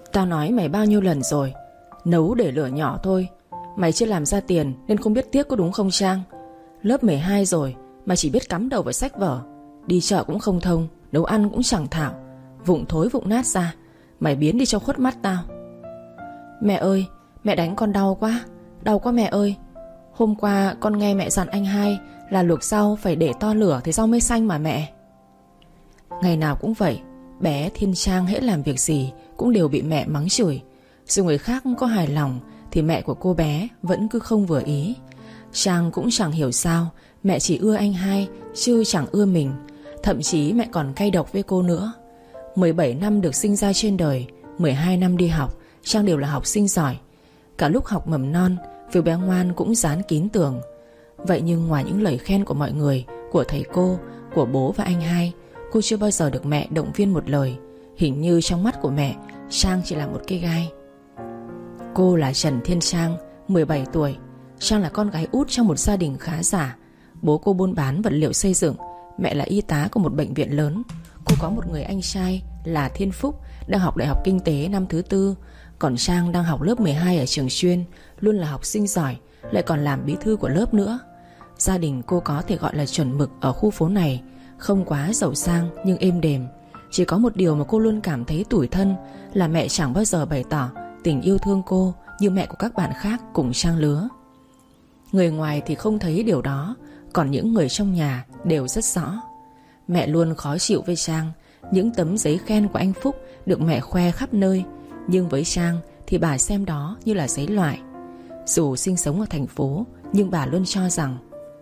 Tao nói mày bao nhiêu lần rồi, nấu để lửa nhỏ thôi. Mày chưa làm ra tiền nên không biết tiếc có đúng không Trang? Lớp 12 rồi mà chỉ biết cắm đầu vào sách vở, đi chợ cũng không thông, nấu ăn cũng chẳng thạo, vụng thối vụng nát ra. Mày biến đi cho khuất mắt tao. Mẹ ơi, mẹ đánh con đau quá. Đau quá mẹ ơi. Hôm qua con nghe mẹ dặn anh hai là luộc rau phải để to lửa thì rau mới xanh mà mẹ. Ngày nào cũng vậy, bé Thiên Trang hễ làm việc gì cũng đều bị mẹ mắng chửi. Dù người khác có hài lòng thì mẹ của cô bé vẫn cứ không vừa ý. Trang cũng chẳng hiểu sao mẹ chỉ ưa anh hai chứ chẳng ưa mình. Thậm chí mẹ còn cay độc với cô nữa. 17 năm được sinh ra trên đời, 12 năm đi học, Trang đều là học sinh giỏi. Cả lúc học mầm non, việc bé ngoan cũng dán kín tường. Vậy nhưng ngoài những lời khen của mọi người, của thầy cô, của bố và anh hai, cô chưa bao giờ được mẹ động viên một lời. Hình như trong mắt của mẹ, Trang chỉ là một cái gai. Cô là Trần Thiên Trang, 17 tuổi. Trang là con gái út trong một gia đình khá giả. Bố cô buôn bán vật liệu xây dựng, mẹ là y tá của một bệnh viện lớn. Cô có một người anh trai là Thiên Phúc, đang học đại học kinh tế năm thứ 4. Còn Trang đang học lớp 12 ở trường chuyên, luôn là học sinh giỏi, lại còn làm bí thư của lớp nữa. Gia đình cô có thể gọi là chuẩn mực ở khu phố này, không quá giàu sang nhưng êm đềm. Chỉ có một điều mà cô luôn cảm thấy tủi thân là mẹ chẳng bao giờ bày tỏ tình yêu thương cô như mẹ của các bạn khác cùng trang lứa. Người ngoài thì không thấy điều đó, còn những người trong nhà đều rất rõ. Mẹ luôn khó chịu với Trang. Những tấm giấy khen của anh Phúc được mẹ khoe khắp nơi, nhưng với Trang thì bà xem đó như là giấy loại. Dù sinh sống ở thành phố, nhưng bà luôn cho rằng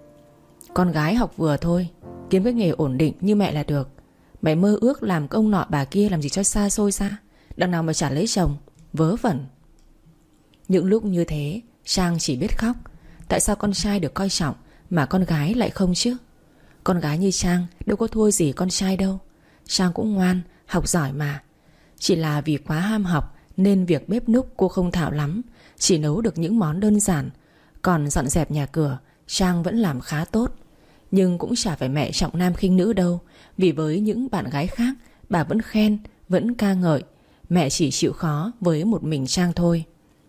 con gái học vừa thôi, kiếm cái nghề ổn định như mẹ là được. Mày mơ ước làm công nọ bà kia làm gì cho xa xôi ra, đằng nào mà chả lấy chồng, vớ vẩn. Những lúc như thế Trang chỉ biết khóc. Tại sao con trai được coi trọng mà con gái lại không chứ? Con gái như Trang đâu có thua gì con trai đâu. Trang cũng ngoan, học giỏi mà. Chỉ là vì quá ham học nên việc bếp núc cô không thạo lắm, chỉ nấu được những món đơn giản. Còn dọn dẹp nhà cửa Trang vẫn làm khá tốt. Nhưng cũng chả phải mẹ trọng nam khinh nữ đâu. Vì với những bạn gái khác bà vẫn khen, vẫn ca ngợi. Mẹ chỉ chịu khó với một mình Trang thôi.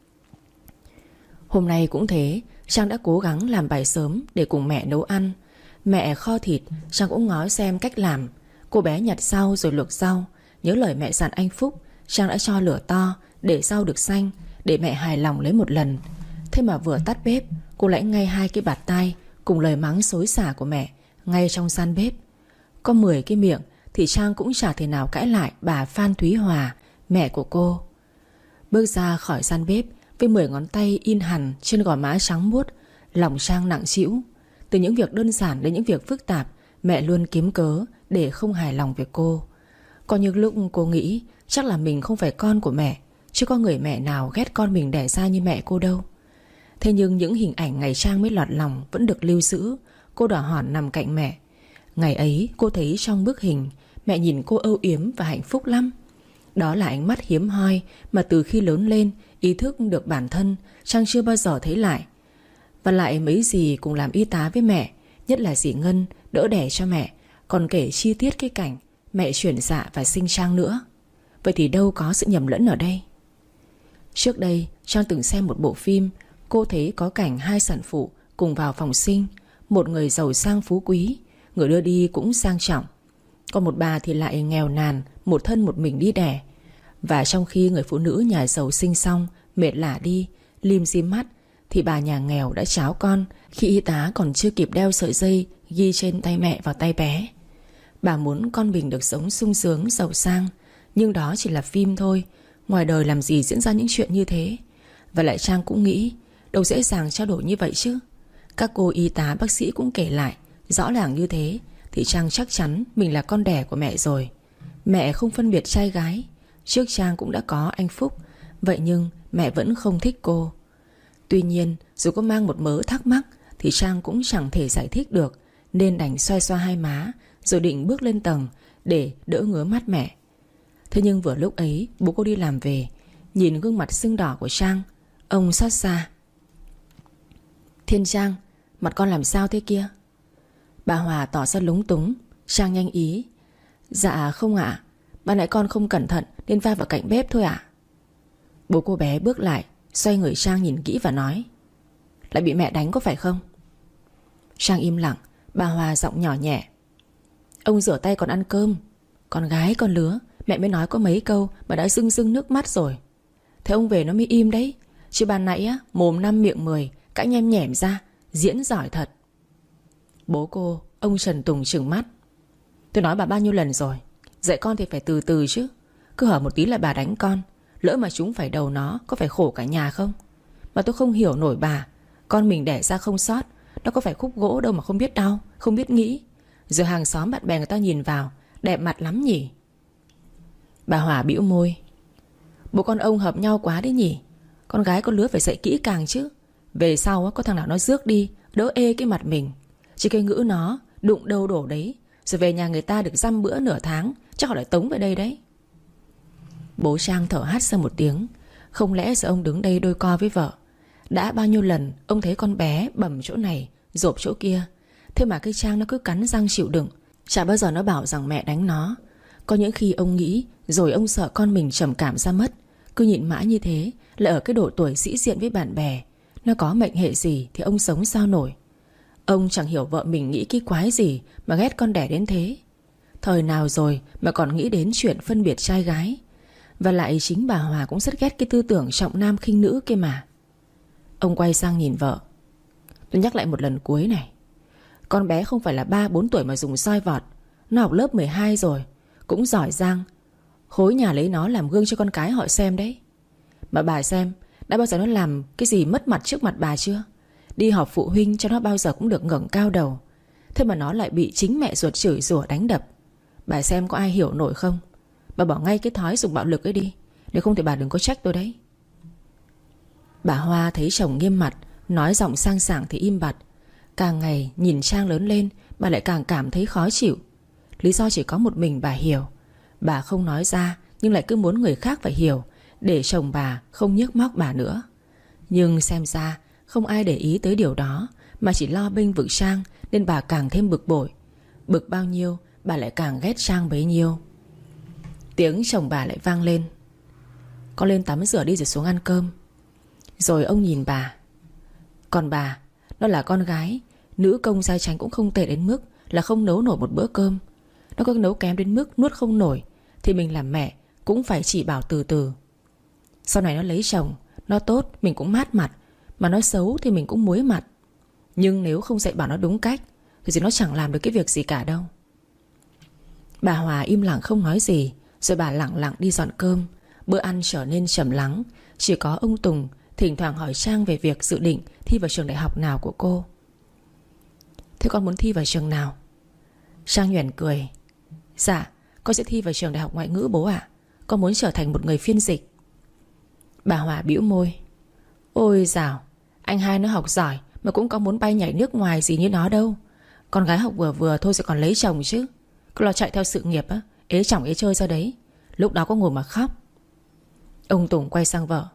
Hôm nay cũng thế, Trang đã cố gắng làm bài sớm để cùng mẹ nấu ăn. Mẹ kho thịt, Trang cũng ngó xem cách làm. Cô bé nhặt rau rồi luộc rau. Nhớ lời mẹ dặn anh Phúc, Trang đã cho lửa to để rau được xanh, để mẹ hài lòng lấy một lần. Thế mà vừa tắt bếp, cô lãnh ngay 2 cái bạt tai cùng lời mắng xối xả của mẹ ngay trong gian bếp. Có 10 cái miệng thì Trang cũng chả thể nào cãi lại bà Phan Thúy Hòa, mẹ của cô. Bước ra khỏi gian bếp với 10 ngón tay in hằn trên gò má trắng muốt, lòng Trang nặng trĩu. Từ những việc đơn giản đến những việc phức tạp, mẹ luôn kiếm cớ để không hài lòng về cô. Có những lúc cô nghĩ chắc là mình không phải con của mẹ, chứ có người mẹ nào ghét con mình đẻ ra như mẹ cô đâu. Thế nhưng những hình ảnh ngày Trang mới lọt lòng vẫn được lưu giữ. Cô đỏ hòn nằm cạnh mẹ. Ngày ấy cô thấy trong bức hình mẹ nhìn cô âu yếm và hạnh phúc lắm. Đó là ánh mắt hiếm hoi mà từ khi lớn lên ý thức được bản thân Trang chưa bao giờ thấy lại. Và lại mấy dì cùng làm y tá với mẹ, nhất là dì Ngân đỡ đẻ cho mẹ, còn kể chi tiết cái cảnh mẹ chuyển dạ và sinh Trang nữa. Vậy thì đâu có sự nhầm lẫn ở đây. Trước đây Trang từng xem một bộ phim. Cô thấy có cảnh 2 sản phụ cùng vào phòng sinh. Một người giàu sang phú quý, người đưa đi cũng sang trọng. Còn một bà thì lại nghèo nàn, một thân một mình đi đẻ. Và trong khi người phụ nữ nhà giàu sinh xong, mệt lả đi, lim dim mắt, thì bà nhà nghèo đã cháo con khi y tá còn chưa kịp đeo sợi dây ghi trên tay mẹ vào tay bé. Bà muốn con mình được sống sung sướng, giàu sang. Nhưng đó chỉ là phim thôi. Ngoài đời làm gì diễn ra những chuyện như thế. Và lại Trang cũng nghĩ đâu dễ dàng trao đổi như vậy chứ. Các cô y tá bác sĩ cũng kể lại rõ ràng như thế, thì Trang chắc chắn mình là con đẻ của mẹ rồi. Mẹ không phân biệt trai gái. Trước Trang cũng đã có anh Phúc. Vậy nhưng mẹ vẫn không thích cô. Tuy nhiên dù có mang một mớ thắc mắc thì Trang cũng chẳng thể giải thích được, nên đành xoa xoa hai má rồi định bước lên tầng để đỡ ngứa mắt mẹ. Thế nhưng vừa lúc ấy bố cô đi làm về. Nhìn gương mặt sưng đỏ của Trang, ông xót xa: Thiên Trang, mặt con làm sao thế kia? Bà Hòa tỏ ra lúng túng. Trang nhanh ý: Dạ không ạ, ban nãy con không cẩn thận nên va vào cạnh bếp thôi ạ. Bố cô bé bước lại, xoay người sang nhìn kỹ và nói: Lại bị mẹ đánh có phải không? Sang im lặng. Bà Hòa giọng nhỏ nhẹ: Ông rửa tay còn ăn cơm. Con gái con lứa, mẹ mới nói có mấy câu mà đã rưng rưng nước mắt rồi. Thế ông về nó mới im đấy. Chứ ban nãy á, mồm 5 miệng 10, cãi nhem nhẻm ra. Diễn giỏi thật. Bố cô, ông Trần Tùng trừng mắt: Tôi nói bà bao nhiêu lần rồi, dạy con thì phải từ từ chứ. Cứ hở một tí là bà đánh con. Lỡ mà chúng phải đầu nó, có phải khổ cả nhà không? Mà tôi không hiểu nổi bà. Con mình đẻ ra không sót, nó có phải khúc gỗ đâu mà không biết đau, không biết nghĩ. Rồi hàng xóm bạn bè người ta nhìn vào, đẹp mặt lắm nhỉ. Bà Hòa bĩu môi: Bố con ông hợp nhau quá đấy nhỉ. Con gái con lứa phải dạy kỹ càng chứ. Về sau có thằng nào nó rước đi, đỡ ê cái mặt mình. Chứ cái ngữ nó đụng đâu đổ đấy. Rồi về nhà người ta được dăm bữa nửa tháng, chắc họ lại tống về đây đấy. Bố Trang thở hắt ra một tiếng. Không lẽ giờ ông đứng đây đôi co với vợ? Đã bao nhiêu lần ông thấy con bé bầm chỗ này, rộp chỗ kia. Thế mà cái Trang nó cứ cắn răng chịu đựng. Chả bao giờ nó bảo rằng mẹ đánh nó. Có những khi ông nghĩ rồi ông sợ con mình trầm cảm ra mất. Cứ nhịn mãi như thế, lại ở cái độ tuổi sĩ diện với bạn bè. Nó có mệnh hệ gì thì ông sống sao nổi. Ông chẳng hiểu vợ mình nghĩ cái quái gì mà ghét con đẻ đến thế. Thời nào rồi mà còn nghĩ đến chuyện phân biệt trai gái. Và lại chính bà Hòa cũng rất ghét cái tư tưởng trọng nam khinh nữ kia mà. Ông quay sang nhìn vợ: Tôi nhắc lại một lần cuối này. Con bé không phải là 3-4 tuổi mà dùng soi vọt. Nó học lớp 12 rồi, cũng giỏi giang. Khối nhà lấy nó làm gương cho con cái họ xem đấy. Mà bà xem, đã bao giờ nó làm cái gì mất mặt trước mặt bà chưa? Đi họp phụ huynh cho nó bao giờ cũng được ngẩng cao đầu. Thế mà nó lại bị chính mẹ ruột chửi rủa đánh đập. Bà xem có ai hiểu nổi không? Bà bỏ ngay cái thói dùng bạo lực ấy đi. Nếu không thì bà đừng có trách tôi đấy. Bà Hoa thấy chồng nghiêm mặt, nói giọng sang sảng thì im bặt. Càng ngày nhìn Trang lớn lên, bà lại càng cảm thấy khó chịu. Lý do chỉ có một mình bà hiểu. Bà không nói ra nhưng lại cứ muốn người khác phải hiểu, để chồng bà không nhức móc bà nữa. Nhưng xem ra không ai để ý tới điều đó, mà chỉ lo bênh vực Trang, nên bà càng thêm bực bội. Bực bao nhiêu bà lại càng ghét Trang bấy nhiêu. Tiếng chồng bà lại vang lên: Con lên tắm rửa đi rồi xuống ăn cơm. Rồi ông nhìn bà: Còn bà, nó là con gái, nữ công gia chánh cũng không tệ đến mức là không nấu nổi một bữa cơm. Nó có nấu kém đến mức nuốt không nổi thì mình làm mẹ cũng phải chỉ bảo từ từ. Sau này nó lấy chồng, nó tốt mình cũng mát mặt, mà nó xấu thì mình cũng muối mặt. Nhưng nếu không dạy bảo nó đúng cách thì nó chẳng làm được cái việc gì cả đâu. Bà Hòa im lặng không nói gì. Rồi bà lặng lặng đi dọn cơm. Bữa ăn trở nên trầm lắng. Chỉ có ông Tùng thỉnh thoảng hỏi Trang về việc dự định thi vào trường đại học nào của cô. Thế con muốn thi vào trường nào? Trang nhoẻn cười: Dạ, con sẽ thi vào trường đại học ngoại ngữ bố ạ. Con muốn trở thành một người phiên dịch. Bà Hòa bĩu môi: Ôi dào, anh hai nó học giỏi mà cũng có muốn bay nhảy nước ngoài gì như nó đâu. Con gái học vừa vừa thôi sẽ còn lấy chồng chứ. Cứ lo chạy theo sự nghiệp á, ế chồng ế chơi ra đấy. Lúc đó có ngồi mà khóc. Ông Tùng quay sang vợ: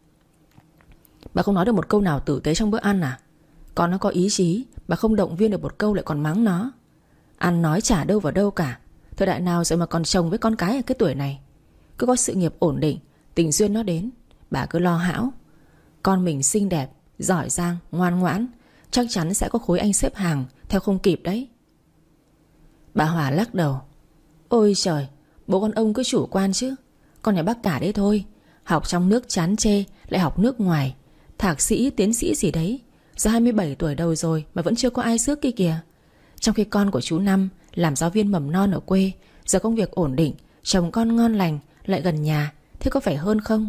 Bà không nói được một câu nào tử tế trong bữa ăn à? Con nó có ý chí, bà không động viên được một câu lại còn mắng nó. Ăn nói chả đâu vào đâu cả. Thời đại nào rồi mà còn chồng với con cái ở cái tuổi này. Cứ có sự nghiệp ổn định, tình duyên nó đến, bà cứ lo hão. Con mình xinh đẹp, giỏi giang, ngoan ngoãn, chắc chắn sẽ có khối anh xếp hàng theo không kịp đấy. Bà Hòa lắc đầu: Ôi trời, bố con ông cứ chủ quan chứ. Con nhà bác cả đấy thôi. Học trong nước chán chê, lại học nước ngoài. Thạc sĩ, tiến sĩ gì đấy. Giờ 27 tuổi đầu rồi mà vẫn chưa có ai rước kia kìa. Trong khi con của chú Năm làm giáo viên mầm non ở quê, giờ công việc ổn định, chồng con ngon lành, lại gần nhà. Thế có phải hơn không?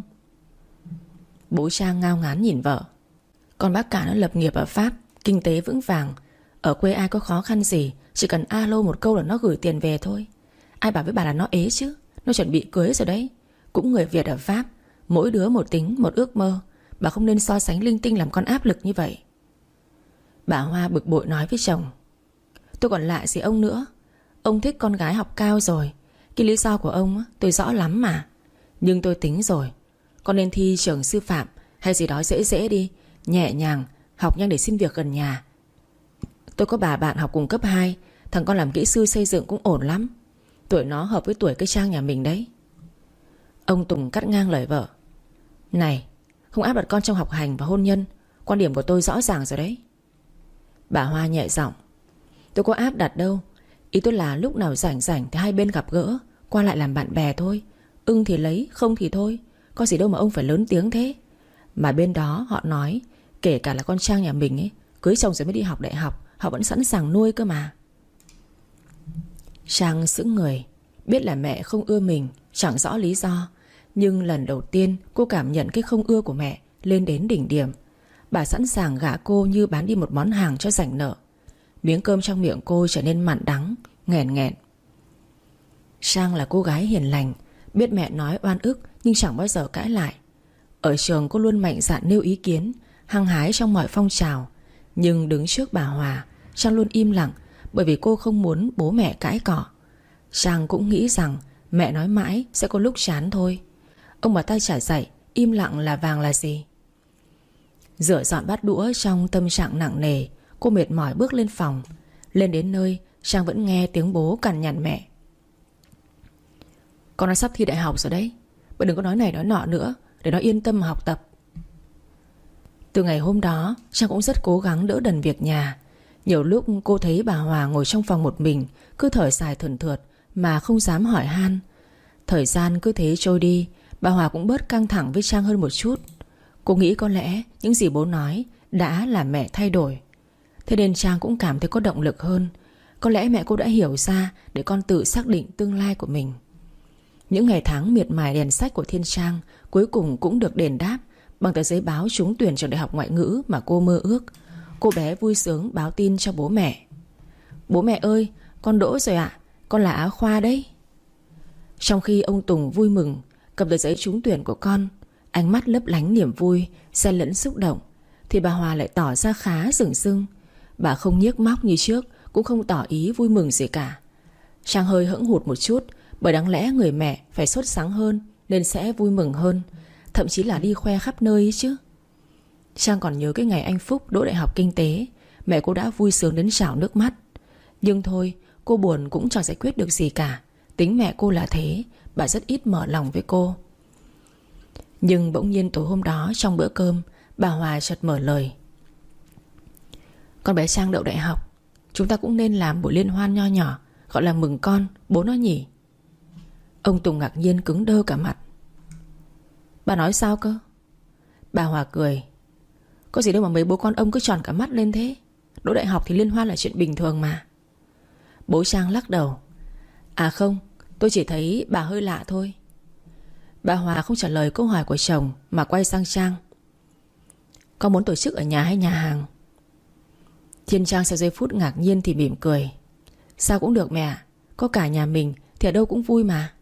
Bố Trang ngao ngán nhìn vợ: Con bác cả nó lập nghiệp ở Pháp, kinh tế vững vàng. Ở quê ai có khó khăn gì, chỉ cần alo một câu là nó gửi tiền về thôi. Ai bảo với bà là nó ế chứ. Nó chuẩn bị cưới rồi đấy. Cũng người Việt ở Pháp, mỗi đứa một tính, một ước mơ. Bà không nên so sánh linh tinh làm con áp lực như vậy. Bà Hoa bực bội nói với chồng: Tôi còn lạ gì ông nữa. Ông thích con gái học cao rồi. Cái lý do của ông tôi rõ lắm mà. Nhưng tôi tính rồi, con nên thi trường sư phạm hay gì đó dễ dễ đi, nhẹ nhàng, học nhanh để xin việc gần nhà. Tôi có bà bạn học cùng cấp 2, thằng con làm kỹ sư xây dựng cũng ổn lắm. Tuổi nó hợp với tuổi cái Trang nhà mình đấy. Ông Tùng cắt ngang lời vợ: Này, không áp đặt con trong học hành và hôn nhân. Quan điểm của tôi rõ ràng rồi đấy. Bà Hoa nhẹ giọng. Tôi có áp đặt đâu. Ý tôi là lúc nào rảnh rảnh thì hai bên gặp gỡ, qua lại làm bạn bè thôi. Ưng thì lấy, không thì thôi. Có gì đâu mà ông phải lớn tiếng thế. Mà bên đó họ nói, kể cả là con Trang nhà mình ấy, cưới chồng rồi mới đi học đại học, họ vẫn sẵn sàng nuôi cơ mà. Trang sững người. Biết là mẹ không ưa mình, chẳng rõ lý do. Nhưng lần đầu tiên cô cảm nhận cái không ưa của mẹ lên đến đỉnh điểm. Bà sẵn sàng gả cô như bán đi một món hàng cho rảnh nợ. Miếng cơm trong miệng cô trở nên mặn đắng, nghẹn nghẹn. Trang là cô gái hiền lành, biết mẹ nói oan ức nhưng chẳng bao giờ cãi lại. Ở trường cô luôn mạnh dạn nêu ý kiến, hăng hái trong mọi phong trào. Nhưng đứng trước bà Hòa, Trang luôn im lặng, bởi vì cô không muốn bố mẹ cãi cọ. Trang cũng nghĩ rằng mẹ nói mãi sẽ có lúc chán thôi. Ông bà ta chả dạy im lặng là vàng là gì. Rửa dọn bát đũa trong tâm trạng nặng nề, cô mệt mỏi bước lên phòng. Lên đến nơi, Trang vẫn nghe tiếng bố cằn nhằn mẹ. Con đã sắp thi đại học rồi đấy. Bạn đừng có nói này nói nọ nữa, để nó yên tâm mà học tập. Từ ngày hôm đó, Trang cũng rất cố gắng đỡ đần việc nhà. Nhiều lúc cô thấy bà Hòa ngồi trong phòng một mình, cứ thở dài thườn thượt mà không dám hỏi han. Thời gian cứ thế trôi đi, bà Hòa cũng bớt căng thẳng với Trang hơn một chút. Cô nghĩ có lẽ những gì bố nói đã làm mẹ thay đổi. Thế nên Trang cũng cảm thấy có động lực hơn. Có lẽ mẹ cô đã hiểu ra để con tự xác định tương lai của mình. Những ngày tháng miệt mài đèn sách của Thiên Trang cuối cùng cũng được đền đáp bằng tờ giấy báo trúng tuyển trường đại học ngoại ngữ mà cô mơ ước. Cô bé vui sướng báo tin cho bố mẹ. Bố mẹ ơi, con đỗ rồi ạ. Con là Á Khoa đấy. Trong khi ông Tùng vui mừng cầm tờ giấy trúng tuyển của con, ánh mắt lấp lánh niềm vui xen lẫn xúc động, thì bà Hòa lại tỏ ra khá sửng sưng. Bà không nhiếc móc như trước, cũng không tỏ ý vui mừng gì cả. Trang hơi hững hụt một chút, bởi đáng lẽ người mẹ phải sốt sắng hơn nên sẽ vui mừng hơn, thậm chí là đi khoe khắp nơi ấy chứ. Trang còn nhớ cái ngày anh Phúc đỗ đại học kinh tế, mẹ cô đã vui sướng đến trào nước mắt. Nhưng thôi, cô buồn cũng chẳng giải quyết được gì cả. Tính mẹ cô là thế, bà rất ít mở lòng với cô. Nhưng bỗng nhiên tối hôm đó trong bữa cơm, bà Hòa chợt mở lời. Con bé Trang đậu đại học, chúng ta cũng nên làm buổi liên hoan nho nhỏ, gọi là mừng con, bố nó nhỉ. Ông Tùng ngạc nhiên cứng đơ cả mặt. Bà nói sao cơ? Bà Hòa cười. Có gì đâu mà mấy bố con ông cứ tròn cả mắt lên thế. Đỗ đại học thì liên hoan là chuyện bình thường mà. Bố Trang lắc đầu. À không, tôi chỉ thấy bà hơi lạ thôi. Bà Hòa không trả lời câu hỏi của chồng mà quay sang Trang. Con muốn tổ chức ở nhà hay nhà hàng? Thiên Trang sau giây phút ngạc nhiên thì mỉm cười. Sao cũng được mẹ ạ. Có cả nhà mình thì ở đâu cũng vui mà.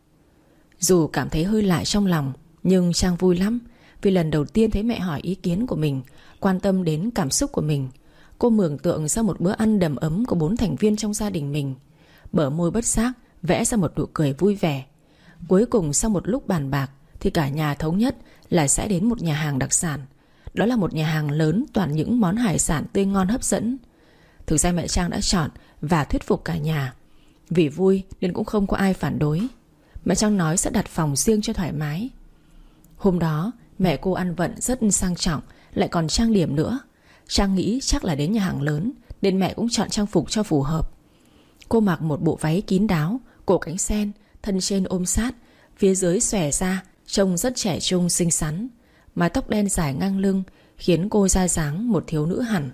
Dù cảm thấy hơi lạ trong lòng, nhưng Trang vui lắm. Vì lần đầu tiên thấy mẹ hỏi ý kiến của mình, quan tâm đến cảm xúc của mình. Cô mường tượng ra một bữa ăn đầm ấm của 4 thành viên trong gia đình mình. Bờ môi bất giác vẽ ra một nụ cười vui vẻ. Cuối cùng sau một lúc bàn bạc thì cả nhà thống nhất là sẽ đến một nhà hàng đặc sản. Đó là một nhà hàng lớn toàn những món hải sản tươi ngon hấp dẫn. Thực ra mẹ Trang đã chọn và thuyết phục cả nhà. Vì vui nên cũng không có ai phản đối. Mẹ Trang nói sẽ đặt phòng riêng cho thoải mái. Hôm đó mẹ cô ăn vận rất sang trọng, lại còn trang điểm nữa. Trang nghĩ chắc là đến nhà hàng lớn nên mẹ cũng chọn trang phục cho phù hợp. Cô mặc một bộ váy kín đáo, cổ cánh sen, thân trên ôm sát, phía dưới xòe ra, trông rất trẻ trung xinh xắn. Mái tóc đen dài ngang lưng khiến cô ra dáng một thiếu nữ hẳn.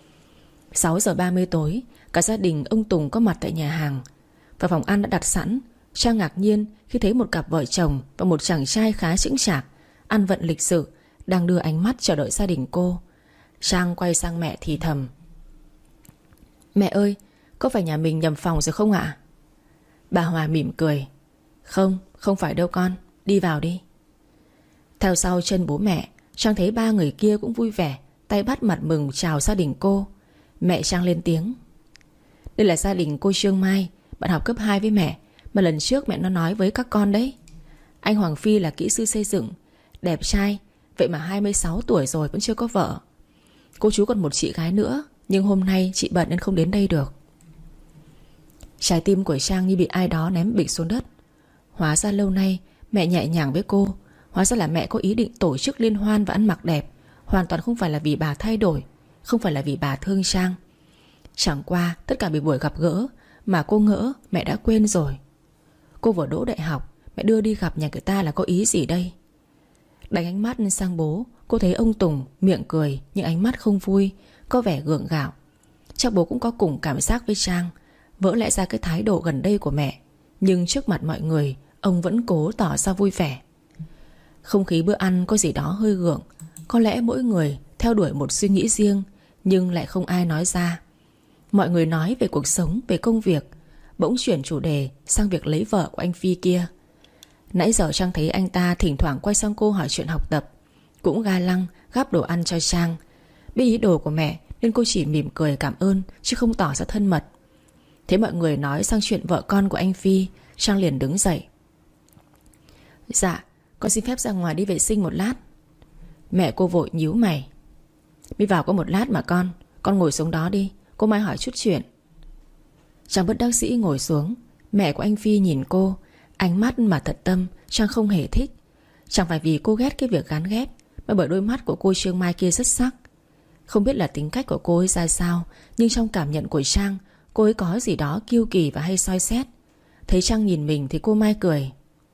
6 giờ 30 tối, cả gia đình ông Tùng có mặt tại nhà hàng. Và phòng ăn đã đặt sẵn. Trang ngạc nhiên khi thấy một cặp vợ chồng và một chàng trai khá chững chạc, ăn vận lịch sự, đang đưa ánh mắt chờ đợi gia đình cô. Trang quay sang mẹ thì thầm. Mẹ ơi, có phải nhà mình nhầm phòng rồi không ạ? Bà Hòa mỉm cười. Không, không phải đâu con, đi vào đi. Theo sau chân bố mẹ, Trang thấy 3 người kia cũng vui vẻ, tay bắt mặt mừng chào gia đình cô. Mẹ Trang lên tiếng. Đây là gia đình cô Trương Mai, bạn học cấp 2 với mẹ, mà lần trước mẹ nó nói với các con đấy. Anh Hoàng Phi là kỹ sư xây dựng, đẹp trai, vậy mà 26 tuổi rồi vẫn chưa có vợ. Cô chú còn một chị gái nữa, nhưng hôm nay chị bận nên không đến đây được. Trái tim của Trang như bị ai đó ném bịch xuống đất. Hóa ra lâu nay mẹ nhẹ nhàng với cô, Hóa ra là mẹ có ý định tổ chức liên hoan và ăn mặc đẹp. Hoàn toàn không phải là vì bà thay đổi, không phải là vì bà thương Trang. Chẳng qua tất cả vì buổi gặp gỡ mà cô ngỡ mẹ đã quên rồi. Cô vừa đỗ đại học, mẹ đưa đi gặp nhà người ta là có ý gì đây? Đánh ánh mắt sang bố, cô thấy ông Tùng miệng cười nhưng ánh mắt không vui, có vẻ gượng gạo. Chắc bố cũng có cùng cảm giác với Trang, vỡ lẽ ra cái thái độ gần đây của mẹ. Nhưng trước mặt mọi người, ông vẫn cố tỏ ra vui vẻ. Không khí bữa ăn có gì đó hơi gượng. Có lẽ mỗi người theo đuổi một suy nghĩ riêng, nhưng lại không ai nói ra. Mọi người nói về cuộc sống, về công việc, bỗng chuyển chủ đề sang việc lấy vợ của anh Phi kia. Nãy giờ Trang thấy anh ta thỉnh thoảng quay sang cô hỏi chuyện học tập, cũng ga lăng gắp đồ ăn cho Trang. Biết ý đồ của mẹ nên cô chỉ mỉm cười cảm ơn, chứ không tỏ ra thân mật. Thế mọi người nói sang chuyện vợ con của anh Phi, Trang liền đứng dậy. Dạ, con xin phép ra ngoài đi vệ sinh một lát. Mẹ cô vội nhíu mày. Mới vào có một lát mà con ngồi xuống đó đi, cô Mai hỏi chút chuyện. Trang bất đắc dĩ ngồi xuống. Mẹ của anh Phi nhìn cô, ánh mắt mà thật tâm Trang không hề thích. Chẳng phải vì cô ghét cái việc gán ghép, mà bởi đôi mắt của cô Trương Mai kia rất sắc. Không biết là tính cách của cô ấy ra sao, nhưng trong cảm nhận của Trang, cô ấy có gì đó kiêu kỳ và hay soi xét. Thấy Trang nhìn mình thì cô Mai cười.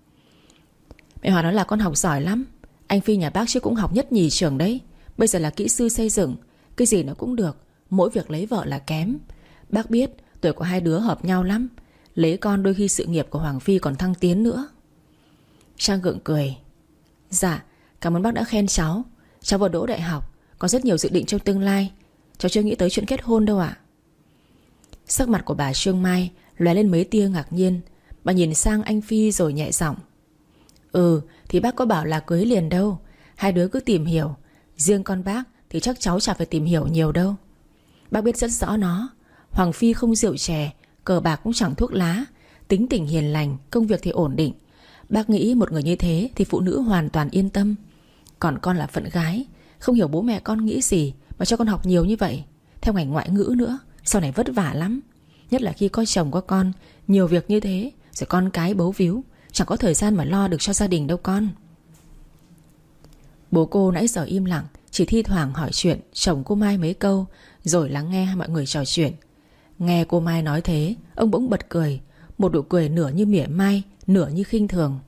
Mẹ Hòa nói là con học giỏi lắm. Anh Phi nhà bác chứ cũng học nhất nhì trường đấy. Bây giờ là kỹ sư xây dựng, cái gì nó cũng được, mỗi việc lấy vợ là kém. Bác biết tuổi của hai đứa hợp nhau lắm. Lấy con đôi khi sự nghiệp của Hoàng Phi còn thăng tiến nữa. Trang gượng cười. Dạ, cảm ơn bác đã khen cháu. Cháu vừa đỗ đại học, có rất nhiều dự định trong tương lai. Cháu chưa nghĩ tới chuyện kết hôn đâu ạ. Sắc mặt của bà Trương Mai lóe lên mấy tia ngạc nhiên. Bà nhìn sang anh Phi rồi nhẹ giọng. Thì bác có bảo là cưới liền đâu. Hai đứa cứ tìm hiểu. Riêng con bác thì chắc cháu chả phải tìm hiểu nhiều đâu. Bác biết rất rõ nó. Hoàng Phi không rượu chè, cờ bạc cũng chẳng thuốc lá, tính tình hiền lành, công việc thì ổn định. Bác nghĩ một người như thế thì phụ nữ hoàn toàn yên tâm. Còn con là phận gái, không hiểu bố mẹ con nghĩ gì mà cho con học nhiều như vậy, theo ngành ngoại ngữ nữa. Sau này vất vả lắm. Nhất là khi có chồng có con, nhiều việc như thế, rồi con cái bấu víu, chẳng có thời gian mà lo được cho gia đình đâu con. Bố cô nãy giờ im lặng, chỉ thi thoảng hỏi chuyện chồng cô Mai mấy câu, rồi lắng nghe mọi người trò chuyện. Nghe cô Mai nói thế, ông bỗng bật cười, một nụ cười nửa như mỉa mai, nửa như khinh thường.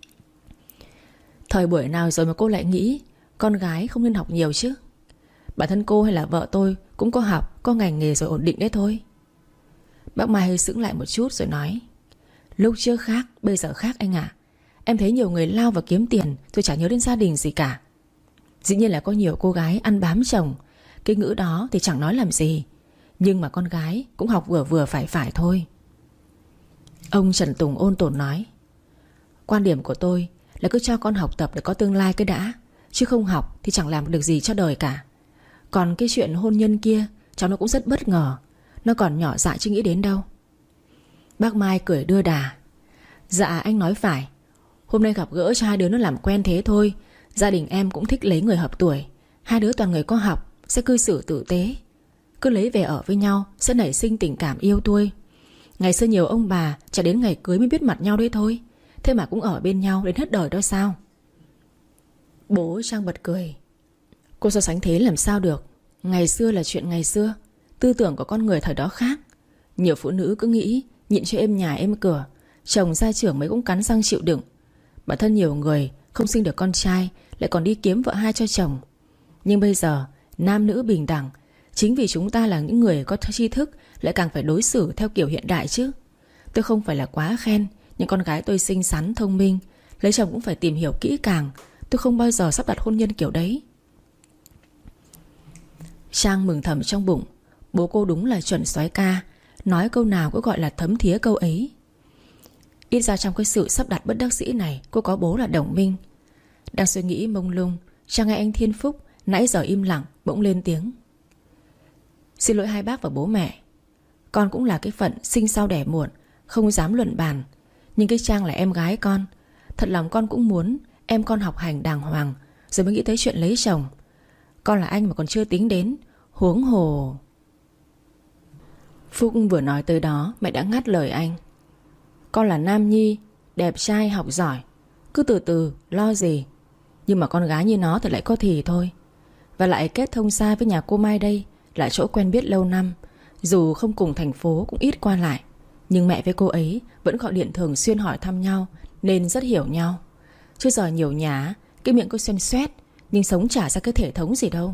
Thời buổi nào rồi mà cô lại nghĩ con gái không nên học nhiều chứ? Bản thân cô hay là vợ tôi cũng có học, có ngành nghề rồi ổn định đấy thôi. Bác Mai hơi sững lại một chút rồi nói. Lúc trước khác, bây giờ khác anh ạ. Em thấy nhiều người lao vào kiếm tiền, tôi chả nhớ đến gia đình gì cả. Dĩ nhiên là có nhiều cô gái ăn bám chồng, cái ngữ đó thì chẳng nói làm gì. Nhưng mà con gái cũng học vừa vừa phải thôi. Ông Trần Tùng ôn tồn nói. Quan điểm của tôi là cứ cho con học tập để có tương lai cái đã, chứ không học thì chẳng làm được gì cho đời cả. Còn cái chuyện hôn nhân kia, cháu nó cũng rất bất ngờ. Nó còn nhỏ dại chứ nghĩ đến đâu. Bác Mai cười đưa đà. Dạ anh nói phải. Hôm nay gặp gỡ cho hai đứa nó làm quen thế thôi. Gia đình em cũng thích lấy người hợp tuổi. Hai đứa toàn người có học, sẽ cư xử tử tế. Cứ lấy về ở với nhau sẽ nảy sinh tình cảm yêu đuôi. Ngày xưa nhiều ông bà chả đến ngày cưới mới biết mặt nhau đấy thôi. Thế mà cũng ở bên nhau đến hết đời đó sao? Bố Trang bật cười. Cô so sánh thế làm sao được. Ngày xưa là chuyện ngày xưa. Tư tưởng của con người thời đó khác. Nhiều phụ nữ cứ nghĩ nhịn cho êm nhà êm cửa, chồng ra trưởng mấy cũng cắn răng chịu đựng. Bản thân nhiều người không sinh được con trai lại còn đi kiếm vợ hai cho chồng. Nhưng bây giờ nam nữ bình đẳng. Chính vì chúng ta là những người có tri thức lại càng phải đối xử theo kiểu hiện đại chứ. Tôi không phải là quá khen, nhưng con gái tôi xinh xắn thông minh, lấy chồng cũng phải tìm hiểu kỹ càng. Tôi không bao giờ sắp đặt hôn nhân kiểu đấy. Trang mừng thầm trong bụng. Bố cô đúng là chuẩn soái ca, nói câu nào cũng gọi là thấm thía câu ấy. Ít ra trong cái sự sắp đặt bất đắc dĩ này, cô có bố là Đồng Minh. Đang suy nghĩ mông lung, Trang nghe anh Thiên Phúc nãy giờ im lặng bỗng lên tiếng. Xin lỗi hai bác và bố mẹ. Con cũng là cái phận sinh sau đẻ muộn, không dám luận bàn. Nhưng cái Trang là em gái con. Thật lòng con cũng muốn em con học hành đàng hoàng, rồi mới nghĩ tới chuyện lấy chồng. Con là anh mà còn chưa tính đến, huống hồ. Phúc vừa nói tới đó, mẹ đã ngắt lời anh. Con là nam nhi, đẹp trai học giỏi, cứ từ từ, lo gì. Nhưng mà con gái như nó thì lại có thì thôi. Và lại kết thông xa với nhà cô Mai đây là chỗ quen biết lâu năm. Dù không cùng thành phố cũng ít qua lại, nhưng mẹ với cô ấy vẫn gọi điện thường xuyên hỏi thăm nhau, nên rất hiểu nhau. Chứ giờ nhiều nhà cái miệng cứ xoen xoét, nhưng sống chả ra cái thể thống gì đâu.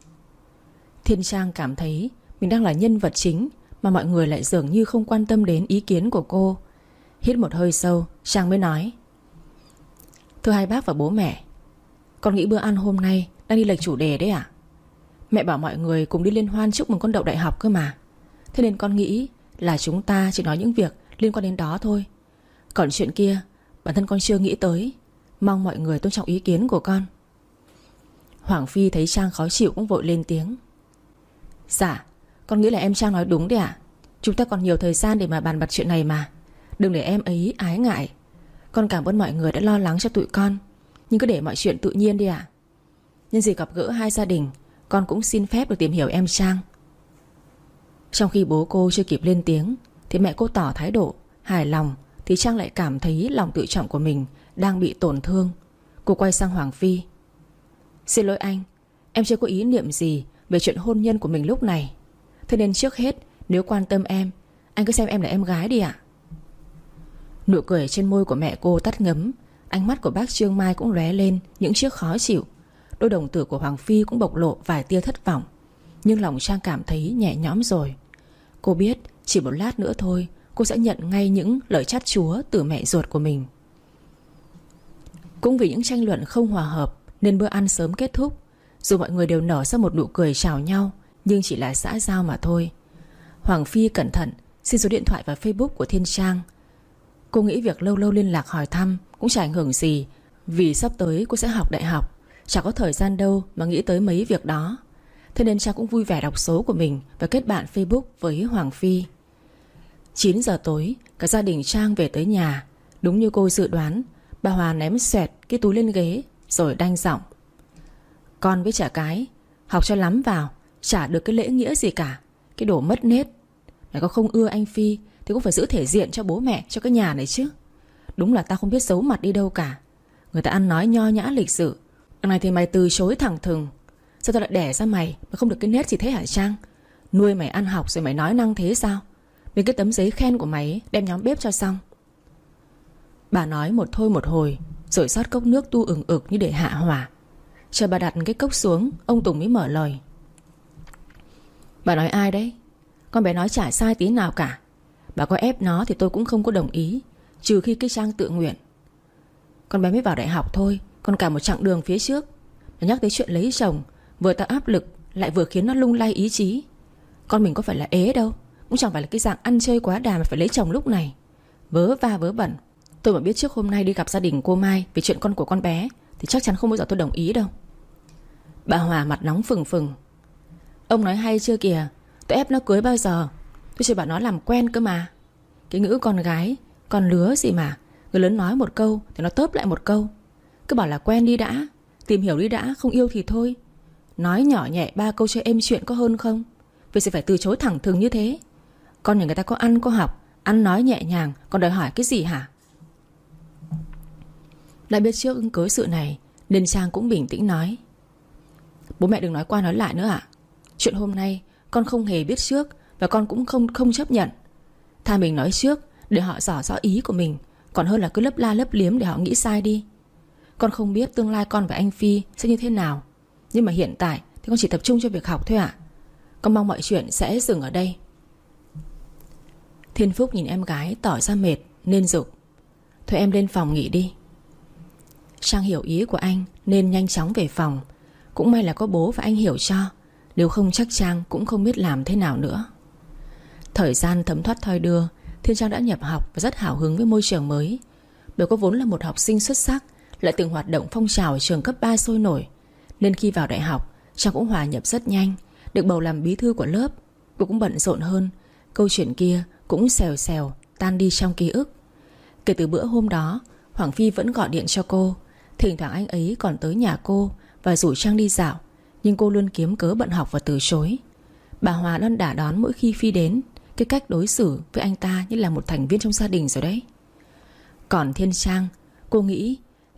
Thiên Trang cảm thấy mình đang là nhân vật chính, mà mọi người lại dường như không quan tâm đến ý kiến của cô. Hít một hơi sâu, Trang mới nói: thưa hai bác và bố mẹ, con nghĩ bữa ăn hôm nay đang đi lệch chủ đề đấy ạ. Mẹ bảo mọi người cùng đi liên hoan chúc mừng con đậu đại học cơ mà. Thế nên con nghĩ là chúng ta chỉ nói những việc liên quan đến đó thôi. Còn chuyện kia bản thân con chưa nghĩ tới. Mong mọi người tôn trọng ý kiến của con. Hoàng Phi thấy Trang khó chịu cũng vội lên tiếng: dạ, con nghĩ là em Trang nói đúng đấy ạ. Chúng ta còn nhiều thời gian để mà bàn bạc chuyện này mà. Đừng để em ấy ái ngại. Con cảm ơn mọi người đã lo lắng cho tụi con, nhưng cứ để mọi chuyện tự nhiên đi ạ. Nhân dịp gặp gỡ hai gia đình, con cũng xin phép được tìm hiểu em Trang. Trong khi bố cô chưa kịp lên tiếng thì mẹ cô tỏ thái độ hài lòng, thì Trang lại cảm thấy lòng tự trọng của mình đang bị tổn thương. Cô quay sang Hoàng Phi: xin lỗi anh, em chưa có ý niệm gì về chuyện hôn nhân của mình lúc này. Thế nên trước hết, nếu quan tâm em, anh cứ xem em là em gái đi ạ. Nụ cười trên môi của mẹ cô tắt ngấm. Ánh mắt của bác Trương Mai cũng lóe lên những chiếc khó chịu. Đôi đồng tử của Hoàng Phi cũng bộc lộ vài tia thất vọng. Nhưng lòng Trang cảm thấy nhẹ nhõm rồi. Cô biết chỉ một lát nữa thôi, cô sẽ nhận ngay những lời chát chúa từ mẹ ruột của mình. Cũng vì những tranh luận không hòa hợp nên bữa ăn sớm kết thúc. Dù mọi người đều nở ra một nụ cười chào nhau, nhưng chỉ là xã giao mà thôi. Hoàng Phi cẩn thận xin số điện thoại và Facebook của Thiên Trang. Cô nghĩ việc lâu lâu liên lạc hỏi thăm cũng chẳng ảnh hưởng gì, vì sắp tới cô sẽ học đại học, chẳng có thời gian đâu mà nghĩ tới mấy việc đó. Thế nên Trang cũng vui vẻ đọc số của mình và kết bạn Facebook với Hoàng Phi. 9 giờ tối, cả gia đình Trang về tới nhà. Đúng như cô dự đoán, bà Hòa ném xoẹt cái túi lên ghế rồi đanh giọng: con với chả cái, học cho lắm vào, chả được cái lễ nghĩa gì cả. Cái đồ mất nết. Mày có không ưa anh Phi thì cũng phải giữ thể diện cho bố mẹ, cho cái nhà này chứ. Đúng là tao không biết giấu mặt đi đâu cả. Người ta ăn nói nho nhã lịch sự, đằng này thì mày từ chối thẳng thừng. Sao tao lại đẻ ra mày mà không được cái nét gì thế hả Trang? Nuôi mày ăn học rồi mày nói năng thế sao? Vì cái tấm giấy khen của mày đem nhóm bếp cho xong. Bà nói một thôi một hồi rồi rót cốc nước tu ừng ực như để hạ hỏa. Chờ bà đặt cái cốc xuống, ông Tùng mới mở lời: bà nói ai đấy? Con bé nói chả sai tí nào cả. Bà có ép nó thì tôi cũng không có đồng ý, trừ khi cái Trang tự nguyện. Con bé mới vào đại học thôi, còn cả một chặng đường phía trước. Bà nhắc tới chuyện lấy chồng, vừa tạo áp lực lại vừa khiến nó lung lay ý chí. Con mình có phải là ế đâu, cũng chẳng phải là cái dạng ăn chơi quá đà mà phải lấy chồng lúc này. Vớ va vớ vẩn. Tôi mà biết trước hôm nay đi gặp gia đình cô Mai về chuyện con của con bé thì chắc chắn không bao giờ tôi đồng ý đâu. Bà Hòa mặt nóng phừng phừng: ông nói hay chưa kìa, tôi ép nó cưới bao giờ. Tôi chỉ bảo nó làm quen cơ mà. Cái ngữ con gái, con lứa gì mà người lớn nói một câu thì nó tớp lại một câu. Cứ bảo là quen đi đã, tìm hiểu đi đã, không yêu thì thôi. Nói nhỏ nhẹ 3 câu cho êm chuyện có hơn không? Vì sẽ phải từ chối thẳng thừng như thế. Con nhà người ta có ăn có học, ăn nói nhẹ nhàng, còn đòi hỏi cái gì hả? Đã biết trước cớ sự này nên Trang cũng bình tĩnh nói: bố mẹ đừng nói qua nói lại nữa ạ. Chuyện hôm nay con không hề biết trước, và con cũng không chấp nhận. Thà mình nói trước để họ rõ ý của mình, còn hơn là cứ lấp la lấp liếm để họ nghĩ sai đi. Con không biết tương lai con và anh Phi sẽ như thế nào, nhưng mà hiện tại thì con chỉ tập trung cho việc học thôi ạ. Con mong mọi chuyện sẽ dừng ở đây. Thiên Phúc nhìn em gái tỏ ra mệt nên giục: thôi em lên phòng nghỉ đi. Trang hiểu ý của anh nên nhanh chóng về phòng. Cũng may là có bố và anh hiểu cho, nếu không chắc Trang cũng không biết làm thế nào nữa. Thời gian thấm thoát thoi đưa, Thiên Trang đã nhập học và rất hào hứng với môi trường mới. Bởi cô vốn là một học sinh xuất sắc, lại từng hoạt động phong trào ở trường cấp 3 sôi nổi, nên khi vào đại học Trang cũng hòa nhập rất nhanh, được bầu làm bí thư của lớp. Cô cũng bận rộn hơn. Câu chuyện kia cũng xèo xèo tan đi trong ký ức. Kể từ bữa hôm đó, Hoàng Phi vẫn gọi điện cho cô. Thỉnh thoảng anh ấy còn tới nhà cô và rủ Trang đi dạo, nhưng cô luôn kiếm cớ bận học và từ chối. Bà Hòa luôn đả đón mỗi khi Phi đến. Cái cách đối xử với anh ta như là một thành viên trong gia đình rồi đấy. Còn Thiên Trang, cô nghĩ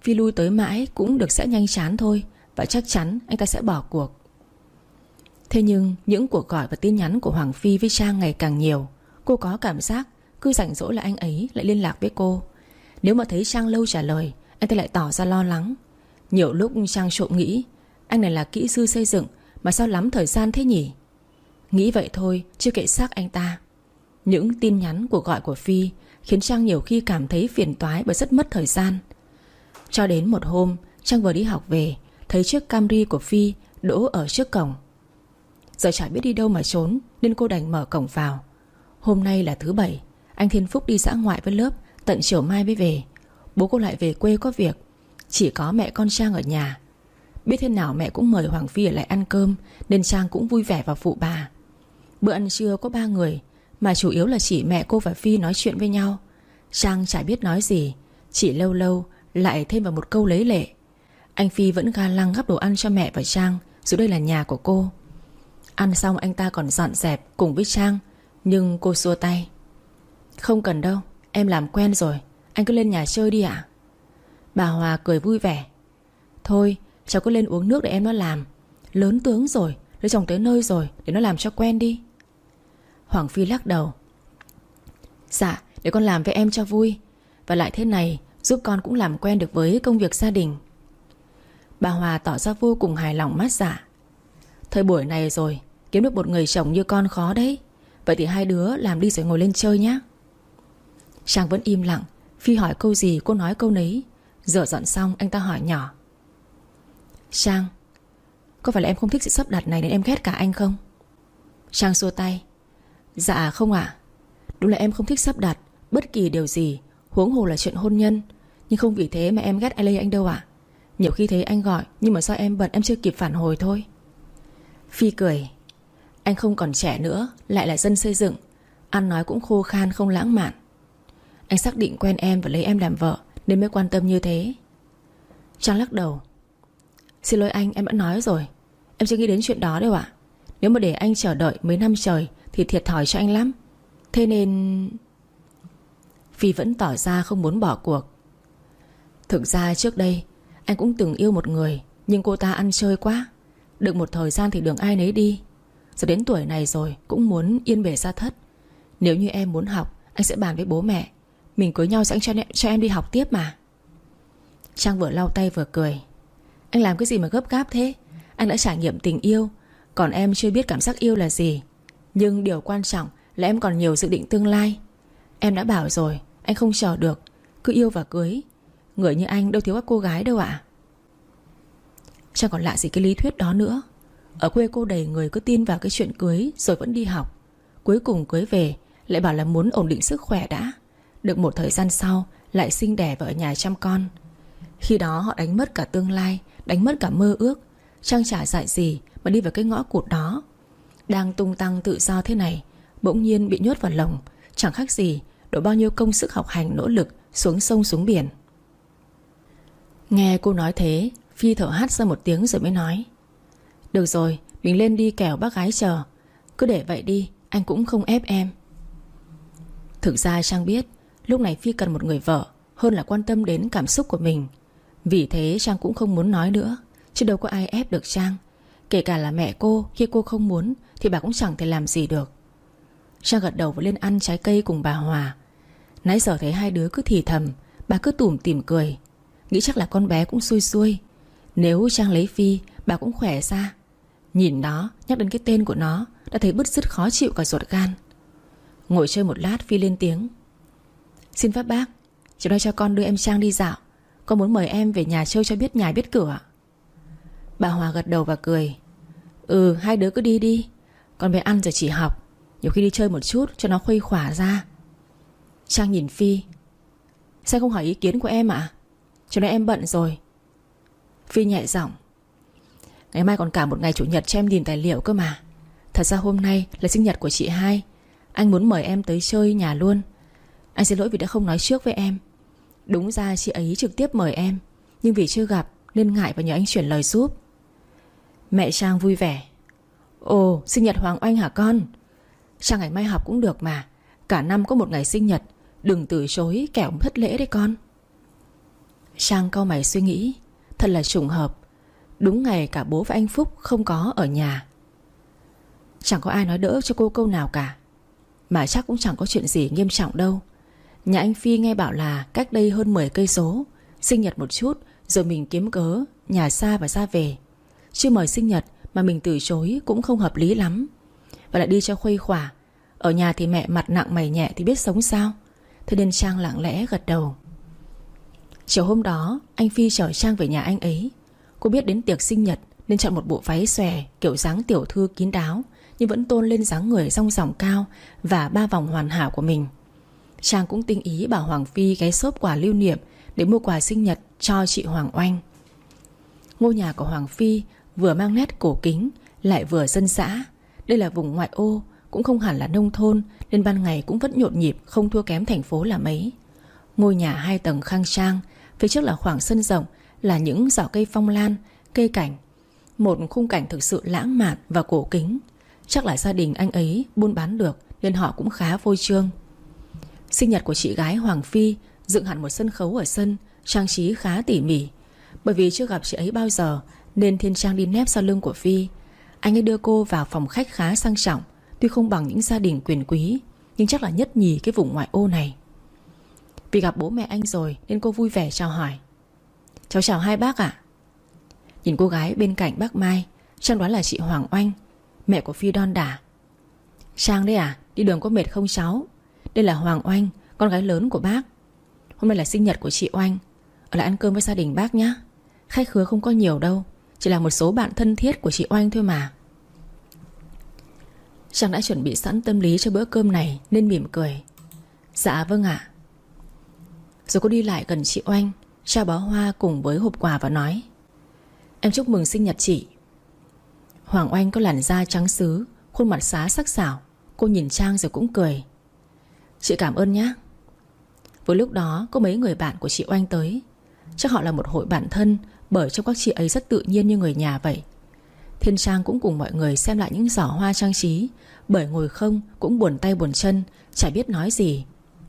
Phi lui tới mãi cũng được sẽ nhanh chán thôi, và chắc chắn anh ta sẽ bỏ cuộc. Thế nhưng những cuộc gọi và tin nhắn của Hoàng Phi với Trang ngày càng nhiều. Cô có cảm giác cứ rảnh rỗi là anh ấy lại liên lạc với cô. Nếu mà thấy Trang lâu trả lời, anh ta lại tỏ ra lo lắng. Nhiều lúc Trang trộm nghĩ anh này là kỹ sư xây dựng mà sao lắm thời gian thế nhỉ. Nghĩ vậy thôi chứ kệ xác anh ta. Những tin nhắn cuộc gọi của Phi khiến Trang nhiều khi cảm thấy phiền toái bởi rất mất thời gian. Cho đến một hôm Trang vừa đi học về, thấy chiếc Camry của Phi đỗ ở trước cổng. Giờ chả biết đi đâu mà trốn nên cô đành mở cổng vào. Hôm nay là thứ Bảy, anh Thiên Phúc đi dã ngoại với lớp, tận chiều mai mới về. Bố cô lại về quê có việc, chỉ có mẹ con Trang ở nhà. Biết thế nào mẹ cũng mời Hoàng Phi ở lại ăn cơm, nên Trang cũng vui vẻ vào phụ bà. Bữa ăn trưa có 3 người, mà chủ yếu là chỉ mẹ cô và Phi nói chuyện với nhau. Trang chả biết nói gì, chỉ lâu lâu lại thêm vào một câu lấy lệ. Anh Phi vẫn ga lăng gắp đồ ăn cho mẹ và Trang, dù đây là nhà của cô. Ăn xong anh ta còn dọn dẹp cùng với Trang, nhưng cô xua tay. Không cần đâu, em làm quen rồi, anh cứ lên nhà chơi đi ạ. Bà Hòa cười vui vẻ. Thôi cháu cứ lên uống nước để em nó làm. Lớn tướng rồi, lấy chồng tới nơi rồi, để nó làm cho quen đi. Hoàng Phi lắc đầu. Dạ, để con làm với em cho vui. Và lại thế này giúp con cũng làm quen được với công việc gia đình. Bà Hòa tỏ ra vô cùng hài lòng mát dạ. Thời buổi này rồi, kiếm được một người chồng như con khó đấy. Vậy thì hai đứa làm đi rồi ngồi lên chơi nhé. Trang vẫn im lặng. Phi hỏi câu gì cô nói câu nấy. Rửa dọn xong anh ta hỏi nhỏ. Trang, có phải là em không thích sự sắp đặt này nên em ghét cả anh không? Trang xua tay. Dạ không ạ. Đúng là em không thích sắp đặt bất kỳ điều gì, huống hồ là chuyện hôn nhân. Nhưng không vì thế mà em ghét LA anh đâu ạ. Nhiều khi thấy anh gọi, nhưng mà sao em bận em chưa kịp phản hồi thôi. Phi cười. Anh không còn trẻ nữa, lại là dân xây dựng, ăn nói cũng khô khan không lãng mạn. Anh xác định quen em và lấy em làm vợ nên mới quan tâm như thế. Trang lắc đầu. Xin lỗi anh, em đã nói rồi, em chưa nghĩ đến chuyện đó đâu ạ. Nếu mà để anh chờ đợi mấy năm trời thì thiệt thòi cho anh lắm. Thế nên... Phi vẫn tỏ ra không muốn bỏ cuộc. Thực ra trước đây anh cũng từng yêu một người, nhưng cô ta ăn chơi quá. Được một thời gian thì đường ai nấy đi. Giờ đến tuổi này rồi cũng muốn yên bề gia thất. Nếu như em muốn học, anh sẽ bàn với bố mẹ. Mình cưới nhau sẽ cho em đi học tiếp mà. Trang vừa lau tay vừa cười. Anh làm cái gì mà gấp gáp thế? Anh đã trải nghiệm tình yêu, còn em chưa biết cảm giác yêu là gì. Nhưng điều quan trọng là em còn nhiều dự định tương lai. Em đã bảo rồi, anh không chờ được, cứ yêu và cưới. Người như anh đâu thiếu các cô gái đâu ạ. Chẳng còn lạ gì cái lý thuyết đó nữa. Ở quê cô đầy người cứ tin vào cái chuyện cưới rồi vẫn đi học. Cuối cùng cưới về lại bảo là muốn ổn định sức khỏe đã. Được một thời gian sau lại sinh đẻ và ở nhà chăm con. Khi đó họ đánh mất cả tương lai, đánh mất cả mơ ước. Trang chả dạy gì mà đi vào cái ngõ cụt đó. Đang tung tăng tự do thế này, bỗng nhiên bị nhốt vào lồng. Chẳng khác gì đổ bao nhiêu công sức học hành nỗ lực xuống sông xuống biển. Nghe cô nói thế, Phi thở hắt ra một tiếng rồi mới nói. Được rồi, mình lên đi kẻo bác gái chờ. Cứ để vậy đi, anh cũng không ép em. Thực ra Trang biết lúc này Phi cần một người vợ hơn là quan tâm đến cảm xúc của mình. Vì thế Trang cũng không muốn nói nữa. Chứ đâu có ai ép được Trang. Kể cả là mẹ cô, khi cô không muốn thì bà cũng chẳng thể làm gì được. Trang gật đầu và lên ăn trái cây cùng bà Hòa. Nãy giờ thấy hai đứa cứ thì thầm, bà cứ tủm tỉm cười. Nghĩ chắc là con bé cũng xui xui. Nếu Trang lấy Phi, bà cũng khỏe ra. Nhìn nó, nhắc đến cái tên của nó đã thấy bứt rứt khó chịu cả ruột gan. Ngồi chơi một lát Phi lên tiếng. Xin phép bác, chiều nay cho con đưa em Trang đi dạo. Con muốn mời em về nhà chơi cho biết nhà biết cửa. Bà Hòa gật đầu và cười. Ừ, hai đứa cứ đi đi. Con bé ăn rồi chỉ học. Nhiều khi đi chơi một chút cho nó khuây khỏa ra. Trang nhìn Phi. Sao không hỏi ý kiến của em ạ? Chiều nay em bận rồi. Phi nhẹ giọng. Ngày mai còn cả một ngày chủ nhật cho em nhìn tài liệu cơ mà. Thật ra hôm nay là sinh nhật của chị hai. Anh muốn mời em tới chơi nhà luôn. Anh xin lỗi vì đã không nói trước với em. Đúng ra chị ấy trực tiếp mời em, nhưng vì chưa gặp nên ngại và nhờ anh chuyển lời giúp. Mẹ Trang vui vẻ. Ồ, sinh nhật Hoàng Oanh hả con? Trang ngày mai học cũng được mà. Cả năm có một ngày sinh nhật, đừng từ chối kẻo thất lễ đấy con. Trang cau mày suy nghĩ. Thật là trùng hợp, đúng ngày cả bố và anh Phúc không có ở nhà. Chẳng có ai nói đỡ cho cô câu nào cả. Mà chắc cũng chẳng có chuyện gì nghiêm trọng đâu. Nhà anh Phi nghe bảo là cách đây hơn 10 cây số, sinh nhật một chút rồi mình kiếm cớ nhà xa và ra về. Chứ mời sinh nhật mà mình từ chối cũng không hợp lý lắm. Và lại đi cho khuây khỏa. Ở nhà thì mẹ mặt nặng mày nhẹ thì biết sống sao. Thế nên Trang lặng lẽ gật đầu. Chiều hôm đó anh Phi chở Trang về nhà anh ấy. Cô biết đến tiệc sinh nhật nên chọn một bộ váy xòe kiểu dáng tiểu thư kín đáo, nhưng vẫn tôn lên dáng người dong dỏng cao và 3 vòng hoàn hảo của mình. Trang cũng tinh ý bảo Hoàng Phi ghé xốp quà lưu niệm để mua quà sinh nhật cho chị Hoàng Oanh. Ngôi nhà của Hoàng Phi vừa mang nét cổ kính lại vừa dân dã. Đây là vùng ngoại ô, cũng không hẳn là nông thôn, nên ban ngày cũng vẫn nhộn nhịp, không thua kém thành phố là mấy. Ngôi nhà 2 tầng khang trang, phía trước là khoảng sân rộng, là những giỏ cây phong lan, cây cảnh. Một khung cảnh thực sự lãng mạn và cổ kính. Chắc là gia đình anh ấy buôn bán được nên họ cũng khá phô trương. Sinh nhật của chị gái Hoàng Phi dựng hẳn một sân khấu ở sân, trang trí khá tỉ mỉ. Bởi vì chưa gặp chị ấy bao giờ nên Thiên Trang đi nép sau lưng của Phi. Anh ấy đưa cô vào phòng khách khá sang trọng. Tuy không bằng những gia đình quyền quý, nhưng chắc là nhất nhì cái vùng ngoại ô này. Vì gặp bố mẹ anh rồi nên cô vui vẻ chào hỏi. Cháu chào hai bác ạ. Nhìn cô gái bên cạnh bác Mai, Trang đoán là chị Hoàng Oanh, mẹ của Phi đon đả. Trang đấy à, đi đường có mệt không cháu? Đây là Hoàng Oanh, con gái lớn của bác. Hôm nay là sinh nhật của chị Oanh, ở lại ăn cơm với gia đình bác nhé. Khách khứa không có nhiều đâu, chỉ là một số bạn thân thiết của chị Oanh thôi mà. Trang đã chuẩn bị sẵn tâm lý cho bữa cơm này nên mỉm cười. Dạ vâng ạ. Rồi cô đi lại gần chị Oanh, trao bó hoa cùng với hộp quà và nói: Em chúc mừng sinh nhật chị. Hoàng Oanh có làn da trắng sứ, khuôn mặt xá sắc sảo. Cô nhìn Trang rồi cũng cười. Chị cảm ơn nhé. Với lúc đó có mấy người bạn của chị Oanh tới. Chắc họ là một hội bạn thân, bởi trong các chị ấy rất tự nhiên như người nhà vậy. Thiên Trang cũng cùng mọi người xem lại những giỏ hoa trang trí, bởi ngồi không cũng buồn tay buồn chân, chả biết nói gì.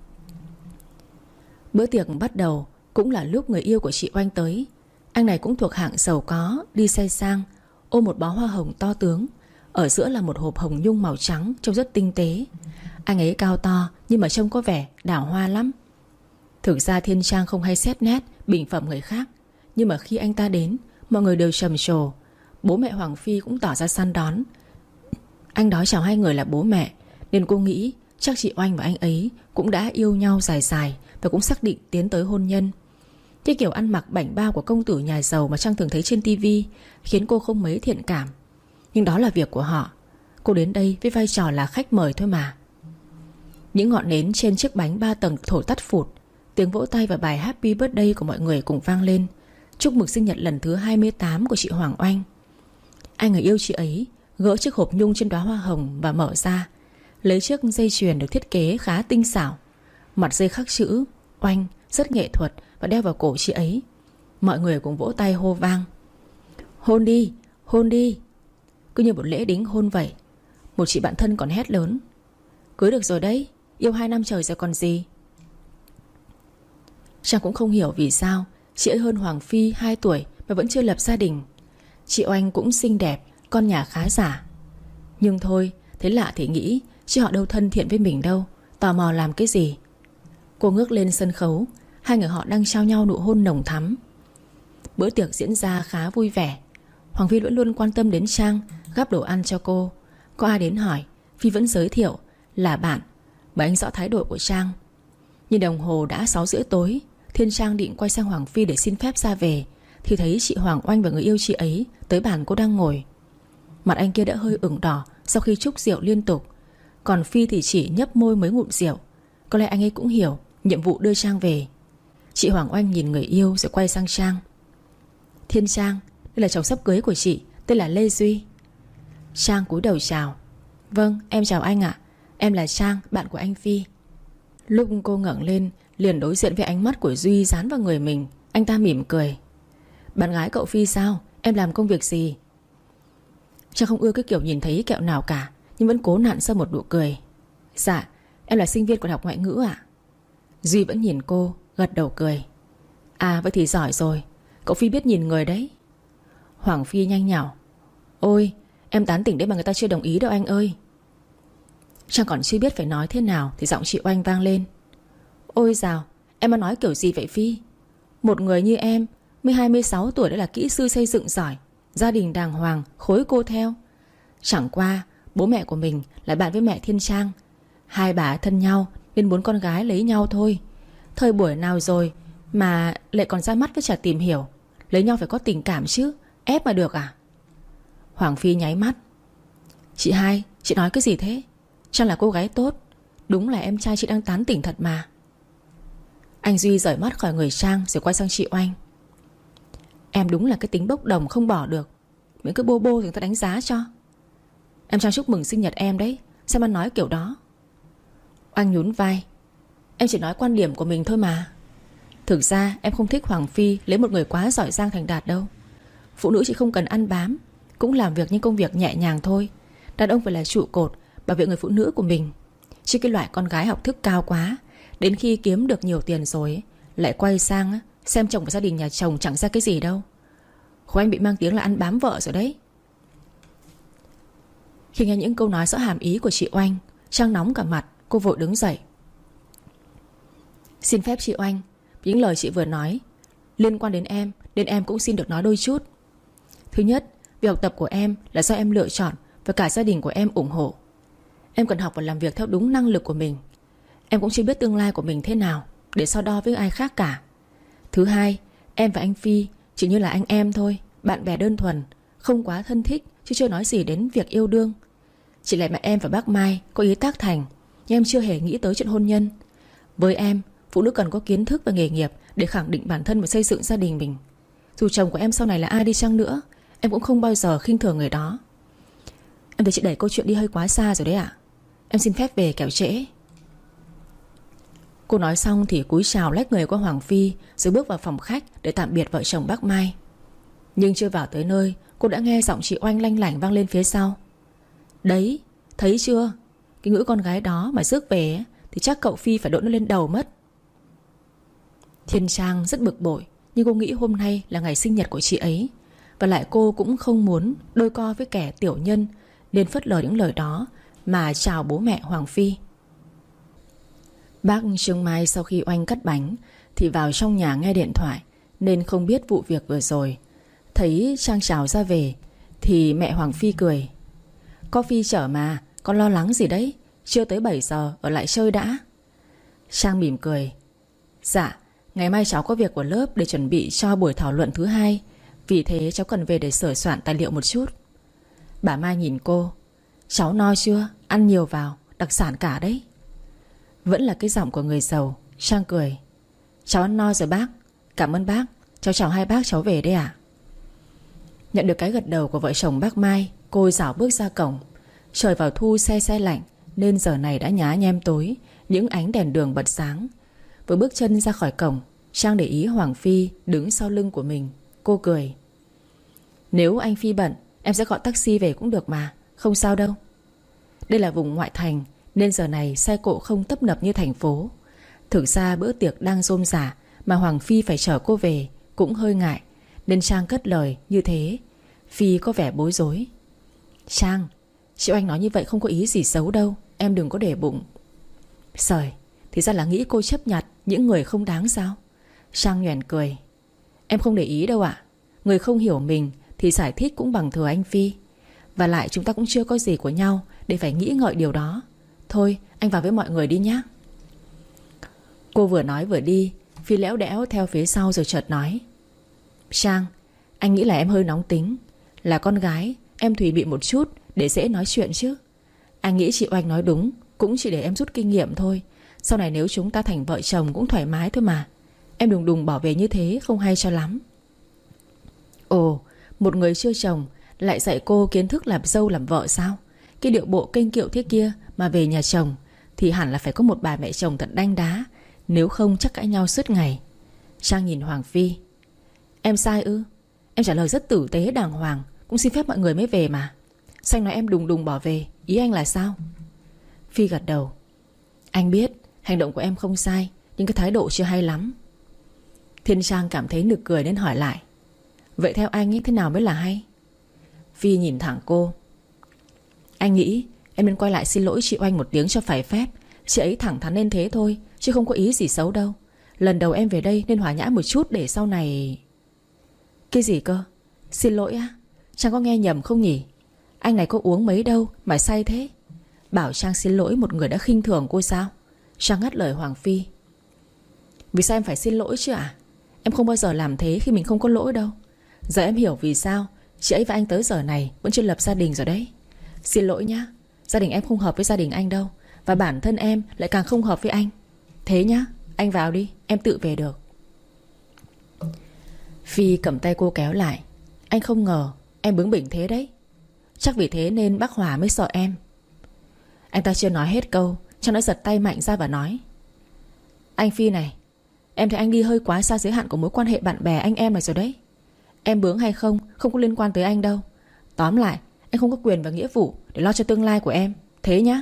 Bữa tiệc bắt đầu cũng là lúc người yêu của chị Oanh tới. Anh này cũng thuộc hạng giàu có, đi xe sang, ôm một bó hoa hồng to tướng. Ở giữa là một hộp hồng nhung màu trắng, trông rất tinh tế. Anh ấy cao to nhưng mà trông có vẻ đào hoa lắm. Thực ra Thiên Trang không hay xét nét bình phẩm người khác, nhưng mà khi anh ta đến, mọi người đều trầm trồ. Bố mẹ Hoàng Phi cũng tỏ ra săn đón. Anh đó chào hai người là bố mẹ, nên cô nghĩ chắc chị Oanh và anh ấy cũng đã yêu nhau dài dài và cũng xác định tiến tới hôn nhân. Cái kiểu ăn mặc bảnh bao của công tử nhà giàu mà Trang thường thấy trên tivi khiến cô không mấy thiện cảm. Nhưng đó là việc của họ. Cô đến đây với vai trò là khách mời thôi mà. Những ngọn nến trên chiếc bánh 3 tầng thổi tắt phụt. Tiếng vỗ tay và bài Happy Birthday của mọi người cùng vang lên, chúc mừng sinh nhật lần thứ 28 của chị Hoàng Oanh. Anh người yêu chị ấy gỡ chiếc hộp nhung trên đóa hoa hồng và mở ra, lấy chiếc dây chuyền được thiết kế khá tinh xảo. Mặt dây khắc chữ Oanh rất nghệ thuật và đeo vào cổ chị ấy. Mọi người cũng vỗ tay hô vang: Hôn đi, hôn đi. Cứ như một lễ đính hôn vậy. Một chị bạn thân còn hét lớn: Cưới được rồi đấy, yêu 2 năm trời rồi còn gì. Trang cũng không hiểu vì sao chị ấy hơn Hoàng Phi 2 tuổi mà vẫn chưa lập gia đình. Chị Oanh cũng xinh đẹp, con nhà khá giả. Nhưng thôi, thấy lạ thì nghĩ, chứ họ đâu thân thiện với mình đâu, tò mò làm cái gì. Cô ngước lên sân khấu, hai người họ đang trao nhau nụ hôn nồng thắm. Bữa tiệc diễn ra khá vui vẻ. Hoàng Phi vẫn luôn quan tâm đến Trang, gắp đồ ăn cho cô. Có ai đến hỏi, Phi vẫn giới thiệu là bạn, bởi anh rõ thái độ của Trang. Nhìn đồng hồ đã 6 rưỡi tối, Thiên Trang định quay sang Hoàng Phi để xin phép ra về, thì thấy chị Hoàng Oanh và người yêu chị ấy tới bàn cô đang ngồi. Mặt anh kia đã hơi ửng đỏ sau khi trúc rượu liên tục, còn Phi thì chỉ nhấp môi mấy ngụm rượu. Có lẽ anh ấy cũng hiểu nhiệm vụ đưa Trang về. Chị Hoàng Oanh nhìn người yêu rồi quay sang Trang: Thiên Trang, đây là chồng sắp cưới của chị, tên là Lê Duy. Trang cúi đầu chào: Vâng, em chào anh ạ. Em là Trang, bạn của anh Phi. Lúc cô ngẩng lên, liền đối diện với ánh mắt của Duy dán vào người mình. Anh ta mỉm cười: Bạn gái cậu Phi sao? Em làm công việc gì? Trang không ưa cái kiểu nhìn thấy kẹo nào cả, nhưng vẫn cố nặn ra một nụ cười: Dạ, em là sinh viên của Đại học Ngoại ngữ ạ. Duy vẫn nhìn cô, gật đầu cười: À vậy thì giỏi rồi, cậu Phi biết nhìn người đấy. Hoàng Phi nhanh nhảu: Ôi em tán tỉnh đấy mà người ta chưa đồng ý đâu anh ơi. Trang còn chưa biết phải nói thế nào thì giọng chị Oanh vang lên: Ôi dào, em mà nói kiểu gì vậy Phi? Một người như em mới 26 tuổi đã là kỹ sư xây dựng giỏi, gia đình đàng hoàng, khối cô theo. Chẳng qua bố mẹ của mình là bạn với mẹ Thiên Trang, hai bà thân nhau nên muốn con gái lấy nhau thôi. Thời buổi nào rồi mà lại còn ra mắt với chả tìm hiểu. Lấy nhau phải có tình cảm chứ, ép mà được à? Hoàng Phi nháy mắt: Chị hai, chị nói cái gì thế? Trang là cô gái tốt, đúng là em trai chị đang tán tỉnh thật mà. Anh Duy rời mắt khỏi người Trang rồi quay sang chị Oanh: Em đúng là cái tính bốc đồng không bỏ được. Những cái bô bô thì người ta đánh giá cho. Em Trang chúc mừng sinh nhật em đấy, sao mà nói kiểu đó? Oanh nhún vai: Em chỉ nói quan điểm của mình thôi mà. Thực ra em không thích Hoàng Phi lấy một người quá giỏi giang thành đạt đâu. Phụ nữ chỉ không cần ăn bám, cũng làm việc những công việc nhẹ nhàng thôi. Đàn ông phải là trụ cột bảo vệ người phụ nữ của mình. Chứ cái loại con gái học thức cao quá, đến khi kiếm được nhiều tiền rồi lại quay sang xem chồng và gia đình nhà chồng chẳng ra cái gì đâu. Khổ anh bị mang tiếng là ăn bám vợ rồi đấy. Khi nghe những câu nói rõ hàm ý của chị Oanh, Trang nóng cả mặt. Cô vội đứng dậy: Xin phép chị Oanh, những lời chị vừa nói liên quan đến em, nên em cũng xin được nói đôi chút. Thứ nhất, việc học tập của em là do em lựa chọn và cả gia đình của em ủng hộ. Em cần học và làm việc theo đúng năng lực của mình. Em cũng chưa biết tương lai của mình thế nào để so đo với ai khác cả. Thứ hai, em và anh Phi chỉ như là anh em thôi, bạn bè đơn thuần, không quá thân thích, chứ chưa nói gì đến việc yêu đương. Chỉ là mẹ em và bác Mai có ý tác thành, nhưng em chưa hề nghĩ tới chuyện hôn nhân. Với em, phụ nữ cần có kiến thức và nghề nghiệp để khẳng định bản thân và xây dựng gia đình mình. Dù chồng của em sau này là ai đi chăng nữa, em cũng không bao giờ khinh thường người đó. Em thấy chị đẩy câu chuyện đi hơi quá xa rồi đấy ạ. Em xin phép về kẻo trễ. Cô nói xong thì cúi chào lách người qua Hoàng Phi, rồi bước vào phòng khách để tạm biệt vợ chồng bác Mai. Nhưng chưa vào tới nơi, cô đã nghe giọng chị Oanh lanh lảnh vang lên phía sau: Đấy, thấy chưa? Cái ngữ con gái đó mà rước về thì chắc cậu Phi phải đội nó lên đầu mất. Thiên Trang rất bực bội, nhưng cô nghĩ hôm nay là ngày sinh nhật của chị ấy, và lại cô cũng không muốn đôi co với kẻ tiểu nhân, nên phớt lờ những lời đó mà chào bố mẹ Hoàng Phi. Bác Trương Mai sau khi Oanh cắt bánh thì vào trong nhà nghe điện thoại, nên không biết vụ việc vừa rồi. Thấy Trang chào ra về thì mẹ Hoàng Phi cười: Có Phi chở mà, con lo lắng gì đấy, chưa tới 7 giờ ở lại chơi đã. Trang mỉm cười: Dạ, ngày mai cháu có việc của lớp để chuẩn bị cho buổi thảo luận thứ hai, vì thế cháu cần về để sửa soạn tài liệu một chút. Bà Mai nhìn cô: Cháu no chưa? Ăn nhiều vào, đặc sản cả đấy. Vẫn là cái giọng của người giàu. Trang cười: Cháu ăn no rồi bác. Cảm ơn bác. Cháu chào hai bác, cháu về đây ạ. Nhận được cái gật đầu của vợ chồng bác Mai, cô dảo bước ra cổng. Trời vào thu se lạnh, nên giờ này đã nhá nhem tối, những ánh đèn đường bật sáng. Vừa bước chân ra khỏi cổng, Trang để ý Hoàng Phi đứng sau lưng của mình. Cô cười: Nếu anh Phi bận, em sẽ gọi taxi về cũng được mà, không sao đâu. Đây là vùng ngoại thành, nên giờ này xe cộ không tấp nập như thành phố. Thực ra bữa tiệc đang rôm rả mà Hoàng Phi phải chở cô về cũng hơi ngại, nên Trang cất lời như thế. Phi có vẻ bối rối: Trang, chị Oanh nói như vậy không có ý gì xấu đâu, em đừng có để bụng. Sời, thì ra là nghĩ cô chấp nhặt những người không đáng sao? Trang nhoẻn cười: Em không để ý đâu ạ. Người không hiểu mình thì giải thích cũng bằng thừa anh Phi. Và lại chúng ta cũng chưa có gì của nhau để phải nghĩ ngợi điều đó. Thôi anh vào với mọi người đi nhé. Cô vừa nói vừa đi. Phi lẽo đẽo theo phía sau rồi chợt nói: Trang, anh nghĩ là em hơi nóng tính. Là con gái, em thùy bị một chút để dễ nói chuyện chứ. Anh nghĩ chị Oanh nói đúng, cũng chỉ để em rút kinh nghiệm thôi. Sau này nếu chúng ta thành vợ chồng cũng thoải mái thôi mà. Em đùng đùng bỏ về như thế không hay cho lắm. Ồ, một người chưa chồng lại dạy cô kiến thức làm dâu làm vợ sao? Cái điệu bộ kênh kiệu thế kia mà về nhà chồng thì hẳn là phải có một bà mẹ chồng thật đanh đá, nếu không chắc cãi nhau suốt ngày. Trang nhìn Hoàng Phi: Em sai ư? Em trả lời rất tử tế đàng hoàng, cũng xin phép mọi người mới về mà. Sao anh nói em đùng đùng bỏ về? Ý anh là sao? Phi gật đầu: Anh biết hành động của em không sai, nhưng cái thái độ chưa hay lắm. Thiên Trang cảm thấy nực cười nên hỏi lại: Vậy theo anh ấy thế nào mới là hay? Phi nhìn thẳng cô: Anh nghĩ em nên quay lại xin lỗi chị Oanh một tiếng cho phải phép. Chị ấy thẳng thắn nên thế thôi, chứ không có ý gì xấu đâu. Lần đầu em về đây nên hòa nhã một chút để sau này... Cái gì cơ? Xin lỗi á? Trang có nghe nhầm không nhỉ? Anh này có uống mấy đâu mà say thế? Bảo Trang xin lỗi một người đã khinh thường cô sao? Trang ngắt lời Hoàng Phi: Vì sao em phải xin lỗi chứ ạ? Em không bao giờ làm thế khi mình không có lỗi đâu. Giờ em hiểu vì sao chị ấy và anh tới giờ này vẫn chưa lập gia đình rồi đấy. Xin lỗi nhá, gia đình em không hợp với gia đình anh đâu. Và bản thân em lại càng không hợp với anh. Thế nhá, anh vào đi, em tự về được. Phi cầm tay cô kéo lại: Anh không ngờ em bướng bỉnh thế đấy. Chắc vì thế nên bác Hòa mới sợ em. Anh ta chưa nói hết câu, Trang đã giật tay mạnh ra và nói: Anh Phi này, em thấy anh đi hơi quá xa giới hạn của mối quan hệ bạn bè anh em này rồi đấy. Em bướng hay không không có liên quan tới anh đâu. Tóm lại, anh không có quyền và nghĩa vụ để lo cho tương lai của em. Thế nhá.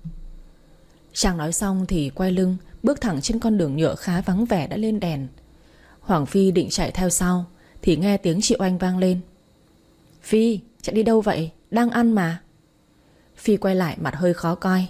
Trang nói xong thì quay lưng bước thẳng trên con đường nhựa khá vắng vẻ đã lên đèn. Hoàng Phi định chạy theo sau thì nghe tiếng chị Oanh vang lên: Phi, chạy đi đâu vậy? Đang ăn mà. Phi quay lại mặt hơi khó coi: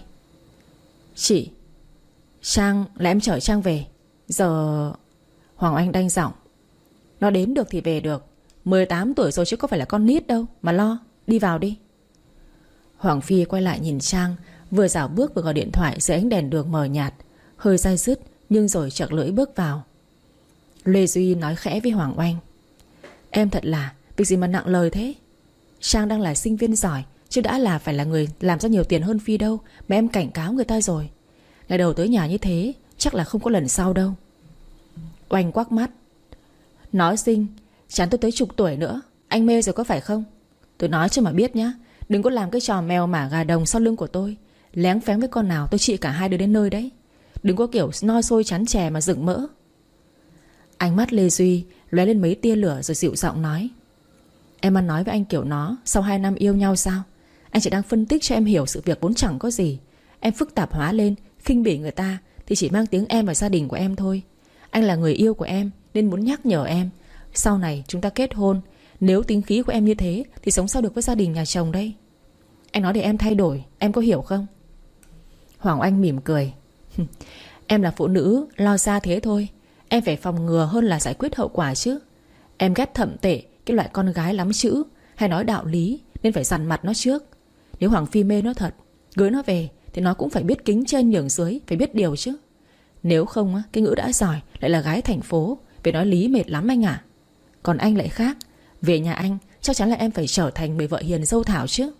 Chị Trang, là em chở Trang về. Giờ... Hoàng Oanh đanh giọng: Nó đến được thì về được. 18 tuổi rồi chứ có phải là con nít đâu mà lo. Đi vào đi. Hoàng Phi quay lại nhìn Trang, vừa dạo bước vừa gọi điện thoại dưới ánh đèn đường mờ nhạt, hơi day dứt nhưng rồi chợt lưỡi bước vào. Lê Duy nói khẽ với Hoàng Oanh: Em thật là việc gì mà nặng lời thế? Trang đang là sinh viên giỏi, chứ đã là phải là người làm ra nhiều tiền hơn Phi đâu mà em cảnh cáo người ta rồi. Ngày đầu tới nhà như thế chắc là không có lần sau đâu. Oanh quắc mắt: Nói xinh, chán tôi tới chục tuổi nữa. Anh mê rồi có phải không? Tôi nói cho mà biết nhá, đừng có làm cái trò mèo mả gà đồng sau lưng của tôi. Léng phén với con nào tôi trị cả hai đứa đến nơi đấy. Đừng có kiểu no sôi chán chè mà dựng mỡ. Ánh mắt Lê Duy lóe lên mấy tia lửa rồi dịu giọng nói: Em ăn nói với anh kiểu nó sau 2 năm yêu nhau sao? Anh chỉ đang phân tích cho em hiểu sự việc vốn chẳng có gì. Em phức tạp hóa lên, khinh bỉ người ta thì chỉ mang tiếng em và gia đình của em thôi. Anh là người yêu của em nên muốn nhắc nhở em, sau này chúng ta kết hôn, nếu tính khí của em như thế thì sống sao được với gia đình nhà chồng đây. Anh nói để em thay đổi, em có hiểu không? Hoàng Oanh mỉm cười: Em là phụ nữ, lo xa thế thôi. Em phải phòng ngừa hơn là giải quyết hậu quả chứ. Em ghét thậm tệ cái loại con gái lắm chữ hay nói đạo lý, nên phải dằn mặt nó trước. Nếu Hoàng Phi mê nó thật, cưới nó về thì nó cũng phải biết kính trên nhường dưới, phải biết điều chứ. Nếu không cái ngữ đã giỏi lại là gái thành phố, về nói lý mệt lắm anh ạ. Còn anh lại khác, về nhà anh chắc chắn là em phải trở thành người vợ hiền dâu thảo chứ.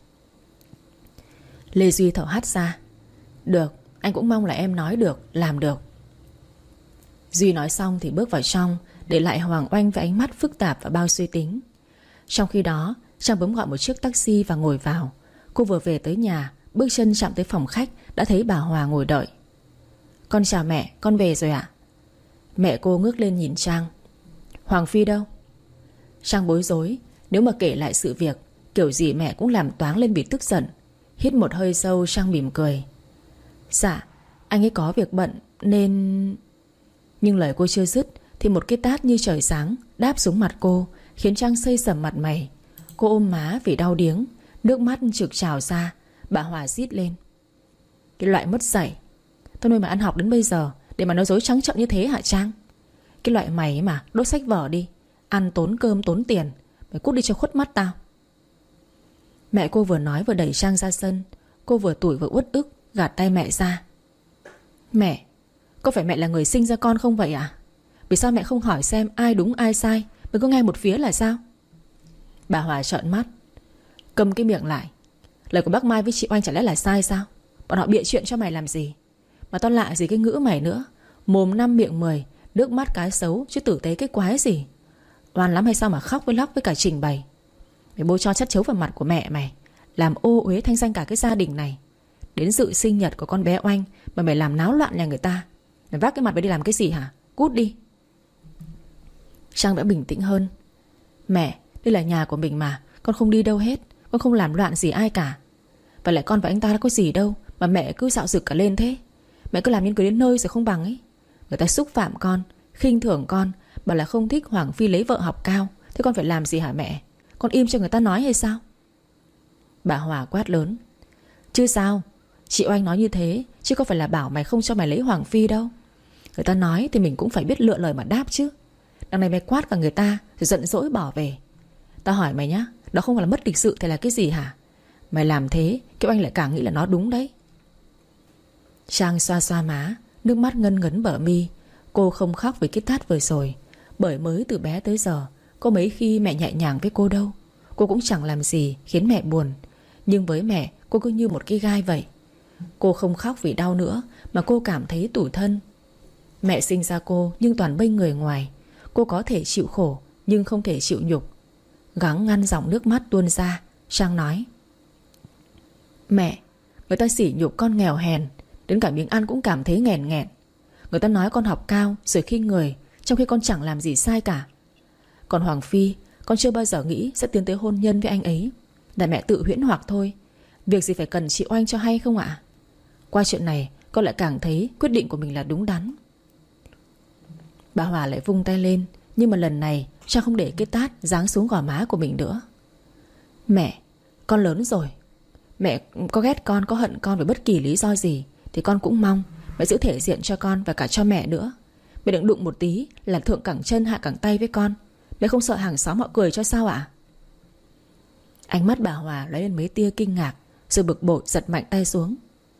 Lê Duy thở hắt ra: Được, anh cũng mong là em nói được, làm được. Duy nói xong thì bước vào trong, để lại Hoàng Oanh với ánh mắt phức tạp và bao suy tính. Trong khi đó Trang bấm gọi một chiếc taxi và ngồi vào. Cô vừa về tới nhà, bước chân chạm tới phòng khách đã thấy bà Hòa ngồi đợi. Con chào mẹ, con về rồi ạ. Mẹ cô ngước lên nhìn Trang: Hoàng Phi đâu? Trang bối rối, nếu mà kể lại sự việc kiểu gì mẹ cũng làm toáng lên vì tức giận. Hít một hơi sâu, Trang mỉm cười: Dạ, anh ấy có việc bận nên... Nhưng lời cô chưa dứt thì một cái tát như trời sáng đáp xuống mặt cô, khiến Trang xây sẩm mặt mày. Cô ôm má vì đau điếng, nước mắt trực trào ra. Bà Hòa rít lên: Cái loại mất dạy, tôi nuôi mà ăn học đến bây giờ để mà nói dối trắng trợn như thế hả Trang? Cái loại mày ấy mà đốt sách vở đi, ăn tốn cơm tốn tiền, mày cút đi cho khuất mắt tao. Mẹ cô vừa nói vừa đẩy Trang ra sân. Cô vừa tủi vừa uất ức gạt tay mẹ ra: Mẹ, có phải mẹ là người sinh ra con không vậy ạ? Vì sao mẹ không hỏi xem ai đúng ai sai, mới có nghe một phía là sao? Bà Hòa trợn mắt: Cầm cái miệng lại. Lời của bác Mai với chị Oanh chả lẽ là sai sao? Bọn họ bịa chuyện cho mày làm gì? Mà tao lạ gì cái ngữ mày nữa. Mồm 5 miệng 10, nước mắt cái xấu chứ tử tế cái quái gì. Oan lắm hay sao mà khóc với lóc với cả trình bày. Mày bôi cho chất chấu vào mặt của mẹ mày, làm ô uế thanh danh cả cái gia đình này. Đến dự sinh nhật của con bé Oanh mà mày làm náo loạn nhà người ta. Mày vác cái mặt mày đi làm cái gì hả? Cút đi. Trang đã bình tĩnh hơn: Mẹ, đây là nhà của mình mà, con không đi đâu hết. Con không làm loạn gì ai cả. Và lại con và anh ta đã có gì đâu mà mẹ cứ dạo dực cả lên thế. Mẹ cứ làm nhân cứ đến nơi rồi không bằng ấy. Người ta xúc phạm con, khinh thường con, bảo là không thích Hoàng Phi lấy vợ học cao. Thế con phải làm gì hả mẹ? Con im cho người ta nói hay sao? Bà Hòa quát lớn. Chứ sao? Chị Oanh nói như thế, chứ có phải là bảo mày không cho mày lấy Hoàng Phi đâu. Người ta nói thì mình cũng phải biết lựa lời mà đáp chứ. Đằng này mày quát cả người ta rồi giận dỗi bỏ về. Tao hỏi mày nhá, đó không phải là mất lịch sự thì là cái gì hả? Mày làm thế Kiều Anh lại càng nghĩ là nó đúng đấy. Trang xoa xoa má, nước mắt ngân ngấn bờ mi. Cô không khóc vì cái tát vừa rồi, bởi mới từ bé tới giờ có mấy khi mẹ nhẹ nhàng với cô đâu. Cô cũng chẳng làm gì khiến mẹ buồn. Nhưng với mẹ cô cứ như một cái gai vậy. Cô không khóc vì đau nữa, mà cô cảm thấy tủi thân. Mẹ sinh ra cô nhưng toàn bênh người ngoài. Cô có thể chịu khổ nhưng không thể chịu nhục. Gắng ngăn dòng nước mắt tuôn ra, Trang nói. Mẹ, người ta sỉ nhục con nghèo hèn, đến cả miếng ăn cũng cảm thấy nghèn nghẹn. Người ta nói con học cao rồi khinh người, trong khi con chẳng làm gì sai cả. Còn Hoàng Phi, con chưa bao giờ nghĩ sẽ tiến tới hôn nhân với anh ấy. Là mẹ tự huyễn hoặc thôi. Việc gì phải cần chị Oanh cho hay không ạ? Qua chuyện này con lại càng thấy quyết định của mình là đúng đắn. Bà Hòa lại vung tay lên, nhưng mà lần này Trang không để cái tát giáng xuống gò má của mình nữa. Mẹ, con lớn rồi. Mẹ có ghét con, có hận con vì bất kỳ lý do gì thì con cũng mong mẹ giữ thể diện cho con và cả cho mẹ nữa. Mẹ đừng đụng một tí là thượng cẳng chân hạ cẳng tay với con. Mẹ không sợ hàng xóm họ cười cho sao ạ? Ánh mắt bà Hòa lấy lên mấy tia kinh ngạc, rồi bực bội giật mạnh tay xuống.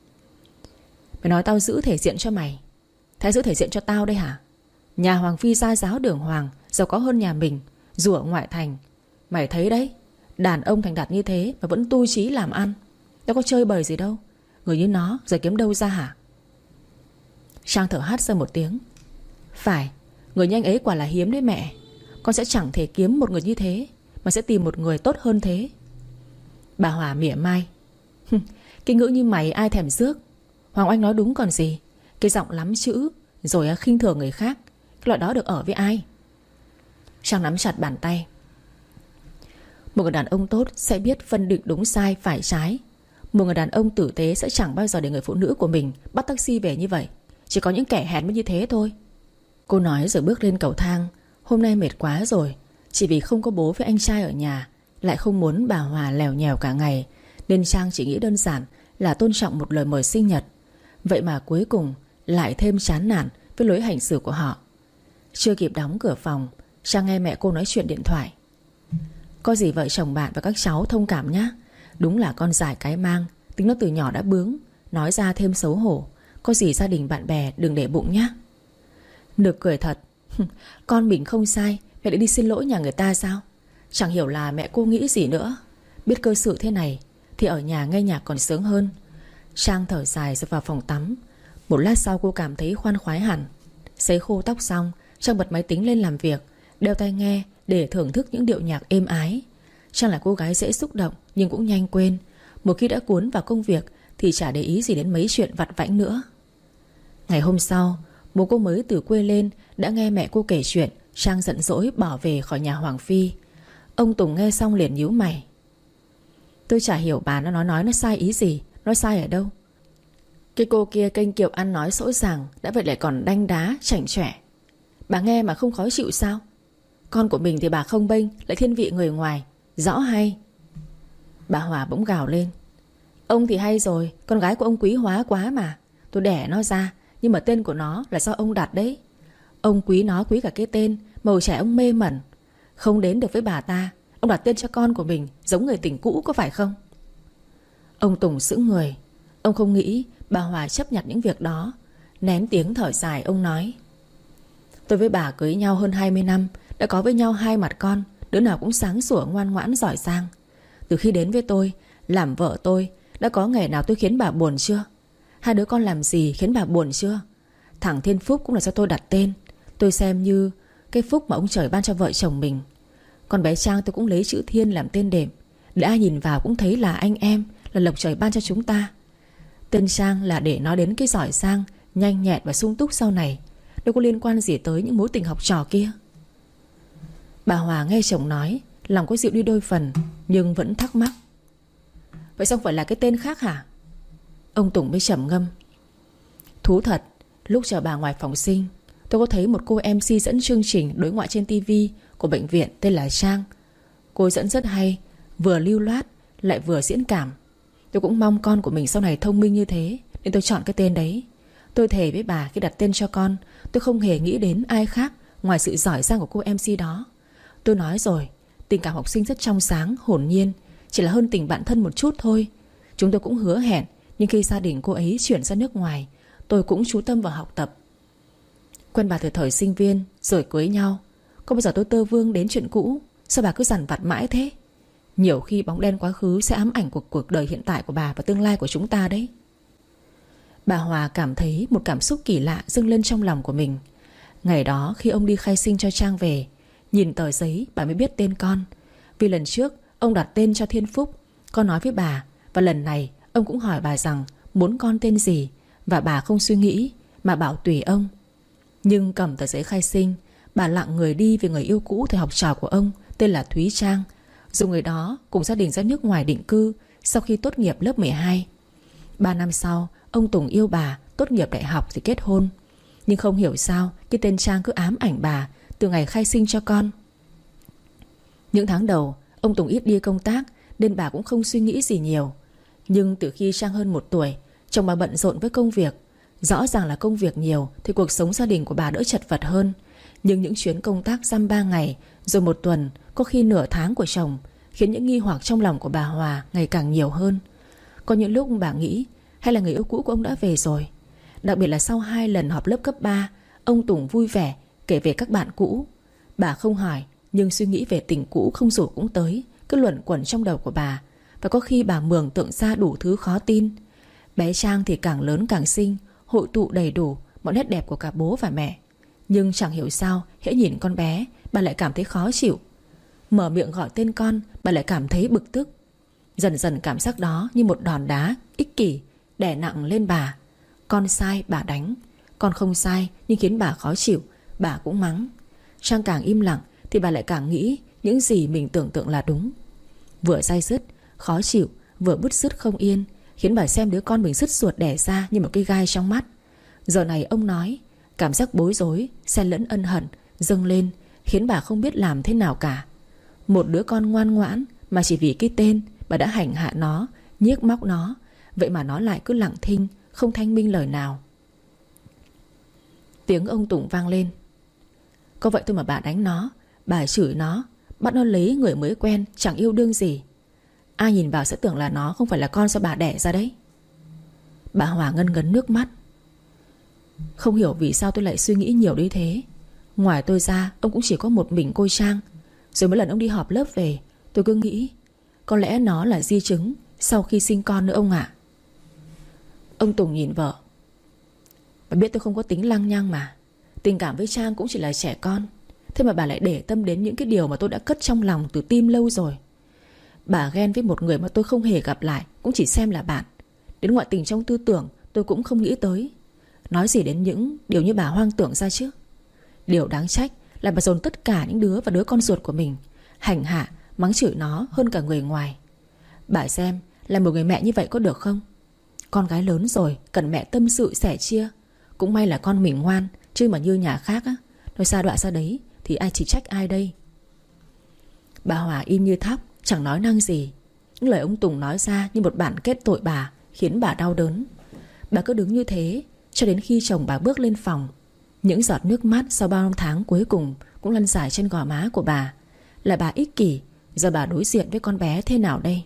Mày nói tao giữ thể diện cho mày, thế giữ thể diện cho tao đây hả? Nhà Hoàng Phi gia giáo đường hoàng, giàu có hơn nhà mình, dù ở ngoại thành. Mày thấy đấy, đàn ông thành đạt như thế mà vẫn tu chí làm ăn. Tao có chơi bời gì đâu. Người như nó giờ kiếm đâu ra hả? Trang thở hắt ra một tiếng. Phải, người như anh ấy quả là hiếm đấy mẹ. Con sẽ chẳng thể kiếm một người như thế, mà sẽ tìm một người tốt hơn thế. Bà Hòa mỉa mai. Cái ngữ như mày ai thèm rước. Hoàng Oanh nói đúng còn gì. Cái giọng lắm chữ rồi khinh thường người khác, cái loại đó được ở với ai? Trang nắm chặt bàn tay. Một người đàn ông tốt sẽ biết phân định đúng sai phải trái. Một người đàn ông tử tế sẽ chẳng bao giờ để người phụ nữ của mình bắt taxi về như vậy. Chỉ có những kẻ hèn mới như thế thôi. Cô nói rồi bước lên cầu thang. Hôm nay mệt quá rồi. Chỉ vì không có bố với anh trai ở nhà, lại không muốn bà Hòa lèo nhèo cả ngày, nên Trang chỉ nghĩ đơn giản là tôn trọng một lời mời sinh nhật. Vậy mà cuối cùng lại thêm chán nản với lối hành xử của họ. Chưa kịp đóng cửa phòng, Trang nghe mẹ cô nói chuyện điện thoại. Có gì vợ chồng bạn và các cháu thông cảm nhé. Đúng là con dại cái mang, tính nó từ nhỏ đã bướng, nói ra thêm xấu hổ. Có gì gia đình bạn bè đừng để bụng nhé. Nực cười thật. Con mình không sai, mẹ lại đi xin lỗi nhà người ta sao? Chẳng hiểu là mẹ cô nghĩ gì nữa. Biết cơ sự thế này thì ở nhà nghe nhạc còn sướng hơn. Trang thở dài rồi vào phòng tắm. Một lát sau cô cảm thấy khoan khoái hẳn. Sấy khô tóc xong, Trang bật máy tính lên làm việc, đeo tai nghe để thưởng thức những điệu nhạc êm ái. Trang là cô gái dễ xúc động nhưng cũng nhanh quên. Một khi đã cuốn vào công việc thì chả để ý gì đến mấy chuyện vặt vãnh nữa. Ngày hôm sau, bố cô mới từ quê lên đã nghe mẹ cô kể chuyện. Trang giận dỗi bỏ về khỏi nhà Hoàng Phi. Ông Tùng nghe xong liền nhíu mày. Tôi chả hiểu bà nó sai ý gì. Nó sai ở đâu? Cái cô kia kênh kiệu ăn nói sỗ sàng, đã vậy lại còn đanh đá chảnh chọe. Bà nghe mà không khó chịu sao? Con của mình thì bà không bênh, lại thiên vị người ngoài. Rõ hay. Bà Hòa bỗng gào lên. Ông thì hay rồi, con gái của ông quý hóa quá mà. Tôi đẻ nó ra, nhưng mà tên của nó là do ông đặt đấy. Ông quý nó quý cả cái tên, màu trẻ ông mê mẩn. Không đến được với bà ta, ông đặt tên cho con của mình giống người tình cũ có phải không? Ông Tùng sững người. Ông không nghĩ bà Hòa chấp nhận những việc đó. Nén tiếng thở dài ông nói. Tôi với bà cưới nhau hơn 20 năm, đã có với nhau 2 mặt con, đứa nào cũng sáng sủa ngoan ngoãn giỏi giang. Từ khi đến với tôi, làm vợ tôi, đã có ngày nào tôi khiến bà buồn chưa? 2 đứa con làm gì khiến bà buồn chưa? Thằng Thiên Phúc cũng là do tôi đặt tên. Tôi xem như cái phúc mà ông trời ban cho vợ chồng mình. Con bé Trang tôi cũng lấy chữ Thiên làm tên đệm, để ai nhìn vào cũng thấy là anh em, là lộc trời ban cho chúng ta. Tên Trang là để nói đến cái giỏi giang, nhanh nhẹn và sung túc sau này. Đâu có liên quan gì tới những mối tình học trò kia. Bà Hòa nghe chồng nói, lòng có dịu đi đôi phần, nhưng vẫn thắc mắc. Vậy sao phải là cái tên khác hả? Ông Tùng mới trầm ngâm. Thú thật, lúc chờ bà ngoài phòng sinh, tôi có thấy một cô MC dẫn chương trình đối ngoại trên TV của bệnh viện tên là Trang. Cô ấy dẫn rất hay, vừa lưu loát lại vừa diễn cảm. Tôi cũng mong con của mình sau này thông minh như thế, nên tôi chọn cái tên đấy. Tôi thề với bà khi đặt tên cho con, tôi không hề nghĩ đến ai khác ngoài sự giỏi giang của cô MC đó. Tôi nói rồi, tình cảm học sinh rất trong sáng, hồn nhiên, chỉ là hơn tình bạn thân một chút thôi. Chúng tôi cũng hứa hẹn, nhưng khi gia đình cô ấy chuyển ra nước ngoài, tôi cũng chú tâm vào học tập. Quen bà từ thời sinh viên rồi cưới nhau. Có bao giờ tôi tơ vương đến chuyện cũ? Sao bà cứ dằn vặt mãi thế? Nhiều khi bóng đen quá khứ sẽ ám ảnh cuộc đời hiện tại của bà và tương lai của chúng ta đấy. Bà Hòa cảm thấy một cảm xúc kỳ lạ dâng lên trong lòng của mình. Ngày đó khi ông đi khai sinh cho Trang về, nhìn tờ giấy bà mới biết tên con. Vì lần trước ông đặt tên cho Thiên Phúc, con nói với bà. Và lần này ông cũng hỏi bà rằng muốn con tên gì, và bà không suy nghĩ mà bảo tùy ông. Nhưng cầm tờ giấy khai sinh, bà lặng người đi về người yêu cũ thời học trò của ông tên là Thúy Trang. Dù người đó cùng gia đình ra nước ngoài định cư sau khi tốt nghiệp lớp 12. 3 năm sau, ông Tùng yêu bà, tốt nghiệp đại học thì kết hôn. Nhưng không hiểu sao cái tên Trang cứ ám ảnh bà từ ngày khai sinh cho con. Những tháng đầu ông Tùng ít đi công tác nên bà cũng không suy nghĩ gì nhiều. Nhưng từ khi Trang hơn 1 tuổi, chồng bà bận rộn với công việc. Rõ ràng là công việc nhiều thì cuộc sống gia đình của bà đỡ chật vật hơn. Nhưng những chuyến công tác dăm 3 ngày, rồi 1 tuần, có khi nửa tháng của chồng, khiến những nghi hoặc trong lòng của bà Hòa ngày càng nhiều hơn. Có những lúc bà nghĩ hay là người yêu cũ của ông đã về rồi. Đặc biệt là sau 2 lần họp lớp cấp 3, ông Tùng vui vẻ kể về các bạn cũ. Bà không hỏi, nhưng suy nghĩ về tình cũ không rủ cũng tới, cứ luẩn quẩn trong đầu của bà. Và có khi bà mường tượng ra đủ thứ khó tin. Bé Trang thì càng lớn càng xinh, hội tụ đầy đủ mọi nét đẹp của cả bố và mẹ. Nhưng chẳng hiểu sao hễ nhìn con bé, bà lại cảm thấy khó chịu. Mở miệng gọi tên con, bà lại cảm thấy bực tức. Dần dần cảm giác đó như một đòn đá ích kỷ đè nặng lên bà. Con sai bà đánh, con không sai nhưng khiến bà khó chịu, bà cũng mắng. Trang càng im lặng thì bà lại càng nghĩ những gì mình tưởng tượng là đúng. Vừa day dứt, khó chịu, vừa bứt rứt không yên, khiến bà xem đứa con mình sứt ruột đẻ ra như một cái gai trong mắt. Giờ này ông nói, cảm giác bối rối xen lẫn ân hận dâng lên, khiến bà không biết làm thế nào cả. Một đứa con ngoan ngoãn mà chỉ vì cái tên bà đã hành hạ nó, nhiếc móc nó, vậy mà nó lại cứ lặng thinh, không thanh minh lời nào. Tiếng ông Tùng vang lên. Có vậy thôi mà bà đánh nó, bà chửi nó, bắt nó lấy người mới quen, chẳng yêu đương gì. Ai nhìn vào sẽ tưởng là nó không phải là con do bà đẻ ra đấy. Bà Hòa ngân ngấn nước mắt. Không hiểu vì sao tôi lại suy nghĩ nhiều đến thế. Ngoài tôi ra ông cũng chỉ có một mình cô Trang. Rồi mỗi lần ông đi họp lớp về, tôi cứ nghĩ có lẽ nó là di chứng sau khi sinh con nữa ông ạ. Ông Tùng nhìn vợ. Bà biết tôi không có tính lăng nhăng mà. Tình cảm với Trang cũng chỉ là trẻ con. Thế mà bà lại để tâm đến những cái điều mà tôi đã cất trong lòng từ tim lâu rồi. Bà ghen với một người mà tôi không hề gặp lại, cũng chỉ xem là bạn. Đến ngoại tình trong tư tưởng tôi cũng không nghĩ tới. Nói gì đến những điều như bà hoang tưởng ra chứ. Điều đáng trách là bà dồn tất cả những đứa và đứa con ruột của mình, hành hạ, mắng chửi nó hơn cả người ngoài. Bà xem là một người mẹ như vậy có được không? Con gái lớn rồi, cần mẹ tâm sự sẻ chia. Cũng may là con mình ngoan, chứ mà như nhà khác á, nói xa đọa ra đấy thì ai chỉ trách ai đây. Bà Hòa im như thóc, chẳng nói năng gì. Những lời ông Tùng nói ra như một bản kết tội bà, khiến bà đau đớn. Bà cứ đứng như thế cho đến khi chồng bà bước lên phòng. Những giọt nước mắt sau bao năm tháng cuối cùng cũng lăn dài trên gò má của bà. Là bà ích kỷ, giờ bà đối diện với con bé thế nào đây?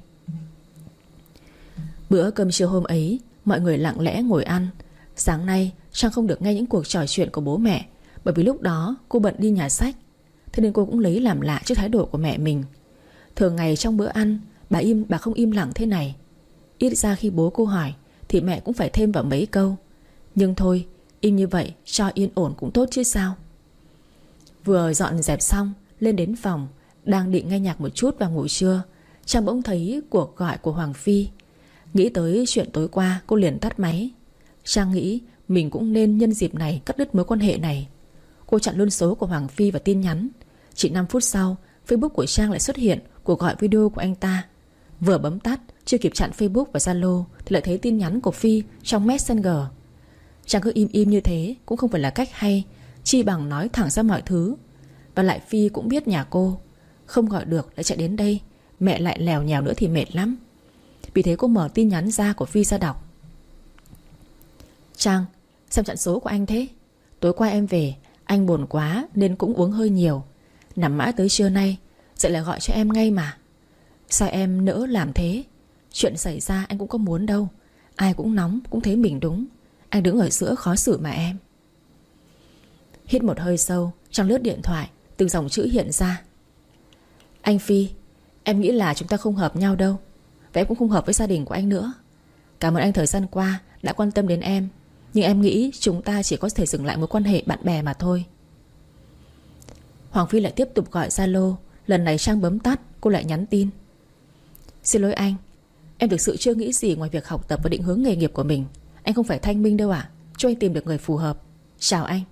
Bữa cơm trưa hôm ấy, mọi người lặng lẽ ngồi ăn. Sáng nay Trang không được nghe những cuộc trò chuyện của bố mẹ, bởi vì lúc đó cô bận đi nhà sách. Thế nên cô cũng lấy làm lạ trước thái độ của mẹ mình. Thường ngày trong bữa ăn bà không im lặng thế này. Ít ra khi bố cô hỏi thì mẹ cũng phải thêm vào mấy câu. Nhưng thôi, im như vậy cho yên ổn cũng tốt chứ sao. Vừa dọn dẹp xong, lên đến phòng, đang định nghe nhạc một chút và ngủ trưa, Trang bỗng thấy cuộc gọi của Hoàng Phi. Nghĩ tới chuyện tối qua, cô liền tắt máy. Trang nghĩ mình cũng nên nhân dịp này cắt đứt mối quan hệ này. Cô chặn luôn số của Hoàng Phi và tin nhắn. Chỉ 5 phút sau, Facebook của Trang lại xuất hiện cuộc gọi video của anh ta. Vừa bấm tắt, chưa kịp chặn Facebook và Zalo thì lại thấy tin nhắn của Phi trong Messenger. Trang cứ im im như thế cũng không phải là cách hay. chi bằng nói thẳng ra mọi thứ. Và lại Phi cũng biết nhà cô, không gọi được lại chạy đến đây, mẹ lại lèo nhèo nữa thì mệt lắm. Vì thế cô mở tin nhắn ra của Phi ra đọc. Trang, xem chặn số của anh thế. Tối qua em về, anh buồn quá nên cũng uống hơi nhiều. Nằm mãi tới trưa nay, dậy lại gọi cho em ngay mà. Sao em nỡ làm thế? Chuyện xảy ra anh cũng có muốn đâu. Ai cũng nóng, cũng thấy mình đúng. Anh đứng ở giữa khó xử mà em. Hít một hơi sâu, Trang lướt điện thoại, từng dòng chữ hiện ra. Anh Phi, em nghĩ là chúng ta không hợp nhau đâu. Và em cũng không hợp với gia đình của anh nữa. Cảm ơn anh thời gian qua đã quan tâm đến em. Nhưng em nghĩ chúng ta chỉ có thể dừng lại mối quan hệ bạn bè mà thôi. Hoàng Phi lại tiếp tục gọi Zalo. Lần này Trang bấm tắt. Cô lại nhắn tin. Xin lỗi anh, em thực sự chưa nghĩ gì ngoài việc học tập và định hướng nghề nghiệp của mình. Anh không phải Thanh Minh đâu ạ. Cho anh tìm được người phù hợp. Chào anh.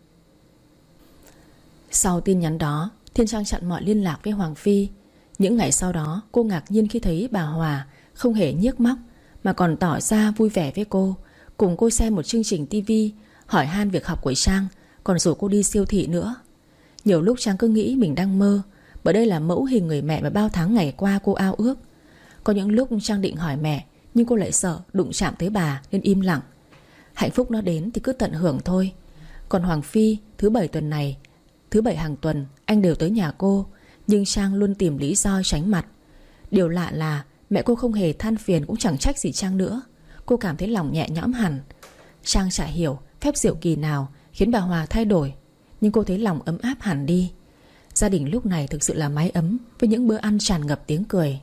Sau tin nhắn đó, Thiên Trang chặn mọi liên lạc với Hoàng Phi. Những ngày sau đó cô ngạc nhiên khi thấy bà Hòa không hề nhiếc móc, mà còn tỏ ra vui vẻ với cô, cùng cô xem một chương trình tivi, hỏi han việc học của Trang, còn rủ cô đi siêu thị nữa. Nhiều lúc Trang cứ nghĩ mình đang mơ, bởi đây là mẫu hình người mẹ mà bao tháng ngày qua cô ao ước. Có những lúc Trang định hỏi mẹ, nhưng cô lại sợ đụng chạm tới bà nên im lặng. Hạnh phúc nó đến thì cứ tận hưởng thôi. Còn Hoàng Phi, thứ bảy hàng tuần anh đều tới nhà cô, nhưng Trang luôn tìm lý do tránh mặt. Điều lạ là mẹ cô không hề than phiền, cũng chẳng trách gì Trang nữa. Cô cảm thấy lòng nhẹ nhõm hẳn. Trang chả hiểu phép diệu kỳ nào khiến bà Hòa thay đổi, nhưng cô thấy lòng ấm áp hẳn đi. Gia đình lúc này thực sự là mái ấm, với những bữa ăn tràn ngập tiếng cười.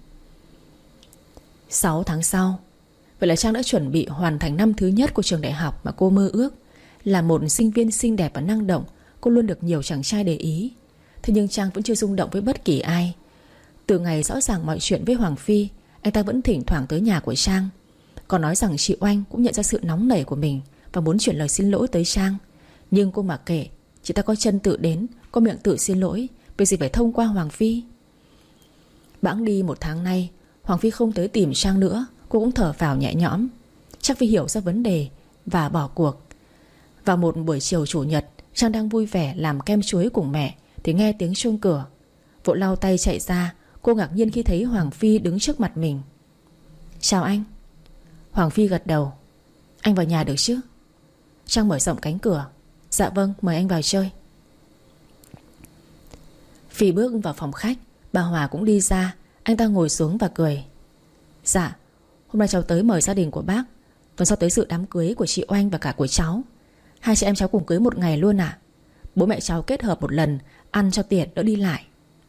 6 tháng sau, vậy là Trang đã chuẩn bị hoàn thành năm thứ nhất của trường đại học mà cô mơ ước. Là một sinh viên xinh đẹp và năng động, cô luôn được nhiều chàng trai để ý. Thế nhưng Trang vẫn chưa rung động với bất kỳ ai. Từ ngày rõ ràng mọi chuyện với Hoàng Phi, anh ta vẫn thỉnh thoảng tới nhà của Trang. Còn nói rằng chị Oanh cũng nhận ra sự nóng nảy của mình và muốn chuyển lời xin lỗi tới Trang. Nhưng cô mặc kệ, chị ta có chân tự đến, có miệng tự xin lỗi, vì gì phải thông qua Hoàng Phi. Bẵng đi 1 tháng nay, Hoàng Phi không tới tìm Trang nữa. Cô cũng thở phào nhẹ nhõm. Chắc vì hiểu ra vấn đề và bỏ cuộc. Vào một buổi chiều chủ nhật, Trang đang vui vẻ làm kem chuối cùng mẹ thì nghe tiếng chuông cửa. Vội lau tay chạy ra. Cô ngạc nhiên khi thấy Hoàng Phi đứng trước mặt mình. Chào anh. Hoàng Phi gật đầu. Anh vào nhà được chứ? Trang mở rộng cánh cửa. Dạ vâng, mời anh vào chơi. Phi bước vào phòng khách. Bà Hòa cũng đi ra. Anh ta ngồi xuống và cười. Dạ, hôm nay cháu tới mời gia đình của bác, tuần sau tới dự đám cưới của chị Oanh và cả của cháu. Hai chị em cháu cùng cưới một ngày luôn ạ. Bố mẹ cháu kết hợp một lần, ăn cho tiện đỡ đi lại.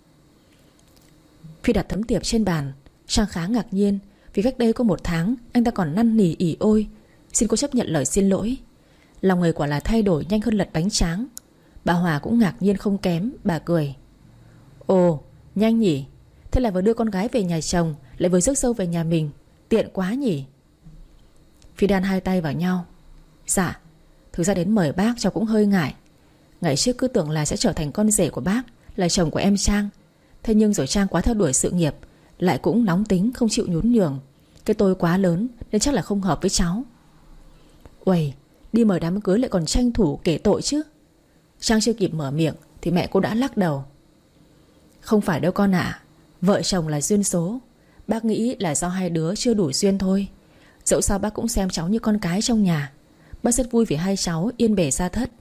Phi đặt tấm thiệp trên bàn. Trang khá ngạc nhiên, vì cách đây có 1 tháng anh ta còn năn nỉ ỉ ôi xin cô chấp nhận lời xin lỗi. Lòng người quả là thay đổi nhanh hơn lật bánh tráng. Bà Hòa cũng ngạc nhiên không kém. Bà cười. Ồ, nhanh nhỉ. Thế là vừa đưa con gái về nhà chồng, lại vừa rước dâu về nhà mình. Tiện quá nhỉ. Phi đan hai tay vào nhau. Dạ, thực ra đến mời bác cháu cũng hơi ngại. Ngày trước cứ tưởng là sẽ trở thành con rể của bác, là chồng của em Trang. Thế nhưng rồi Trang quá theo đuổi sự nghiệp, lại cũng nóng tính không chịu nhún nhường. Cái tôi quá lớn nên chắc là không hợp với cháu. Uầy, đi mời đám cưới lại còn tranh thủ kể tội chứ. Trang chưa kịp mở miệng thì mẹ cô đã lắc đầu. Không phải đâu con ạ. Vợ chồng là duyên số. Bác nghĩ là do hai đứa chưa đủ duyên thôi. Dẫu sao bác cũng xem cháu như con cái trong nhà. Bác rất vui vì hai cháu yên bề gia thất.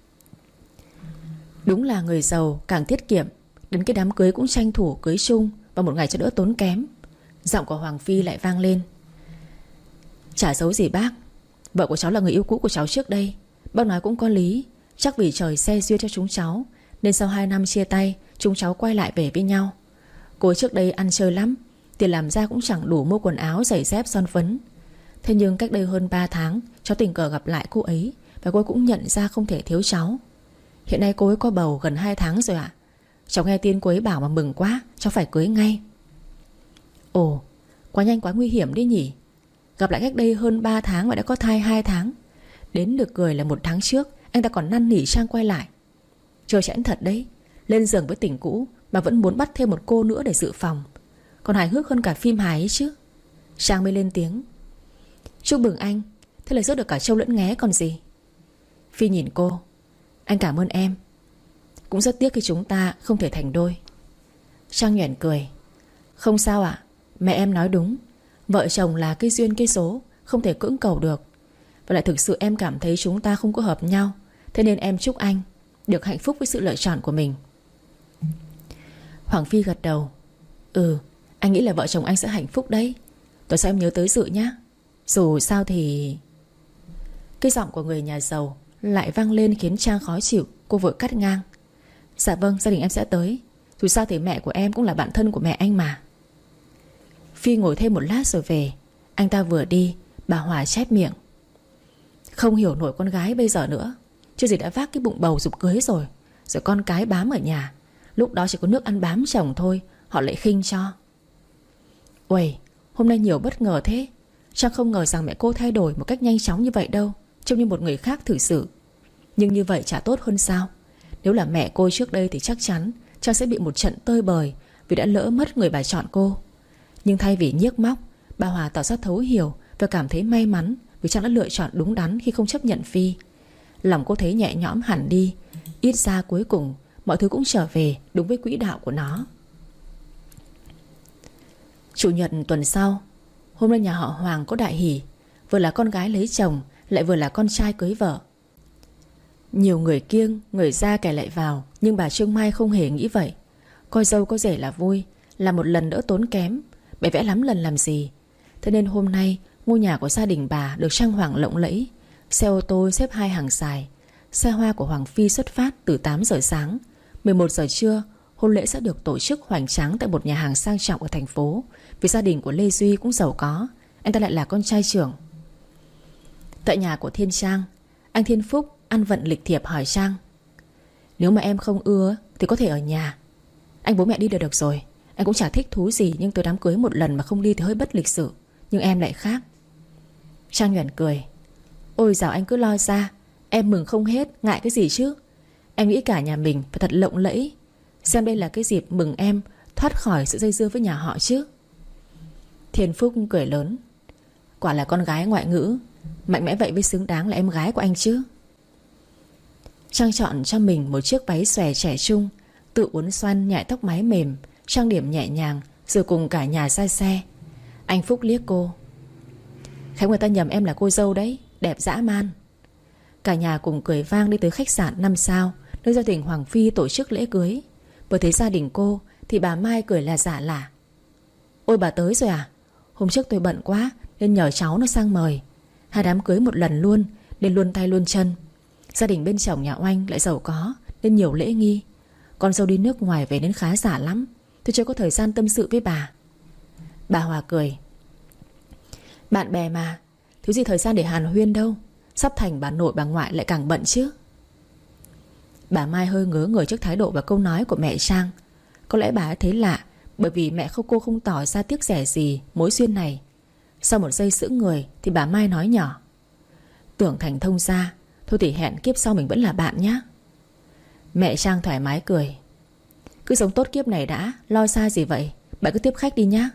Đúng là người giàu càng tiết kiệm. Đến cái đám cưới cũng tranh thủ cưới chung vào một ngày cho đỡ tốn kém. Giọng của Hoàng Phi lại vang lên. Chả giấu gì bác, vợ của cháu là người yêu cũ của cháu trước đây. Bác nói cũng có lý. Chắc vì trời xe duyên cho chúng cháu, nên sau 2 năm chia tay, chúng cháu quay lại về với nhau. Cô ấy trước đây ăn chơi lắm, tiền làm ra cũng chẳng đủ mua quần áo, giày dép, son phấn. Thế nhưng cách đây hơn 3 tháng, cháu tình cờ gặp lại cô ấy, và cô ấy cũng nhận ra không thể thiếu cháu. Hiện nay cô ấy có bầu gần 2 tháng rồi ạ. Cháu nghe tin cô ấy bảo mà mừng quá, cháu phải cưới ngay. Ồ, quá nhanh quá nguy hiểm đi nhỉ. Gặp lại cách đây hơn 3 tháng mà đã có thai 2 tháng. Đến được cười là 1 tháng trước anh ta còn năn nỉ Trang quay lại. Trời chẽn thật đấy. Lên giường với tình cũ mà vẫn muốn bắt thêm một cô nữa để dự phòng. Còn hài hước hơn cả phim hài ấy chứ. Trang mới lên tiếng. Chúc mừng anh. Thế là rước được cả trâu lẫn nghé còn gì. Phi nhìn cô. Anh cảm ơn em. Cũng rất tiếc khi chúng ta không thể thành đôi. Trang nhoẻn cười. Không sao ạ, mẹ em nói đúng. Vợ chồng là cái duyên cái số, không thể cưỡng cầu được. Và lại thực sự em cảm thấy chúng ta không có hợp nhau. Thế nên em chúc anh được hạnh phúc với sự lựa chọn của mình. Hoàng Phi gật đầu. Anh nghĩ là vợ chồng anh sẽ hạnh phúc đấy. Tuần sau em nhớ tới dự nhá. Dù sao thì... Cái giọng của người nhà giàu lại vang lên khiến Trang khó chịu. Cô vội cắt ngang. Dạ vâng, gia đình em sẽ tới. Dù sao thì mẹ của em cũng là bạn thân của mẹ anh mà. Phi ngồi thêm một lát rồi về. Anh ta vừa đi, bà Hòa chép miệng. Không hiểu nổi con gái bây giờ nữa. Chưa gì đã vác cái bụng bầu giục cưới rồi. Rồi con cái bám ở nhà. Lúc đó chỉ có nước ăn bám chồng thôi. Họ lại khinh cho. Uầy, hôm nay nhiều bất ngờ thế. Trang không ngờ rằng mẹ cô thay đổi một cách nhanh chóng như vậy đâu. Trông như một người khác thử sự. Nhưng như vậy chả tốt hơn sao? Nếu là mẹ cô trước đây thì chắc chắn Trang sẽ bị một trận tơi bời vì đã lỡ mất người bà chọn cô. Nhưng thay vì nhiếc móc, bà Hòa tỏ ra thấu hiểu và cảm thấy may mắn vì Trang đã lựa chọn đúng đắn khi không chấp nhận Phi. Lòng cô thấy nhẹ nhõm hẳn đi. Ít ra cuối cùng mọi thứ cũng trở về đúng với quỹ đạo của nó. Chủ nhật tuần sau, hôm nay nhà họ Hoàng có đại hỷ. Vừa là con gái lấy chồng, lại vừa là con trai cưới vợ. Nhiều người kiêng, người ra kẻ lại vào. Nhưng bà Trương Mai không hề nghĩ vậy. Coi dâu có rể là vui, là một lần đỡ tốn kém. Bày vẽ lắm lần làm gì. Thế nên hôm nay ngôi nhà của gia đình bà được trang hoàng lộng lẫy. Xe ô tô xếp 2 hàng dài. Xe hoa của Hoàng Phi xuất phát từ 8 giờ sáng. 11 giờ trưa, hôn lễ sẽ được tổ chức hoành tráng tại một nhà hàng sang trọng ở thành phố. Vì gia đình của Lê Duy cũng giàu có. Anh ta lại là con trai trưởng. Tại nhà của Thiên Trang, anh Thiên Phúc ăn vận lịch thiệp hỏi Trang. Nếu mà em không ưa thì có thể ở nhà. Anh bố mẹ đi được rồi. Anh cũng chả thích thú gì. Nhưng tới đám cưới một lần mà không đi thì hơi bất lịch sự. Nhưng em lại khác. Trang nhoẻn cười. Ôi dào anh cứ lo ra. Em mừng không hết, ngại cái gì chứ. Em nghĩ cả nhà mình phải thật lộng lẫy. Xem đây là cái dịp mừng em thoát khỏi sự dây dưa với nhà họ chứ. Thiên Phúc cười lớn. Quả là con gái ngoại ngữ. Mạnh mẽ vậy mới xứng đáng là em gái của anh chứ. Trang chọn cho mình một chiếc váy xòe trẻ trung, tự uốn xoăn nhại tóc mái mềm, trang điểm nhẹ nhàng, rồi cùng cả nhà ra xe. Anh Phúc liếc cô. Khéo người ta nhầm em là cô dâu đấy. Đẹp dã man. Cả nhà cùng cười vang đi tới khách sạn 5 sao, nơi gia đình Hoàng Phi tổ chức lễ cưới. Vừa thấy gia đình cô thì bà Mai cười là giả lả. Ôi bà tới rồi à? Hôm trước tôi bận quá nên nhờ cháu nó sang mời. Hai đám cưới một lần luôn nên luôn tay luôn chân. Gia đình bên chồng nhà Oanh lại giàu có nên nhiều lễ nghi. Con dâu đi nước ngoài về nên khá giả lắm. Tôi chưa có thời gian tâm sự với bà. Bà Hòa cười. Bạn bè mà, thiếu gì thời gian để hàn huyên đâu. Sắp thành bà nội bà ngoại lại càng bận chứ. Bà Mai hơi ngớ người trước thái độ và câu nói của mẹ Trang. Có lẽ bà ấy thấy lạ bởi vì mẹ cô không tỏ ra tiếc rẻ gì mối duyên này. Sau một giây sững người thì bà Mai nói nhỏ. Tưởng thành thông ra. Thôi thì hẹn kiếp sau mình vẫn là bạn nhé. Mẹ Trang thoải mái cười. Cứ sống tốt kiếp này đã. Lo xa gì vậy. Bạn cứ tiếp khách đi nhé.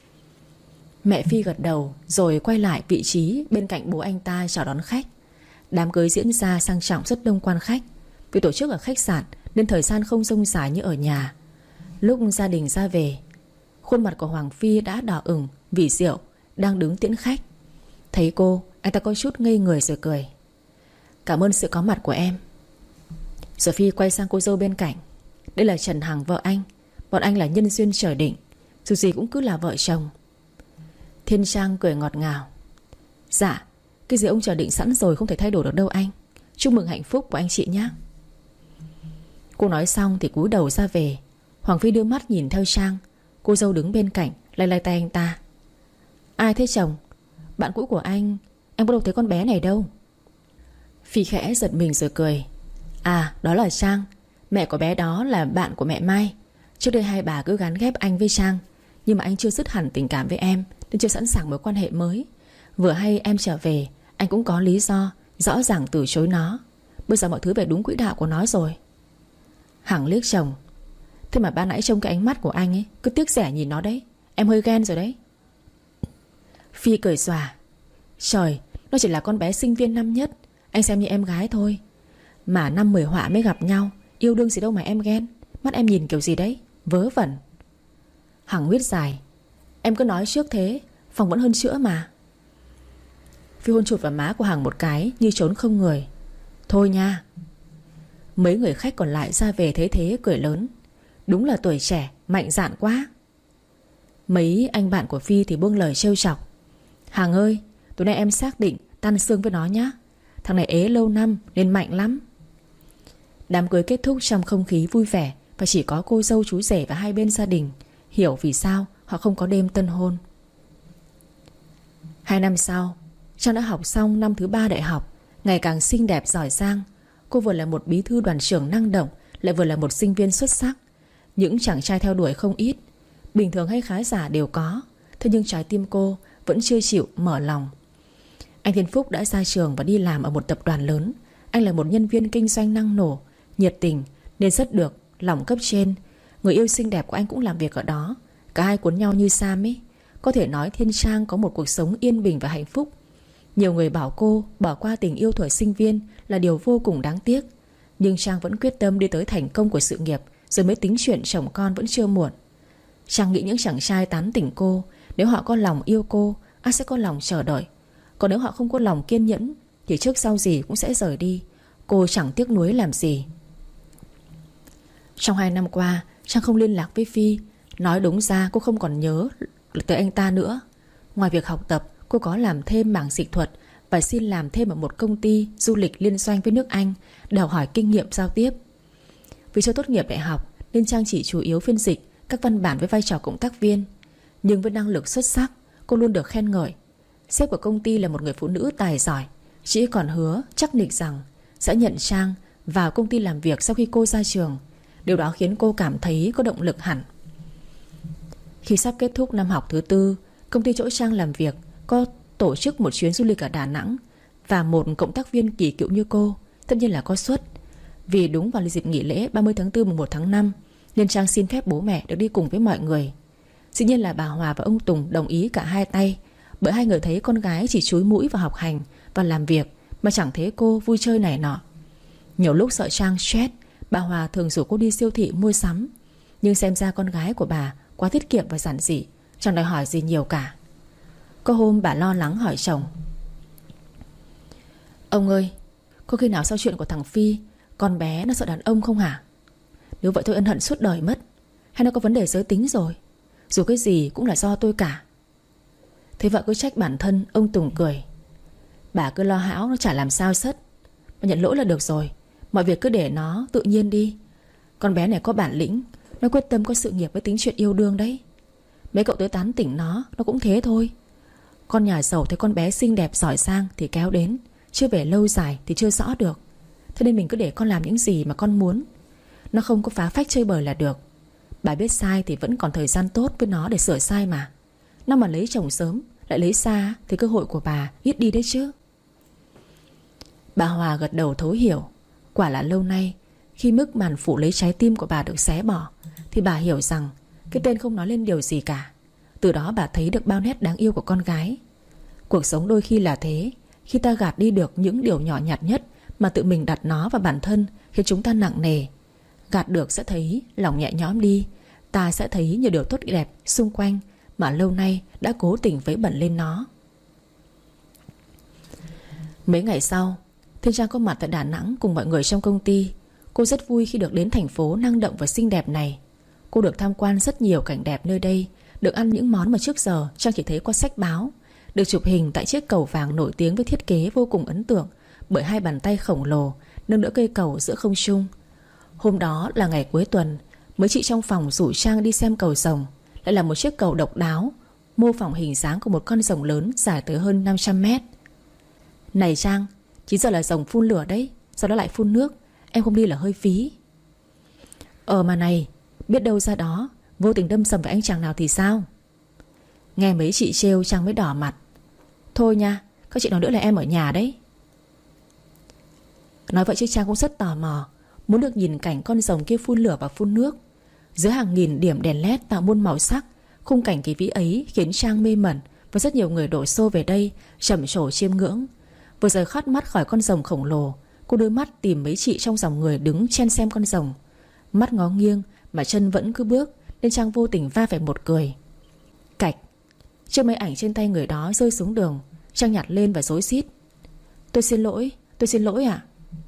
Mẹ Phi gật đầu rồi quay lại vị trí bên cạnh bố anh ta chào đón khách. Đám cưới diễn ra sang trọng, rất đông quan khách. Vì tổ chức ở khách sạn nên thời gian không dông dài như ở nhà. Lúc gia đình ra về, khuôn mặt của Hoàng Phi đã đỏ ửng vì rượu, đang đứng tiễn khách. Thấy cô, anh ta có chút ngây người rồi cười. Cảm ơn sự có mặt của em. Rồi Phi quay sang cô dâu bên cạnh. Đây là Trần Hằng, vợ anh. Bọn anh là nhân duyên trời định. Dù gì cũng cứ là vợ chồng. Thiên Trang cười ngọt ngào. Dạ, cái gì ông trời định sẵn rồi không thể thay đổi được đâu anh. Chúc mừng hạnh phúc của anh chị nhé. Cô nói xong thì cúi đầu ra về. Hoàng Phi đưa mắt nhìn theo Trang. Cô dâu đứng bên cạnh lay lay tay anh ta. Ai thế chồng? Bạn cũ của anh. Em có đâu thấy con bé này đâu. Phi khẽ giật mình rồi cười. À, đó là Trang. Mẹ của bé đó là bạn của mẹ Mai. Trước đây hai bà cứ gán ghép anh với Trang. Nhưng mà anh chưa dứt hẳn tình cảm với em nên chưa sẵn sàng mối quan hệ mới. Vừa hay em trở về, anh cũng có lý do rõ ràng từ chối nó. Bây giờ mọi thứ về đúng quỹ đạo của nó rồi. Hằng liếc chồng. Thế mà ban nãy trông cái ánh mắt của anh ấy cứ tiếc rẻ nhìn nó đấy. Em hơi ghen rồi đấy. Phi cười xòa. Trời, nó chỉ là con bé sinh viên năm nhất. Anh xem như em gái thôi. Mà năm mười họa mới gặp nhau, yêu đương gì đâu mà em ghen. Mắt em nhìn kiểu gì đấy, vớ vẩn. Hằng huyết dài. Em cứ nói trước thế, phòng vẫn hơn chữa mà. Phi hôn chụt vào má của Hằng một cái như trốn không người. Thôi nha. Mấy người khách còn lại ra về thấy thế cười lớn. Đúng là tuổi trẻ, mạnh dạn quá. Mấy anh bạn của Phi thì buông lời trêu chọc. Hằng ơi, tối nay em xác định tan xương với nó nhá. Thằng này ế lâu năm nên mạnh lắm. Đám cưới kết thúc trong không khí vui vẻ, và chỉ có cô dâu chú rể và hai bên gia đình hiểu vì sao họ không có đêm tân hôn. 2 năm sau, Trang đã học xong năm thứ 3 đại học, ngày càng xinh đẹp giỏi giang. Cô vừa là một bí thư đoàn trưởng năng động, lại vừa là một sinh viên xuất sắc. Những chàng trai theo đuổi không ít, bình thường hay khá giả đều có. Thế nhưng trái tim cô vẫn chưa chịu mở lòng. Anh Thiên Phúc đã ra trường và đi làm ở một tập đoàn lớn. Anh là một nhân viên kinh doanh năng nổ, nhiệt tình nên rất được lòng cấp trên. Người yêu xinh đẹp của anh cũng làm việc ở đó. Cả hai cuốn nhau như Sam ấy. Có thể nói Thiên Trang có một cuộc sống yên bình và hạnh phúc. Nhiều người bảo cô bỏ qua tình yêu thời sinh viên là điều vô cùng đáng tiếc. Nhưng Trang vẫn quyết tâm đi tới thành công của sự nghiệp, rồi mới tính chuyện chồng con vẫn chưa muộn. Trang nghĩ những chàng trai tán tỉnh cô, nếu họ có lòng yêu cô, anh sẽ có lòng chờ đợi. Còn nếu họ không có lòng kiên nhẫn thì trước sau gì cũng sẽ rời đi. Cô chẳng tiếc nuối làm gì. Trong 2 năm qua, Trang không liên lạc với Phi. Nói đúng ra cô không còn nhớ tới anh ta nữa. Ngoài việc học tập, cô có làm thêm mảng dịch thuật và xin làm thêm ở một công ty du lịch liên doanh với nước Anh để học hỏi kinh nghiệm giao tiếp. Vì chưa tốt nghiệp đại học nên Trang chỉ chủ yếu phiên dịch các văn bản với vai trò cộng tác viên. Nhưng với năng lực xuất sắc, cô luôn được khen ngợi. Sếp của công ty là một người phụ nữ tài giỏi. Chị còn hứa chắc nịch rằng sẽ nhận Trang vào công ty làm việc sau khi cô ra trường. Điều đó khiến cô cảm thấy có động lực hẳn. Khi sắp kết thúc năm học thứ 4, công ty chỗ Trang làm việc có tổ chức một chuyến du lịch ở Đà Nẵng. Và một cộng tác viên kỳ cựu như cô tất nhiên là có suất. Vì đúng vào dịp nghỉ lễ 30 tháng 4 mùng 1 tháng 5 nên Trang xin phép bố mẹ được đi cùng với mọi người. Dĩ nhiên là bà Hòa và ông Tùng đồng ý cả hai tay, bởi hai người thấy con gái chỉ chúi mũi vào học hành và làm việc mà chẳng thấy cô vui chơi này nọ. Nhiều lúc sợ Trang stress, bà Hòa thường rủ cô đi siêu thị mua sắm. Nhưng xem ra con gái của bà quá tiết kiệm và giản dị, chẳng đòi hỏi gì nhiều cả. Có hôm bà lo lắng hỏi chồng: Ông ơi, có khi nào sau chuyện của thằng Phi con bé nó sợ đàn ông không hả? Nếu vậy tôi ân hận suốt đời mất. Hay nó có vấn đề giới tính rồi? Dù cái gì cũng là do tôi cả. Thế vợ cứ trách bản thân, ông Tùng cười: Bà cứ lo hão, nó chả làm sao sất. Mà nhận lỗi là được rồi. Mọi việc cứ để nó tự nhiên đi. Con bé này có bản lĩnh, nó quyết tâm có sự nghiệp với tính chuyện yêu đương đấy. Mấy cậu tới tán tỉnh nó cũng thế thôi. Con nhà giàu thấy con bé xinh đẹp giỏi giang thì kéo đến, chưa về lâu dài thì chưa rõ được. Thế nên mình cứ để con làm những gì mà con muốn. Nó không có phá phách chơi bời là được. Bà biết sai thì vẫn còn thời gian tốt với nó để sửa sai mà. Nó mà lấy chồng sớm lại lấy xa thì cơ hội của bà ít đi đấy chứ. Bà Hòa gật đầu thấu hiểu. Quả là lâu nay khi bức màn phủ lấy trái tim của bà được xé bỏ thì bà hiểu rằng cái tên không nói lên điều gì cả. Từ đó bà thấy được bao nét đáng yêu của con gái. Cuộc sống đôi khi là thế. Khi ta gạt đi được những điều nhỏ nhặt nhất mà tự mình đặt nó vào bản thân khiến chúng ta nặng nề. Gạt được sẽ thấy lòng nhẹ nhõm đi. Ta sẽ thấy nhiều điều tốt đẹp xung quanh mà lâu nay đã cố tình vấy bẩn lên nó. Mấy ngày sau, Thiên Trang có mặt tại Đà Nẵng cùng mọi người trong công ty. Cô rất vui khi được đến thành phố năng động và xinh đẹp này. Cô được tham quan rất nhiều cảnh đẹp nơi đây, được ăn những món mà trước giờ Trang chỉ thấy qua sách báo, được chụp hình tại chiếc cầu vàng nổi tiếng với thiết kế vô cùng ấn tượng bởi hai bàn tay khổng lồ nâng đỡ cây cầu giữa không trung. Hôm đó là ngày cuối tuần, mấy chị trong phòng rủ Trang đi xem cầu rồng. Lại là một chiếc cầu độc đáo, mô phỏng hình dáng của một con rồng lớn dài tới hơn 500 mét. Này Trang, 9 giờ là rồng phun lửa đấy, sau đó lại phun nước. Em không đi là hơi phí. Mà này, biết đâu ra đó vô tình đâm sầm với anh chàng nào thì sao? Nghe mấy chị trêu Trang mới đỏ mặt. Thôi nha, các chị nói nữa là em ở nhà đấy. Nói vậy chứ Trang cũng rất tò mò, muốn được nhìn cảnh con rồng kia phun lửa và phun nước. Dưới hàng nghìn điểm đèn led tạo muôn màu sắc, khung cảnh kỳ vĩ ấy khiến Trang mê mẩn. Và rất nhiều người đổ xô về đây trầm trồ chiêm ngưỡng. Vừa rời khót mắt khỏi con rồng khổng lồ, Cô đưa mắt tìm mấy chị trong dòng người đứng chen xem con rồng. Mắt ngó nghiêng mà chân vẫn cứ bước, nên Trang vô tình va phải một cười. Cạch. Chiếc máy ảnh trên tay người đó rơi xuống đường. Trang nhặt lên và rối rít: tôi xin lỗi ạ.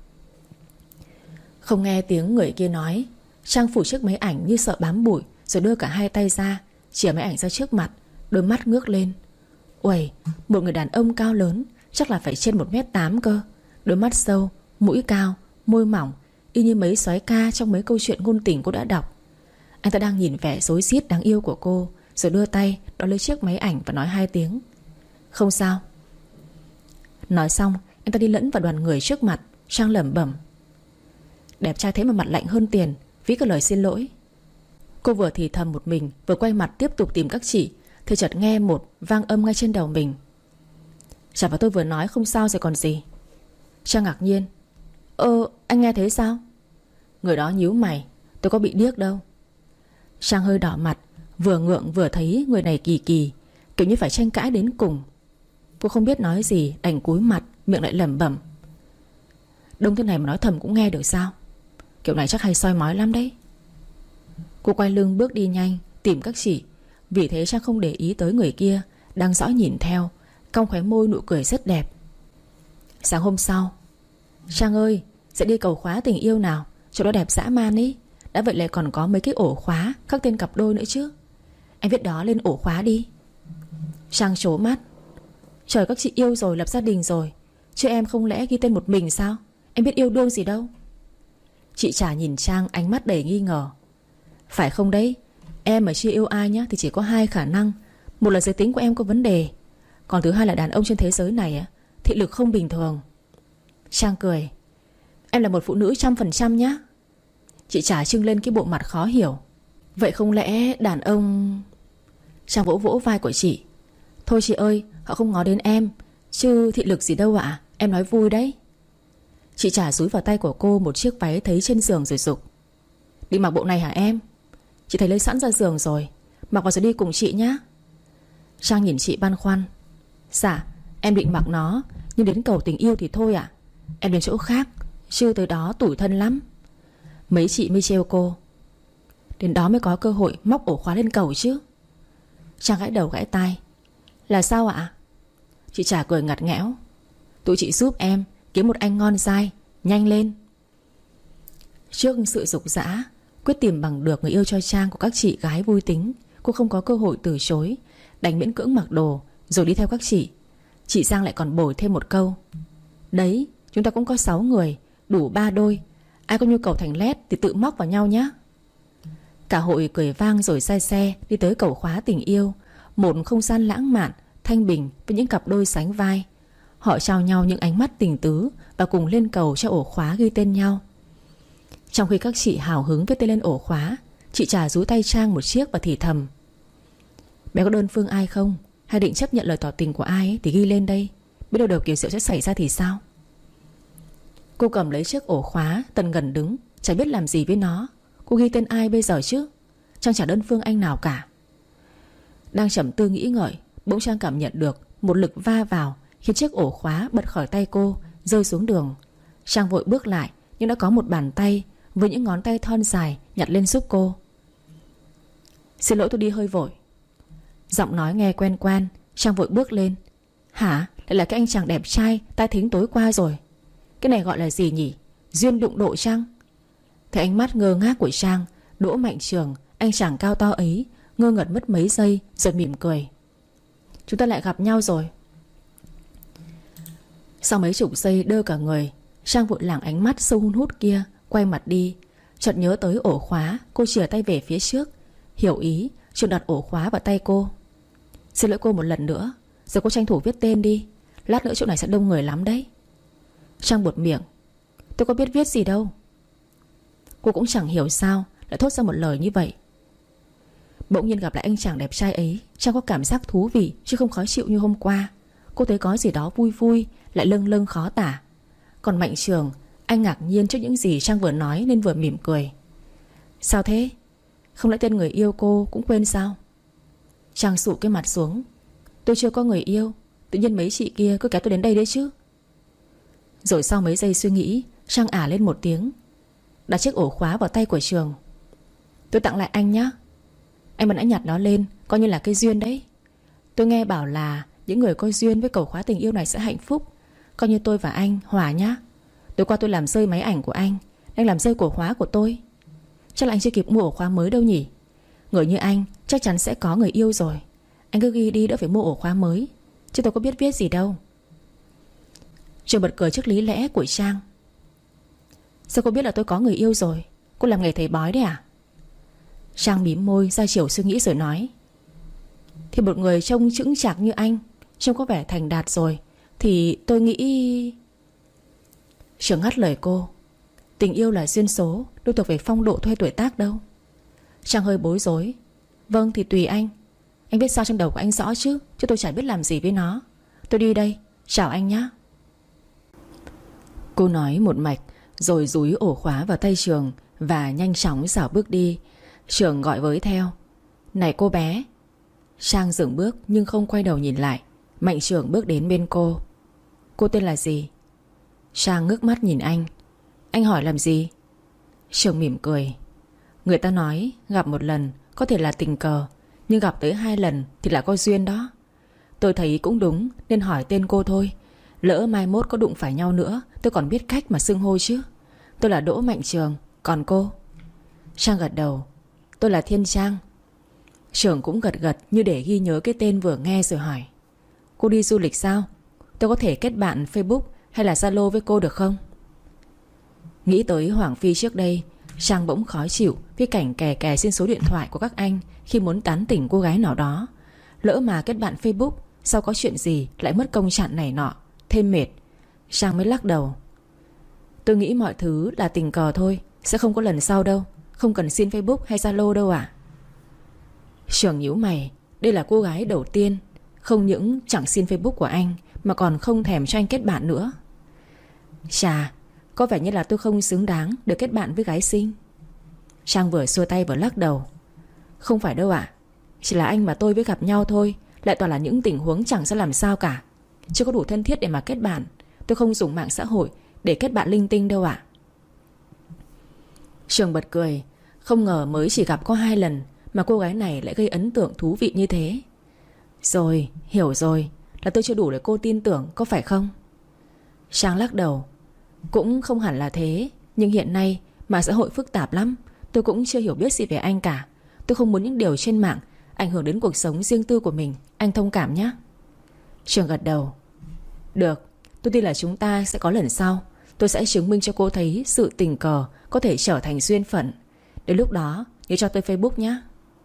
Không nghe tiếng người kia nói, Trang phủ chiếc máy ảnh như sợ bám bụi, rồi đưa cả hai tay ra, chìa máy ảnh ra trước mặt, đôi mắt ngước lên. Uầy, một người đàn ông cao lớn, chắc là phải trên 1m8 cơ. Đôi mắt sâu, mũi cao, môi mỏng, y như mấy soái ca trong mấy câu chuyện ngôn tình cô đã đọc. Anh ta đang nhìn vẻ rối rít đáng yêu của cô, rồi đưa tay đón lấy chiếc máy ảnh và nói 2 tiếng: không sao. Nói xong, anh ta đi lẫn vào đoàn người trước mặt. Trang lẩm bẩm: đẹp trai thế mà mặt lạnh hơn tiền, ví cả lời xin lỗi. Cô vừa thì thầm một mình, vừa quay mặt tiếp tục tìm các chị, thì chợt nghe một vang âm ngay trên đầu mình: chả phải tôi vừa nói không sao rồi còn gì. Trang ngạc nhiên: anh nghe thấy sao? Người đó nhíu mày: tôi có bị điếc đâu. Trang hơi đỏ mặt, vừa ngượng vừa thấy người này kỳ kỳ, kiểu như phải tranh cãi đến cùng. Cô không biết nói gì, đành cúi mặt, miệng lại lẩm bẩm: đông thế này mà nói thầm cũng nghe được sao? Kiểu này chắc hay soi mói lắm đấy. Cô quay lưng bước đi nhanh, tìm các chị. Vì thế Trang không để ý tới người kia đang dõi nhìn theo, cong khóe môi nụ cười rất đẹp. Sáng hôm sau: Trang ơi, sẽ đi cầu khóa tình yêu nào, chỗ đó đẹp dã man ý. Đã vậy lại còn có mấy cái ổ khóa khắc tên cặp đôi nữa chứ. Em viết đó lên ổ khóa đi. Trang trố mắt: trời, các chị yêu rồi, lập gia đình rồi, chứ em không lẽ ghi tên một mình sao? Em biết yêu đương gì đâu. Chị Trà nhìn Trang ánh mắt đầy nghi ngờ: phải không đấy, em mà chưa yêu ai nhá thì chỉ có 2 khả năng. Một là giới tính của em có vấn đề, còn thứ hai là đàn ông trên thế giới này thị lực không bình thường. Trang cười: em là một phụ nữ 100% nhá. Chị Trà trưng lên cái bộ mặt khó hiểu: vậy không lẽ đàn ông... Trang vỗ vỗ vai của chị: thôi chị ơi, họ không ngó đến em, chứ thị lực gì đâu ạ. Em nói vui đấy. Chị Trà dúi vào tay của cô một chiếc váy thấy trên giường rồi giục: đi mặc bộ này hả em? Chị thấy lấy sẵn ra giường rồi, mặc vào rồi đi cùng chị nhá. Trang nhìn chị băn khoăn: dạ, em định mặc nó, nhưng đến cầu tình yêu thì thôi ạ. Em đến chỗ khác, chứ tới đó tủi thân lắm. Mấy chị mới trêu cô: đến đó mới có cơ hội móc ổ khóa lên cầu chứ. Trang gãi đầu gãi tai: là sao ạ? Chị Trà cười ngặt nghẽo: tụi chị giúp em kiếm một anh ngon dai, nhanh lên. Trước sự dục dã quyết tìm bằng được người yêu cho Trang của các chị gái vui tính, cô không có cơ hội từ chối, đành miễn cưỡng mặc đồ rồi đi theo các chị. Chị Giang lại còn bồi thêm một câu: đấy, chúng ta cũng có 6 người, đủ 3 đôi. Ai có nhu cầu thành lét thì tự móc vào nhau nhé. Cả hội cười vang rồi xe đi tới cầu khóa tình yêu, một không gian lãng mạn, thanh bình với những cặp đôi sánh vai. Họ trao nhau những ánh mắt tình tứ và cùng lên cầu cho ổ khóa ghi tên nhau. Trong khi các chị hào hứng viết tên lên ổ khóa, chị Trà dúi tay Trang một chiếc và thì thầm: bé có đơn phương ai không? Hay định chấp nhận lời tỏ tình của ai ấy thì ghi lên đây, biết đâu điều kỳ diệu sẽ xảy ra thì sao. Cô cầm lấy chiếc ổ khóa, tần ngần đứng, chẳng biết làm gì với nó. Cô ghi tên ai bây giờ chứ? Trang chả đơn phương anh nào cả. Đang trầm tư nghĩ ngợi, bỗng Trang cảm nhận được một lực va vào, khiến chiếc ổ khóa bật khỏi tay cô, rơi xuống đường. Trang vội bước lại, nhưng đã có một bàn tay với những ngón tay thon dài nhặt lên giúp cô. Xin lỗi, tôi đi hơi vội. Giọng nói nghe quen quen. Trang vội bước lên: hả? Lại là cái anh chàng đẹp trai tai thính tối qua rồi. Cái này gọi là gì nhỉ? Duyên đụng độ chăng? Thấy ánh mắt ngơ ngác của Trang, Đỗ Mạnh Trường, anh chàng cao to ấy, ngơ ngẩn mất mấy giây rồi mỉm cười: chúng ta lại gặp nhau rồi. Sau mấy chục giây đơ cả người, Trang vội lảng ánh mắt sâu hun hút kia, quay mặt đi. Chợt nhớ tới ổ khóa, cô chìa tay về phía trước, hiểu ý, Trường đặt ổ khóa vào tay cô. Xin lỗi cô một lần nữa, giờ cô tranh thủ viết tên đi, lát nữa chỗ này sẽ đông người lắm đấy. Trang buột miệng: tôi có biết viết gì đâu. Cô cũng chẳng hiểu sao lại thốt ra một lời như vậy. Bỗng nhiên gặp lại anh chàng đẹp trai ấy, Trang có cảm giác thú vị chứ không khó chịu như hôm qua. Cô thấy có gì đó vui vui, lại lâng lâng khó tả. Còn Mạnh Trường, anh ngạc nhiên trước những gì Trang vừa nói nên vừa mỉm cười: sao thế? Không lẽ tên người yêu cô cũng quên sao? Trang sụ cái mặt xuống: tôi chưa có người yêu, tự nhiên mấy chị kia cứ kéo tôi đến đây đấy chứ. Rồi sau mấy giây suy nghĩ, Trang ả lên một tiếng, đặt chiếc ổ khóa vào tay của Trường. Tôi tặng lại anh nhá. Anh vẫn đã nhặt nó lên, coi như là cái duyên đấy. Tôi nghe bảo là những người có duyên với cầu khóa tình yêu này sẽ hạnh phúc. Coi như tôi và anh hòa nhá. Tối qua tôi làm rơi máy ảnh của anh làm rơi ổ khóa của tôi. Chắc là anh chưa kịp mua ổ khóa mới đâu nhỉ. Người như anh chắc chắn sẽ có người yêu rồi. Anh cứ ghi đi, đỡ phải mua ổ khóa mới. Chứ tôi có biết viết gì đâu. Trường bật cười trước lý lẽ của Trang. Sao cô biết là tôi có người yêu rồi? Cô làm nghề thầy bói đấy à? Trang mím môi ra chiều suy nghĩ rồi nói. Thì một người trông chững chạc như anh, trông có vẻ thành đạt rồi, thì tôi nghĩ... Trường ngắt lời cô. Tình yêu là duyên số, đâu thuộc về phong độ hay tuổi tác đâu. Trang hơi bối rối. Vâng thì tùy anh. Anh biết sao trong đầu của anh rõ chứ tôi chả biết làm gì với nó. Tôi đi đây, chào anh nhé. Cô nói một mạch rồi dúi ổ khóa vào tay Trường và nhanh chóng xảo bước đi. Trường gọi với theo. Này cô bé. Trang dừng bước nhưng không quay đầu nhìn lại. Mạnh Trường bước đến bên cô. Cô tên là gì? Trang ngước mắt nhìn anh. Anh hỏi làm gì? Trường mỉm cười. Người ta nói gặp một lần có thể là tình cờ, nhưng gặp tới 2 lần thì là có duyên đó. Tôi thấy cũng đúng nên hỏi tên cô thôi. Lỡ mai mốt có đụng phải nhau nữa, tôi còn biết cách mà xưng hô chứ. Tôi là Đỗ Mạnh Trường. Còn cô? Trang gật đầu. Tôi là Thiên Trang. Trường cũng gật gật như để ghi nhớ cái tên vừa nghe rồi hỏi. Cô đi du lịch sao? Tôi có thể kết bạn Facebook hay là Zalo với cô được không? Nghĩ tới Hoàng Phi trước đây, Trang bỗng khó chịu với cảnh kè kè xin số điện thoại của các anh khi muốn tán tỉnh cô gái nào đó. Lỡ mà kết bạn Facebook, sau có chuyện gì lại mất công chặn này nọ, thêm mệt. Trang mới lắc đầu. Tôi nghĩ mọi thứ là tình cờ thôi, sẽ không có lần sau đâu. Không cần xin Facebook hay Zalo đâu ạ. Trường nhíu mày. Đây là cô gái đầu tiên không những chẳng xin Facebook của anh mà còn không thèm cho anh kết bạn nữa. Chà, có vẻ như là tôi không xứng đáng được kết bạn với gái xinh. Trang vừa xua tay vừa lắc đầu. Không phải đâu ạ. Chỉ là anh mà tôi với gặp nhau thôi, lại toàn là những tình huống chẳng ra làm sao cả. Chưa có đủ thân thiết để mà kết bạn. Tôi không dùng mạng xã hội để kết bạn linh tinh đâu ạ. Trường bật cười. Không ngờ mới chỉ gặp có 2 lần mà cô gái này lại gây ấn tượng thú vị như thế. Rồi, hiểu rồi. Là tôi chưa đủ để cô tin tưởng, có phải không? Trang lắc đầu. Cũng không hẳn là thế. Nhưng hiện nay mạng xã hội phức tạp lắm. Tôi cũng chưa hiểu biết gì về anh cả. Tôi không muốn những điều trên mạng ảnh hưởng đến cuộc sống riêng tư của mình. Anh thông cảm nhé. Trường gật đầu. Được, tôi tin là chúng ta sẽ có lần sau. Tôi sẽ chứng minh cho cô thấy sự tình cờ có thể trở thành duyên phận. Đến lúc đó nhớ cho tôi Facebook nhé.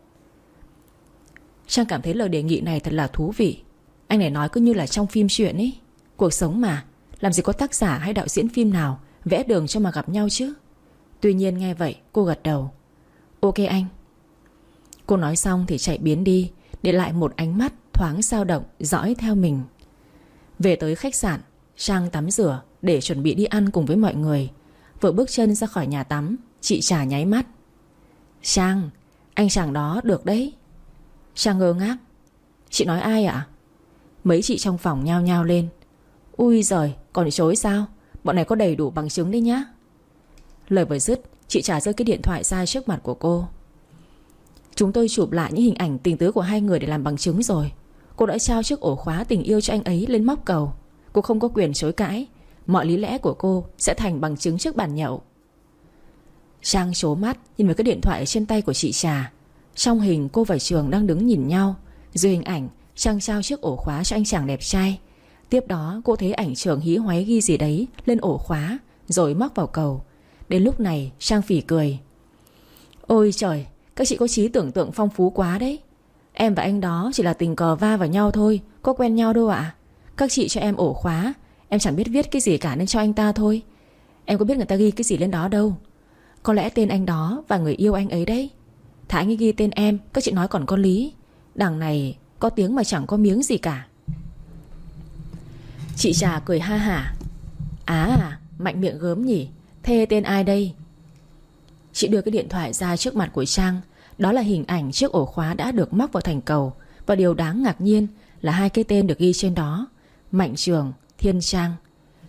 Trang cảm thấy lời đề nghị này thật là thú vị. Anh này nói cứ như là trong phim truyện ấy. Cuộc sống mà, làm gì có tác giả hay đạo diễn phim nào vẽ đường cho mà gặp nhau chứ. Tuy nhiên nghe vậy cô gật đầu. Ok anh. Cô nói xong thì chạy biến đi, để lại một ánh mắt thoáng dao động dõi theo mình. Về tới khách sạn, Trang tắm rửa để chuẩn bị đi ăn cùng với mọi người. Vừa bước chân ra khỏi nhà tắm, chị Trà nháy mắt. Trang, anh chàng đó được đấy. Trang ngơ ngác. Chị nói ai ạ? Mấy chị trong phòng nhao nhao lên. Ui giời, còn chối sao? Bọn này có đầy đủ bằng chứng đấy nhá. Lời vừa dứt, chị Trà giơ cái điện thoại ra trước mặt của cô. Chúng tôi chụp lại những hình ảnh tình tứ của 2 người để làm bằng chứng rồi. Cô đã trao chiếc ổ khóa tình yêu cho anh ấy lên móc cầu. Cô không có quyền chối cãi. Mọi lý lẽ của cô sẽ thành bằng chứng trước bàn nhậu. Trang trố mắt nhìn vào cái điện thoại trên tay của chị Trà. Trong hình cô và Trường đang đứng nhìn nhau. Dưới hình ảnh Trang trao chiếc ổ khóa cho anh chàng đẹp trai. Tiếp đó cô thấy ảnh Trường hí hoáy ghi gì đấy lên ổ khóa rồi móc vào cầu. Đến lúc này Trang phỉ cười. Ôi trời, các chị có trí tưởng tượng phong phú quá đấy. Em và anh đó chỉ là tình cờ va vào nhau thôi, có quen nhau đâu ạ. Các chị cho em ổ khóa, em chẳng biết viết cái gì cả nên cho anh ta thôi. Em có biết người ta ghi cái gì lên đó đâu. Có lẽ tên anh đó và người yêu anh ấy đấy. Thà anh ấy ghi tên em, các chị nói còn có lý. Đằng này có tiếng mà chẳng có miếng gì cả. Chị Trà cười ha hả. Mạnh miệng gớm nhỉ. Thế tên ai đây? Chị đưa cái điện thoại ra trước mặt của Trang. Đó là hình ảnh chiếc ổ khóa đã được móc vào thành cầu. Và điều đáng ngạc nhiên là 2 cái tên được ghi trên đó: Mạnh Trường, Thiên Trang.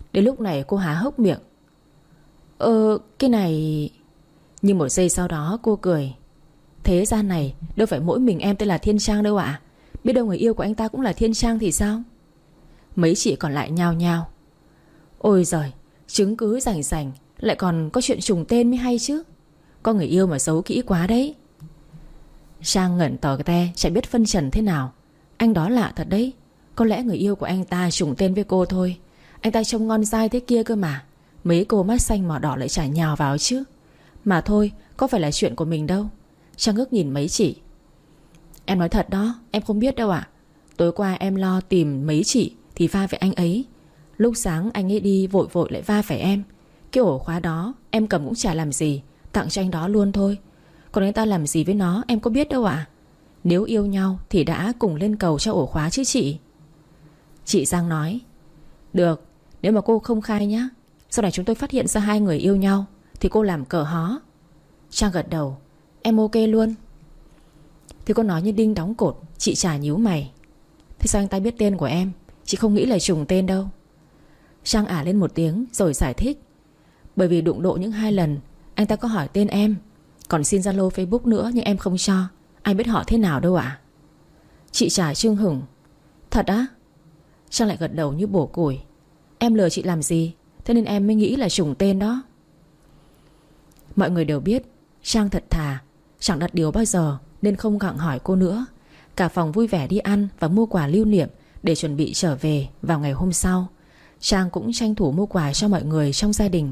Đến lúc này cô há hốc miệng. Cái này... Nhưng một giây sau đó cô cười. Thế gian này đâu phải mỗi mình em tên là Thiên Trang đâu ạ. Biết đâu người yêu của anh ta cũng là Thiên Trang thì sao? Mấy chị còn lại nhao nhao. Ôi giời, chứng cứ rành rành, lại còn có chuyện trùng tên mới hay chứ. Có người yêu mà giấu kỹ quá đấy. Trang ngẩn tờ te, chẳng biết phân trần thế nào. Anh đó lạ thật đấy. Có lẽ người yêu của anh ta trùng tên với cô thôi. Anh ta trông ngon dai thế kia cơ mà. Mấy cô mắt xanh mỏ đỏ lại chả nhào vào chứ. Mà thôi, có phải là chuyện của mình đâu. Trang ngước nhìn mấy chị. Em nói thật đó, em không biết đâu ạ. Tối qua em lo tìm mấy chị thì va phải anh ấy. Lúc sáng anh ấy đi vội vội lại va phải em. Cái ổ khóa đó em cầm cũng chả làm gì, tặng cho anh đó luôn thôi. Còn anh ta làm gì với nó em có biết đâu ạ. Nếu yêu nhau thì đã cùng lên cầu cho ổ khóa chứ chị. Chị Giang nói. Được, nếu mà cô không khai nhá, sau này chúng tôi phát hiện ra hai người yêu nhau thì cô làm cờ hó. Trang gật đầu. Em ok luôn. Thì cô nói như đinh đóng cột. Chị chả nhíu mày. Thế sao anh ta biết tên của em? Chị không nghĩ là trùng tên đâu. Trang ả lên một tiếng rồi giải thích. Bởi vì đụng độ những 2 lần anh ta có hỏi tên em, còn xin Zalo Facebook nữa nhưng em không cho. Ai biết họ thế nào đâu ạ. Chị Trà chưng hửng. Thật á? Trang lại gật đầu như bổ củi. Em lừa chị làm gì, thế nên em mới nghĩ là trùng tên đó. Mọi người đều biết Trang thật thà, chẳng đặt điều bao giờ, nên không gặng hỏi cô nữa. Cả phòng vui vẻ đi ăn và mua quà lưu niệm để chuẩn bị trở về vào ngày hôm sau. Trang cũng tranh thủ mua quà cho mọi người trong gia đình.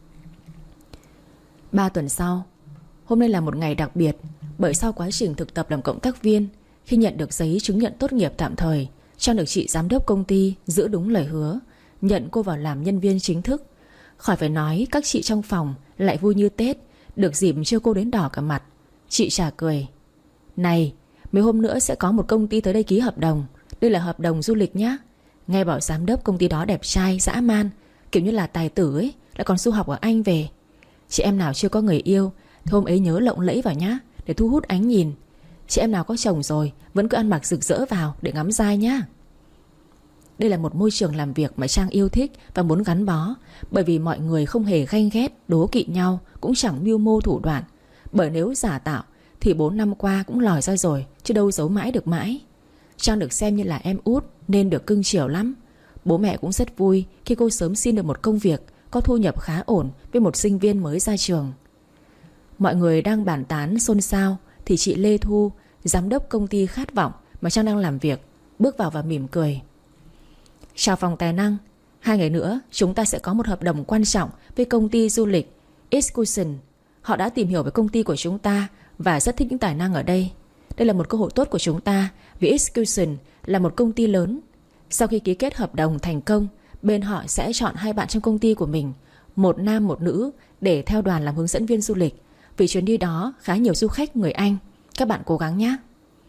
3 tuần sau, hôm nay là một ngày đặc biệt. Bởi sau quá trình thực tập làm cộng tác viên, khi nhận được giấy chứng nhận tốt nghiệp tạm thời, Trang được chị giám đốc công ty giữ đúng lời hứa, nhận cô vào làm nhân viên chính thức. Khỏi phải nói, các chị trong phòng lại vui như Tết, được dịp trêu cô đến đỏ cả mặt. Chị Trà cười. Này, mấy hôm nữa sẽ có một công ty tới đây ký hợp đồng. Đây là hợp đồng du lịch nhá. Nghe bảo giám đốc công ty đó đẹp trai, dã man, kiểu như là tài tử ấy, lại còn du học ở Anh về. Chị em nào chưa có người yêu thì hôm ấy nhớ lộng lẫy vào nhá, để thu hút ánh nhìn. Chị em nào có chồng rồi vẫn cứ ăn mặc rực rỡ vào để ngắm giai nhá. Đây là một môi trường làm việc mà Trang yêu thích và muốn gắn bó. Bởi vì mọi người không hề ganh ghét, đố kỵ nhau, cũng chẳng mưu mô thủ đoạn. Bởi nếu giả tạo thì 4 năm qua cũng lòi ra rồi, chứ đâu giấu mãi được mãi. Trang được xem như là em út nên được cưng chiều lắm. Bố mẹ cũng rất vui khi cô sớm xin được một công việc có thu nhập khá ổn với một sinh viên mới ra trường. Mọi người đang bàn tán xôn xao thì chị Lê Thu, giám đốc công ty Khát Vọng mà Trang đang làm việc, bước vào và mỉm cười. Chào phòng tài năng. 2 ngày nữa chúng ta sẽ có một hợp đồng quan trọng với công ty du lịch Excursion. Họ đã tìm hiểu về công ty của chúng ta và rất thích những tài năng ở đây. Đây là một cơ hội tốt của chúng ta vì Excursion là một công ty lớn. Sau khi ký kết hợp đồng thành công, bên họ sẽ chọn 2 bạn trong công ty của mình, một nam một nữ, để theo đoàn làm hướng dẫn viên du lịch. Vì chuyến đi đó khá nhiều du khách người Anh. Các bạn cố gắng nhé.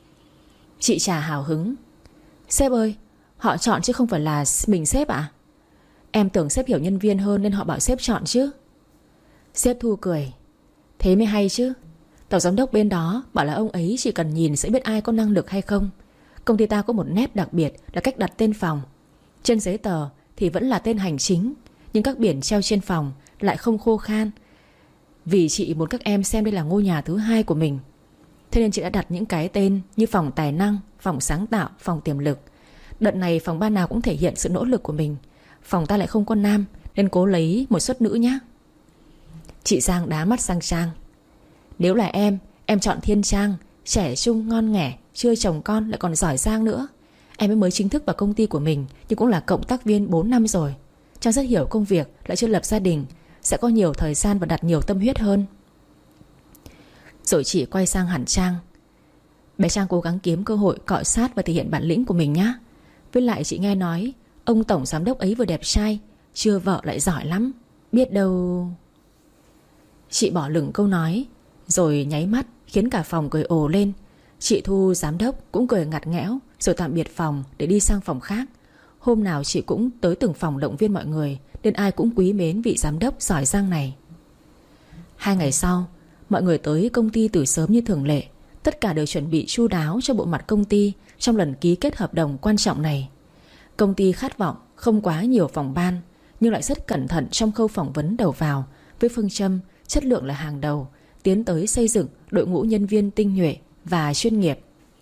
Chị Trà hào hứng. Sếp ơi, họ chọn chứ không phải là mình sếp ạ? Em tưởng sếp hiểu nhân viên hơn nên họ bảo sếp chọn chứ. Sếp Thu cười. Thế mới hay chứ. Tổng giám đốc bên đó bảo là ông ấy chỉ cần nhìn sẽ biết ai có năng lực hay không. Công ty ta có một nét đặc biệt là cách đặt tên phòng. Trên giấy tờ thì vẫn là tên hành chính, nhưng các biển treo trên phòng lại không khô khan. Vì chị muốn các em xem đây là ngôi nhà thứ 2 của mình. Thế nên chị đã đặt những cái tên như phòng tài năng, phòng sáng tạo, phòng tiềm lực. Đợt này phòng ban nào cũng thể hiện sự nỗ lực của mình. Phòng ta lại không có nam nên cố lấy một suất nữ nhé. Chị Giang đá mắt sang Trang. Nếu là em chọn Thiên Trang. Trẻ trung ngon nghẻ, chưa chồng con lại còn giỏi giang nữa. Em mới chính thức vào công ty của mình, nhưng cũng là cộng tác viên 4 năm rồi. Trang rất hiểu công việc, lại chưa lập gia đình, sẽ có nhiều thời gian và đặt nhiều tâm huyết hơn. Rồi chị quay sang hẳn Trang. Bé Trang cố gắng kiếm cơ hội cọ sát và thể hiện bản lĩnh của mình nhá. Với lại chị nghe nói ông tổng giám đốc ấy vừa đẹp trai, chưa vợ lại giỏi lắm. Biết đâu... Chị bỏ lửng câu nói, rồi nháy mắt khiến cả phòng cười ồ lên. Chị Thu giám đốc cũng cười ngặt nghẽo, rồi tạm biệt phòng để đi sang phòng khác. Hôm nào chị cũng tới từng phòng động viên mọi người, nên ai cũng quý mến vị giám đốc giỏi giang này. 2 ngày sau, mọi người tới công ty từ sớm như thường lệ. Tất cả đều chuẩn bị chu đáo cho bộ mặt công ty trong lần ký kết hợp đồng quan trọng này. Công ty Khát Vọng không quá nhiều phòng ban, nhưng lại rất cẩn thận trong khâu phỏng vấn đầu vào, với phương châm chất lượng là hàng đầu, tiến tới xây dựng đội ngũ nhân viên tinh nhuệ và chuyên nghiệp.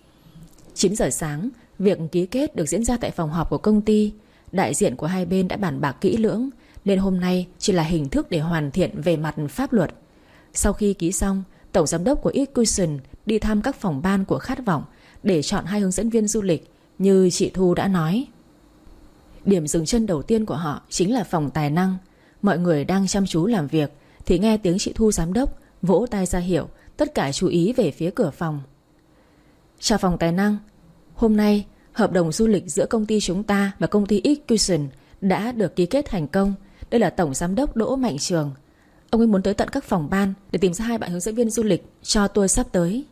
9 giờ sáng, việc ký kết được diễn ra tại phòng họp của công ty. Đại diện của hai bên đã bàn bạc kỹ lưỡng, nên hôm nay chỉ là hình thức để hoàn thiện về mặt pháp luật. Sau khi ký xong, tổng giám đốc của Excursion đi thăm các phòng ban của Khát Vọng để chọn 2 hướng dẫn viên du lịch như chị Thu đã nói. Điểm dừng chân đầu tiên của họ chính là phòng tài năng. Mọi người đang chăm chú làm việc thì nghe tiếng chị Thu giám đốc vỗ tay ra hiệu tất cả chú ý về phía cửa phòng. Chào phòng tài năng. Hôm nay hợp đồng du lịch giữa công ty chúng ta và công ty Excursion đã được ký kết thành công. Đây là tổng giám đốc Đỗ Mạnh Trường. Ông ấy muốn tới tận các phòng ban để tìm ra 2 bạn hướng dẫn viên du lịch cho tour sắp tới.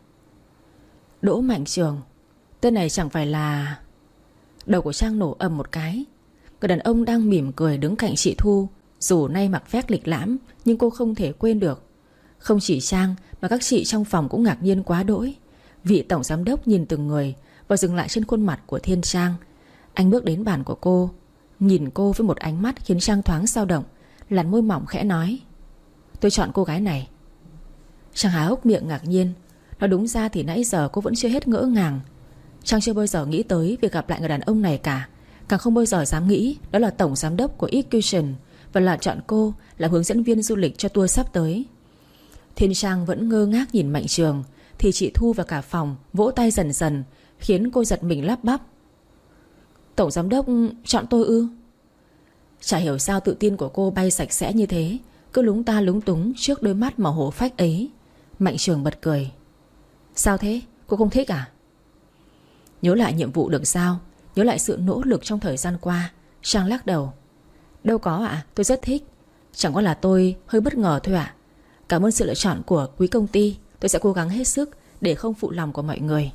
Đỗ Mạnh Trường, tên này chẳng phải là... Đầu của Trang nổ ầm một cái. Người đàn ông đang mỉm cười đứng cạnh chị Thu, dù nay mặc vest lịch lãm nhưng cô không thể quên được. Không chỉ Trang mà các chị trong phòng cũng ngạc nhiên quá đỗi. Vị tổng giám đốc nhìn từng người và dừng lại trên khuôn mặt của Thiên Trang. Anh bước đến bàn của cô, nhìn cô với một ánh mắt khiến Trang thoáng dao động, làn môi mỏng khẽ nói: Tôi chọn cô gái này. Trang há hốc miệng ngạc nhiên. Nói đúng ra thì nãy giờ cô vẫn chưa hết ngỡ ngàng. Trang chưa bao giờ nghĩ tới việc gặp lại người đàn ông này cả, càng không bao giờ dám nghĩ đó là tổng giám đốc của Excursion và là chọn cô làm hướng dẫn viên du lịch cho tour sắp tới. Thiên Trang vẫn ngơ ngác nhìn Mạnh Trường thì chị Thu và cả phòng vỗ tay dần dần, khiến cô giật mình lắp bắp: Tổng giám đốc chọn tôi ư? Chả hiểu sao tự tin của cô bay sạch sẽ như thế, cứ lúng ta lúng túng trước đôi mắt màu hổ phách ấy. Mạnh Trường bật cười: Sao thế? Cô không thích à? Nhớ lại nhiệm vụ được giao, nhớ lại sự nỗ lực trong thời gian qua, Trang lắc đầu: Đâu có ạ, tôi rất thích. Chẳng qua là tôi hơi bất ngờ thôi ạ. Cảm ơn sự lựa chọn của quý công ty. Tôi sẽ cố gắng hết sức để không phụ lòng của mọi người.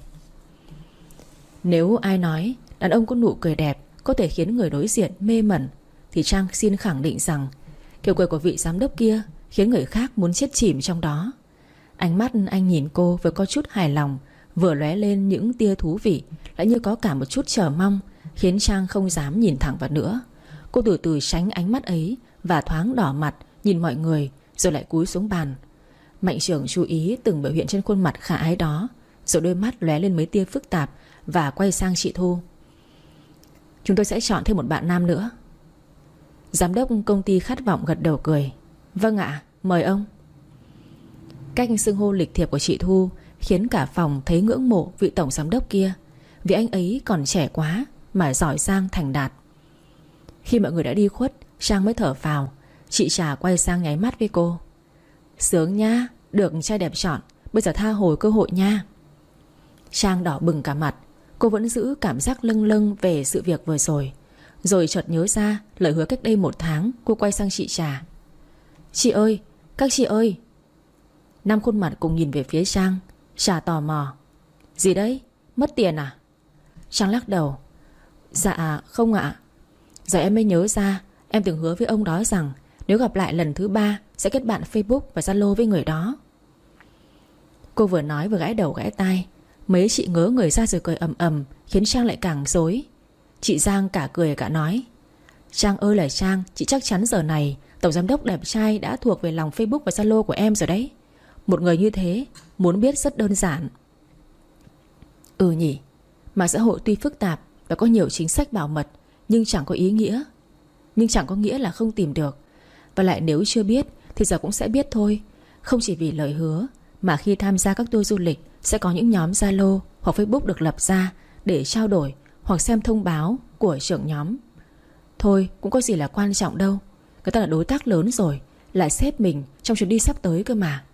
Nếu ai nói đàn ông có nụ cười đẹp có thể khiến người đối diện mê mẩn, thì Trang xin khẳng định rằng kiểu cười của vị giám đốc kia khiến người khác muốn chết chìm trong đó. Ánh mắt anh nhìn cô vừa có chút hài lòng, vừa lóe lên những tia thú vị, lại như có cả một chút chờ mong, khiến Trang không dám nhìn thẳng vào nữa. Cô từ từ tránh ánh mắt ấy và thoáng đỏ mặt nhìn mọi người, rồi lại cúi xuống bàn. Mạnh Trường chú ý từng biểu hiện trên khuôn mặt khả ái đó, rồi đôi mắt lóe lên mấy tia phức tạp và quay sang chị Thu: Chúng tôi sẽ chọn thêm một bạn nam nữa. Giám đốc công ty Khát Vọng gật đầu cười: Vâng ạ, mời ông. Cách xưng hô lịch thiệp của chị Thu khiến cả phòng thấy ngưỡng mộ vị tổng giám đốc kia, vì anh ấy còn trẻ quá mà giỏi giang thành đạt. Khi mọi người đã đi khuất, Trang mới thở phào. Chị Trà quay sang nháy mắt với cô: Sướng nha, được trai đẹp chọn, bây giờ tha hồi cơ hội nha. Trang đỏ bừng cả mặt. Cô vẫn giữ cảm giác lâng lâng về sự việc vừa rồi. Rồi chợt nhớ ra lời hứa cách đây 1 tháng. Cô quay sang chị Trà: Chị ơi, các chị ơi. 5 khuôn mặt cùng nhìn về phía Trang. Trà tò mò: Gì đấy, mất tiền à? Trang lắc đầu: Dạ không ạ. Giờ em mới nhớ ra, em từng hứa với ông đó rằng nếu gặp lại lần thứ 3 sẽ kết bạn Facebook và Zalo với người đó. Cô vừa nói vừa gãi đầu gãi tai. Mấy chị ngớ người ra rồi cười ầm ầm, khiến Trang lại càng rối. Chị Giang cả cười cả nói: Trang ơi là Trang, chị chắc chắn giờ này tổng giám đốc đẹp trai đã thuộc về lòng Facebook và Zalo của em rồi đấy. Một người như thế muốn biết rất đơn giản. Ừ nhỉ, mạng xã hội tuy phức tạp và có nhiều chính sách bảo mật, nhưng chẳng có nghĩa là không tìm được. Và lại nếu chưa biết thì giờ cũng sẽ biết thôi. Không chỉ vì lời hứa, mà khi tham gia các tour du lịch sẽ có những nhóm Zalo hoặc Facebook được lập ra để trao đổi hoặc xem thông báo của trưởng nhóm. Thôi cũng có gì là quan trọng đâu, người ta là đối tác lớn rồi, lại sếp mình trong chuyến đi sắp tới cơ mà.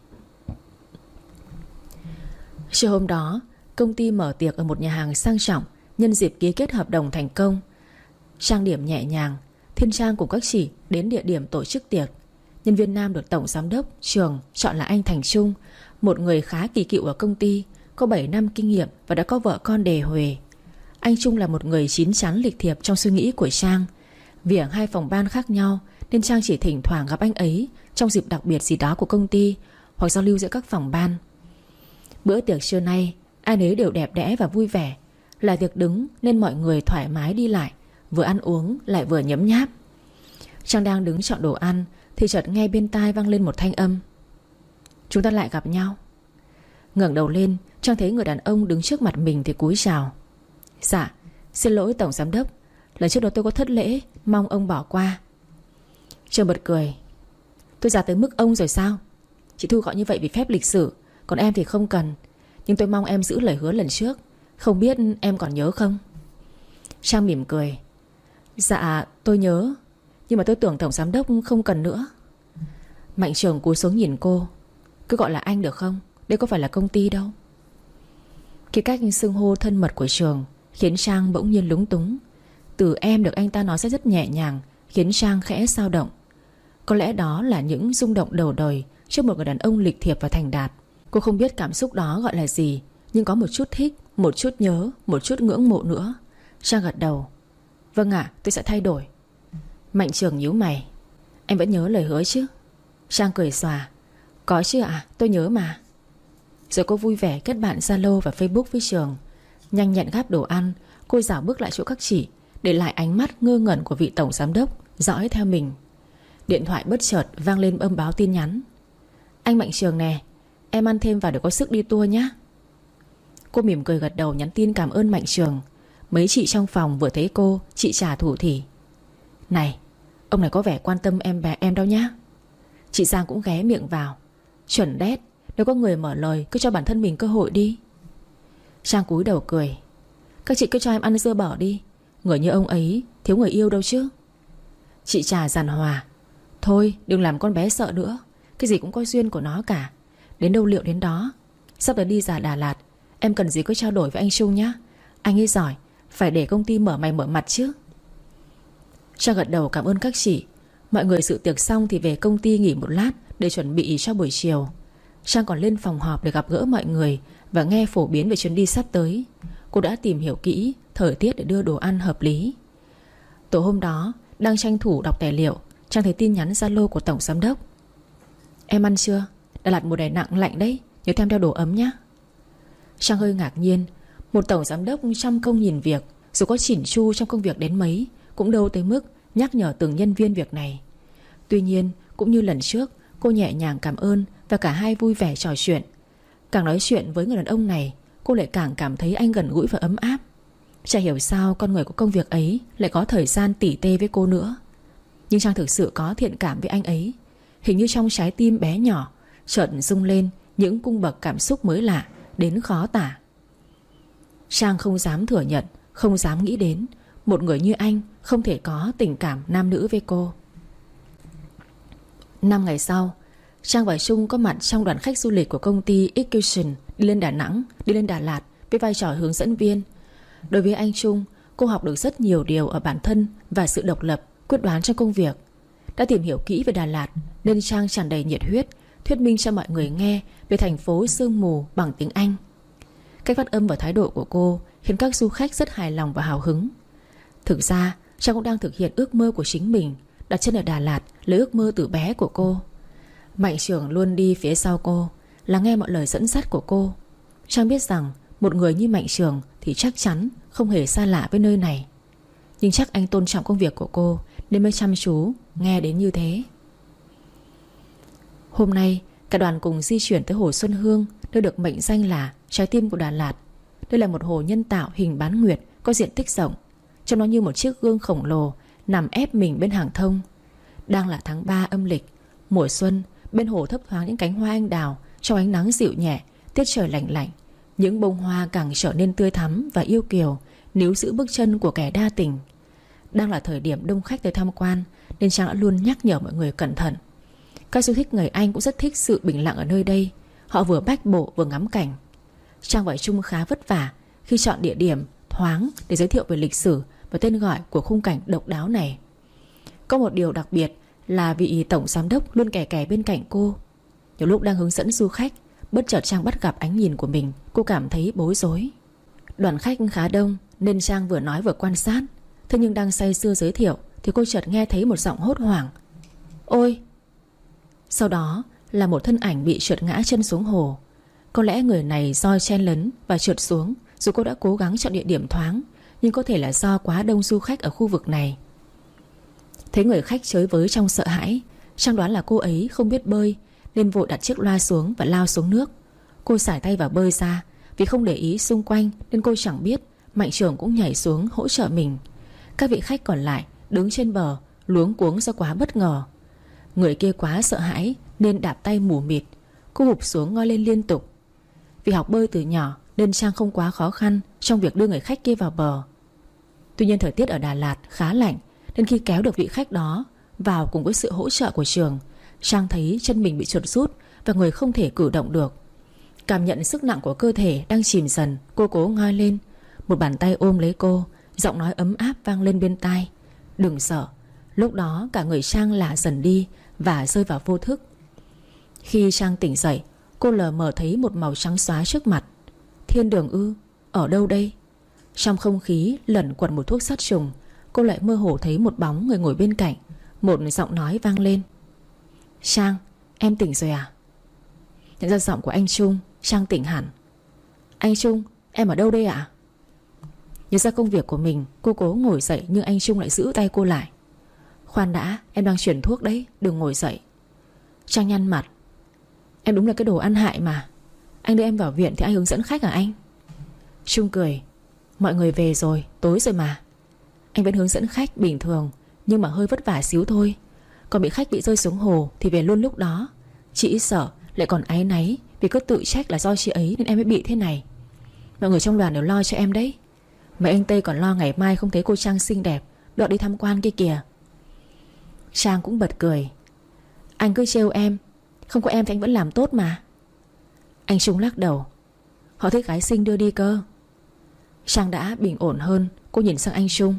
Chiều hôm đó, công ty mở tiệc ở một nhà hàng sang trọng nhân dịp ký kết hợp đồng thành công. Trang điểm nhẹ nhàng, Thiên Trang cùng các chị đến địa điểm tổ chức tiệc. Nhân viên nam được tổng giám đốc Trường chọn là anh Thành Trung, một người khá kỳ cựu ở công ty, có 7 năm kinh nghiệm và đã có vợ con đề huề. Anh Trung là một người chín chắn lịch thiệp trong suy nghĩ của Trang. Vì ở 2 phòng ban khác nhau nên Trang chỉ thỉnh thoảng gặp anh ấy trong dịp đặc biệt gì đó của công ty hoặc giao lưu giữa các phòng ban. Bữa tiệc trưa nay ai nấy đều đẹp đẽ và vui vẻ. Là tiệc đứng nên mọi người thoải mái đi lại, vừa ăn uống lại vừa nhấm nháp. Trang đang đứng chọn đồ ăn thì chợt nghe bên tai vang lên một thanh âm: "Chúng ta lại gặp nhau." Ngẩng đầu lên, Trang thấy người đàn ông đứng trước mặt mình thì cúi chào: "Dạ, xin lỗi tổng giám đốc, lần trước đó tôi có thất lễ, mong ông bỏ qua." Trường bật cười: "Tôi già tới mức ông rồi sao? Chị Thu gọi như vậy vì phép lịch sự, còn em thì không cần. Nhưng tôi mong em giữ lời hứa lần trước. Không biết em còn nhớ không?" Trang mỉm cười: "Dạ tôi nhớ, nhưng mà tôi tưởng tổng giám đốc không cần nữa." Mạnh Trường cúi xuống nhìn cô: "Cứ gọi là anh được không? Đây có phải là công ty đâu." Cái cách xưng hô thân mật của Trường khiến Trang bỗng nhiên lúng túng. Từ em được anh ta nói sẽ rất nhẹ nhàng, khiến Trang khẽ dao động. Có lẽ đó là những rung động đầu đời trước một người đàn ông lịch thiệp và thành đạt. Cô không biết cảm xúc đó gọi là gì, nhưng có một chút thích, một chút nhớ, một chút ngưỡng mộ nữa. Trang gật đầu: "Vâng ạ, tôi sẽ thay đổi." Mạnh Trường nhíu mày: "Em vẫn nhớ lời hứa chứ?" Trang cười xòa: "Có chứ ạ, tôi nhớ mà." Rồi cô vui vẻ kết bạn Zalo và Facebook với Trường. Nhanh nhẹn gắp đồ ăn, cô dảo bước lại chỗ các chị, để lại ánh mắt ngơ ngẩn của vị tổng giám đốc dõi theo mình. Điện thoại bất chợt vang lên âm báo tin nhắn: "Anh Mạnh Trường nè, em ăn thêm vào để có sức đi tour nhé." Cô mỉm cười gật đầu nhắn tin cảm ơn Mạnh Trường. Mấy chị trong phòng vừa thấy cô, chị trà thủ thỉ: "Này, ông này có vẻ quan tâm em bé em đâu nhá." Chị Giang cũng ghé miệng vào: "Chuẩn đét, nếu có người mở lời cứ cho bản thân mình cơ hội đi." Trang cúi đầu cười: "Các chị cứ cho em ăn dưa bở đi, người như ông ấy thiếu người yêu đâu chứ." Chị Trà giàn hòa: "Thôi đừng làm con bé sợ nữa, cái gì cũng có duyên của nó cả. Đến đâu liệu đến đó. Sắp tới đi ra Đà Lạt, em cần gì cứ trao đổi với anh Trung nhá. Anh ấy giỏi, phải để công ty mở mày mở mặt chứ." Trang gật đầu cảm ơn các chị. Mọi người dự tiệc xong thì về công ty nghỉ một lát để chuẩn bị cho buổi chiều. Trang còn lên phòng họp để gặp gỡ mọi người và nghe phổ biến về chuyến đi sắp tới. Cô đã tìm hiểu kỹ thời tiết để đưa đồ ăn hợp lý. Tối hôm đó, đang tranh thủ đọc tài liệu, Trang thấy tin nhắn Zalo của tổng giám đốc: "Em ăn chưa? Đà Lạt mùa này nặng lạnh đấy, nhớ thêm theo đồ ấm nhé." Trang hơi ngạc nhiên. Một tổng giám đốc trăm công nghìn việc, dù có chỉn chu trong công việc đến mấy, cũng đâu tới mức nhắc nhở từng nhân viên việc này. Tuy nhiên, cũng như lần trước, cô nhẹ nhàng cảm ơn và cả hai vui vẻ trò chuyện. Càng nói chuyện với người đàn ông này, cô lại càng cảm thấy anh gần gũi và ấm áp. Chả hiểu sao con người của công việc ấy lại có thời gian tỉ tê với cô nữa. Nhưng Trang thực sự có thiện cảm với anh ấy. Hình như trong trái tim bé nhỏ chợt rung lên những cung bậc cảm xúc mới lạ đến khó tả. Trang không dám thừa nhận, không dám nghĩ đến một người như anh không thể có tình cảm nam nữ với cô. 5 ngày sau, Trang và Trung có mặt trong đoàn khách du lịch của công ty Excursion đi lên Đà Nẵng, đi lên Đà Lạt với vai trò hướng dẫn viên. Đối với anh Trung, cô học được rất nhiều điều ở bản thân và sự độc lập, quyết đoán trong công việc. Đã tìm hiểu kỹ về Đà Lạt nên Trang tràn đầy nhiệt huyết thuyết minh cho mọi người nghe về thành phố sương mù bằng tiếng Anh. Cách phát âm và thái độ của cô khiến các du khách rất hài lòng và hào hứng. Thực ra Trang cũng đang thực hiện ước mơ của chính mình. Đặt chân ở Đà Lạt là ước mơ từ bé của cô. Mạnh Trường luôn đi phía sau cô, lắng nghe mọi lời dẫn dắt của cô. Trang biết rằng một người như Mạnh Trường thì chắc chắn không hề xa lạ với nơi này. Nhưng chắc anh tôn trọng công việc của cô nên mới chăm chú nghe đến như thế. Hôm nay cả đoàn cùng di chuyển tới hồ Xuân Hương, nơi được mệnh danh là trái tim của Đà Lạt. Đây là một hồ nhân tạo hình bán nguyệt, có diện tích rộng. Trông nó như một chiếc gương khổng lồ nằm ép mình bên hàng thông. Đang là tháng 3 âm lịch, mùa xuân. Bên hồ thấp thoáng những cánh hoa anh đào trong ánh nắng dịu nhẹ, tiết trời lạnh lạnh. Những bông hoa càng trở nên tươi thắm và yêu kiều, níu giữ bước chân của kẻ đa tình. Đang là thời điểm đông khách tới tham quan nên Trang đã luôn nhắc nhở mọi người cẩn thận. Các du khách người Anh cũng rất thích sự bình lặng ở nơi đây. Họ vừa bách bộ vừa ngắm cảnh. Trang và Trung khá vất vả khi chọn địa điểm thoáng để giới thiệu về lịch sử và tên gọi của khung cảnh độc đáo này. Có một điều đặc biệt là vị tổng giám đốc luôn kè kè bên cạnh cô. Nhiều lúc đang hướng dẫn du khách, bất chợt Trang bắt gặp ánh nhìn của mình. Cô cảm thấy bối rối. Đoàn khách khá đông nên Trang vừa nói vừa quan sát. Thế nhưng đang say sưa giới thiệu thì cô chợt nghe thấy một giọng hốt hoảng: "Ôi!" Sau đó là một thân ảnh bị trượt ngã chân xuống hồ. Có lẽ người này do chen lấn và trượt xuống. Dù cô đã cố gắng chọn địa điểm thoáng, nhưng có thể là do quá đông du khách ở khu vực này. Thấy người khách chới với trong sợ hãi, Trang đoán là cô ấy không biết bơi nên vội đặt chiếc loa xuống và lao xuống nước. Cô xải tay vào bơi ra. Vì không để ý xung quanh nên cô chẳng biết Mạnh Trường cũng nhảy xuống hỗ trợ mình. Các vị khách còn lại đứng trên bờ luống cuống do quá bất ngờ. Người kia quá sợ hãi nên đạp tay mù mịt. Cô hụp xuống ngoi lên liên tục. Vì học bơi từ nhỏ nên Trang không quá khó khăn trong việc đưa người khách kia vào bờ. Tuy nhiên thời tiết ở Đà Lạt khá lạnh, nên khi kéo được vị khách đó vào cùng với sự hỗ trợ của Trường, Trang thấy chân mình bị chuột rút và người không thể cử động được. Cảm nhận sức nặng của cơ thể đang chìm dần, cô cố ngoi lên. Một bàn tay ôm lấy cô, giọng nói ấm áp vang lên bên tai: "Đừng sợ." Lúc đó cả người Trang lả dần đi và rơi vào vô thức. Khi Trang tỉnh dậy, cô lờ mờ thấy một màu trắng xóa trước mặt. Thiên đường ư? Ở đâu đây? Trong không khí lẩn quẩn một thuốc sát trùng. Cô lại mơ hồ thấy một bóng người ngồi bên cạnh. Một giọng nói vang lên: "Trang, em tỉnh rồi à?" Nhận ra giọng của anh Trung, Trang tỉnh hẳn. "Anh Trung, em ở đâu đây ạ?" Nhớ ra công việc của mình, cô cố ngồi dậy nhưng anh Trung lại giữ tay cô lại. "Khoan đã, em đang chuyển thuốc đấy, đừng ngồi dậy." Trang nhăn mặt: "Em đúng là cái đồ ăn hại mà. Anh đưa em vào viện thì anh hướng dẫn khách à anh?" Trung cười: "Mọi người về rồi, tối rồi mà. Anh vẫn hướng dẫn khách bình thường, nhưng mà hơi vất vả xíu thôi. Còn bị khách bị rơi xuống hồ thì về luôn lúc đó. Chị sợ lại còn áy náy vì cứ tự trách là do chị ấy nên em mới bị thế này. Mọi người trong đoàn đều lo cho em đấy. Mấy anh Tây còn lo ngày mai không thấy cô Trang xinh đẹp đợi đi tham quan kia kìa." Trang cũng bật cười: "Anh cứ trêu em, không có em thì anh vẫn làm tốt mà." Anh Trung lắc đầu: "Họ thích gái xinh đưa đi cơ." Trang đã bình ổn hơn. Cô nhìn sang anh Trung: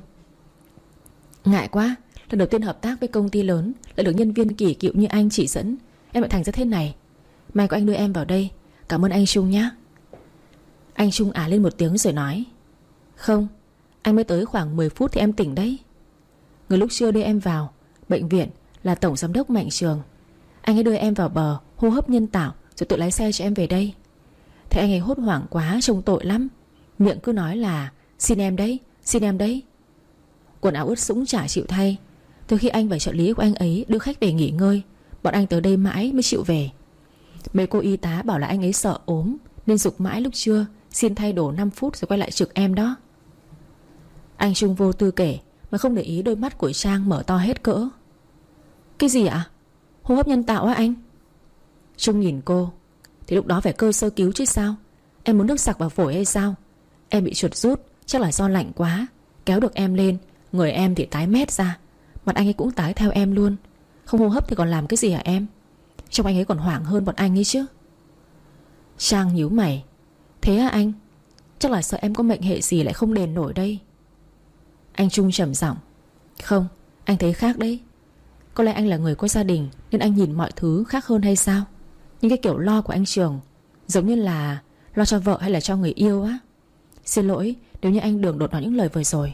"Ngại quá, lần đầu tiên hợp tác với công ty lớn lại được nhân viên kỳ cựu như anh chỉ dẫn, em lại thành ra thế này. May có anh đưa em vào đây. Cảm ơn anh Trung nhé." Anh Trung lên một tiếng rồi nói: "Không, anh mới tới khoảng 10 phút thì em tỉnh đấy. Người lúc trưa đưa em vào bệnh viện là Tổng Giám đốc Mạnh Trường. Anh ấy đưa em vào bờ hô hấp nhân tạo rồi tự lái xe cho em về đây. Thế anh ấy hốt hoảng quá, trông tội lắm. Miệng cứ nói là xin em đấy, xin em đấy. Quần áo ướt sũng chả chịu thay. Từ khi anh và trợ lý của anh ấy đưa khách về nghỉ ngơi, bọn anh tới đây mãi mới chịu về. Mấy cô y tá bảo là anh ấy sợ ốm nên giục mãi lúc trưa xin thay đồ 5 phút rồi quay lại trực em đó." Anh Trung vô tư kể mà không để ý đôi mắt của Trang mở to hết cỡ. "Cái gì ạ? Hô hấp nhân tạo á anh?" Trung nhìn cô: "Thì lúc đó phải cơ sơ cứu chứ sao? Em muốn nước sặc vào phổi hay sao? Em bị chuột rút, chắc là do lạnh quá. Kéo được em lên, người em thì tái mét ra. Mặt anh ấy cũng tái theo em luôn. Không hô hấp thì còn làm cái gì hả em? Trông anh ấy còn hoảng hơn bọn anh ấy chứ." Trang nhíu mày: "Thế à anh? Chắc là sợ em có mệnh hệ gì lại không đền nổi đây." Anh Trung trầm giọng: "Không, anh thấy khác đấy. Có lẽ anh là người có gia đình nên anh nhìn mọi thứ khác hơn hay sao? Nhưng cái kiểu lo của anh Trường giống như là lo cho vợ hay là cho người yêu á. Xin lỗi nếu như anh đường đột nói những lời vừa rồi."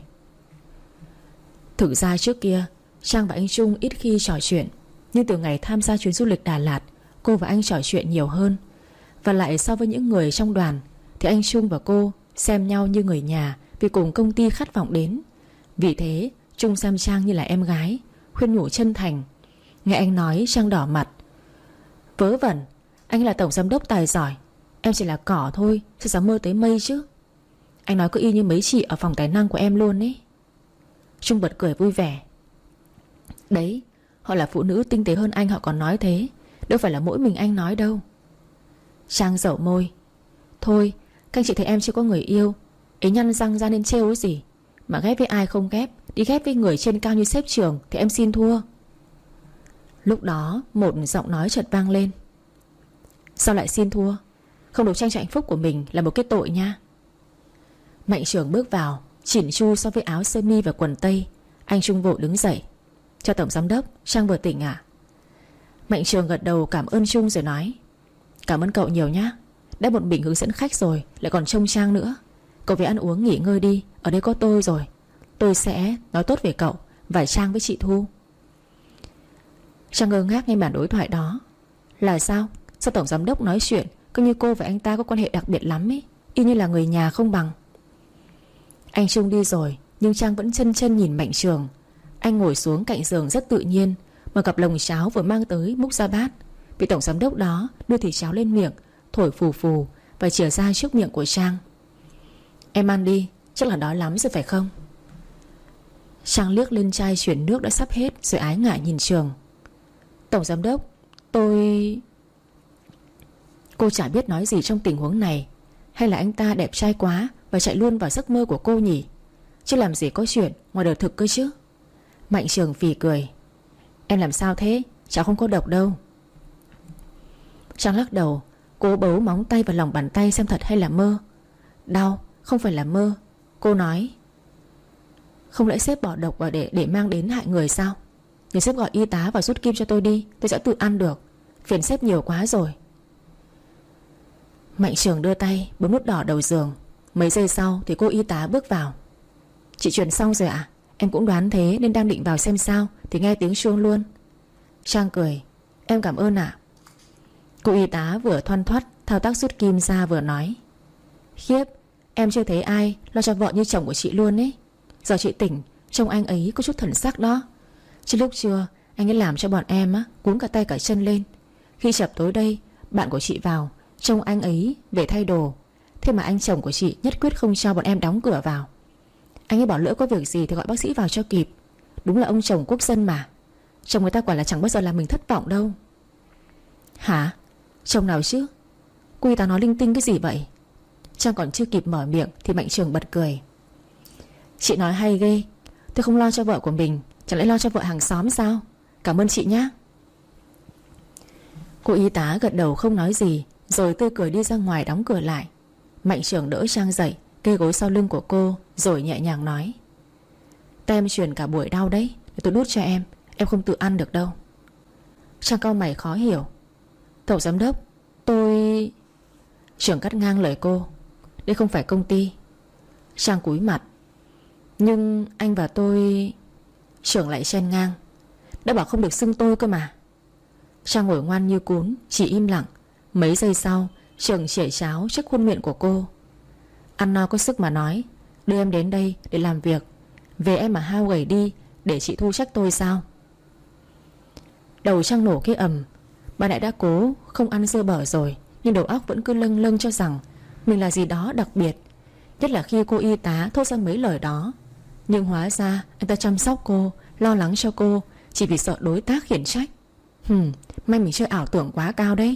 Thực ra trước kia Trang và anh Trung ít khi trò chuyện, nhưng từ ngày tham gia chuyến du lịch Đà Lạt, cô và anh trò chuyện nhiều hơn. Và lại so với những người trong đoàn thì anh Trung và cô xem nhau như người nhà vì cùng công ty khát vọng đến. Vì thế Trung xem Trang như là em gái, khuyên nhủ chân thành. Nghe anh nói Trang đỏ mặt: "Vớ vẩn, anh là tổng giám đốc tài giỏi, em chỉ là cỏ thôi, sao dám mơ tới mây chứ. Anh nói cứ y như mấy chị ở phòng tài năng của em luôn ấy." Trung bật cười vui vẻ: "Đấy, họ là phụ nữ tinh tế hơn anh họ còn nói thế, đâu phải là mỗi mình anh nói đâu." Trang dẩu môi: "Thôi, các anh chị thấy em chưa có người yêu, ấy nhăn răng ra nên trêu cái gì. Mà ghép với ai không ghép, đi ghép với người trên cao như sếp Trường thì em xin thua." Lúc đó một giọng nói chợt vang lên: "Sao lại xin thua? Không đấu tranh cho hạnh phúc của mình là một cái tội nha." Mạnh Trường bước vào, chỉn chu so với áo sơ mi và quần tây. Anh Trung vội đứng dậy: "Chào tổng giám đốc, Trang vừa tỉnh à?" Mạnh Trường gật đầu cảm ơn Trung rồi nói: "Cảm ơn cậu nhiều nhá. Đã một mình hướng dẫn khách rồi lại còn trông Trang nữa. Cậu về ăn uống nghỉ ngơi đi, ở đây có tôi rồi. Tôi sẽ nói tốt về cậu và Trang với chị Thu." Trang ngơ ngác nghe màn đối thoại đó. Là sao? Sao tổng giám đốc nói chuyện cứ như cô và anh ta có quan hệ đặc biệt lắm ấy, y như là người nhà không bằng. Anh Trung đi rồi nhưng Trang vẫn chân chân nhìn Mạnh Trường. Anh ngồi xuống cạnh giường rất tự nhiên, mở cặp lồng cháo vừa mang tới múc ra bát. Vị tổng giám đốc đó đưa thìa cháo lên miệng, thổi phù phù và chìa ra trước miệng của Trang. Em ăn đi, chắc là đói lắm rồi phải không? Trang liếc lên chai chuyển nước đã sắp hết rồi ái ngại nhìn Trường. Tổng giám đốc, tôi... Cô chả biết nói gì trong tình huống này. Hay là anh ta đẹp trai quá và chạy luôn vào giấc mơ của cô nhỉ? Chứ làm gì có chuyện ngoài đời thực cơ chứ. Mạnh Trường phì cười. Em làm sao thế? Cháu không có độc đâu. Trang lắc đầu, cố bấu móng tay vào lòng bàn tay xem thật hay là mơ. Đau, không phải là mơ. Cô nói. Không lẽ sếp bỏ độc vào để mang đến hại người sao? Nhờ sếp gọi y tá và rút kim cho tôi đi, tôi sẽ tự ăn được. Phiền sếp nhiều quá rồi. Mạnh Trường đưa tay bấm nút đỏ đầu giường. Mấy giây sau thì cô y tá bước vào. Chị truyền xong rồi ạ? Em cũng đoán thế nên đang định vào xem sao thì nghe tiếng chuông luôn. Trang cười. Em cảm ơn ạ. Cô y tá vừa thoăn thoắt thao tác rút kim ra vừa nói. Khiếp, em chưa thấy ai lo cho vợ như chồng của chị luôn ấy. Giờ chị tỉnh, trông anh ấy có chút thần sắc đó. Chứ lúc trưa anh ấy làm cho bọn em cuống cả tay cả chân lên. Khi chập tối đây, bạn của chị vào, trông anh ấy về thay đồ. Thế mà anh chồng của chị nhất quyết không cho bọn em đóng cửa vào. Anh ấy bảo lỡ có việc gì thì gọi bác sĩ vào cho kịp. Đúng là ông chồng quốc dân mà. Chồng người ta quả là chẳng bao giờ làm mình thất vọng đâu. Hả? Chồng nào chứ? Cô y tá nói linh tinh cái gì vậy? Trang còn chưa kịp mở miệng thì Mạnh Trường bật cười. Chị nói hay ghê. Tôi không lo cho vợ của mình, chẳng lẽ lo cho vợ hàng xóm sao? Cảm ơn chị nhé. Cô y tá gật đầu không nói gì, rồi tươi cười đi ra ngoài đóng cửa lại. Mạnh Trường đỡ Trang dậy, kê gối sau lưng của cô, rồi nhẹ nhàng nói. Tay em truyền cả buổi đau đấy, để tôi đút cho em không tự ăn được đâu. Trang cau mày khó hiểu. Tổng giám đốc, tôi... Trường cắt ngang lời cô. Đây không phải công ty. Trang cúi mặt. Nhưng anh và tôi... Trường lại chen ngang. Đã bảo không được xưng tôi cơ mà. Trang ngồi ngoan như cún, chỉ im lặng. Mấy giây sau, Trường chảy cháo trước khuôn miệng của cô. Ăn no có sức mà nói. Đưa em đến đây để làm việc. Về em mà hao gầy đi để chị Thu trách tôi sao? Đầu Trang nổ cái ầm. Bà nãy đã cố không ăn dưa bở rồi, nhưng đầu óc vẫn cứ lâng lâng cho rằng mình là gì đó đặc biệt. Nhất là khi cô y tá thốt ra mấy lời đó. Nhưng hóa ra anh ta chăm sóc cô, lo lắng cho cô chỉ vì sợ đối tác khiển trách. May mình chơi ảo tưởng quá cao đấy.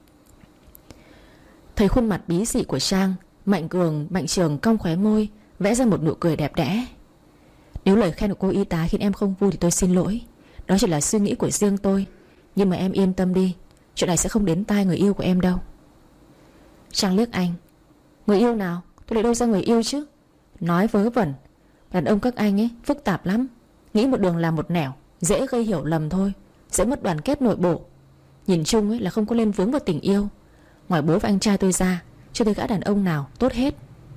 Thấy khuôn mặt bí dị của Trang, Mạnh Trường cong khóe môi, vẽ ra một nụ cười đẹp đẽ. Nếu lời khen của cô y tá khiến em không vui thì tôi xin lỗi. Đó chỉ là suy nghĩ của riêng tôi. Nhưng mà em yên tâm đi, chuyện này sẽ không đến tai người yêu của em đâu. Trang liếc anh. Người yêu nào? Tôi lấy đâu ra người yêu chứ? Nói vớ vẩn. Đàn ông các anh ấy phức tạp lắm. Nghĩ một đường làm một nẻo, dễ gây hiểu lầm thôi, dễ mất đoàn kết nội bộ. Nhìn chung ấy là không có lên vướng vào tình yêu. Ngoài bố và anh trai tôi ra, chưa thấy gã đàn ông nào tốt hết.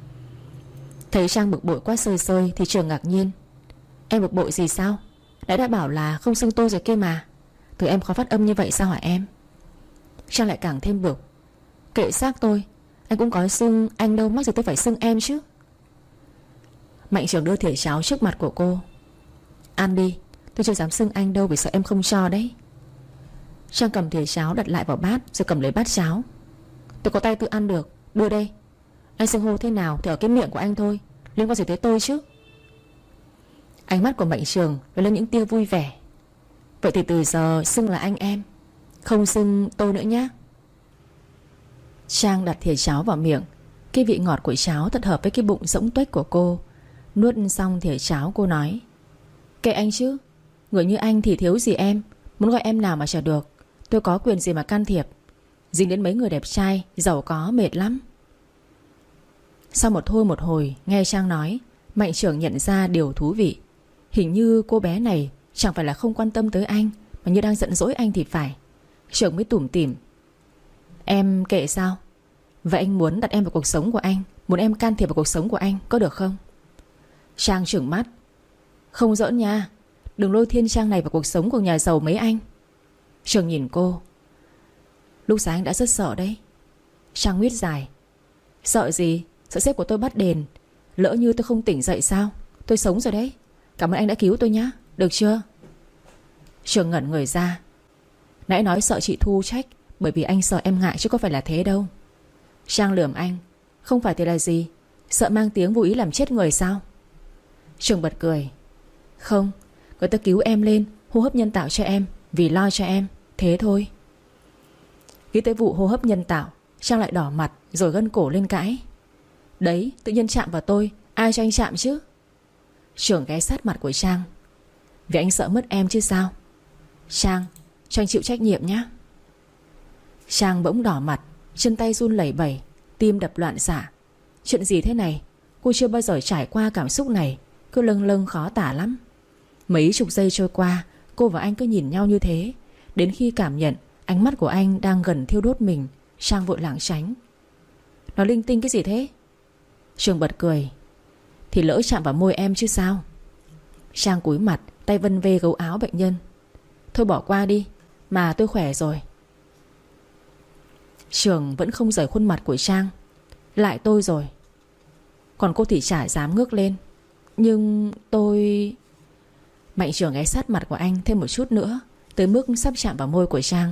Thấy Trang bực bội quá sơi sơi thì Trường ngạc nhiên. Em bực bội gì sao? Đã bảo là không xưng tôi rồi kia mà. Từ em khó phát âm như vậy sao hả em? Trang lại càng thêm bực. Kệ xác tôi, anh cũng có xưng anh đâu, mắc gì tôi phải xưng em chứ. Mạnh Trường đưa thìa cháo trước mặt của cô. Ăn đi, tôi chưa dám xưng anh đâu vì sợ em không cho đấy. Trang cầm thìa cháo đặt lại vào bát, rồi cầm lấy bát cháo. Tôi có tay tự ăn được, đưa đây. Anh xưng hô thế nào thì ở cái miệng của anh thôi, liên quan gì tới tôi chứ? Ánh mắt của Mạnh Trường lóe lên những tia vui vẻ. Vậy thì từ giờ xưng là anh em, không xưng tôi nữa nhé. Trang đặt thìa cháo vào miệng. Cái vị ngọt của cháo thật hợp với cái bụng rỗng tuếch của cô. Nuốt xong thìa cháo cô nói. Kệ anh chứ, người như anh thì thiếu gì em. Muốn gọi em nào mà chả được. Tôi có quyền gì mà can thiệp. Dính đến mấy người đẹp trai giàu có mệt lắm. Sau một thôi một hồi nghe Trang nói, Mạnh Trường nhận ra điều thú vị. Hình như cô bé này chẳng phải là không quan tâm tới anh, mà như đang giận dỗi anh thì phải. Trường mới tủm tỉm. Em kệ sao? Vậy anh muốn đặt em vào cuộc sống của anh, muốn em can thiệp vào cuộc sống của anh, có được không? Trang trừng mắt. Không giỡn nha, đừng lôi thiên Trang này vào cuộc sống của nhà giàu mấy anh. Trường nhìn cô. Lúc sáng anh đã rất sợ đấy. Trang nguyết dài. Sợ gì? Sợ sếp của tôi bắt đền. Lỡ như tôi không tỉnh dậy sao? Tôi sống rồi đấy. Cảm ơn anh đã cứu tôi nhá. được chưa? Trường ngẩn người ra. Nãy nói sợ chị Thu trách bởi vì anh sợ em ngại chứ có phải là thế đâu. Trang lườm anh. Không phải thì là gì? Sợ mang tiếng vô ý làm chết người sao? Trường bật cười. Không, người ta cứu em lên hô hấp nhân tạo cho em vì lo cho em, thế thôi. Nghĩ tới vụ hô hấp nhân tạo, Trang lại đỏ mặt rồi gân cổ lên cãi. Đấy, tự nhiên chạm vào tôi, ai cho anh chạm chứ? Trường ghé sát mặt của Trang. Vì anh sợ mất em chứ sao? Trang, cho anh chịu trách nhiệm nhé. Trang bỗng đỏ mặt, chân tay run lẩy bẩy, tim đập loạn xạ. Chuyện gì thế này? Cô chưa bao giờ trải qua cảm xúc này, cứ lâng lâng khó tả lắm. Mấy chục giây trôi qua, cô và anh cứ nhìn nhau như thế. Đến khi cảm nhận ánh mắt của anh đang gần thiêu đốt mình, Trang vội lảng tránh. Nói linh tinh cái gì thế? Trường bật cười. Thì lỡ chạm vào môi em chứ sao? Trang cúi mặt, tay vân vê gấu áo bệnh nhân. Thôi bỏ qua đi, mà tôi khỏe rồi. Trường vẫn không rời khuôn mặt của Trang. Lại tôi rồi. Còn cô thì chả dám ngước lên. Nhưng tôi... Mạnh Trường ghé sát mặt của anh thêm một chút nữa, tới mức sắp chạm vào môi của Trang.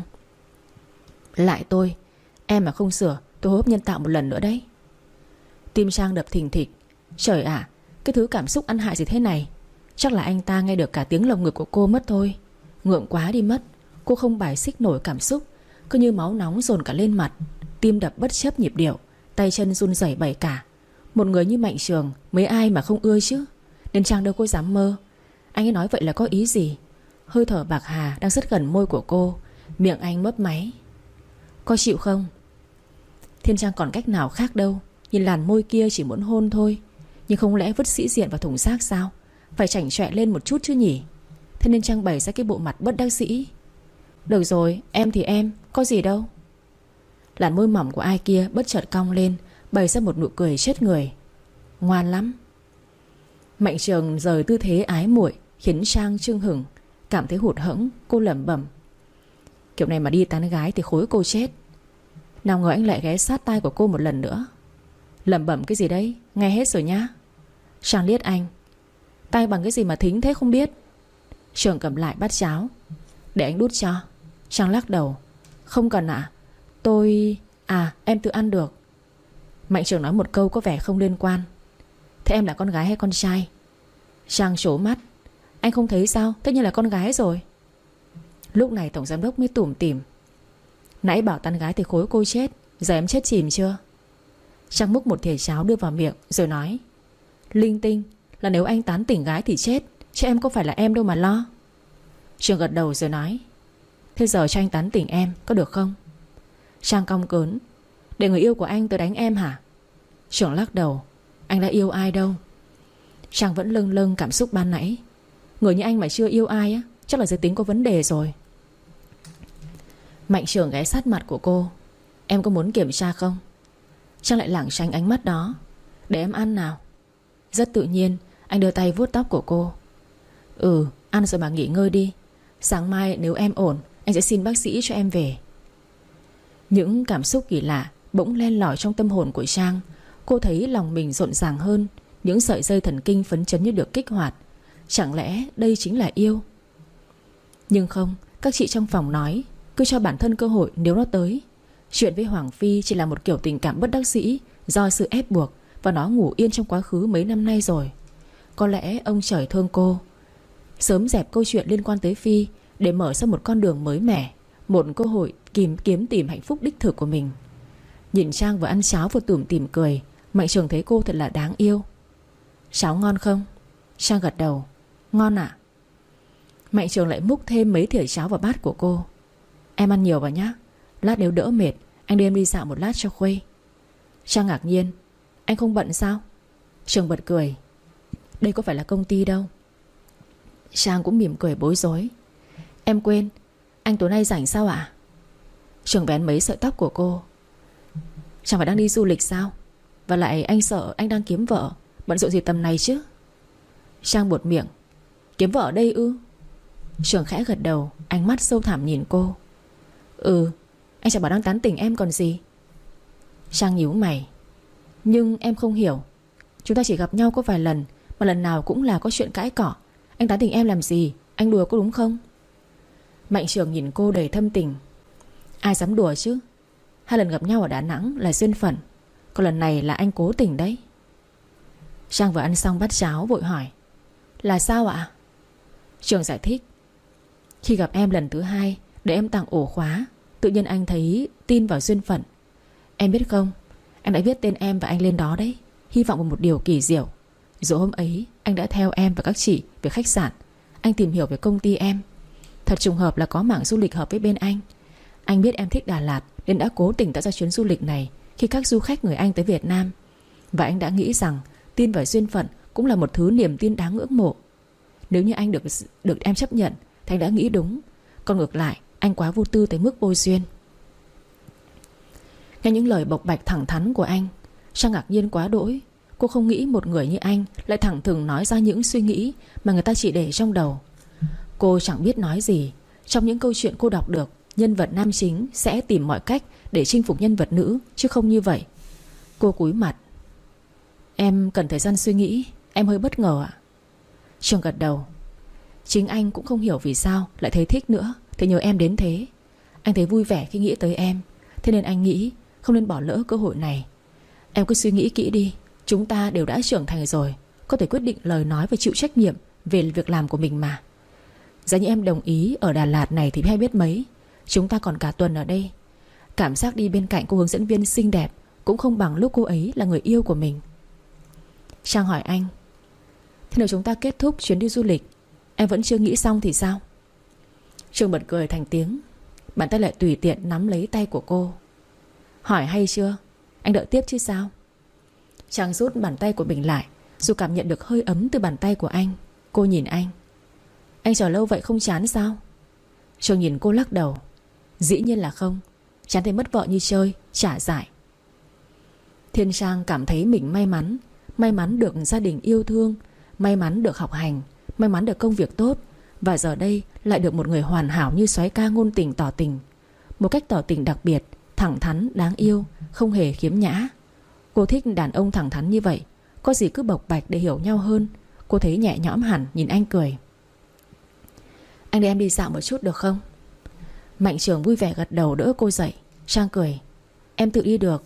Lại tôi. Em mà không sửa, tôi hô hấp nhân tạo một lần nữa đấy. Tim Trang đập thình thịch. Trời ạ, cái thứ cảm xúc ăn hại gì thế này? Chắc là anh ta nghe được cả tiếng lồng ngực của cô mất thôi. Ngượng quá đi mất. Cô không bài xích nổi cảm xúc, cứ như máu nóng dồn cả lên mặt. Tim đập bất chấp nhịp điệu, tay chân run rẩy bẩy cả. Một người như Mạnh Trường mấy ai mà không ưa chứ. Nên Trang đâu có dám mơ. Anh ấy nói vậy là có ý gì? Hơi thở bạc hà đang rất gần môi của cô. Miệng anh mấp máy. Có chịu không? Thiên Trang còn cách nào khác đâu. Nhìn làn môi kia chỉ muốn hôn thôi. Nhưng không lẽ vứt sĩ diện vào thùng rác sao? Phải chảnh chọe lên một chút chứ nhỉ? Thế nên Trang bày ra cái bộ mặt bất đắc dĩ. Được rồi, em thì em, có gì đâu. Làn môi mỏng của ai kia bất chợt cong lên, bày ra một nụ cười chết người. Ngoan lắm. Mạnh Trường rời tư thế ái muội, khiến Trang chưng hửng, cảm thấy hụt hẫng. Cô lẩm bẩm. Kiểu này mà đi tán gái thì khối cô chết. Nào ngờ anh lại ghé sát tai của cô một lần nữa. Lẩm bẩm cái gì đấy? Nghe hết rồi nhá. Trang liếc anh. Tay bằng cái gì mà thính thế không biết? Trường cầm lại bát cháo. Để anh đút cho. Trang lắc đầu. Không cần ạ. Tôi... em tự ăn được. Mạnh Trường nói một câu có vẻ không liên quan. Thế em là con gái hay con trai? Trang trố mắt. Anh không thấy sao? Tất nhiên là con gái rồi. Lúc này tổng giám đốc mới tủm tỉm. Nãy bảo tán gái thì khối cô chết, giờ em chết chìm chưa? Trang múc một thìa cháo đưa vào miệng rồi nói. Linh tinh, là nếu anh tán tỉnh gái thì chết, chứ em có phải là em đâu mà lo. Trường gật đầu rồi nói. Thế giờ cho anh tán tỉnh em, có được không? Trang cong cớn. Để người yêu của anh tới đánh em hả? Trường lắc đầu. Anh đã yêu ai đâu. Trang vẫn lâng lâng cảm xúc ban nãy. Người như anh mà chưa yêu ai á, chắc là giới tính có vấn đề rồi. Mạnh Trường ghé sát mặt của cô. Em có muốn kiểm tra không? Trang lại lảng tránh ánh mắt đó. Để em ăn nào. Rất tự nhiên anh đưa tay vuốt tóc của cô. Ăn rồi mà nghỉ ngơi đi. Sáng mai nếu em ổn, anh sẽ xin bác sĩ cho em về. Những cảm xúc kỳ lạ bỗng len lỏi trong tâm hồn của Trang. Cô thấy lòng mình rộn ràng hơn. Những sợi dây thần kinh phấn chấn như được kích hoạt. Chẳng lẽ đây chính là yêu? Nhưng không, các chị trong phòng nói cứ cho bản thân cơ hội nếu nó tới. Chuyện với Hoàng Phi chỉ là một kiểu tình cảm bất đắc dĩ do sự ép buộc, và nó ngủ yên trong quá khứ mấy năm nay rồi. Có lẽ ông trời thương cô, sớm dẹp câu chuyện liên quan tới Phi để mở ra một con đường mới mẻ, một cơ hội kiếm tìm hạnh phúc đích thực của mình. Nhìn Trang vừa ăn cháo vừa tủm tỉm cười, Mạnh Trường thấy cô thật là đáng yêu. Cháo ngon không? Trang gật đầu. Ngon ạ. Mạnh Trường lại múc thêm mấy thìa cháo vào bát của cô. Em ăn nhiều vào nhá. Lát nếu đỡ mệt, anh đưa em đi dạo một lát cho khuây. Trang ngạc nhiên. Anh không bận sao? Trường bật cười. Đây có phải là công ty đâu. Trang cũng mỉm cười bối rối. Em quên, anh tối nay rảnh sao ạ? Trường vén mấy sợi tóc của cô. Chẳng phải đang đi du lịch sao? Và lại anh sợ anh đang kiếm vợ, bận rộn gì tầm này chứ? Trang buột miệng. Kiếm vợ ở đây ư? Trường khẽ gật đầu, ánh mắt sâu thẳm nhìn cô. Anh chẳng bảo đang tán tỉnh em còn gì. Trang nhíu mày. Nhưng em không hiểu. Chúng ta chỉ gặp nhau có vài lần, mà lần nào cũng là có chuyện cãi cọ. Anh tán tỉnh em làm gì? Anh đùa có đúng không? Mạnh Trường nhìn cô đầy thâm tình. Ai dám đùa chứ? 2 lần gặp nhau ở Đà Nẵng là duyên phận, còn lần này là anh cố tình đấy. Trang vừa ăn xong bát cháo vội hỏi. Là sao ạ? Trường giải thích. Khi gặp em lần thứ 2 để em tặng ổ khóa, tự nhiên anh thấy tin vào duyên phận. Em biết không, anh đã viết tên em và anh lên đó đấy, hy vọng vào một điều kỳ diệu. Rồi hôm ấy anh đã theo em và các chị về khách sạn. Anh tìm hiểu về công ty em. Thật trùng hợp là có mảng du lịch hợp với bên anh. Anh biết em thích Đà Lạt nên đã cố tình tạo ra chuyến du lịch này khi các du khách người Anh tới Việt Nam. Và anh đã nghĩ rằng tin vào duyên phận cũng là một thứ niềm tin đáng ngưỡng mộ. Nếu như anh được em chấp nhận thì anh đã nghĩ đúng. Còn ngược lại, anh quá vô tư tới mức vô duyên. Nghe những lời bộc bạch thẳng thắn của anh, Trang ngạc nhiên quá đỗi. Cô không nghĩ một người như anh lại thẳng thừng nói ra những suy nghĩ mà người ta chỉ để trong đầu. Cô chẳng biết nói gì. Trong những câu chuyện cô đọc được, nhân vật nam chính sẽ tìm mọi cách để chinh phục nhân vật nữ, chứ không như vậy. Cô cúi mặt. Em cần thời gian suy nghĩ. Em hơi bất ngờ ạ. Trường gật đầu. Chính anh cũng không hiểu vì sao lại thấy thích nữa, thì nhờ em đến thế. Anh thấy vui vẻ khi nghĩ tới em, thế nên anh nghĩ không nên bỏ lỡ cơ hội này. Em cứ suy nghĩ kỹ đi. Chúng ta đều đã trưởng thành rồi, có thể quyết định lời nói và chịu trách nhiệm về việc làm của mình mà. Giá như em đồng ý ở Đà Lạt này thì hay biết mấy. Chúng ta còn cả tuần ở đây. Cảm giác đi bên cạnh cô hướng dẫn viên xinh đẹp cũng không bằng lúc cô ấy là người yêu của mình. Trang hỏi anh. Thế nếu chúng ta kết thúc chuyến đi du lịch, em vẫn chưa nghĩ xong thì sao? Trường bật cười thành tiếng. Bàn tay lại tùy tiện nắm lấy tay của cô. Hỏi hay chưa? Anh đợi tiếp chứ sao? Trang rút bàn tay của mình lại, dù cảm nhận được hơi ấm từ bàn tay của anh. Cô nhìn anh. Anh chờ lâu vậy không chán sao? Trường nhìn cô lắc đầu. Dĩ nhiên là không. Chán thấy mất vợ như chơi, chả giải. Thiên Trang cảm thấy mình may mắn. May mắn được gia đình yêu thương, may mắn được học hành, may mắn được công việc tốt. Và giờ đây lại được một người hoàn hảo như soái ca ngôn tình tỏ tình. Một cách tỏ tình đặc biệt, thẳng thắn, đáng yêu, không hề khiếm nhã. Cô thích đàn ông thẳng thắn như vậy. Có gì cứ bộc bạch để hiểu nhau hơn. Cô thấy nhẹ nhõm hẳn, nhìn anh cười. Anh để em đi dạo một chút được không? Mạnh Trường vui vẻ gật đầu đỡ cô dậy. Trang cười. Em tự đi được.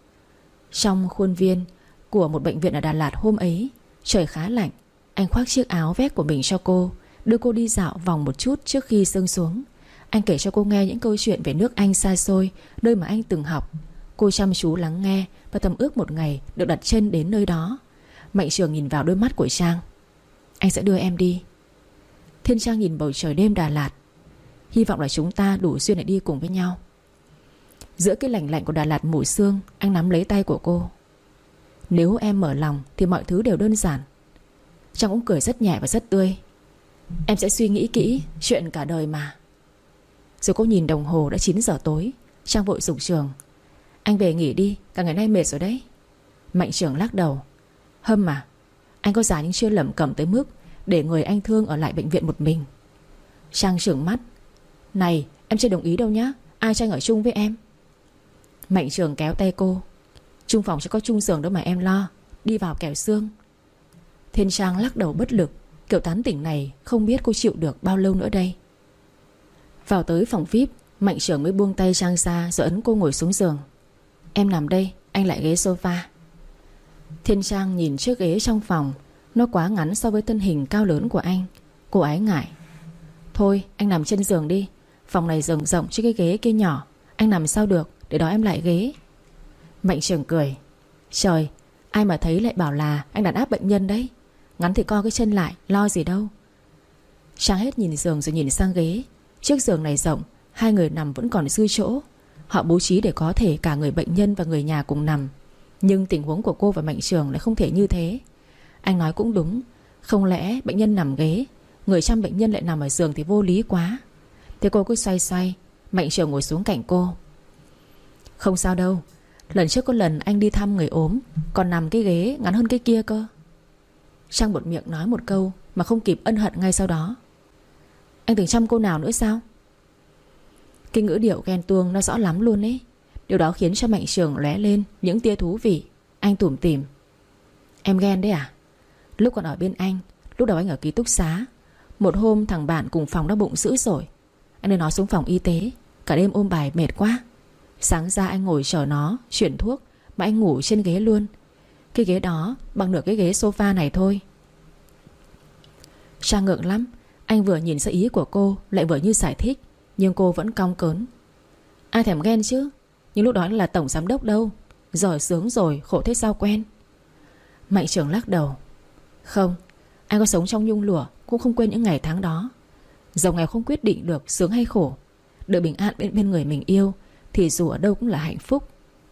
Trong khuôn viên của một bệnh viện ở Đà Lạt hôm ấy, trời khá lạnh. Anh khoác chiếc áo vest của mình cho cô, đưa cô đi dạo vòng một chút trước khi sương xuống. Anh kể cho cô nghe những câu chuyện về nước Anh xa xôi, nơi mà anh từng học. Cô chăm chú lắng nghe và thầm ước một ngày được đặt chân đến nơi đó. Mạnh Trường nhìn vào đôi mắt của Trang. Anh sẽ đưa em đi. Thiên Trang nhìn bầu trời đêm Đà Lạt. Hy vọng là chúng ta đủ duyên để đi cùng với nhau. Giữa cái lạnh lạnh của Đà Lạt mùa sương, anh nắm lấy tay của cô. Nếu em mở lòng thì mọi thứ đều đơn giản. Trang cũng cười rất nhẹ và rất tươi. Em sẽ suy nghĩ kỹ, chuyện cả đời mà. Rồi cô nhìn đồng hồ đã 9 giờ tối. Trang vội giục Trường. Anh về nghỉ đi, cả ngày nay mệt rồi đấy. Mạnh Trường lắc đầu. Hâm mà, anh có già nhưng chưa lẩm cẩm tới mức để người anh thương ở lại bệnh viện một mình. Trang trừng mắt. Này, em chưa đồng ý đâu nhá. Ai cho anh ở chung với em? Mạnh Trường kéo tay cô. Chung phòng sẽ có chung giường đâu mà em lo. Đi vào kẻo xương. Thiên Trang lắc đầu bất lực. Kiểu tán tỉnh này không biết cô chịu được bao lâu nữa đây. Vào tới phòng VIP, Mạnh Trường mới buông tay Trang ra rồi ấn cô ngồi xuống giường. Em nằm đây, anh lại ghế sofa. Thiên Trang nhìn chiếc ghế trong phòng. Nó quá ngắn so với thân hình cao lớn của anh. Cô ái ngại. Thôi anh nằm trên giường đi. Phòng này rộng rộng chứ cái ghế kia nhỏ. Anh nằm sao được, để đó em lại ghế. Mạnh Trường cười. Trời, ai mà thấy lại bảo là anh đàn áp bệnh nhân đấy. Ngắn thì co cái chân lại, lo gì đâu. Trang hết nhìn giường rồi nhìn sang ghế. Chiếc giường này rộng, 2 người nằm vẫn còn dư chỗ. Họ bố trí để có thể cả người bệnh nhân và người nhà cùng nằm. Nhưng tình huống của cô và Mạnh Trường lại không thể như thế. Anh nói cũng đúng. Không lẽ bệnh nhân nằm ghế, người chăm bệnh nhân lại nằm ở giường thì vô lý quá. Thế cô cứ xoay xoay. Mạnh Trường ngồi xuống cạnh cô. Không sao đâu. Lần trước có lần anh đi thăm người ốm còn nằm cái ghế ngắn hơn cái kia cơ. Trang buột miệng nói một câu mà không kịp ân hận ngay sau đó. Anh từng chăm cô nào nữa sao? Cái ngữ điệu ghen tuông nó rõ lắm luôn ấy. Điều đó khiến cho Mạnh Trường lóe lên những tia thú vị. Anh tủm tỉm. Em ghen đấy à? Lúc còn ở bên anh, Lúc đầu anh ở ký túc xá, một hôm thằng bạn cùng phòng đau bụng dữ rồi. Anh đưa nó xuống phòng y tế, cả đêm ôm bài mệt quá. Sáng ra anh ngồi chờ nó chuyển thuốc mà anh ngủ trên ghế luôn. Cái ghế đó bằng nửa cái ghế sofa này thôi. Trang ngượng lắm. Anh vừa nhìn ra ý của cô, lại vừa như giải thích, nhưng cô vẫn cong cớn. Ai thèm ghen chứ, nhưng lúc đó anh là tổng giám đốc đâu. Giờ sướng rồi, khổ thế sao quen. Mạnh Trường lắc đầu. Không, anh có sống trong nhung lụa cũng không quên những ngày tháng đó. Giàu nghèo không quyết định được sướng hay khổ. Được bình an bên người mình yêu thì dù ở đâu cũng là hạnh phúc.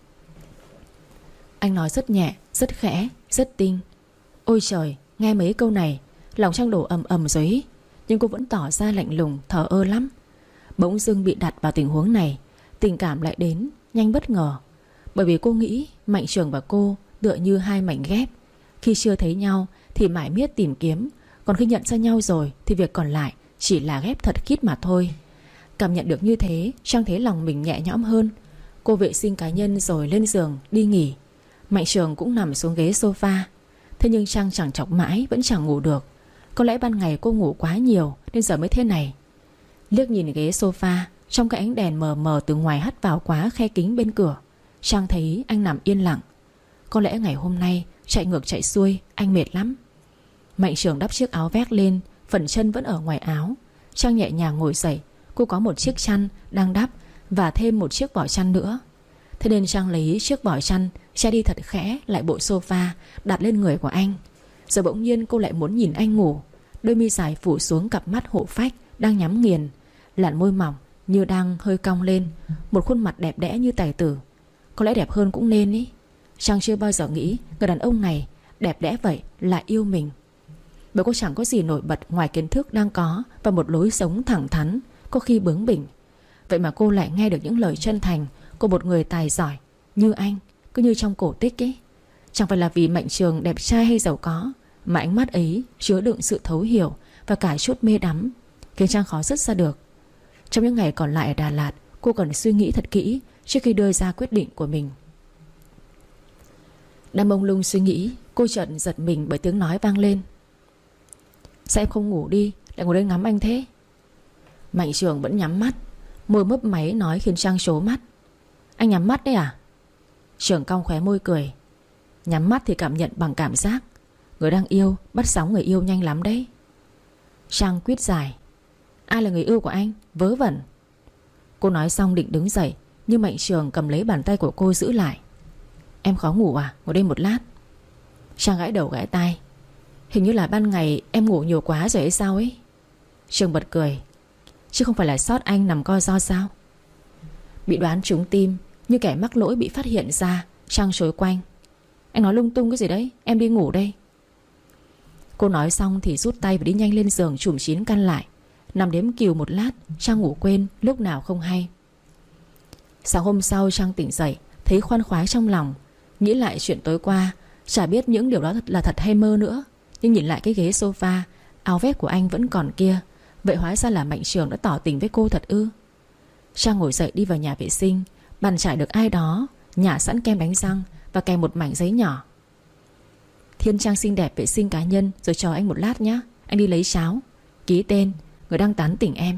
Anh nói rất nhẹ, rất khẽ, rất tinh. Ôi trời, nghe mấy câu này lòng Trang đổ ầm ầm rồi ý. Nhưng cô vẫn tỏ ra lạnh lùng, thờ ơ lắm. Bỗng dưng bị đặt vào tình huống này, tình cảm lại đến nhanh bất ngờ. Bởi vì cô nghĩ Mạnh Trường và cô tựa như hai mảnh ghép. Khi chưa thấy nhau thì mải miết tìm kiếm, còn khi nhận ra nhau rồi thì việc còn lại chỉ là ghép thật kít mà thôi. Cảm nhận được như thế, Trang thấy lòng mình nhẹ nhõm hơn. Cô vệ sinh cá nhân rồi lên giường đi nghỉ. Mạnh Trường cũng nằm xuống ghế sofa. Thế nhưng Trang chẳng chọc mãi vẫn chẳng ngủ được. Có lẽ ban ngày cô ngủ quá nhiều nên giờ mới thế này. Liếc nhìn ghế sofa, trong cái ánh đèn mờ mờ từ ngoài hắt vào quá khe kính bên cửa, Trang thấy anh nằm yên lặng. Có lẽ ngày hôm nay chạy ngược chạy xuôi, anh mệt lắm. Mạnh Trường đắp chiếc áo vest lên, phần chân vẫn ở ngoài áo. Trang nhẹ nhàng ngồi dậy. Cô có một chiếc chăn đang đắp và thêm một chiếc vỏ chăn nữa. Thế nên Trang lấy chiếc vỏ chăn che đi thật khẽ lại bộ sofa, đặt lên người của anh. Rồi bỗng nhiên cô lại muốn nhìn anh ngủ. Đôi mi dài phủ xuống cặp mắt hộ phách đang nhắm nghiền, làn môi mỏng như đang hơi cong lên, một khuôn mặt đẹp đẽ như tài tử. Có lẽ đẹp hơn cũng nên ý. Trang chưa bao giờ nghĩ người đàn ông này đẹp đẽ vậy là yêu mình. Bởi cô chẳng có gì nổi bật ngoài kiến thức đang có và một lối sống thẳng thắn, có khi bướng bỉnh. Vậy mà cô lại nghe được những lời chân thành của một người tài giỏi như anh, cứ như trong cổ tích ấy. Chẳng phải là vì Mạnh Trường đẹp trai hay giàu có, mà ánh mắt ấy chứa đựng sự thấu hiểu và cả chút mê đắm, khiến Trang khó dứt ra được. Trong những ngày còn lại ở Đà Lạt, cô cần suy nghĩ thật kỹ trước khi đưa ra quyết định của mình. Đang mông lung suy nghĩ, cô chợt giật mình bởi tiếng nói vang lên. Sao em không ngủ đi, lại ngồi đây ngắm anh thế? Mạnh Trường vẫn nhắm mắt, môi mấp máy nói khiến Trang trố mắt. Anh nhắm mắt đấy à? Trường cong khóe môi cười. Nhắm mắt thì cảm nhận bằng cảm giác. Người đang yêu bắt sóng người yêu nhanh lắm đấy. Trang quýt dài. Ai là người yêu của anh? Vớ vẩn. Cô nói xong định đứng dậy, nhưng Mạnh Trường cầm lấy bàn tay của cô giữ lại. Em khó ngủ à? Ngồi đây một lát. Trang gãi đầu gãi tai. Hình như là ban ngày em ngủ nhiều quá rồi hay sao ấy? Trường bật cười. Chứ không phải là sót anh nằm co ro sao? Bị đoán trúng tim, như kẻ mắc lỗi bị phát hiện ra, Trang xối quanh. Anh nói lung tung cái gì đấy, em đi ngủ đây. Cô nói xong thì rút tay và đi nhanh lên giường chùm chín căn lại. Nằm đếm cừu một lát, Trang ngủ quên lúc nào không hay. Sáng hôm sau Trang tỉnh dậy, thấy khoan khoái trong lòng. Nghĩ lại chuyện tối qua, chả biết những điều đó là thật hay mơ nữa. Nhưng nhìn lại cái ghế sofa, áo vest của anh vẫn còn kia. Vậy hóa ra là Mạnh Trường đã tỏ tình với cô thật ư? Trang ngồi dậy đi vào nhà vệ sinh. Bàn chải được ai đó nhả sẵn kem đánh răng và kèm một mảnh giấy nhỏ. Thiên Trang xinh đẹp vệ sinh cá nhân rồi chờ anh một lát nhé. Anh đi lấy cháo. Ký tên người đang tán tỉnh em.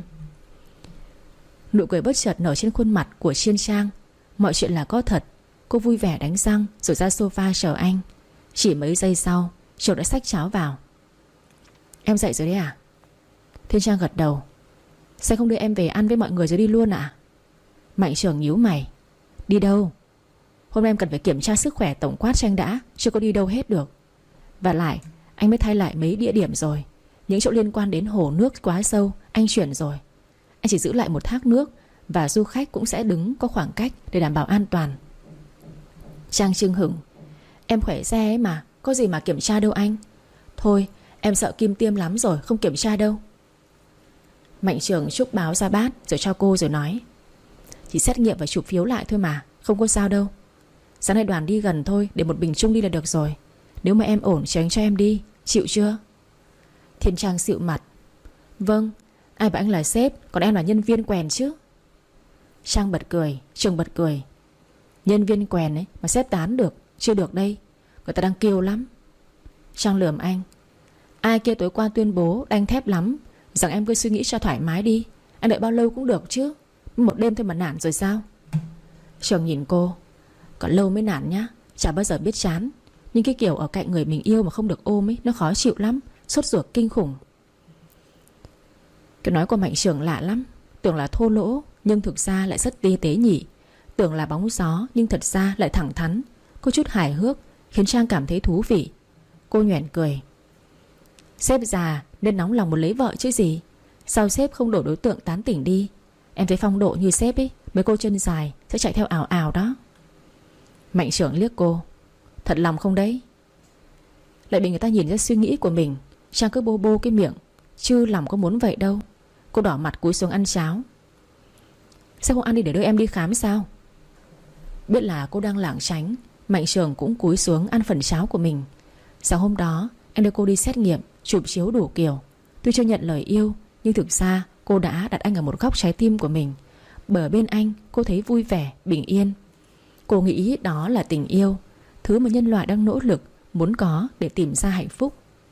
Nụ cười bất chợt nở trên khuôn mặt của Thiên Trang. Mọi chuyện là có thật. Cô vui vẻ đánh răng rồi ra sofa chờ anh. Chỉ mấy giây sau Trường đã xách cháo vào. Em dậy rồi đấy à? Thiên Trang gật đầu. Sao không đưa em về ăn với mọi người rồi đi luôn à? Mạnh Trường nhíu mày. Đi đâu? Hôm nay em cần phải kiểm tra sức khỏe tổng quát cho anh đã, chưa có đi đâu hết được. Và lại anh mới thay lại mấy địa điểm rồi. Những chỗ liên quan đến hồ nước quá sâu anh chuyển rồi. Anh chỉ giữ lại một thác nước, và du khách cũng sẽ đứng có khoảng cách để đảm bảo an toàn. Trang chưng hửng. Em khỏe re ấy mà, có gì mà kiểm tra đâu anh. Thôi em sợ kim tiêm lắm rồi, không kiểm tra đâu. Mạnh Trường trúc báo ra bát rồi cho cô rồi nói. Chỉ xét nghiệm và chụp phiếu lại thôi mà, không có sao đâu. Sáng nay đoàn đi gần thôi, để một bình chung đi là được rồi. Nếu mà em ổn thì anh cho em đi, chịu chưa? Thiên Trang xịu mặt. Vâng, ai bảo anh là sếp, còn em là nhân viên quèn chứ. Trang bật cười, Trường bật cười. Nhân viên quèn ấy mà sếp tán được, chưa được đây. Người ta đang kêu lắm. Trang lườm anh. Ai kia tối qua tuyên bố đanh thép lắm, rằng em cứ suy nghĩ cho thoải mái đi. Anh đợi bao lâu cũng được chứ. Một đêm thôi mà nản rồi sao? Trường nhìn cô. Còn lâu mới nản nhá, chả bao giờ biết chán. Nhưng cái kiểu ở cạnh người mình yêu mà không được ôm ấy, nó khó chịu lắm, sốt ruột kinh khủng. Cái nói của Mạnh Trường lạ lắm. Tưởng là thô lỗ nhưng thực ra lại rất ti tế nhỉ. Tưởng là bóng gió nhưng thật ra lại thẳng thắn, có chút hài hước, khiến Trang cảm thấy thú vị. Cô nhoẻn cười. Sếp già nên nóng lòng muốn lấy vợ chứ gì. Sao sếp không đổi đối tượng tán tỉnh đi? Em thấy phong độ như sếp ấy, mấy cô chân dài sẽ chạy theo ảo ảo đó. Mạnh Trưởng liếc cô. Thật lòng không đấy? Lại bị người ta nhìn ra suy nghĩ của mình. Trang cứ bô bô cái miệng, chứ lòng có muốn vậy đâu. Cô đỏ mặt cúi xuống ăn cháo. Sao không ăn đi để đưa em đi khám sao? Biết là cô đang lảng tránh, Mạnh Trường cũng cúi xuống ăn phần cháo của mình. Sáng hôm đó anh đưa cô đi xét nghiệm, chụp chiếu đủ kiểu. Tuy chưa nhận lời yêu, nhưng thực ra cô đã đặt anh ở một góc trái tim của mình. Bởi ở bên anh cô thấy vui vẻ, bình yên. Cô nghĩ đó là tình yêu, thứ mà nhân loại đang nỗ lực muốn có để tìm ra hạnh phúc.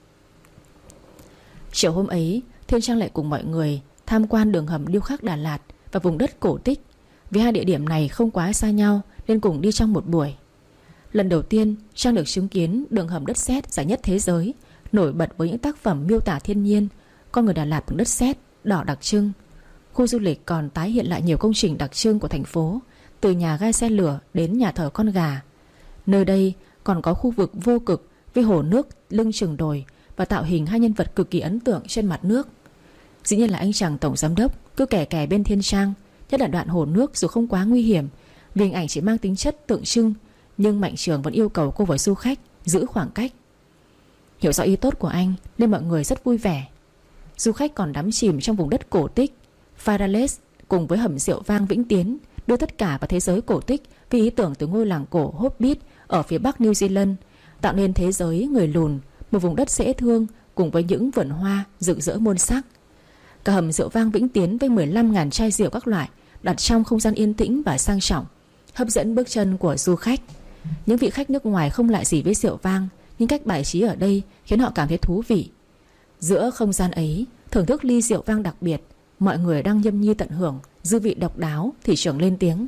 Chiều hôm ấy, Thiên Trang lại cùng mọi người tham quan đường hầm điêu khắc Đà Lạt và vùng đất cổ tích. Vì hai địa điểm này không quá xa nhau nên cùng đi trong một buổi. Lần đầu tiên Trang được chứng kiến đường hầm đất sét dài nhất thế giới, nổi bật với những tác phẩm miêu tả thiên nhiên, con người Đà Lạt bằng đất sét đỏ đặc trưng. Khu du lịch còn tái hiện lại nhiều công trình đặc trưng của thành phố, từ nhà ga xe lửa đến nhà thờ con gà. Nơi đây còn có khu vực vô cực với hồ nước lưng chừng đồi và tạo hình hai nhân vật cực kỳ ấn tượng trên mặt nước. Dĩ nhiên là anh chàng tổng giám đốc cứ kè kè bên Thiên Trang, nhất là đoạn hồ nước dù không quá nguy hiểm, vì hình ảnh chỉ mang tính chất tượng trưng, nhưng Mạnh Trường vẫn yêu cầu cô và du khách giữ khoảng cách. Hiểu rõ ý tốt của anh nên mọi người rất vui vẻ. Du khách còn đắm chìm trong vùng đất cổ tích Fireless cùng với hầm rượu vang Vĩnh Tiến, đưa tất cả vào thế giới cổ tích với ý tưởng từ ngôi làng cổ Hobbit ở phía bắc New Zealand, tạo nên thế giới người lùn, một vùng đất dễ thương cùng với những vườn hoa rực rỡ muôn sắc. Cả hầm rượu vang Vĩnh Tiến với 15.000 chai rượu các loại đặt trong không gian yên tĩnh và sang trọng, hấp dẫn bước chân của du khách. Những vị khách nước ngoài không lạ gì với rượu vang, nhưng cách bài trí ở đây khiến họ cảm thấy thú vị. Giữa không gian ấy, thưởng thức ly rượu vang đặc biệt, mọi người đang nhâm nhi tận hưởng dư vị độc đáo thì Trường lên tiếng.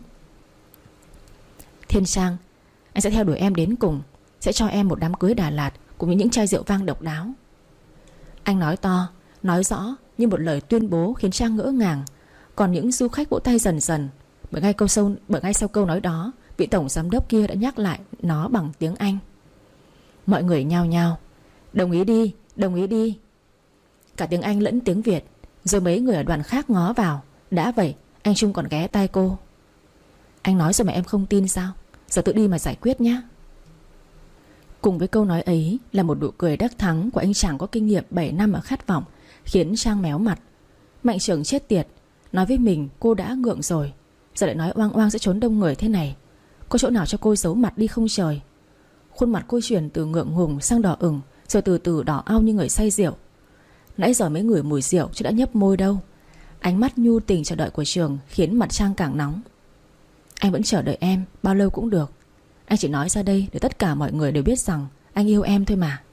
Thiên Trang, anh sẽ theo đuổi em đến cùng, sẽ cho em một đám cưới Đà Lạt cùng với những chai rượu vang độc đáo. Anh nói to, nói rõ như một lời tuyên bố khiến Trang ngỡ ngàng. Còn những du khách vỗ tay dần dần, bởi ngay sau câu nói đó, vị tổng giám đốc kia đã nhắc lại nó bằng tiếng Anh. Mọi người nhao nhao. Đồng ý đi, đồng ý đi. Cả tiếng Anh lẫn tiếng Việt. Rồi mấy người ở đoàn khác ngó vào. Đã vậy anh Trung còn ghé tai cô. Anh nói rồi mà em không tin sao? Giờ tự đi mà giải quyết nhé. Cùng với câu nói ấy là một nụ cười đắc thắng của anh chàng có kinh nghiệm 7 năm ở khát vọng, khiến Trang méo mặt. Mạnh Trường chết tiệt, nói với mình cô đã ngượng rồi, giờ lại nói oang oang sẽ trốn đông người thế này. Có chỗ nào cho cô giấu mặt đi không trời? Khuôn mặt cô chuyển từ ngượng ngùng sang đỏ ửng, rồi từ từ đỏ au như người say rượu. Nãy giờ mới ngửi mùi rượu chứ đã nhấp môi đâu. Ánh mắt nhu tình chờ đợi của Trường khiến mặt Trang càng nóng. Anh vẫn chờ đợi em, bao lâu cũng được. Anh chỉ nói ra đây để tất cả mọi người đều biết rằng anh yêu em thôi mà.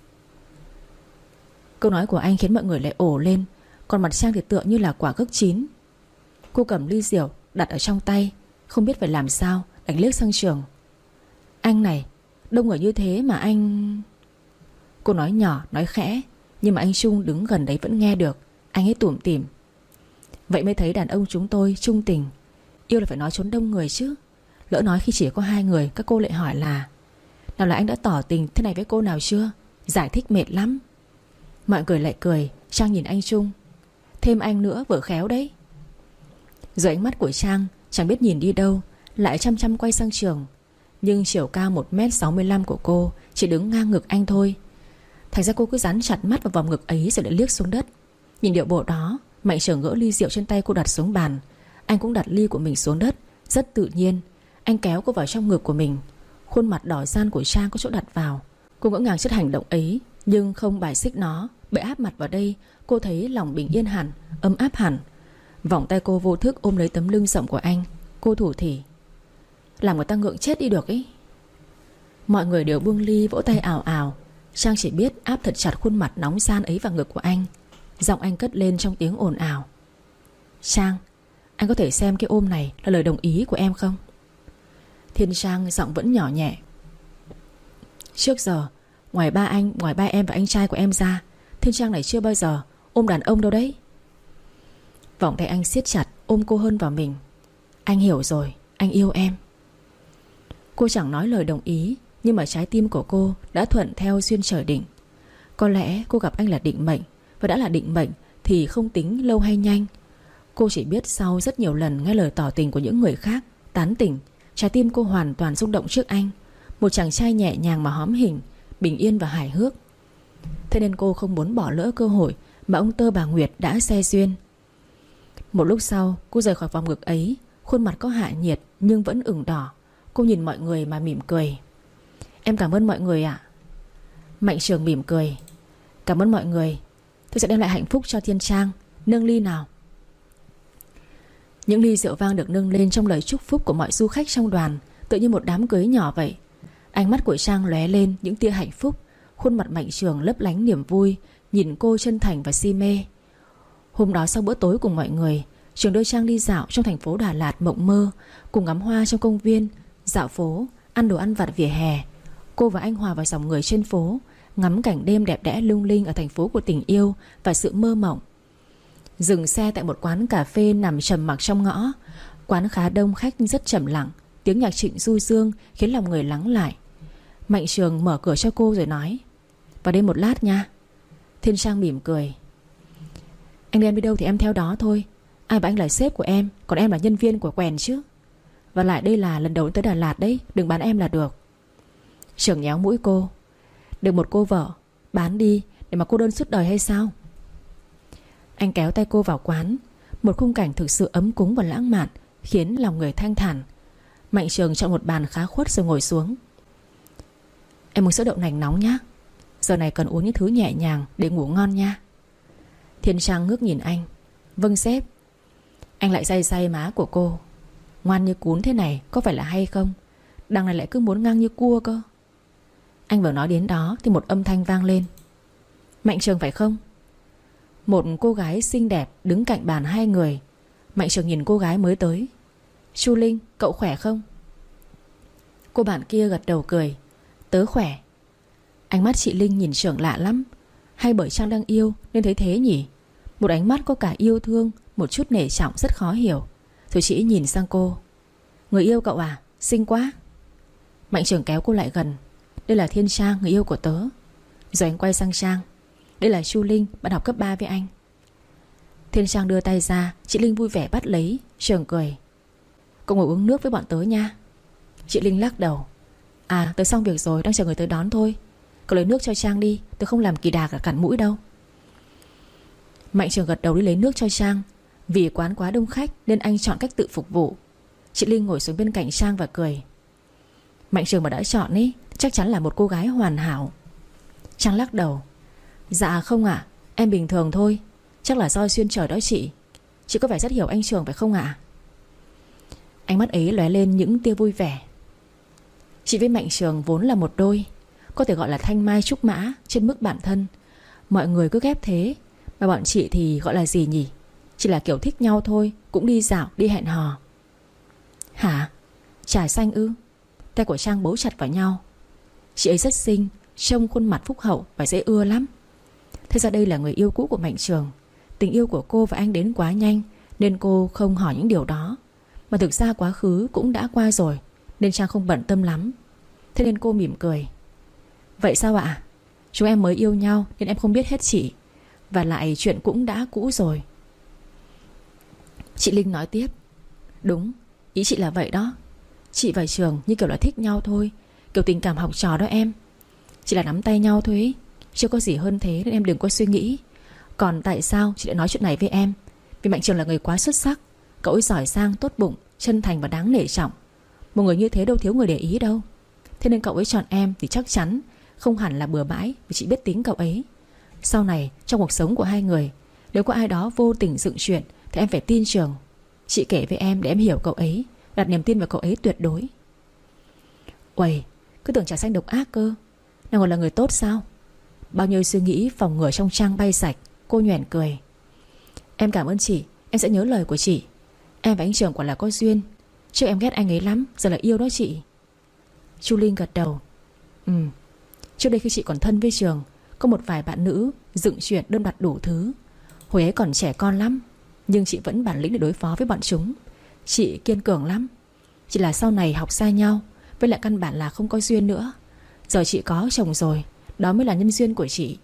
Câu nói của anh khiến mọi người lại ồ lên. Còn mặt Trang thì tựa như là quả gấc chín. Cô cầm ly rượu đặt ở trong tay, không biết phải làm sao, đánh liếc sang Trường. Anh này, đông người như thế mà anh... Cô nói nhỏ, nói khẽ, nhưng mà anh Trung đứng gần đấy vẫn nghe được. Anh ấy tủm tỉm. Vậy mới thấy đàn ông chúng tôi trung tình. Yêu là phải nói trốn đông người chứ. Lỡ nói khi chỉ có hai người, các cô lại hỏi là nào là anh đã tỏ tình thế này với cô nào chưa? Giải thích mệt lắm. Mọi người lại cười. Trang nhìn anh Trung. Thêm anh nữa vợ khéo đấy. Rồi ánh mắt của Trang chẳng biết nhìn đi đâu, lại chăm chăm quay sang Trường. Nhưng chiều cao 1m65 của cô chỉ đứng ngang ngực anh thôi. Thành ra cô cứ dán chặt mắt vào vòng ngực ấy rồi lại liếc xuống đất. Nhìn điệu bộ đó, Mạnh Trường gỡ ly rượu trên tay cô đặt xuống bàn. Anh cũng đặt ly của mình xuống đất. Rất tự nhiên. Anh kéo cô vào trong ngực của mình. Khuôn mặt đỏ ran của Trang có chỗ đặt vào. Cô ngỡ ngàng trước hành động ấy, nhưng không bài xích nó. Bởi áp mặt vào đây, cô thấy lòng bình yên hẳn, ấm áp hẳn. Vòng tay cô vô thức ôm lấy tấm lưng rộng của anh. Cô thủ thỉ. Làm người ta ngượng chết đi được ấy. Mọi người đều buông ly vỗ tay ào ào. Trang chỉ biết áp thật chặt khuôn mặt nóng ran ấy vào ngực của anh. Giọng anh cất lên trong tiếng ồn ào. Trang, anh có thể xem cái ôm này là lời đồng ý của em không? Thiên Trang giọng vẫn nhỏ nhẹ. Trước giờ, ngoài ba em và anh trai của em ra, Thiên Trang này chưa bao giờ ôm đàn ông đâu đấy. Vòng tay anh siết chặt ôm cô hơn vào mình. Anh hiểu rồi, anh yêu em. Cô chẳng nói lời đồng ý, nhưng mà trái tim của cô đã thuận theo duyên trời định. Có lẽ cô gặp anh là định mệnh, và đã là định mệnh thì không tính lâu hay nhanh. Cô chỉ biết sau rất nhiều lần nghe lời tỏ tình của những người khác, tán tỉnh, trái tim cô hoàn toàn rung động trước anh. Một chàng trai nhẹ nhàng mà hóm hình, bình yên và hài hước. Thế nên cô không muốn bỏ lỡ cơ hội mà ông Tơ bà Nguyệt đã xe duyên. Một lúc sau cô rời khỏi vòng ngực ấy. Khuôn mặt có hạ nhiệt nhưng vẫn ửng đỏ. Cô nhìn mọi người mà mỉm cười. Em cảm ơn mọi người ạ. Mạnh Trường mỉm cười. Cảm ơn mọi người. Tôi sẽ đem lại hạnh phúc cho Thiên Trang. Nâng ly nào. Những ly rượu vang được nâng lên trong lời chúc phúc của mọi du khách trong đoàn, tựa như một đám cưới nhỏ vậy. Ánh mắt của Trang lóe lên những tia hạnh phúc. Khuôn mặt Mạnh Trường lấp lánh niềm vui, nhìn cô chân thành và si mê. Hôm đó sau bữa tối cùng mọi người, Trường đưa Trang đi dạo trong thành phố Đà Lạt mộng mơ, cùng ngắm hoa trong công viên, dạo phố, ăn đồ ăn vặt vỉa hè. Cô và anh hòa vào dòng người trên phố, ngắm cảnh đêm đẹp đẽ lung linh ở thành phố của tình yêu và sự mơ mộng. Dừng xe tại một quán cà phê nằm trầm mặc trong ngõ. Quán khá đông khách rất trầm lặng. Tiếng nhạc Trịnh du dương khiến lòng người lắng lại. Mạnh Trường mở cửa cho cô rồi nói: vào đây một lát nha. Thiên Trang mỉm cười. Anh đi đâu thì em theo đó thôi. Ai bảo anh là sếp của em, còn em là nhân viên của quèn chứ. Và lại đây là lần đầu tới Đà Lạt đấy, đừng bán em là được. Trường nhéo mũi cô. Được một cô vợ, bán đi để mà cô đơn suốt đời hay sao? Anh kéo tay cô vào quán. Một khung cảnh thực sự ấm cúng và lãng mạn, khiến lòng người thanh thản. Mạnh Trường chọn một bàn khá khuất rồi ngồi xuống. Em muốn sữa đậu nành nóng nhá. Giờ này cần uống những thứ nhẹ nhàng để ngủ ngon nha. Thiên Trang ngước nhìn anh. Vâng sếp. Anh lại day day má của cô. Ngoan như cún thế này có phải là hay không? Đằng này lại cứ muốn ngang như cua cơ. Anh vừa nói đến đó thì một âm thanh vang lên. Mạnh Trường phải không? Một cô gái xinh đẹp đứng cạnh bàn hai người. Mạnh Trường nhìn cô gái mới tới. Chu Linh, cậu khỏe không? Cô bạn kia gật đầu cười. Tớ khỏe. Ánh mắt chị Linh nhìn Trường lạ lắm. Hay bởi Trang đang yêu nên thấy thế nhỉ? Một ánh mắt có cả yêu thương, một chút nể trọng rất khó hiểu. Rồi chị nhìn sang cô. Người yêu cậu à? Xinh quá. Mạnh Trường kéo cô lại gần. Đây là Thiên Trang, người yêu của tớ. Rồi anh quay sang Trang. Đây là Chu Linh, bạn học cấp 3 với anh. Thiên Trang đưa tay ra. Chị Linh vui vẻ bắt lấy. Trường cười. Cậu ngồi uống nước với bọn tớ nha. Chị Linh lắc đầu. À tớ xong việc rồi, đang chờ người tới đón thôi. Cậu lấy nước cho Trang đi, tớ không làm kỳ đà cả cản mũi đâu. Mạnh Trường gật đầu đi lấy nước cho Trang. Vì quán quá đông khách nên anh chọn cách tự phục vụ. Chị Linh ngồi xuống bên cạnh Trang và cười. Mạnh Trường mà đã chọn ý, chắc chắn là một cô gái hoàn hảo. Trang lắc đầu. Dạ không ạ, em bình thường thôi. Chắc là do duyên trời đó chị. Chị có vẻ rất hiểu anh Trường phải không ạ? Ánh mắt ấy lóe lên những tia vui vẻ. Chị với Mạnh Trường vốn là một đôi, có thể gọi là thanh mai trúc mã trên mức bản thân. Mọi người cứ ghép thế. Mà bọn chị thì gọi là gì nhỉ? Chỉ là kiểu thích nhau thôi, cũng đi dạo, đi hẹn hò. Hả? Trà xanh ư? Tay của Trang bấu chặt vào nhau. Chị ấy rất xinh, trông khuôn mặt phúc hậu và dễ ưa lắm. Thế ra đây là người yêu cũ của Mạnh Trường. Tình yêu của cô và anh đến quá nhanh nên cô không hỏi những điều đó. Mà thực ra quá khứ cũng đã qua rồi nên Trang không bận tâm lắm. Thế nên cô mỉm cười. Vậy sao ạ? Chúng em mới yêu nhau nên em không biết hết chị. Và lại chuyện cũng đã cũ rồi. Chị Linh nói tiếp. Đúng, ý chị là vậy đó. Chị và Trường như kiểu là thích nhau thôi, kiểu tình cảm học trò đó em. Chỉ là nắm tay nhau thôi ý. Chưa có gì hơn thế nên em đừng có suy nghĩ. Còn tại sao chị lại nói chuyện này với em? Vì Mạnh Trường là người quá xuất sắc. Cậu ấy giỏi giang, tốt bụng, chân thành và đáng nể trọng. Một người như thế đâu thiếu người để ý đâu. Thế nên cậu ấy chọn em thì chắc chắn không hẳn là bừa bãi, vì chị biết tính cậu ấy. Sau này trong cuộc sống của hai người, nếu có ai đó vô tình dựng chuyện thì em phải tin Trường. Chị kể với em để em hiểu cậu ấy, đặt niềm tin vào cậu ấy tuyệt đối. Uầy, cứ tưởng Trà Xanh độc ác cơ. Nàng còn là người tốt sao? Bao nhiêu suy nghĩ phòng ngừa trong Trang bay sạch. Cô nhoẻn cười. Em cảm ơn chị, em sẽ nhớ lời của chị. Em và anh Trường quả là có duyên. Trước em ghét anh ấy lắm, giờ là yêu đó chị. Chu Linh gật đầu. Trước đây khi chị còn thân với Trường, có một vài bạn nữ dựng chuyện đơn đặt đủ thứ. Hồi ấy còn trẻ con lắm, nhưng chị vẫn bản lĩnh để đối phó với bọn chúng. Chị kiên cường lắm. Chỉ là sau này học xa nhau, với lại căn bản là không có duyên nữa. Giờ chị có chồng rồi, đó mới là nhân duyên của chị.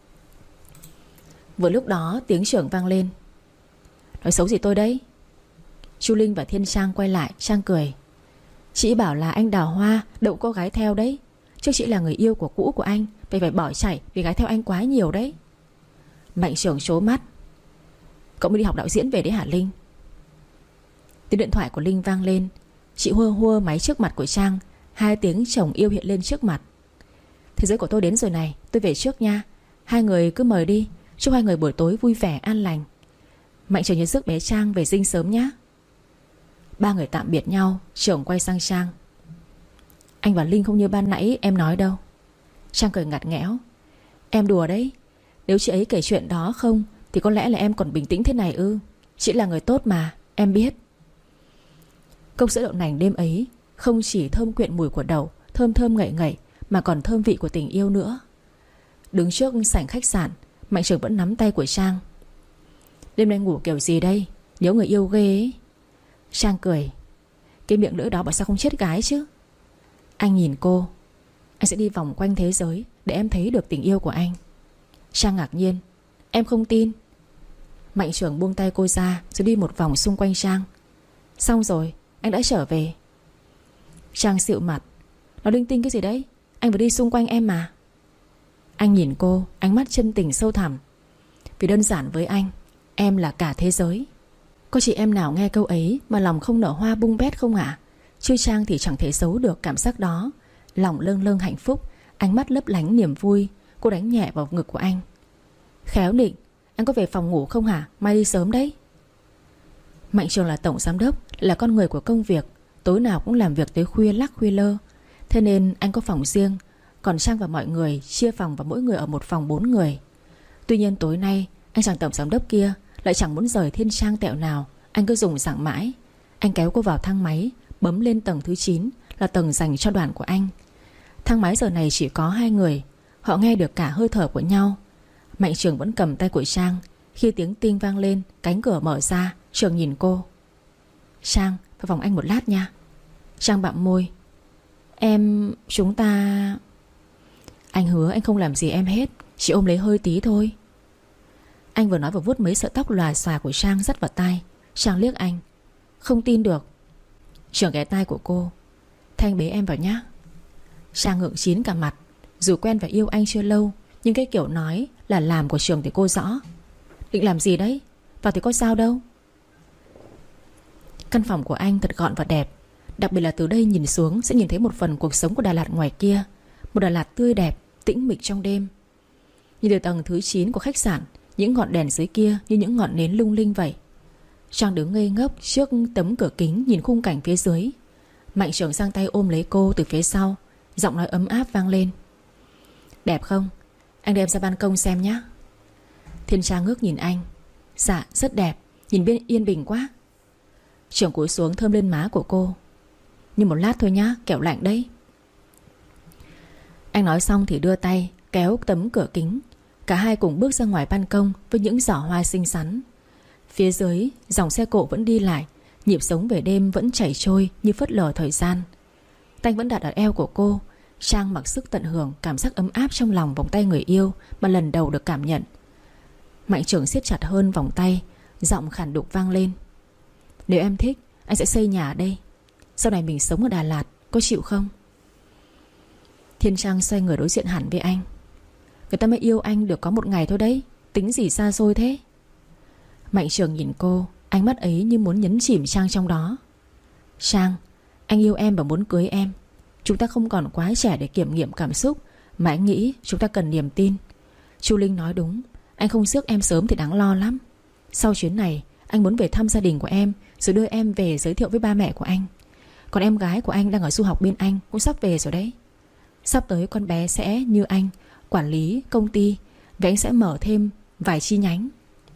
Vừa lúc đó tiếng Trường vang lên. Nói xấu gì tôi đấy? Chu Linh và Thiên Trang quay lại. Trang cười. Chị bảo là anh đào hoa đậu cô gái theo đấy. Trước chị là người yêu của cũ của anh, vậy phải bỏ chạy vì gái theo anh quá nhiều đấy. Mạnh Trường trố mắt. Cậu mới đi học đạo diễn về đấy hả Linh? Tiếng điện thoại của Linh vang lên. Chị hua hua máy trước mặt của Trang. 2 tiếng chồng yêu hiện lên trước mặt. Thế giới của tôi đến rồi này, tôi về trước nha. Hai người cứ mời đi. Chúc hai người buổi tối vui vẻ an lành. Mạnh Trường nhớ rước bé Trang về dinh sớm nhé. Ba người tạm biệt nhau. Trường quay sang Trang. Anh và Linh không như ban nãy em nói đâu. Trang cười ngặt nghẽo. Em đùa đấy. Nếu chị ấy kể chuyện đó không thì có lẽ là em còn bình tĩnh thế này ư? Chị là người tốt mà, em biết. Cốc sữa đậu nành đêm ấy không chỉ thơm quyện mùi của đậu, thơm thơm ngậy ngậy, mà còn thơm vị của tình yêu nữa. Đứng trước sảnh khách sạn, Mạnh Trường vẫn nắm tay của Trang. Đêm nay ngủ kiểu gì đây? Nhớ người yêu ghê ấy. Trang cười. Cái miệng lưỡi đó bảo sao không chết gái chứ. Anh nhìn cô. Anh sẽ đi vòng quanh thế giới để em thấy được tình yêu của anh. Trang ngạc nhiên. Em không tin. Mạnh Trường buông tay cô ra rồi đi một vòng xung quanh Trang. Xong rồi, anh đã trở về. Trang xịu mặt. Nó linh tinh cái gì đấy? Anh vừa đi xung quanh em mà. Anh nhìn cô, ánh mắt chân tình sâu thẳm. Vì đơn giản với anh, em là cả thế giới. Có chị em nào nghe câu ấy mà lòng không nở hoa bung bét không ạ? Chứ Trang thì chẳng thể giấu được cảm giác đó. Lòng lâng lâng hạnh phúc, ánh mắt lấp lánh niềm vui. Cô đánh nhẹ vào ngực của anh. Khéo Định, anh có về phòng ngủ không hả? Mai đi sớm đấy. Mạnh Trường là tổng giám đốc, là con người của công việc. Tối nào cũng làm việc tới khuya lắc khuya lơ. Thế nên anh có phòng riêng. Còn Trang và mọi người chia phòng và mỗi người ở một phòng 4 người. Tuy nhiên tối nay anh chàng tổng giám đốc kia lại chẳng muốn rời Thiên Trang tẹo nào. Anh cứ dùng dẳng mãi. Anh kéo cô vào thang máy, bấm lên tầng thứ 9, là tầng dành cho đoàn của anh. Thang máy giờ này chỉ có 2 người. Họ nghe được cả hơi thở của nhau. Mạnh Trường vẫn cầm tay của Trang. Khi tiếng tinh vang lên, cánh cửa mở ra. Trường nhìn cô. Trang, vào phòng anh một lát nha. Trang bặm môi. Chúng ta... Anh hứa anh không làm gì em hết, chỉ ôm lấy hơi tí thôi. Anh vừa nói vừa vuốt mấy sợi tóc lòa xòa của Trang dắt vào tai. Trang liếc anh. Không tin được. Trường ghé tai của cô. Thanh bế em vào nhá. Trang ngượng chín cả mặt. Dù quen và yêu anh chưa lâu, nhưng cái kiểu nói là làm của Trường thì cô rõ. Định làm gì đấy? Vào thì có sao đâu. Căn phòng của anh thật gọn và đẹp. Đặc biệt là từ đây nhìn xuống sẽ nhìn thấy một phần cuộc sống của Đà Lạt ngoài kia. Một Đà Lạt tươi đẹp, tĩnh mịch trong đêm. Nhìn từ tầng thứ 9 của khách sạn, những ngọn đèn dưới kia như những ngọn nến lung linh vậy. Trang đứng ngây ngốc trước tấm cửa kính nhìn khung cảnh phía dưới. Mạnh Trường giang tay ôm lấy cô từ phía sau. Giọng nói ấm áp vang lên. Đẹp không? Anh đem ra ban công xem nhé. Thiên Trang ngước nhìn anh. Dạ rất đẹp, nhìn bên yên bình quá. Trường cúi xuống thơm lên má của cô. Nhưng một lát thôi nhá, kẻo lạnh đấy. Anh nói xong thì đưa tay kéo tấm cửa kính. Cả hai cùng bước ra ngoài ban công với những giỏ hoa xinh xắn. Phía dưới dòng xe cộ vẫn đi lại. Nhịp sống về đêm vẫn chảy trôi như phớt lờ thời gian. Tay vẫn đặt ở eo của cô. Trang mặc sức tận hưởng cảm giác ấm áp trong lòng vòng tay người yêu mà lần đầu được cảm nhận. Mạnh Trường siết chặt hơn vòng tay. Giọng khản đục vang lên. Nếu em thích, anh sẽ xây nhà ở đây. Sau này mình sống ở Đà Lạt, có chịu không? Thiên Trang xoay người đối diện hẳn với anh. Người ta mới yêu anh được có một ngày thôi đấy, tính gì xa xôi thế? Mạnh Trường nhìn cô, ánh mắt ấy như muốn nhấn chìm Trang trong đó. Trang, anh yêu em và muốn cưới em. Chúng ta không còn quá trẻ để kiểm nghiệm cảm xúc, mà anh nghĩ chúng ta cần niềm tin. Chu Linh nói đúng, anh không rước em sớm thì đáng lo lắm. Sau chuyến này anh muốn về thăm gia đình của em, rồi đưa em về giới thiệu với ba mẹ của anh. Còn em gái của anh đang ở du học bên Anh, cũng sắp về rồi đấy. Sắp tới con bé sẽ như anh quản lý công ty, và anh sẽ mở thêm vài chi nhánh.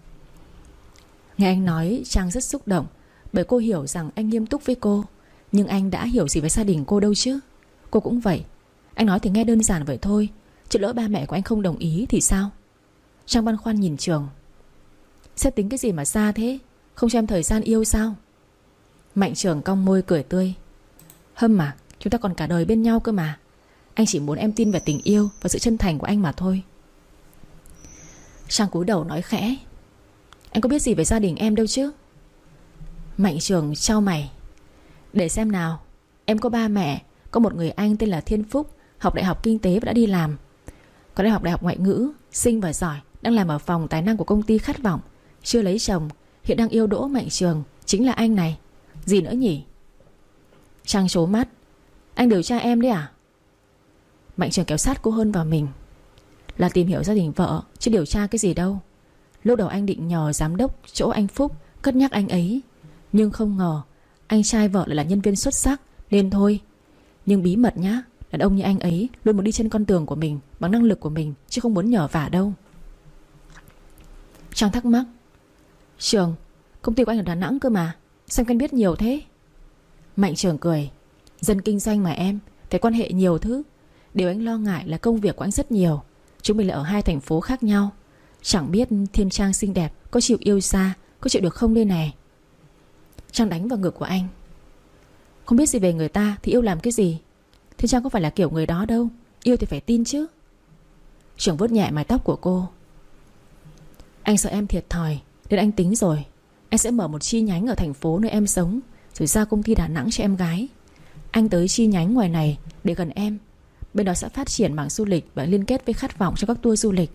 Nghe anh nói, Trang rất xúc động, bởi cô hiểu rằng anh nghiêm túc với cô. Nhưng anh đã hiểu gì về gia đình cô đâu chứ. Cô cũng vậy. Anh nói thì nghe đơn giản vậy thôi, chứ lỡ ba mẹ của anh không đồng ý thì sao? Trang băn khoăn nhìn Trường. Sẽ tính cái gì mà xa thế? Không cho em thời gian yêu sao? Mạnh Trường cong môi cười tươi. Hâm à, chúng ta còn cả đời bên nhau cơ mà. Anh chỉ muốn em tin về tình yêu và sự chân thành của anh mà thôi. Trang cúi đầu nói khẽ. Anh có biết gì về gia đình em đâu chứ. Mạnh Trường chau mày. Để xem nào. Em có ba mẹ. Có một người anh tên là Thiên Phúc, học đại học kinh tế và đã đi làm. Còn em học đại học ngoại ngữ, xinh và giỏi, đang làm ở phòng tài năng của công ty Khát Vọng. Chưa lấy chồng, hiện đang yêu đỗ Mạnh Trường. Chính là anh này. Gì nữa nhỉ? Trang trố mắt. Anh điều tra em đấy à? Mạnh Trường kéo sát cô hơn vào mình. Là tìm hiểu gia đình vợ, chứ điều tra cái gì đâu. Lúc đầu anh định nhờ giám đốc chỗ anh Phúc cất nhắc anh ấy, nhưng không ngờ anh trai vợ lại là nhân viên xuất sắc, nên thôi. Nhưng bí mật nhá, đàn ông như anh ấy luôn muốn đi trên con đường của mình bằng năng lực của mình, chứ không muốn nhờ vả đâu. Trang thắc mắc. Trường, công ty của anh ở Đà Nẵng cơ mà, sao em quen biết nhiều thế? Mạnh Trường cười. Dân kinh doanh mà em, phải quan hệ nhiều thứ. Điều anh lo ngại là công việc của anh rất nhiều. Chúng mình là ở hai thành phố khác nhau. Chẳng biết Thiên Trang xinh đẹp có chịu yêu xa, có chịu được không đây này? Trang đánh vào ngực của anh. Không biết gì về người ta thì yêu làm cái gì? Thiên Trang có phải là kiểu người đó đâu. Yêu thì phải tin chứ. Trường vuốt nhẹ mái tóc của cô. Anh sợ em thiệt thòi, nên anh tính rồi. Anh sẽ mở một chi nhánh ở thành phố nơi em sống, rồi ra công ty Đà Nẵng cho em gái. Anh tới chi nhánh ngoài này để gần em. Bên đó sẽ phát triển mảng du lịch và liên kết với Khát Vọng cho các tour du lịch.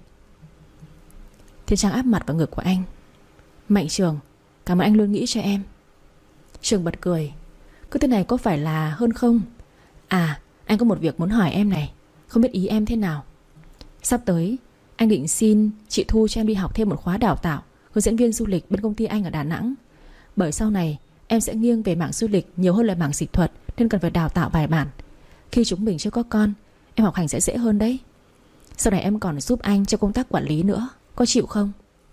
Thiên Trang áp mặt vào ngực của anh. Mạnh Trường, cảm ơn anh luôn nghĩ cho em. Trường bật cười. Cứ thế này có phải là hơn không? À, anh có một việc muốn hỏi em này. Không biết ý em thế nào. Sắp tới anh định xin chị Thu cho em đi học thêm một khóa đào tạo hướng dẫn viên du lịch bên công ty anh ở Đà Nẵng. Bởi sau này em sẽ nghiêng về mảng du lịch nhiều hơn là mảng dịch thuật, nên cần phải đào tạo bài bản. Khi chúng mình chưa có con, em học hành sẽ dễ hơn đấy. Sau này em còn giúp anh trong công tác quản lý nữa. Có chịu không?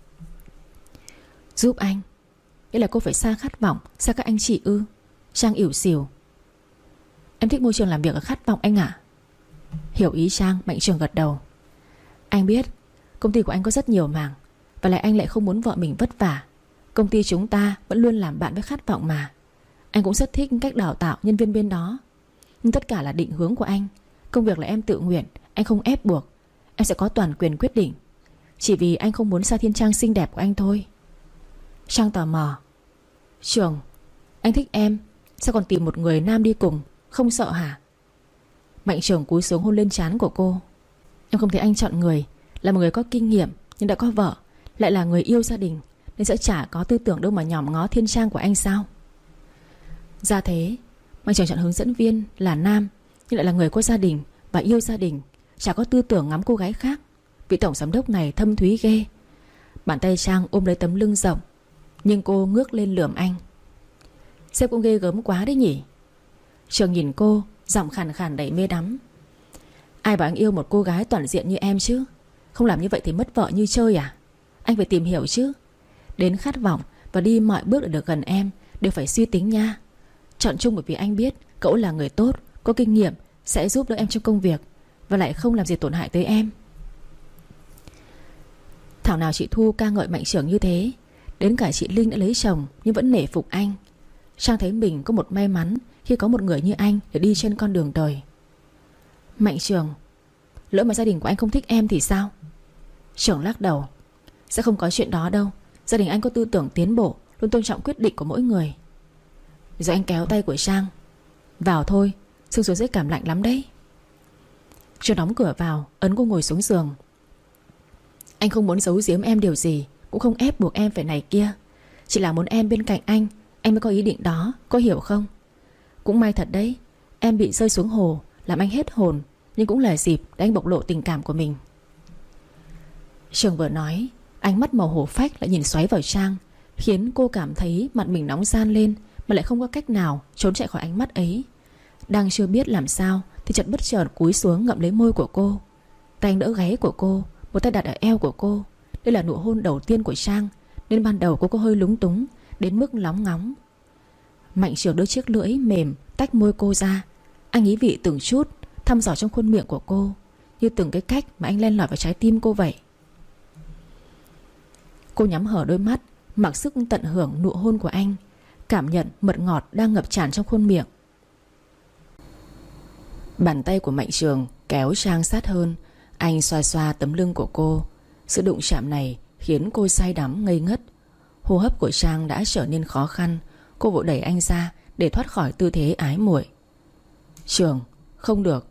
Giúp anh? Nghĩa là cô phải xa Khát Vọng, xa các anh chị ư? Trang ỉu xìu. Em thích môi trường làm việc ở Khát Vọng anh ạ. Hiểu ý Trang, Mạnh Trường gật đầu. Anh biết công ty của anh có rất nhiều mảng, và lại anh lại không muốn vợ mình vất vả. Công ty chúng ta vẫn luôn làm bạn với Khát Vọng mà. Anh cũng rất thích cách đào tạo nhân viên bên đó. Nhưng tất cả là định hướng của anh. Công việc là em tự nguyện, anh không ép buộc. Em sẽ có toàn quyền quyết định. Chỉ vì anh không muốn xa Thiên Trang xinh đẹp của anh thôi. Trang tò mò. Trường, anh thích em, sao còn tìm một người nam đi cùng? Không sợ hả? Mạnh Trường cúi xuống hôn lên trán của cô. Em không thấy anh chọn người là một người có kinh nghiệm nhưng đã có vợ, lại là người yêu gia đình, nên sẽ chả có tư tưởng đâu mà nhòm ngó Thiên Trang của anh sao? Ra thế. Mạnh Trường chọn hướng dẫn viên là nam, nhưng lại là người có gia đình và yêu gia đình, chả có tư tưởng ngắm cô gái khác. Vị tổng giám đốc này thâm thúy ghê. Bàn tay Trang ôm lấy tấm lưng rộng, nhưng cô ngước lên lườm anh. Sếp cũng ghê gớm quá đấy nhỉ? Trường nhìn cô, giọng khàn khàn đầy mê đắm. Ai bảo anh yêu một cô gái toàn diện như em chứ? Không làm như vậy thì mất vợ như chơi à? Anh phải tìm hiểu chứ. Đến Khát Vọng và đi mọi bước để được gần em đều phải suy tính nha. Chọn chung bởi vì anh biết cậu là người tốt, có kinh nghiệm, sẽ giúp đỡ em trong công việc, và lại không làm gì tổn hại tới em. Thảo nào chị Thu ca ngợi Mạnh Trường như thế. Đến cả chị Linh đã lấy chồng nhưng vẫn nể phục anh. Trang thấy mình có một may mắn khi có một người như anh để đi trên con đường đời. Mạnh Trường, lỡ mà gia đình của anh không thích em thì sao? Trường lắc đầu. Sẽ không có chuyện đó đâu. Gia đình anh có tư tưởng tiến bộ, luôn tôn trọng quyết định của mỗi người. Rồi anh kéo tay của Trang. Vào thôi, sương xuống dễ cảm lạnh lắm đấy. Trường đóng cửa vào, ấn cô ngồi xuống giường. Anh không muốn giấu giếm em điều gì, cũng không ép buộc em phải này kia. Chỉ là muốn em bên cạnh anh mới có ý định đó, có hiểu không? Cũng may thật đấy, em bị rơi xuống hồ làm anh hết hồn, nhưng cũng là dịp để anh bộc lộ tình cảm của mình. Trường vừa nói, ánh mắt màu hổ phách lại nhìn xoáy vào Trang, khiến cô cảm thấy mặt mình nóng ran lên, mà lại không có cách nào trốn chạy khỏi ánh mắt ấy. Đang chưa biết làm sao thì chợt bất chợt cúi xuống ngậm lấy môi của cô. Tay anh đỡ gáy của cô, một tay đặt ở eo của cô. Đây là nụ hôn đầu tiên của Trang, nên ban đầu cô có hơi lúng túng đến mức lóng ngóng. Mạnh Trường đưa chiếc lưỡi mềm tách môi cô ra. Anh ý vị từng chút, thăm dò trong khuôn miệng của cô, như từng cái cách mà anh len lỏi vào trái tim cô vậy. Cô nhắm hở đôi mắt, mặc sức tận hưởng nụ hôn của anh, cảm nhận mật ngọt đang ngập tràn trong khuôn miệng. Bàn tay của Mạnh Trường kéo Trang sát hơn. Anh xoa xoa tấm lưng của cô. Sự đụng chạm này khiến cô say đắm ngây ngất. Hô hấp của Trang đã trở nên khó khăn. Cô vội đẩy anh ra để thoát khỏi tư thế ái muội. Trường, không được.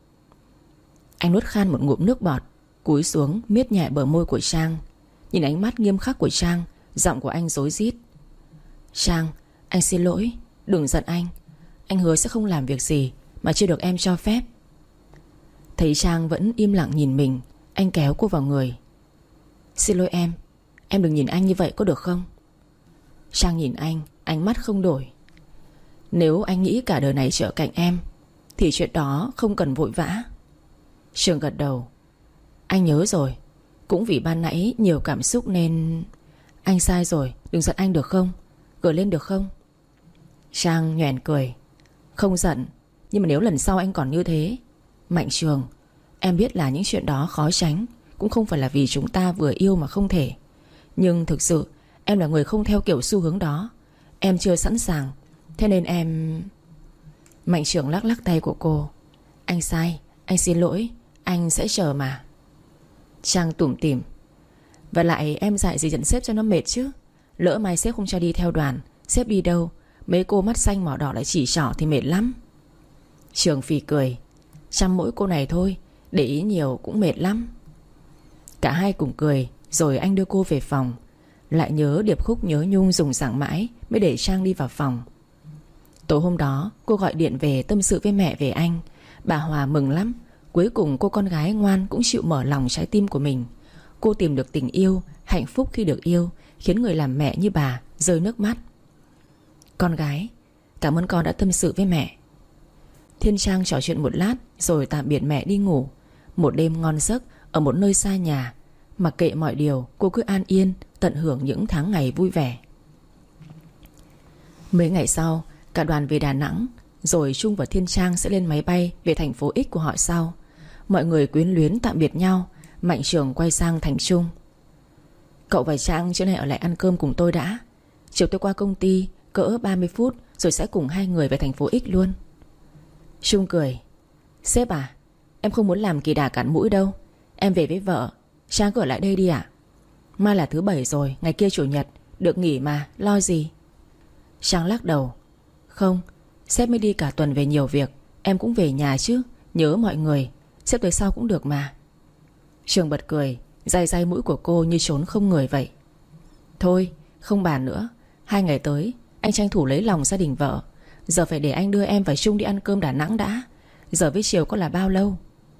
Anh nuốt khan một ngụm nước bọt, cúi xuống miết nhẹ bờ môi của Trang. Nhìn ánh mắt nghiêm khắc của Trang, giọng của anh rối rít. Trang, anh xin lỗi, đừng giận anh. Anh hứa sẽ không làm việc gì mà chưa được em cho phép. Thấy Trang vẫn im lặng nhìn mình, anh kéo cô vào người. Xin lỗi em đừng nhìn anh như vậy có được không? Trang nhìn anh, ánh mắt không đổi. Nếu anh nghĩ cả đời này trở cạnh em thì chuyện đó không cần vội vã. Trường gật đầu. Anh nhớ rồi. Cũng vì ban nãy nhiều cảm xúc nên... Anh sai rồi, đừng giận anh được không? Gửi lên được không? Trang nhoẻn cười. Không giận, nhưng mà nếu lần sau anh còn như thế... Mạnh Trường, em biết là những chuyện đó khó tránh, cũng không phải là vì chúng ta vừa yêu mà không thể. Nhưng thực sự em là người không theo kiểu xu hướng đó. Em chưa sẵn sàng. Thế nên em... Mạnh Trường lắc lắc tay của cô. Anh sai, anh xin lỗi, anh sẽ chờ mà. Trang tủm tỉm. Và lại em dạy gì dẫn sếp cho nó mệt chứ. Lỡ mai sếp không cho đi theo đoàn, sếp đi đâu, mấy cô mắt xanh mỏ đỏ lại chỉ trỏ thì mệt lắm. Trường phì cười. Chăm mỗi cô này thôi, để ý nhiều cũng mệt lắm. Cả hai cùng cười. Rồi anh đưa cô về phòng. Lại nhớ điệp khúc nhớ nhung dùng dẳng mãi mới để Trang đi vào phòng. Tối hôm đó cô gọi điện về tâm sự với mẹ về anh. Bà Hòa mừng lắm. Cuối cùng cô con gái ngoan cũng chịu mở lòng trái tim của mình. Cô tìm được tình yêu, hạnh phúc khi được yêu, khiến người làm mẹ như bà rơi nước mắt. Con gái, cảm ơn con đã tâm sự với mẹ. Thiên Trang trò chuyện một lát rồi tạm biệt mẹ đi ngủ. Một đêm ngon giấc ở một nơi xa nhà. Mặc kệ mọi điều, cô cứ an yên tận hưởng những tháng ngày vui vẻ. Mấy ngày sau, cả đoàn về Đà Nẵng. Rồi Trung và Thiên Trang sẽ lên máy bay về thành phố X của họ sau. Mọi người quyến luyến tạm biệt nhau. Mạnh Trường quay sang Thành Trung. Cậu và Trang chỗ này ở lại ăn cơm cùng tôi đã. Chiều tôi qua công ty cỡ 30 phút rồi sẽ cùng hai người về thành phố X luôn. Trung cười. Sếp à, em không muốn làm kỳ đà cắn mũi đâu. Em về với vợ, Trang cứ ở lại đây đi ạ. Mai là thứ Bảy rồi, ngày kia Chủ nhật, được nghỉ mà, lo gì. Trang lắc đầu. Không, sếp mới đi cả tuần về nhiều việc. Em cũng về nhà chứ, nhớ mọi người. Sếp tới sau cũng được mà. Trường bật cười, day day mũi của cô như trốn không người vậy. Thôi, không bàn nữa. 2 ngày tới anh tranh thủ lấy lòng gia đình vợ. Giờ phải để anh đưa em và Trung đi ăn cơm Đà Nẵng đã. Giờ với chiều có là bao lâu?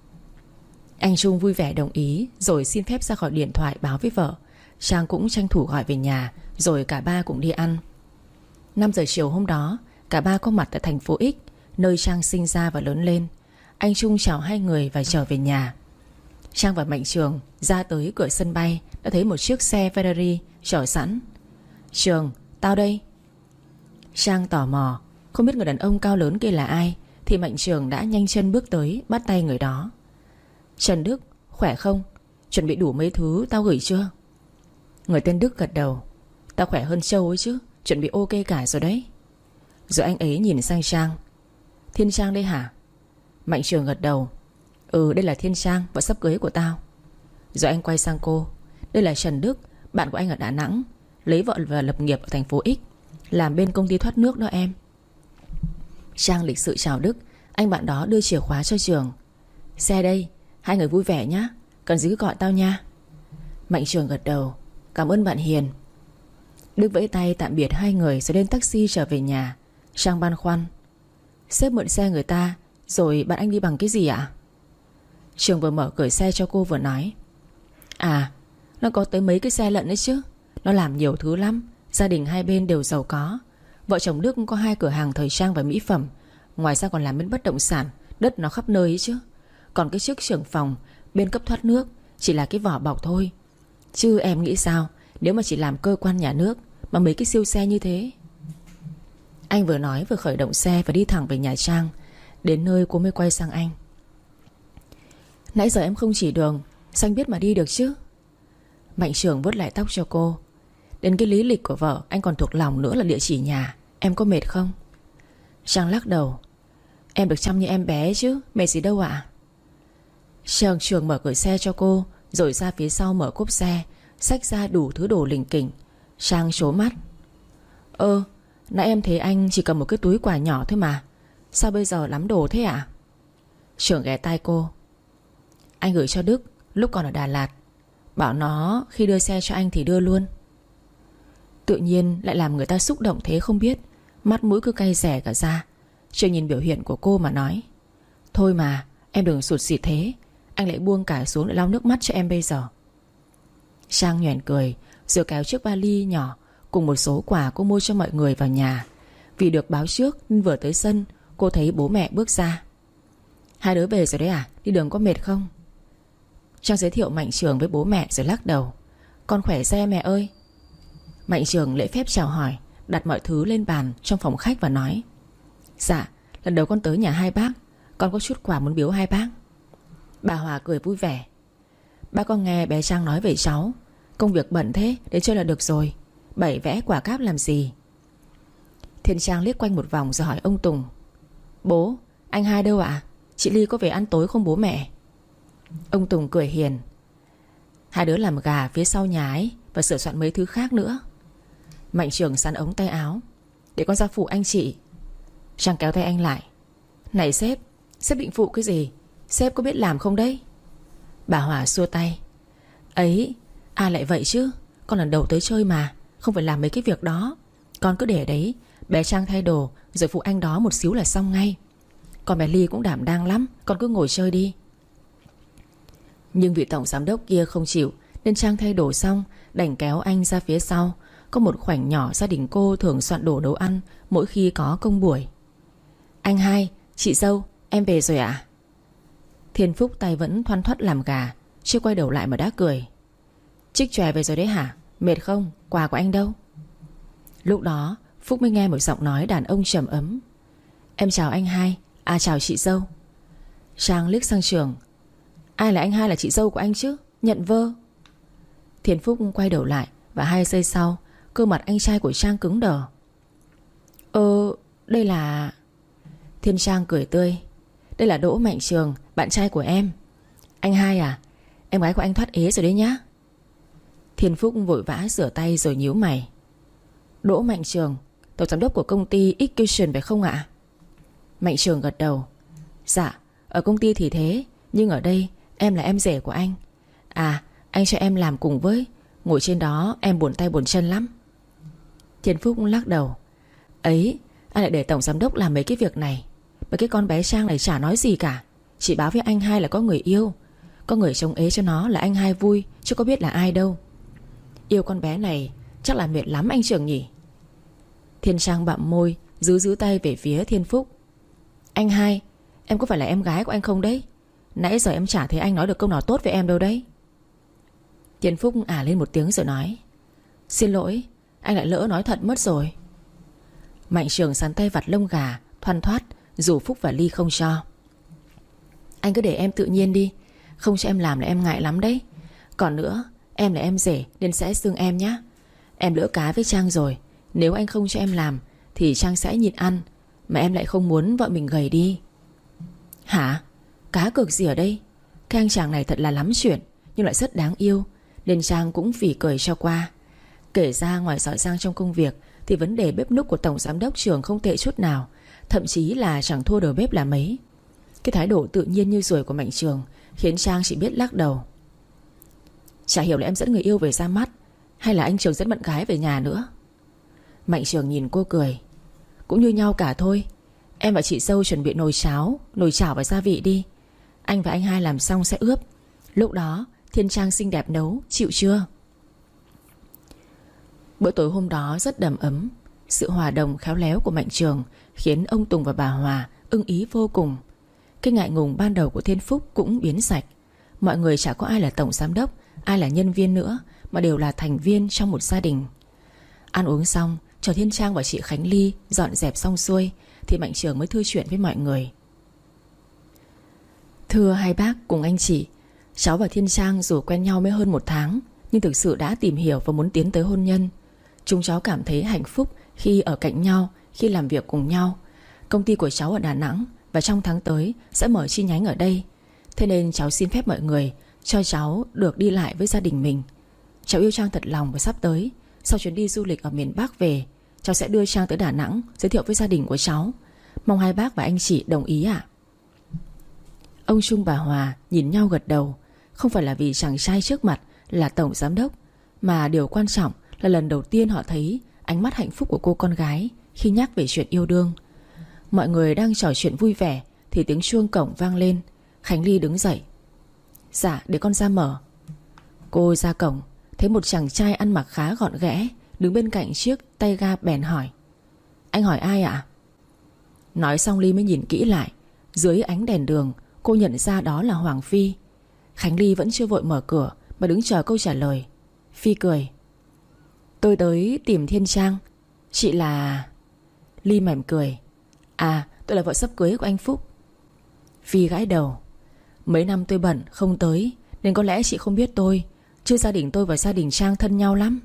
Anh Trung vui vẻ đồng ý. Rồi xin phép ra khỏi điện thoại báo với vợ. Trang cũng tranh thủ gọi về nhà. Rồi cả ba cũng đi ăn. 5 giờ chiều hôm đó, cả ba có mặt tại thành phố X, nơi Trang sinh ra và lớn lên. Anh Trung chào hai người và trở về nhà. Trang và Mạnh Trường ra tới cửa sân bay đã thấy một chiếc xe Ferrari chở sẵn. Trường, tao đây. Trang tò mò, không biết người đàn ông cao lớn kia là ai, thì Mạnh Trường đã nhanh chân bước tới, bắt tay người đó. Trần Đức, khỏe không? Chuẩn bị đủ mấy thứ tao gửi chưa? Người tên Đức gật đầu. Tao khỏe hơn Châu ấy chứ, chuẩn bị ok cả rồi đấy. Rồi anh ấy nhìn sang Trang. Thiên Trang đây hả? Mạnh Trường gật đầu. Ừ, đây là Thiên Trang, vợ sắp cưới của tao. Rồi anh quay sang cô. Đây là Trần Đức, bạn của anh ở Đà Nẵng, lấy vợ và lập nghiệp ở thành phố X, làm bên công ty thoát nước đó em. Trang lịch sự chào Đức. Anh bạn đó đưa chìa khóa cho Trường. Xe đây, hai người vui vẻ nhá, cần gì cứ gọi tao nha. Mạnh Trường gật đầu. Cảm ơn bạn hiền. Đức vẫy tay tạm biệt hai người rồi lên taxi trở về nhà. Trang băn khoăn. Sếp mượn xe người ta, rồi bạn anh đi bằng cái gì ạ? Trường vừa mở cửa xe cho cô vừa nói. À, nó có tới mấy cái xe lận đấy chứ. Nó làm nhiều thứ lắm. Gia đình hai bên đều giàu có. Vợ chồng Đức có 2 cửa hàng thời trang và mỹ phẩm. Ngoài ra còn làm bên bất động sản, Đất nó khắp nơi ấy chứ. Còn cái chức trưởng phòng bên cấp thoát nước chỉ là cái vỏ bọc thôi. Chứ em nghĩ sao nếu mà chỉ làm cơ quan nhà nước mà mấy cái siêu xe như thế? Anh vừa nói vừa khởi động xe và đi thẳng về nhà Trang. Đến nơi cô mới quay sang anh. Nãy giờ em không chỉ đường, sao anh biết mà đi được chứ? Mạnh Trường vuốt lại tóc cho cô. Đến cái lý lịch của vợ anh còn thuộc lòng nữa là địa chỉ nhà. Em có mệt không? Trang lắc đầu. Em được chăm như em bé chứ, mệt gì đâu ạ. Trường mở cửa xe cho cô, rồi ra phía sau mở cốp xe, xách ra đủ thứ đồ lỉnh kỉnh. Trang trố mắt. Nãy em thấy anh chỉ cầm một cái túi quà nhỏ thôi mà, sao bây giờ lắm đồ thế ạ? Trường ghé tai cô. Anh gửi cho Đức lúc còn ở Đà Lạt, bảo nó khi đưa xe cho anh thì đưa luôn. Tự nhiên lại làm người ta xúc động thế không biết. Mắt mũi cứ cay xè cả ra. Trường nhìn biểu hiện của cô mà nói. Thôi mà em đừng sụt sịt thế, anh lại buông cả xuống để lau nước mắt cho em bây giờ. Trang nhoẻn cười, rồi kéo chiếc vali nhỏ cùng một số quà cô mua cho mọi người vào nhà. Vì được báo trước nên vừa tới sân, cô thấy bố mẹ bước ra. Hai đứa về rồi đấy à? Đi đường có mệt không? Trang giới thiệu Mạnh Trường với bố mẹ rồi lắc đầu. Con khỏe xe mẹ ơi. Mạnh Trường lễ phép chào hỏi, đặt mọi thứ lên bàn trong phòng khách và nói. Dạ, lần đầu con tới nhà hai bác, con có chút quà muốn biếu hai bác. Bà Hòa cười vui vẻ. Bác con nghe bé Trang nói về cháu, công việc bận thế, đến chơi là được rồi, bày vẽ quả cáp làm gì. Thiên Trang liếc quanh một vòng rồi hỏi ông Tùng. Bố, anh hai đâu ạ? Chị Ly có về ăn tối không bố mẹ? Ông Tùng cười hiền. Hai đứa làm gà phía sau nhà ấy, và sửa soạn mấy thứ khác nữa. Mạnh Trường sắn ống tay áo. Để con ra phụ anh chị. Trang kéo tay anh lại. Này sếp định phụ cái gì? Sếp có biết làm không đấy? Bà Hòa xua tay. Ấy, ai lại vậy chứ? Con lần đầu tới chơi mà, không phải làm mấy cái việc đó. Con cứ để đấy, bé Trang thay đồ rồi phụ anh đó một xíu là xong ngay. Còn bé Ly cũng đảm đang lắm, con cứ ngồi chơi đi. Nhưng vị tổng giám đốc kia không chịu, nên Trang thay đồ xong đành kéo anh ra phía sau. Có một khoảnh nhỏ gia đình cô thường soạn đồ nấu ăn mỗi khi có công buổi. Anh hai, chị dâu, em về rồi ạ? Thiên Phúc tay vẫn thoăn thoắt làm gà, chưa quay đầu lại mà đã cười. Trích chòe về rồi đấy hả? Mệt không? Quà của anh đâu? Lúc đó Phúc mới nghe một giọng nói đàn ông trầm ấm. Em chào anh hai. À chào chị dâu. Trang liếc sang Trường. Ai là anh hai là chị dâu của anh chứ? Nhận vơ. Thiên Phúc quay đầu lại, và 2 giây sau cơ mặt anh trai của Trang cứng đờ. Đây là... Thiên Trang cười tươi. Đây là Đỗ Mạnh Trường, bạn trai của em. Anh hai à? Em gái của anh thoát ế rồi đấy nhá. Thiên Phúc vội vã rửa tay rồi nhíu mày. Đỗ Mạnh Trường, tổng giám đốc của công ty Execution phải không ạ? Mạnh Trường gật đầu. Dạ, ở công ty thì thế, nhưng ở đây em là em rể của anh. À, anh cho em làm cùng với. Ngồi trên đó em buồn tay buồn chân lắm. Thiên Phúc lắc đầu. Ấy, anh lại để tổng giám đốc làm mấy cái việc này. Mấy cái con bé Trang này chả nói gì cả. Chỉ báo với anh hai là có người yêu. Có người trông ế cho nó là anh hai vui, chứ có biết là ai đâu. Yêu con bé này chắc là mệt lắm anh Trường nhỉ. Thiên Trang bặm môi, giữ tay về phía Thiên Phúc. Anh hai, em có phải là em gái của anh không đấy? Nãy giờ em chả thấy anh nói được câu nào tốt với em đâu đấy. Thiên Phúc ả lên một tiếng rồi nói. Xin lỗi, anh lại lỡ nói thật mất rồi. Mạnh Trường sắn tay vặt lông gà thoăn thoắt, dù Phúc và Ly không cho. Anh cứ để em tự nhiên đi, không cho em làm là em ngại lắm đấy. Còn nữa, em là em rể nên sẽ xưng em nhé. Em lỡ cá với Trang rồi, nếu anh không cho em làm thì Trang sẽ nhịn ăn. Mà em lại không muốn vợ mình gầy đi. Hả? Cá cược gì ở đây? Cái anh chàng này thật là lắm chuyện, nhưng lại rất đáng yêu, nên Trang cũng phỉ cười cho qua. Kể ra ngoài giỏi giang trong công việc thì vấn đề bếp núc của tổng giám đốc Trường không tệ chút nào, thậm chí là chẳng thua đầu bếp là mấy. Cái thái độ tự nhiên như ruồi của Mạnh Trường khiến Trang chỉ biết lắc đầu. Chả hiểu là em dẫn người yêu về ra mắt, hay là anh Trường dẫn bạn gái về nhà nữa. Mạnh Trường nhìn cô cười. Cũng như nhau cả thôi. Em và chị dâu chuẩn bị nồi cháo, nồi chảo và gia vị đi. Anh và anh hai làm xong sẽ ướp. Lúc đó Thiên Trang xinh đẹp nấu, chịu chưa? Bữa tối hôm đó rất đầm ấm. Sự hòa đồng khéo léo của Mạnh Trường khiến ông Tùng và bà Hòa ưng ý vô cùng. Cái ngại ngùng ban đầu của Thiên Phúc cũng biến sạch. Mọi người chả có ai là tổng giám đốc, ai là nhân viên nữa, mà đều là thành viên trong một gia đình. Ăn uống xong, chờ Thiên Trang và chị Khánh Ly dọn dẹp xong xuôi thì Mạnh Trường mới thư chuyện với mọi người. Thưa hai bác cùng anh chị, cháu và Thiên Trang dù quen nhau mới hơn 1 tháng, nhưng thực sự đã tìm hiểu và muốn tiến tới hôn nhân. Chúng cháu cảm thấy hạnh phúc khi ở cạnh nhau, khi làm việc cùng nhau. Công ty của cháu ở Đà Nẵng và trong tháng tới sẽ mở chi nhánh ở đây. Thế nên cháu xin phép mọi người cho cháu được đi lại với gia đình mình. Cháu yêu Trang thật lòng và sắp tới, sau chuyến đi du lịch ở miền Bắc về, cháu sẽ đưa Trang tới Đà Nẵng giới thiệu với gia đình của cháu. Mong hai bác và anh chị đồng ý ạ. Ông Trung bà Hòa nhìn nhau gật đầu. Không phải là vì chàng trai trước mặt là tổng giám đốc, mà điều quan trọng là lần đầu tiên họ thấy ánh mắt hạnh phúc của cô con gái khi nhắc về chuyện yêu đương. Mọi người đang trò chuyện vui vẻ thì tiếng chuông cổng vang lên. Khánh Ly đứng dậy. Dạ, để con ra mở. Cô ra cổng, thấy một chàng trai ăn mặc khá gọn ghẽ đứng bên cạnh chiếc tay ga bèn hỏi: Anh hỏi ai ạ? Nói xong Ly mới nhìn kỹ lại. Dưới ánh đèn đường, cô nhận ra đó là Hoàng Phi. Khánh Ly vẫn chưa vội mở cửa mà đứng chờ câu trả lời. Phi cười: Tôi tới tìm Thiên Trang. Chị là... Ly mỉm cười: À, tôi là vợ sắp cưới của anh Phúc. Phi gãi đầu: Mấy năm tôi bận không tới, nên có lẽ chị không biết tôi. Chứ gia đình tôi và gia đình Trang thân nhau lắm.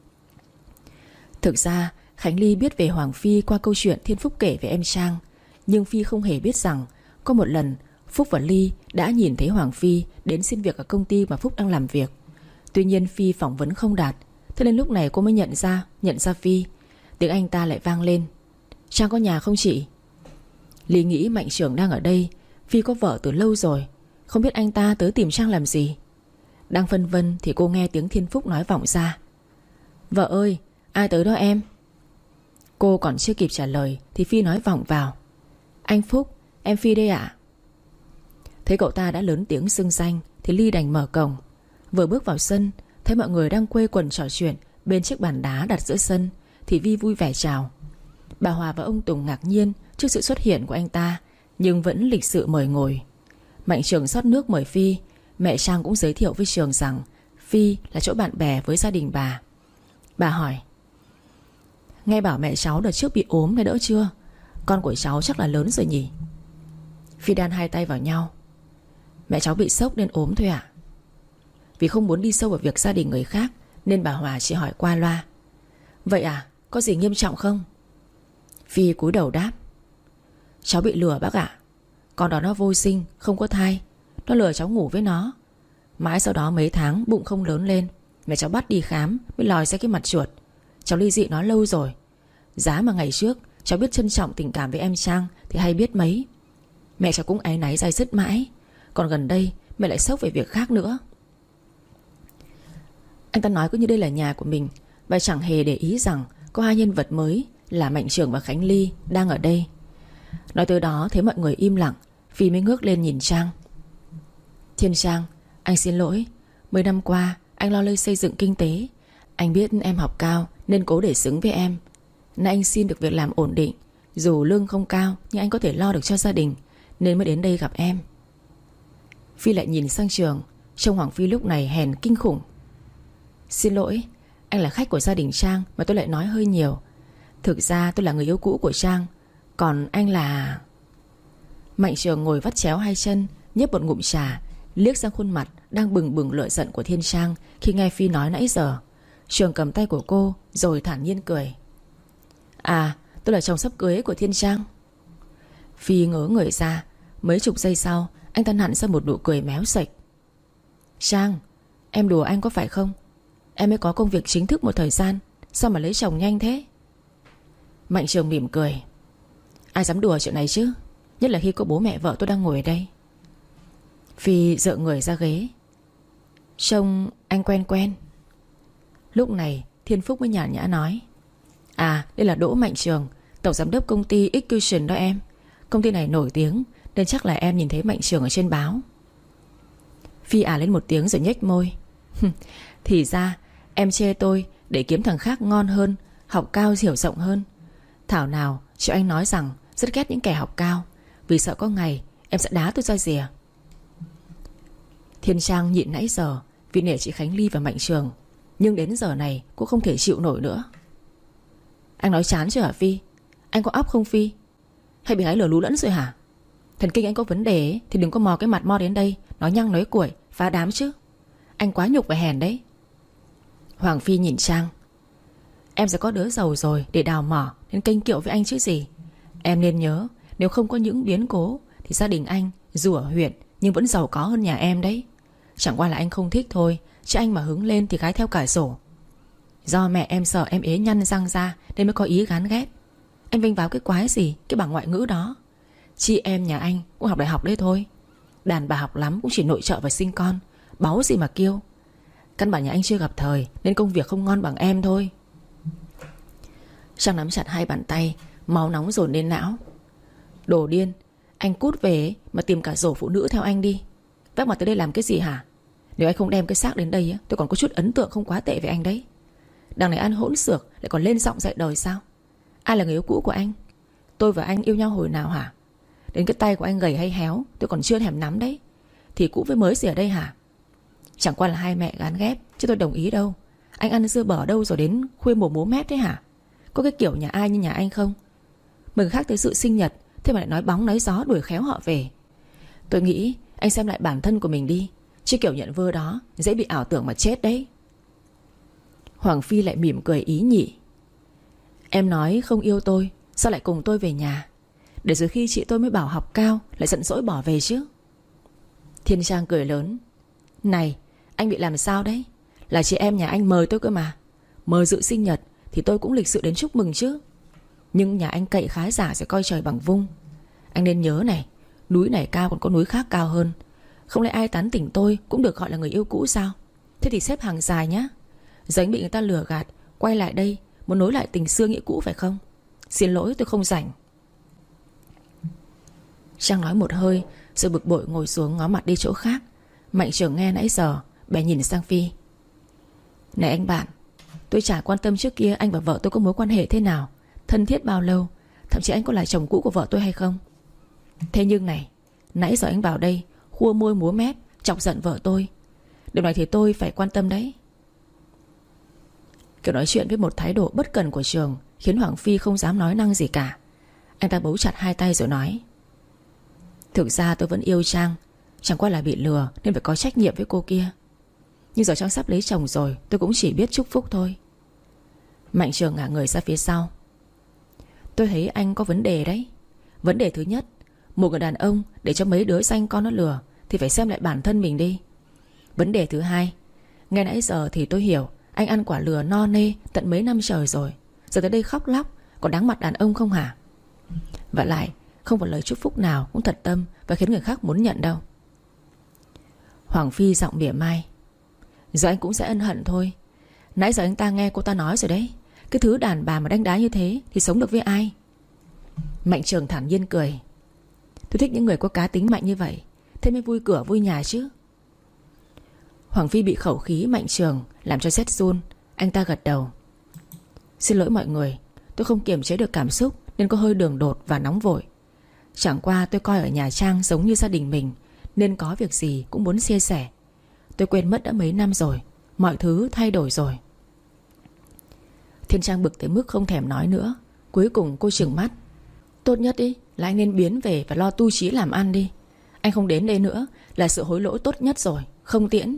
Thực ra Khánh Ly biết về Hoàng Phi qua câu chuyện Thiên Phúc kể về em Trang. Nhưng Phi không hề biết rằng có một lần Phúc và Ly đã nhìn thấy Hoàng Phi đến xin việc ở công ty mà Phúc đang làm việc. Tuy nhiên Phi phỏng vấn không đạt, thế nên lúc này cô mới nhận ra Phi. Tiếng anh ta lại vang lên: Trang có nhà không chị? Ly nghĩ Mạnh Trường đang ở đây. Phi có vợ từ lâu rồi, không biết anh ta tới tìm Trang làm gì. Đang phân vân thì cô nghe tiếng Thiên Phúc nói vọng ra: Vợ ơi, ai tới đó em? Cô còn chưa kịp trả lời thì Phi nói vọng vào: Anh Phúc, em Phi đây ạ. Thấy cậu ta đã lớn tiếng xưng danh thì Ly đành mở cổng. Vừa bước vào sân, thấy mọi người đang quây quần trò chuyện bên chiếc bàn đá đặt giữa sân thì Vi vui vẻ chào. Bà Hòa và ông Tùng ngạc nhiên trước sự xuất hiện của anh ta, nhưng vẫn lịch sự mời ngồi. Mạnh Trường rót nước mời Phi. Mẹ Trang cũng giới thiệu với Trường rằng Phi là chỗ bạn bè với gia đình bà. Bà hỏi: Nghe bảo mẹ cháu đợt trước bị ốm này đỡ chưa? Con của cháu chắc là lớn rồi nhỉ? Phi đan hai tay vào nhau: Mẹ cháu bị sốc nên ốm thôi ạ. Vì không muốn đi sâu vào việc gia đình người khác nên bà Hòa chỉ hỏi qua loa: Vậy à, có gì nghiêm trọng không? Phi cúi đầu đáp: Cháu bị lừa bác ạ. Con đó nó vô sinh, không có thai. Nó lừa cháu ngủ với nó. Mãi sau đó mấy tháng bụng không lớn lên, mẹ cháu bắt đi khám mới lòi ra cái mặt chuột. Cháu ly dị nó lâu rồi. Giá mà ngày trước cháu biết trân trọng tình cảm với em Trang thì hay biết mấy. Mẹ cháu cũng áy náy day dứt mãi. Còn gần đây mẹ lại sốc về việc khác nữa. Anh ta nói cứ như đây là nhà của mình, và chẳng hề để ý rằng có hai nhân vật mới là Mạnh Trường và Khánh Ly đang ở đây. Nói tới đó thấy mọi người im lặng, Phi mới ngước lên nhìn Trang: Thiên Trang, anh xin lỗi. 10 năm qua anh lo lây xây dựng kinh tế. Anh biết em học cao nên cố để xứng với em. Nay anh xin được việc làm ổn định, dù lương không cao nhưng anh có thể lo được cho gia đình, nên mới đến đây gặp em. Phi lại nhìn sang Trường. Trông Hoàng Phi lúc này hèn kinh khủng. Xin lỗi, anh là khách của gia đình Trang mà tôi lại nói hơi nhiều. Thực ra tôi là người yêu cũ của Trang. Còn anh là... Mạnh Trường ngồi vắt chéo hai chân, nhấp một ngụm trà, liếc sang khuôn mặt đang bừng bừng lửa giận của Thiên Trang khi nghe Phi nói nãy giờ. Trường cầm tay của cô rồi thản nhiên cười: À, tôi là chồng sắp cưới của Thiên Trang. Phi ngớ người ra. Mấy chục giây sau anh ta nặn ra một nụ cười méo sạch: Trang, em đùa anh có phải không? Em mới có công việc chính thức một thời gian, sao mà lấy chồng nhanh thế? Mạnh Trường mỉm cười: Ai dám đùa chuyện này chứ, nhất là khi có bố mẹ vợ tôi đang ngồi ở đây. Phi dựa người ra ghế: Trông anh quen quen. Lúc này Thiên Phúc mới nhàn nhã nói: À, đây là Đỗ Mạnh Trường, tổng giám đốc công ty Execution đó em. Công ty này nổi tiếng nên chắc là em nhìn thấy Mạnh Trường ở trên báo. Phi à lên một tiếng rồi nhếch môi: Thì ra em chê tôi để kiếm thằng khác ngon hơn, học cao hiểu rộng hơn. Thảo nào chị anh nói rằng rất ghét những kẻ học cao, vì sợ có ngày em sẽ đá tôi ra rìa. Thiên Trang nhịn nãy giờ vì nể chị Khánh Ly và Mạnh Trường, nhưng đến giờ này cũng không thể chịu nổi nữa. Anh nói chán chưa hả Phi? Anh có óc không Phi? Hay bị gái lửa lú lẫn rồi hả? Thần kinh anh có vấn đề ấy, thì đừng có mò cái mặt mo đến đây nói nhăng nói cuội phá đám chứ. Anh quá nhục và hèn đấy. Hoàng Phi nhìn Trang. Em sẽ có đứa giàu rồi để đào mỏ nên kênh kiệu với anh chứ gì. Em nên nhớ, nếu không có những biến cố thì gia đình anh dù ở huyện nhưng vẫn giàu có hơn nhà em đấy. Chẳng qua là anh không thích thôi, chứ anh mà hứng lên thì gái theo cả rổ. Do mẹ em sợ em ế nhăn răng ra nên mới có ý gán ghét. Anh vênh váo cái quái gì, cái bằng ngoại ngữ đó. Chị em nhà anh cũng học đại học đấy thôi. Đàn bà học lắm cũng chỉ nội trợ và sinh con, báu gì mà kêu. Căn bản nhà anh chưa gặp thời nên công việc không ngon bằng em thôi. Trang nắm chặt hai bàn tay, máu nóng dồn lên não. Đồ điên, anh cút về mà tìm cả rổ phụ nữ theo anh đi. Vác mặt tới đây làm cái gì hả? Nếu anh không đem cái xác đến đây tôi còn có chút ấn tượng không quá tệ về anh đấy. Đằng này ăn hỗn xược lại còn lên giọng dạy đời sao? Ai là người yêu cũ của anh? Tôi và anh yêu nhau hồi nào hả? Đến cái tay của anh gầy hay héo tôi còn chưa thèm nắm đấy. Thì cũ với mới gì ở đây hả? Chẳng qua là hai mẹ gán ghép chứ tôi đồng ý đâu. Anh ăn dưa bở đâu rồi đến khuya mồm múa mép thế hả? Có cái kiểu nhà ai như nhà anh không? Mừng khác tới sự sinh nhật thế mà lại nói bóng nói gió đuổi khéo họ về. Tôi nghĩ anh xem lại bản thân của mình đi, chứ kiểu nhận vơ đó dễ bị ảo tưởng mà chết đấy. Hoàng Phi lại mỉm cười ý nhị. Em nói không yêu tôi, sao lại cùng tôi về nhà? Để rồi khi chị tôi mới bảo học cao lại giận dỗi bỏ về chứ. Thiên Trang cười lớn. Này, anh bị làm sao đấy? Là chị em nhà anh mời tôi cơ mà. Mời dự sinh nhật thì tôi cũng lịch sự đến chúc mừng chứ. Nhưng nhà anh cậy khá giả sẽ coi trời bằng vung. Anh nên nhớ này, núi này cao còn có núi khác cao hơn. Không lẽ ai tán tỉnh tôi cũng được gọi là người yêu cũ sao? Thế thì xếp hàng dài nhá. Giờ anh bị người ta lừa gạt, quay lại đây muốn nối lại tình xưa nghĩa cũ phải không? Xin lỗi tôi không rảnh. Trang nói một hơi rồi bực bội ngồi xuống ngó mặt đi chỗ khác. Mạnh Trường nghe nãy giờ bèn nhìn sang Phi. Này anh bạn, tôi chả quan tâm trước kia anh và vợ tôi có mối quan hệ thế nào, thân thiết bao lâu, thậm chí anh có là chồng cũ của vợ tôi hay không. Thế nhưng này, nãy giờ anh vào đây khua môi múa mép chọc giận vợ tôi. Điều này thì tôi phải quan tâm đấy. Kiểu nói chuyện với một thái độ bất cần của Trường khiến Hoàng Phi không dám nói năng gì cả. Anh ta bấu chặt hai tay rồi nói. Thực ra tôi vẫn yêu Trang, chẳng qua là bị lừa nên phải có trách nhiệm với cô kia. Nhưng giờ Trang sắp lấy chồng rồi, tôi cũng chỉ biết chúc phúc thôi. Mạnh Trường ngả người ra phía sau. Tôi thấy anh có vấn đề đấy. Vấn đề thứ nhất, một người đàn ông để cho mấy đứa xanh con nó lừa thì phải xem lại bản thân mình đi. Vấn đề thứ hai, nghe nãy giờ thì tôi hiểu anh ăn quả lừa no nê tận mấy năm trời rồi, giờ tới đây khóc lóc có đáng mặt đàn ông không hả? Và lại không một lời chúc phúc nào cũng thật tâm và khiến người khác muốn nhận đâu. Hoàng Phi giọng mỉa mai. Giờ anh cũng sẽ ân hận thôi. Nãy giờ anh ta nghe cô ta nói rồi đấy. Cái thứ đàn bà mà đánh đá như thế thì sống được với ai? Mạnh Trường thản nhiên cười. Tôi thích những người có cá tính mạnh như vậy, thế mới vui cửa vui nhà chứ. Hoàng Phi bị khẩu khí Mạnh Trường làm cho rét run. Anh ta gật đầu. Xin lỗi mọi người, tôi không kiềm chế được cảm xúc nên có hơi đường đột và nóng vội. Chẳng qua tôi coi ở nhà Trang giống như gia đình mình, nên có việc gì cũng muốn chia sẻ. Tôi quên mất đã mấy năm rồi, mọi thứ thay đổi rồi. Thiên Trang bực tới mức không thèm nói nữa. Cuối cùng cô trừng mắt. Tốt nhất đi là anh nên biến về và lo tu chí làm ăn đi. Anh không đến đây nữa là sự hối lỗi tốt nhất rồi, không tiễn.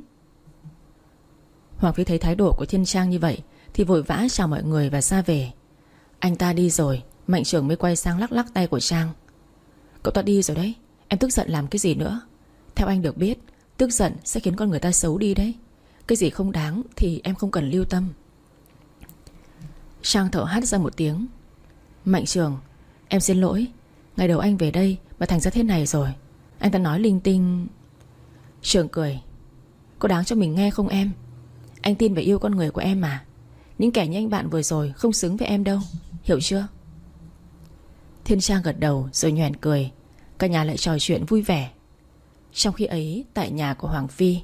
Hoàng Phi thấy thái độ của Thiên Trang như vậy thì vội vã chào mọi người và ra về. Anh ta đi rồi, Mạnh Trường mới quay sang lắc lắc tay của Trang. Cậu ta đi rồi đấy, em tức giận làm cái gì nữa? Theo anh được biết, tức giận sẽ khiến con người ta xấu đi đấy. Cái gì không đáng thì em không cần lưu tâm. Trang thở hắt ra một tiếng. Mạnh Trường, em xin lỗi. Ngày đầu anh về đây mà thành ra thế này rồi. Anh ta nói linh tinh. Trường cười. Có đáng cho mình nghe không em? Anh tin và yêu con người của em mà. Những kẻ như anh bạn vừa rồi không xứng với em đâu, hiểu chưa? Thiên Trang gật đầu rồi nhoẻn cười. Cả nhà lại trò chuyện vui vẻ. Trong khi ấy tại nhà của Hoàng Phi,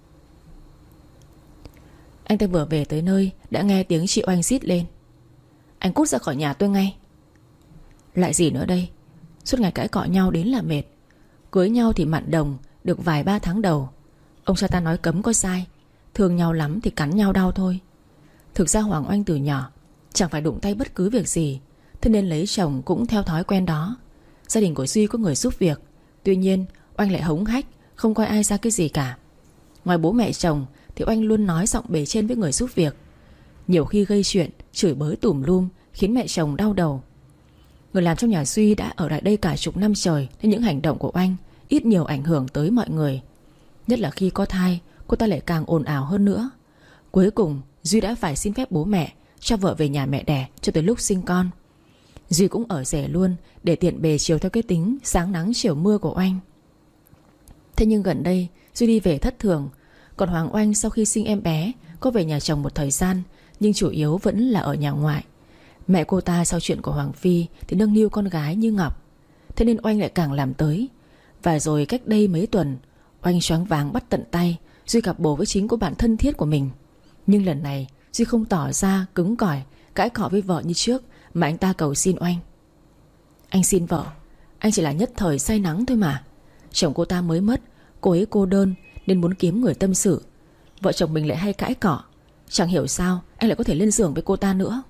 anh ta vừa về tới nơi đã nghe tiếng chị Oanh rít lên. Anh cút ra khỏi nhà tôi ngay. Lại gì nữa đây? Suốt ngày cãi cọ nhau đến là mệt. Cưới nhau thì mặn đồng được vài ba tháng đầu. Ông cha ta nói cấm có sai. Thương nhau lắm thì cắn nhau đau thôi. Thực ra Hoàng Oanh từ nhỏ chẳng phải đụng tay bất cứ việc gì, thế nên lấy chồng cũng theo thói quen đó. Gia đình của Duy có người giúp việc, tuy nhiên Oanh lại hống hách, không coi ai ra cái gì cả. Ngoài bố mẹ chồng thì Oanh luôn nói giọng bề trên với người giúp việc. Nhiều khi gây chuyện, chửi bới tùm lum, khiến mẹ chồng đau đầu. Người làm trong nhà Duy đã ở lại đây cả chục năm trời, nên những hành động của Oanh ít nhiều ảnh hưởng tới mọi người. Nhất là khi có thai, cô ta lại càng ồn ào hơn nữa. Cuối cùng Duy đã phải xin phép bố mẹ cho vợ về nhà mẹ đẻ cho tới lúc sinh con. Duy cũng ở rể luôn để tiện bề chiều theo cái tính sáng nắng chiều mưa của Oanh. Thế nhưng gần đây Duy đi về thất thường. Còn Hoàng Oanh sau khi sinh em bé có về nhà chồng một thời gian, nhưng chủ yếu vẫn là ở nhà ngoại. Mẹ cô ta sau chuyện của Hoàng Phi thì nâng niu con gái như ngọc, thế nên Oanh lại càng làm tới. Và rồi cách đây mấy tuần, Oanh choáng váng bắt tận tay Duy gặp bồ với chính cô bạn thân thiết của mình. Nhưng lần này Duy không tỏ ra cứng cỏi cãi cọ với vợ như trước, mà anh ta cầu xin Oanh. Anh xin vợ, anh chỉ là nhất thời say nắng thôi mà. Chồng cô ta mới mất, cô ấy cô đơn nên muốn kiếm người tâm sự. Vợ chồng mình lại hay cãi cọ, chẳng hiểu sao anh lại có thể lên giường với cô ta nữa.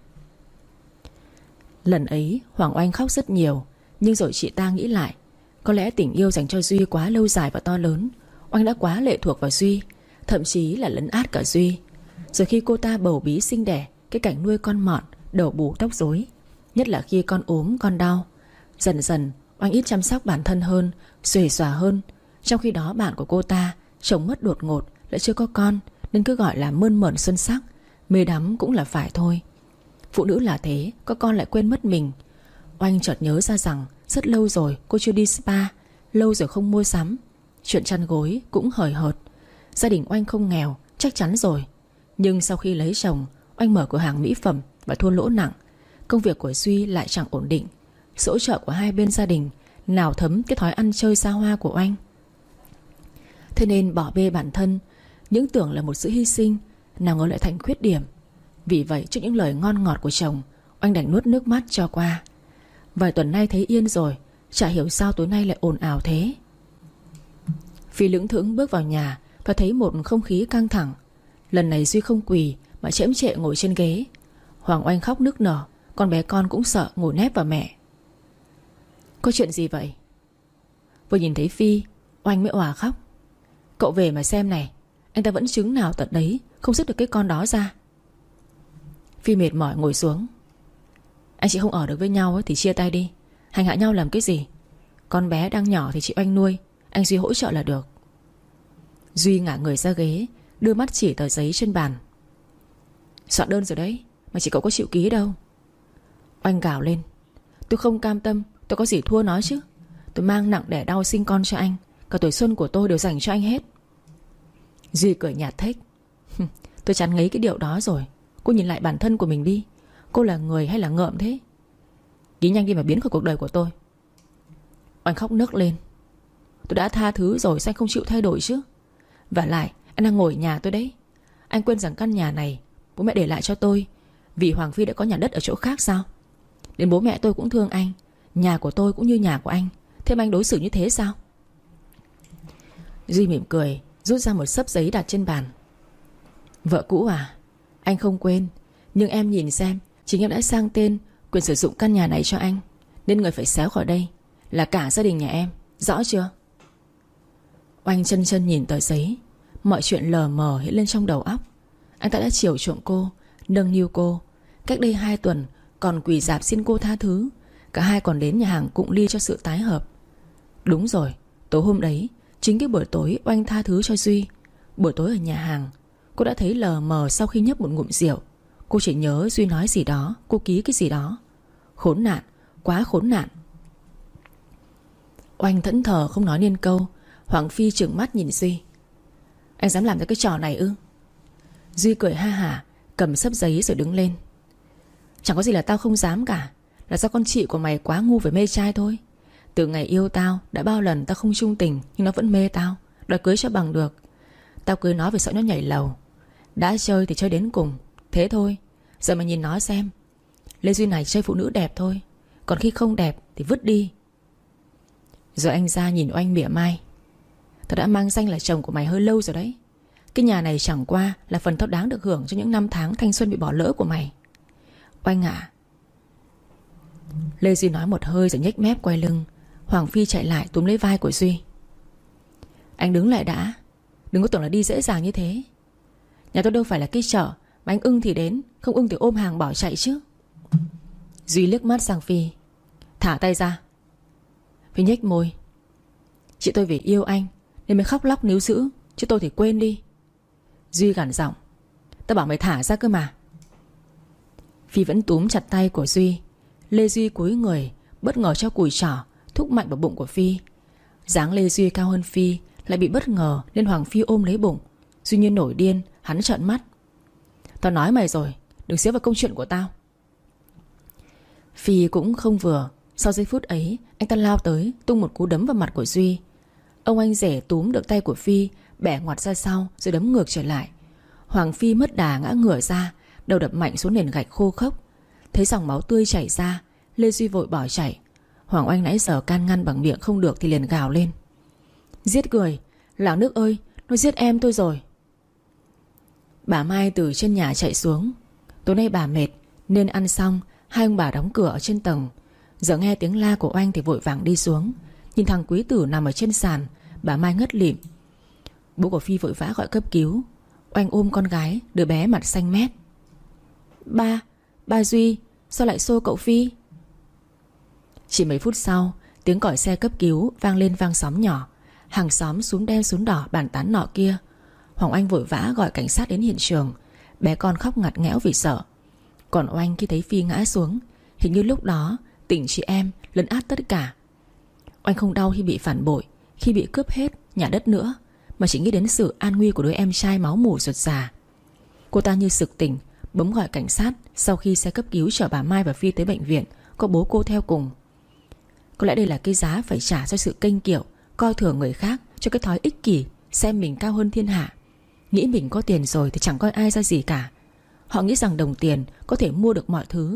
Lần ấy Hoàng Oanh khóc rất nhiều. Nhưng rồi chị ta nghĩ lại, có lẽ tình yêu dành cho Duy quá lâu dài và to lớn. Oanh đã quá lệ thuộc vào Duy, thậm chí là lấn át cả Duy. Rồi khi cô ta bầu bí sinh đẻ, cái cảnh nuôi con mọn, đầu bù tóc rối, nhất là khi con ốm con đau, dần dần Oanh ít chăm sóc bản thân hơn, xuề xòa hơn. Trong khi đó bạn của cô ta, chồng mất đột ngột, lại chưa có con, nên cứ gọi là mơn mởn xuân sắc, mê đắm cũng là phải thôi. Phụ nữ là thế, có con lại quên mất mình. Oanh chợt nhớ ra rằng rất lâu rồi cô chưa đi spa, lâu rồi không mua sắm. Chuyện chăn gối cũng hời hợt. Gia đình Oanh không nghèo, chắc chắn rồi. Nhưng sau khi lấy chồng, Oanh mở cửa hàng mỹ phẩm và thua lỗ nặng. Công việc của Duy lại chẳng ổn định. Sự hỗ trợ của hai bên gia đình nào thấm cái thói ăn chơi xa hoa của Oanh. Thế nên bỏ bê bản thân, những tưởng là một sự hy sinh, nào ngờ lại thành khuyết điểm. Vì vậy trước những lời ngon ngọt của chồng, Oanh đành nuốt nước mắt cho qua. Vài tuần nay thấy yên rồi, chả hiểu sao tối nay lại ồn ào thế. Phi lững thững bước vào nhà và thấy một không khí căng thẳng. Lần này Duy không quỳ mà chễm chệ ngồi trên ghế. Hoàng Oanh khóc nức nở, con bé con cũng sợ ngồi nép vào mẹ. Có chuyện gì vậy? Vừa nhìn thấy Phi, Oanh mới òa khóc. Cậu về mà xem này, anh ta vẫn chứng nào tận đấy, không dứt được cái con đó ra. Phi mệt mỏi ngồi xuống. Anh chị không ở được với nhau thì chia tay đi. Hành hạ nhau làm cái gì? Con bé đang nhỏ thì chị Oanh nuôi, anh Duy hỗ trợ là được. Duy ngả người ra ghế, đưa mắt chỉ tờ giấy trên bàn. Soạn đơn rồi đấy, mà chị cậu có chịu ký đâu. Oanh gào lên. Tôi không cam tâm, tôi có gì thua nó chứ. Tôi mang nặng đẻ đau sinh con cho anh, cả tuổi xuân của tôi đều dành cho anh hết. Duy cười nhạt thếch. Tôi chán ngấy cái điệu đó rồi. Cô nhìn lại bản thân của mình đi. Cô là người hay là ngợm thế? Ký nhanh đi mà biến khỏi cuộc đời của tôi. Oanh khóc nức lên. Tôi đã tha thứ rồi, sao anh không chịu thay đổi chứ? Và lại anh đang ngồi ở nhà tôi đấy. Anh quên rằng căn nhà này bố mẹ để lại cho tôi vì Hoàng Phi đã có nhà đất ở chỗ khác sao? Đến bố mẹ tôi cũng thương anh, nhà của tôi cũng như nhà của anh. Thế mà anh đối xử như thế sao? Duy mỉm cười, rút ra một xấp giấy đặt trên bàn. Vợ cũ à? Anh không quên. Nhưng em nhìn xem, chính em đã sang tên quyền sử dụng căn nhà này cho anh, nên người phải xéo khỏi đây là cả gia đình nhà em, rõ chưa? Oanh chân chân nhìn tờ giấy. Mọi chuyện lờ mờ hiện lên trong đầu óc. Anh ta đã chiều chuộng cô, nâng niu cô. Cách đây 2 tuần còn quỳ rạp xin cô tha thứ. Cả hai còn đến nhà hàng cụng ly cho sự tái hợp. Đúng rồi, tối hôm đấy, chính cái buổi tối Oanh tha thứ cho Duy. Buổi tối ở nhà hàng, cô đã thấy lờ mờ sau khi nhấp một ngụm rượu. Cô chỉ nhớ Duy nói gì đó, cô ký cái gì đó. Khốn nạn, quá khốn nạn. Oanh thẫn thờ không nói nên câu. Hoàng Phi trừng mắt nhìn Duy. Anh dám làm ra cái trò này ư? Duy cười ha hả, cầm xấp giấy rồi đứng lên. Chẳng có gì là tao không dám cả. Là do con chị của mày quá ngu về mê trai thôi. Từ ngày yêu tao, đã bao lần tao không trung tình, nhưng nó vẫn mê tao, đòi cưới cho bằng được. Tao cưới nó vì sợ nó nhảy lầu. Đã chơi thì chơi đến cùng, thế thôi. Giờ mày nhìn nó xem. Lê Duy này chơi phụ nữ đẹp thôi, còn khi không đẹp thì vứt đi. Rồi anh ra nhìn Oanh mỉa mai. Tao đã mang danh là chồng của mày hơi lâu rồi đấy. Cái nhà này chẳng qua là phần tao đáng được hưởng cho những năm tháng thanh xuân bị bỏ lỡ của mày. Oanh à. Lê Duy nói một hơi rồi nhếch mép quay lưng. Hoàng Phi chạy lại túm lấy vai của Duy. Anh đứng lại đã. Đừng có tưởng là đi dễ dàng như thế. Nhà tôi đâu phải là cái chợ mà anh ưng thì đến, không ưng thì ôm hàng bỏ chạy chứ. Duy liếc mắt sang Phi. Thả tay ra. Phi nhếch môi. Chị tôi vì yêu anh nên mới khóc lóc níu giữ, chứ tôi thì quên đi. Duy gằn giọng. Tao bảo mày thả ra cơ mà. Phi vẫn túm chặt tay của Duy. Lê Duy cúi người, bất ngờ cho cùi trỏ thúc mạnh vào bụng của Phi. Dáng Lê Duy cao hơn Phi, lại bị bất ngờ nên Hoàng Phi ôm lấy bụng. Duy như nổi điên. Hắn trợn mắt. Tao nói mày rồi, đừng xía vào công chuyện của tao. Phi cũng không vừa. Sau giây phút ấy, anh ta lao tới tung một cú đấm vào mặt của Duy. Ông anh rể túm được tay của Phi, bẻ ngoặt ra sau rồi đấm ngược trở lại. Hoàng Phi mất đà ngã ngửa ra, đầu đập mạnh xuống nền gạch khô khốc. Thấy dòng máu tươi chảy ra, Lê Duy vội bỏ chạy. Hoàng Oanh nãy giờ can ngăn bằng miệng không được thì liền gào lên. Giết người, Làng Nước ơi, nó giết em tôi rồi. Bà Mai từ trên nhà chạy xuống. Tối nay bà mệt nên ăn xong hai ông bà đóng cửa ở trên tầng. Giờ nghe tiếng la của Oanh thì vội vàng đi xuống. Nhìn thằng Quý Tử nằm ở trên sàn, bà Mai ngất lịm. Bố của Phi vội vã gọi cấp cứu. Oanh ôm con gái, đứa bé mặt xanh mét. Ba Duy, sao lại xô cậu Phi? Chỉ mấy phút sau, tiếng còi xe cấp cứu vang lên vang xóm nhỏ. Hàng xóm xuống đen xuống đỏ bàn tán nọ kia. Hoàng Oanh vội vã gọi cảnh sát đến hiện trường. Bé con khóc ngặt nghẽo vì sợ. Còn Oanh khi thấy Phi ngã xuống, hình như lúc đó tình chị em lấn át tất cả. Oanh không đau khi bị phản bội, khi bị cướp hết nhà đất nữa, mà chỉ nghĩ đến sự an nguy của đứa em trai máu mủ ruột già. Cô ta như sực tỉnh, bấm gọi cảnh sát. Sau khi xe cấp cứu chở bà Mai và Phi tới bệnh viện, có bố cô theo cùng. Có lẽ đây là cái giá phải trả cho sự kênh kiệu, coi thường người khác, cho cái thói ích kỷ, xem mình cao hơn thiên hạ. Nghĩ mình có tiền rồi thì chẳng coi ai ra gì cả. Họ nghĩ rằng đồng tiền có thể mua được mọi thứ.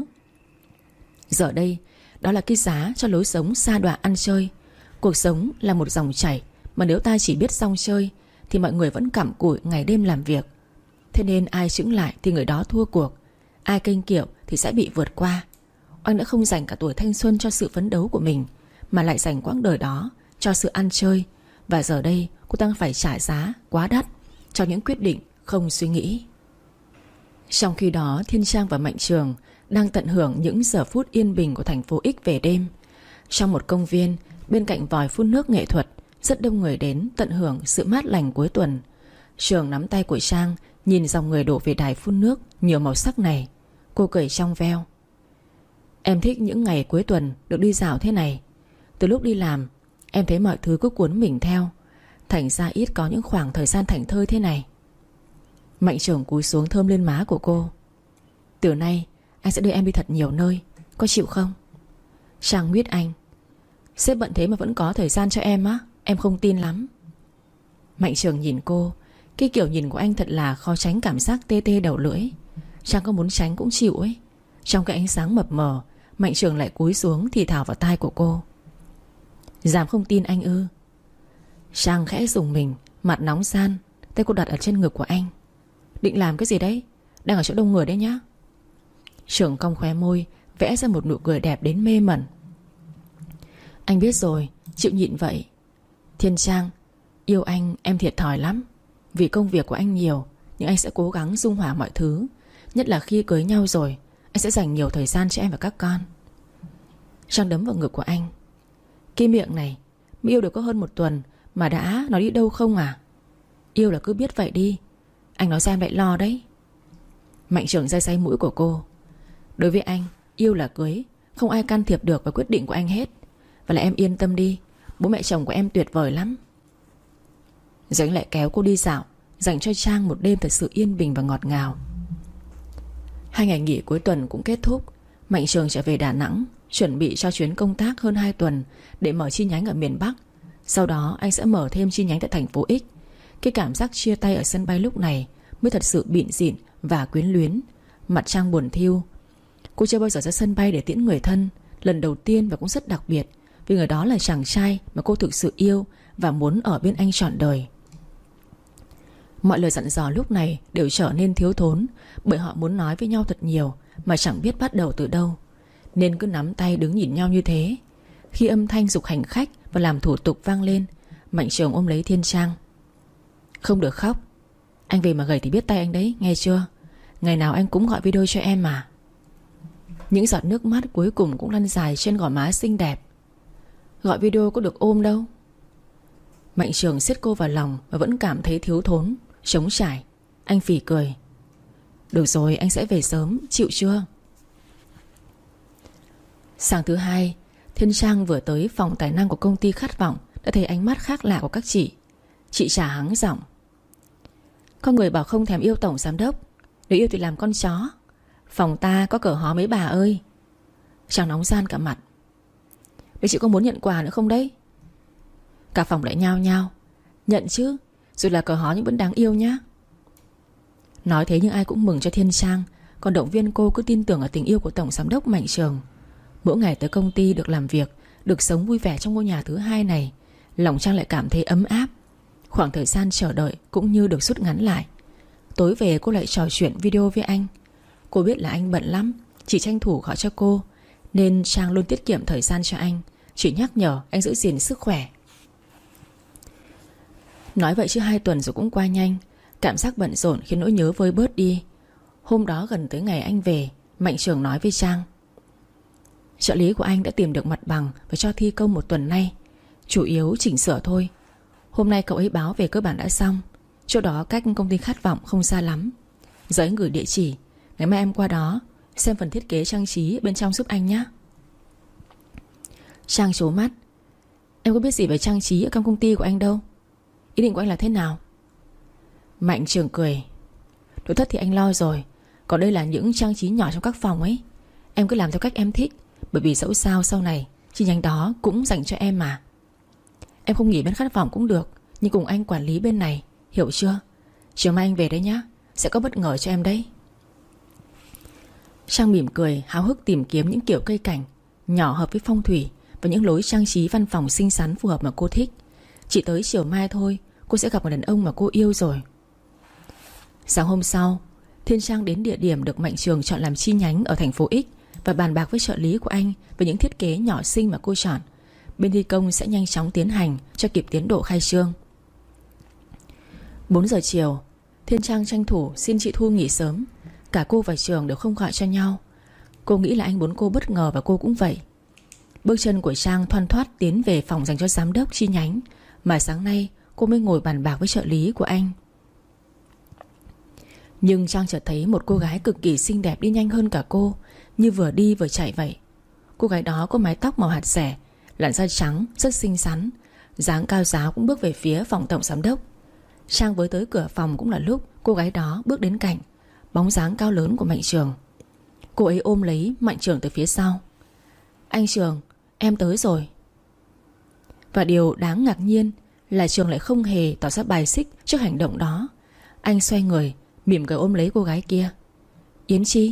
Giờ đây, đó là cái giá cho lối sống sa đọa ăn chơi. Cuộc sống là một dòng chảy, mà nếu ta chỉ biết rong chơi thì mọi người vẫn cặm cụi ngày đêm làm việc. Thế nên ai chững lại thì người đó thua cuộc, ai kênh kiệu thì sẽ bị vượt qua. Oanh đã không dành cả tuổi thanh xuân cho sự phấn đấu của mình, mà lại dành quãng đời đó cho sự ăn chơi. Và giờ đây cô ta phải trả giá quá đắt cho những quyết định không suy nghĩ. Trong khi đó, Thiên Trang và Mạnh Trường đang tận hưởng những giờ phút yên bình của thành phố X về đêm. Trong một công viên bên cạnh vòi phun nước nghệ thuật, rất đông người đến tận hưởng sự mát lành cuối tuần. Trường nắm tay của Trang, nhìn dòng người đổ về đài phun nước nhiều màu sắc này. Cô cười trong veo. Em thích những ngày cuối tuần được đi dạo thế này. Từ lúc đi làm, em thấy mọi thứ cứ cuốn mình theo, thành ra ít có những khoảng thời gian thảnh thơi thế này. Mạnh Trường cúi xuống thơm lên má của cô. Từ nay anh sẽ đưa em đi thật nhiều nơi, có chịu không? Trang nguyết anh. Sếp bận thế mà vẫn có thời gian cho em á? Em không tin lắm. Mạnh Trường nhìn cô. Cái kiểu nhìn của anh thật là khó tránh cảm giác tê tê đầu lưỡi. Trang có muốn tránh cũng chịu ấy. Trong cái ánh sáng mập mờ, Mạnh Trường lại cúi xuống thì thào vào tai của cô. Dám không tin anh ư? Trang khẽ rùng mình, mặt nóng san. Tay cô đặt ở trên ngực của anh. Định làm cái gì đấy? Đang ở chỗ đông người đấy nhá. Trường cong khóe môi, vẽ ra một nụ cười đẹp đến mê mẩn. Anh biết rồi, chịu nhịn vậy. Thiên Trang, yêu anh em thiệt thòi lắm. Vì công việc của anh nhiều, nhưng anh sẽ cố gắng dung hòa mọi thứ. Nhất là khi cưới nhau rồi, anh sẽ dành nhiều thời gian cho em và các con. Trang đấm vào ngực của anh. Cái miệng này, mới yêu được có hơn một tuần mà đã nói đi đâu không à? Yêu là cứ biết vậy đi. Anh nói ra em lại lo đấy. Mạnh Trường day day mũi của cô. Đối với anh, yêu là cưới, không ai can thiệp được vào quyết định của anh hết. Và lại em yên tâm đi, bố mẹ chồng của em tuyệt vời lắm. Rồi anh lại kéo cô đi dạo, dành cho Trang một đêm thật sự yên bình và ngọt ngào. 2 ngày nghỉ cuối tuần cũng kết thúc. Mạnh Trường trở về Đà Nẵng, chuẩn bị cho chuyến công tác hơn 2 tuần để mở chi nhánh ở miền Bắc. Sau đó anh sẽ mở thêm chi nhánh tại thành phố X. Cái cảm giác chia tay ở sân bay lúc này mới thật sự bịn dịn và quyến luyến. Mặt Trang buồn thiu. Cô chưa bao giờ ra sân bay để tiễn người thân, lần đầu tiên và cũng rất đặc biệt, vì người đó là chàng trai mà cô thực sự yêu và muốn ở bên anh trọn đời. Mọi lời dặn dò lúc này đều trở nên thiếu thốn, bởi họ muốn nói với nhau thật nhiều mà chẳng biết bắt đầu từ đâu, nên cứ nắm tay đứng nhìn nhau như thế. Khi âm thanh giục hành khách và làm thủ tục vang lên, Mạnh Trường ôm lấy Thiên Trang. Không được khóc. Anh về mà gầy thì biết tay anh đấy, nghe chưa? Ngày nào anh cũng gọi video cho em mà. Những giọt nước mắt cuối cùng cũng lăn dài trên gò má xinh đẹp. Gọi video có được ôm đâu. Mạnh Trường siết cô vào lòng và vẫn cảm thấy thiếu thốn, trống trải. Anh phì cười. Được rồi, anh sẽ về sớm, chịu chưa? Sáng thứ hai, Thiên Trang vừa tới phòng tài năng của công ty Khát Vọng đã thấy ánh mắt khác lạ của các chị. Chị Trà hắng giọng. Có người bảo không thèm yêu tổng giám đốc, nếu yêu thì làm con chó. Phòng ta có cờ hó mấy bà ơi. Trang nóng gian cả mặt. Vậy chị có muốn nhận quà nữa không đấy? Cả phòng lại nhao nhao. Nhận chứ, dù là cờ hó nhưng vẫn đáng yêu nhá. Nói thế nhưng ai cũng mừng cho Thiên Trang, còn động viên cô cứ tin tưởng ở tình yêu của tổng giám đốc Mạnh Trường. Mỗi ngày tới công ty được làm việc, được sống vui vẻ trong ngôi nhà thứ hai này, lòng Trang lại cảm thấy ấm áp. Khoảng thời gian chờ đợi cũng như được rút ngắn lại. Tối về cô lại trò chuyện video với anh. Cô biết là anh bận lắm, chỉ tranh thủ gọi cho cô, nên Trang luôn tiết kiệm thời gian cho anh, chỉ nhắc nhở anh giữ gìn sức khỏe. Nói vậy chứ 2 tuần rồi cũng qua nhanh. Cảm giác bận rộn khiến nỗi nhớ vơi bớt đi. Hôm đó gần tới ngày anh về, Mạnh Trường nói với Trang. Trợ lý của anh đã tìm được mặt bằng và cho thi công 1 tuần nay, chủ yếu chỉnh sửa thôi. Hôm nay cậu ấy báo về cơ bản đã xong. Chỗ đó cách công ty Khát Vọng không xa lắm. Giờ anh gửi địa chỉ, ngày mai em qua đó xem phần thiết kế trang trí bên trong giúp anh nhé. Trang trố mắt. Em có biết gì về trang trí ở trong công ty của anh đâu. Ý định của anh là thế nào? Mạnh Trường cười. Nội thất thì anh lo rồi, còn đây là những trang trí nhỏ trong các phòng ấy. Em cứ làm theo cách em thích, bởi vì dẫu sao sau này chi nhánh đó cũng dành cho em mà. Em không nghỉ bên Khát Vọng cũng được, nhưng cùng anh quản lý bên này, hiểu chưa? Chiều mai anh về đấy nhá, sẽ có bất ngờ cho em đấy. Trang mỉm cười, háo hức tìm kiếm những kiểu cây cảnh nhỏ hợp với phong thủy và những lối trang trí văn phòng xinh xắn phù hợp mà cô thích. Chỉ tới chiều mai thôi, cô sẽ gặp một đàn ông mà cô yêu rồi. Sáng hôm sau, Thiên Trang đến địa điểm được Mạnh Trường chọn làm chi nhánh ở thành phố X và bàn bạc với trợ lý của anh về những thiết kế nhỏ xinh mà cô chọn. Bên thi công sẽ nhanh chóng tiến hành cho kịp tiến độ khai trương. 4 giờ chiều, Thiên Trang tranh thủ xin chị Thu nghỉ sớm. Cả cô và Trường đều không gọi cho nhau. Cô nghĩ là anh muốn cô bất ngờ và cô cũng vậy. Bước chân của Trang thoăn thoắt tiến về phòng dành cho giám đốc chi nhánh mà sáng nay cô mới ngồi bàn bạc với trợ lý của anh. Nhưng Trang chợt thấy một cô gái cực kỳ xinh đẹp đi nhanh hơn cả cô, như vừa đi vừa chạy vậy. Cô gái đó có mái tóc màu hạt xẻ, làn da trắng, rất xinh xắn, dáng cao ráo cũng bước về phía phòng tổng giám đốc. Trang với tới cửa phòng cũng là lúc cô gái đó bước đến cạnh bóng dáng cao lớn của Mạnh Trường. Cô ấy ôm lấy Mạnh Trường từ phía sau. Anh Trường, em tới rồi. Và điều đáng ngạc nhiên là Trường lại không hề tỏ ra bài xích trước hành động đó. Anh xoay người, mỉm cười ôm lấy cô gái kia. Yến Chi.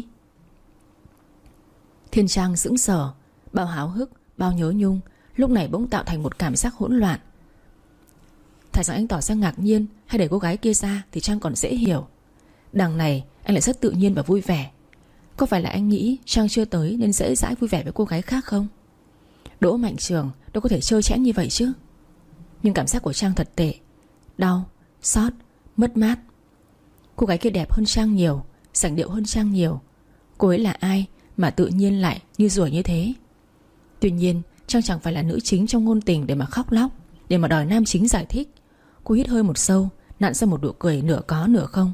Thiên Trang sững sờ, bao háo hức, bao nhớ nhung lúc này bỗng tạo thành một cảm giác hỗn loạn. Thà rằng anh tỏ ra ngạc nhiên hay để cô gái kia ra thì Trang còn dễ hiểu. Đằng này anh lại rất tự nhiên và vui vẻ. Có phải là anh nghĩ Trang chưa tới nên dễ dãi vui vẻ với cô gái khác không? Đỗ Mạnh Trường đâu có thể trơ trẽn như vậy chứ. Nhưng cảm giác của Trang thật tệ. Đau, xót, mất mát. Cô gái kia đẹp hơn Trang nhiều, sành điệu hơn Trang nhiều. Cô ấy là ai mà tự nhiên lại như ruồi như thế? Tuy nhiên Trang chẳng phải là nữ chính trong ngôn tình để mà khóc lóc, để mà đòi nam chính giải thích. Cô hít hơi một sâu, nặn ra một nụ cười nửa có nửa không.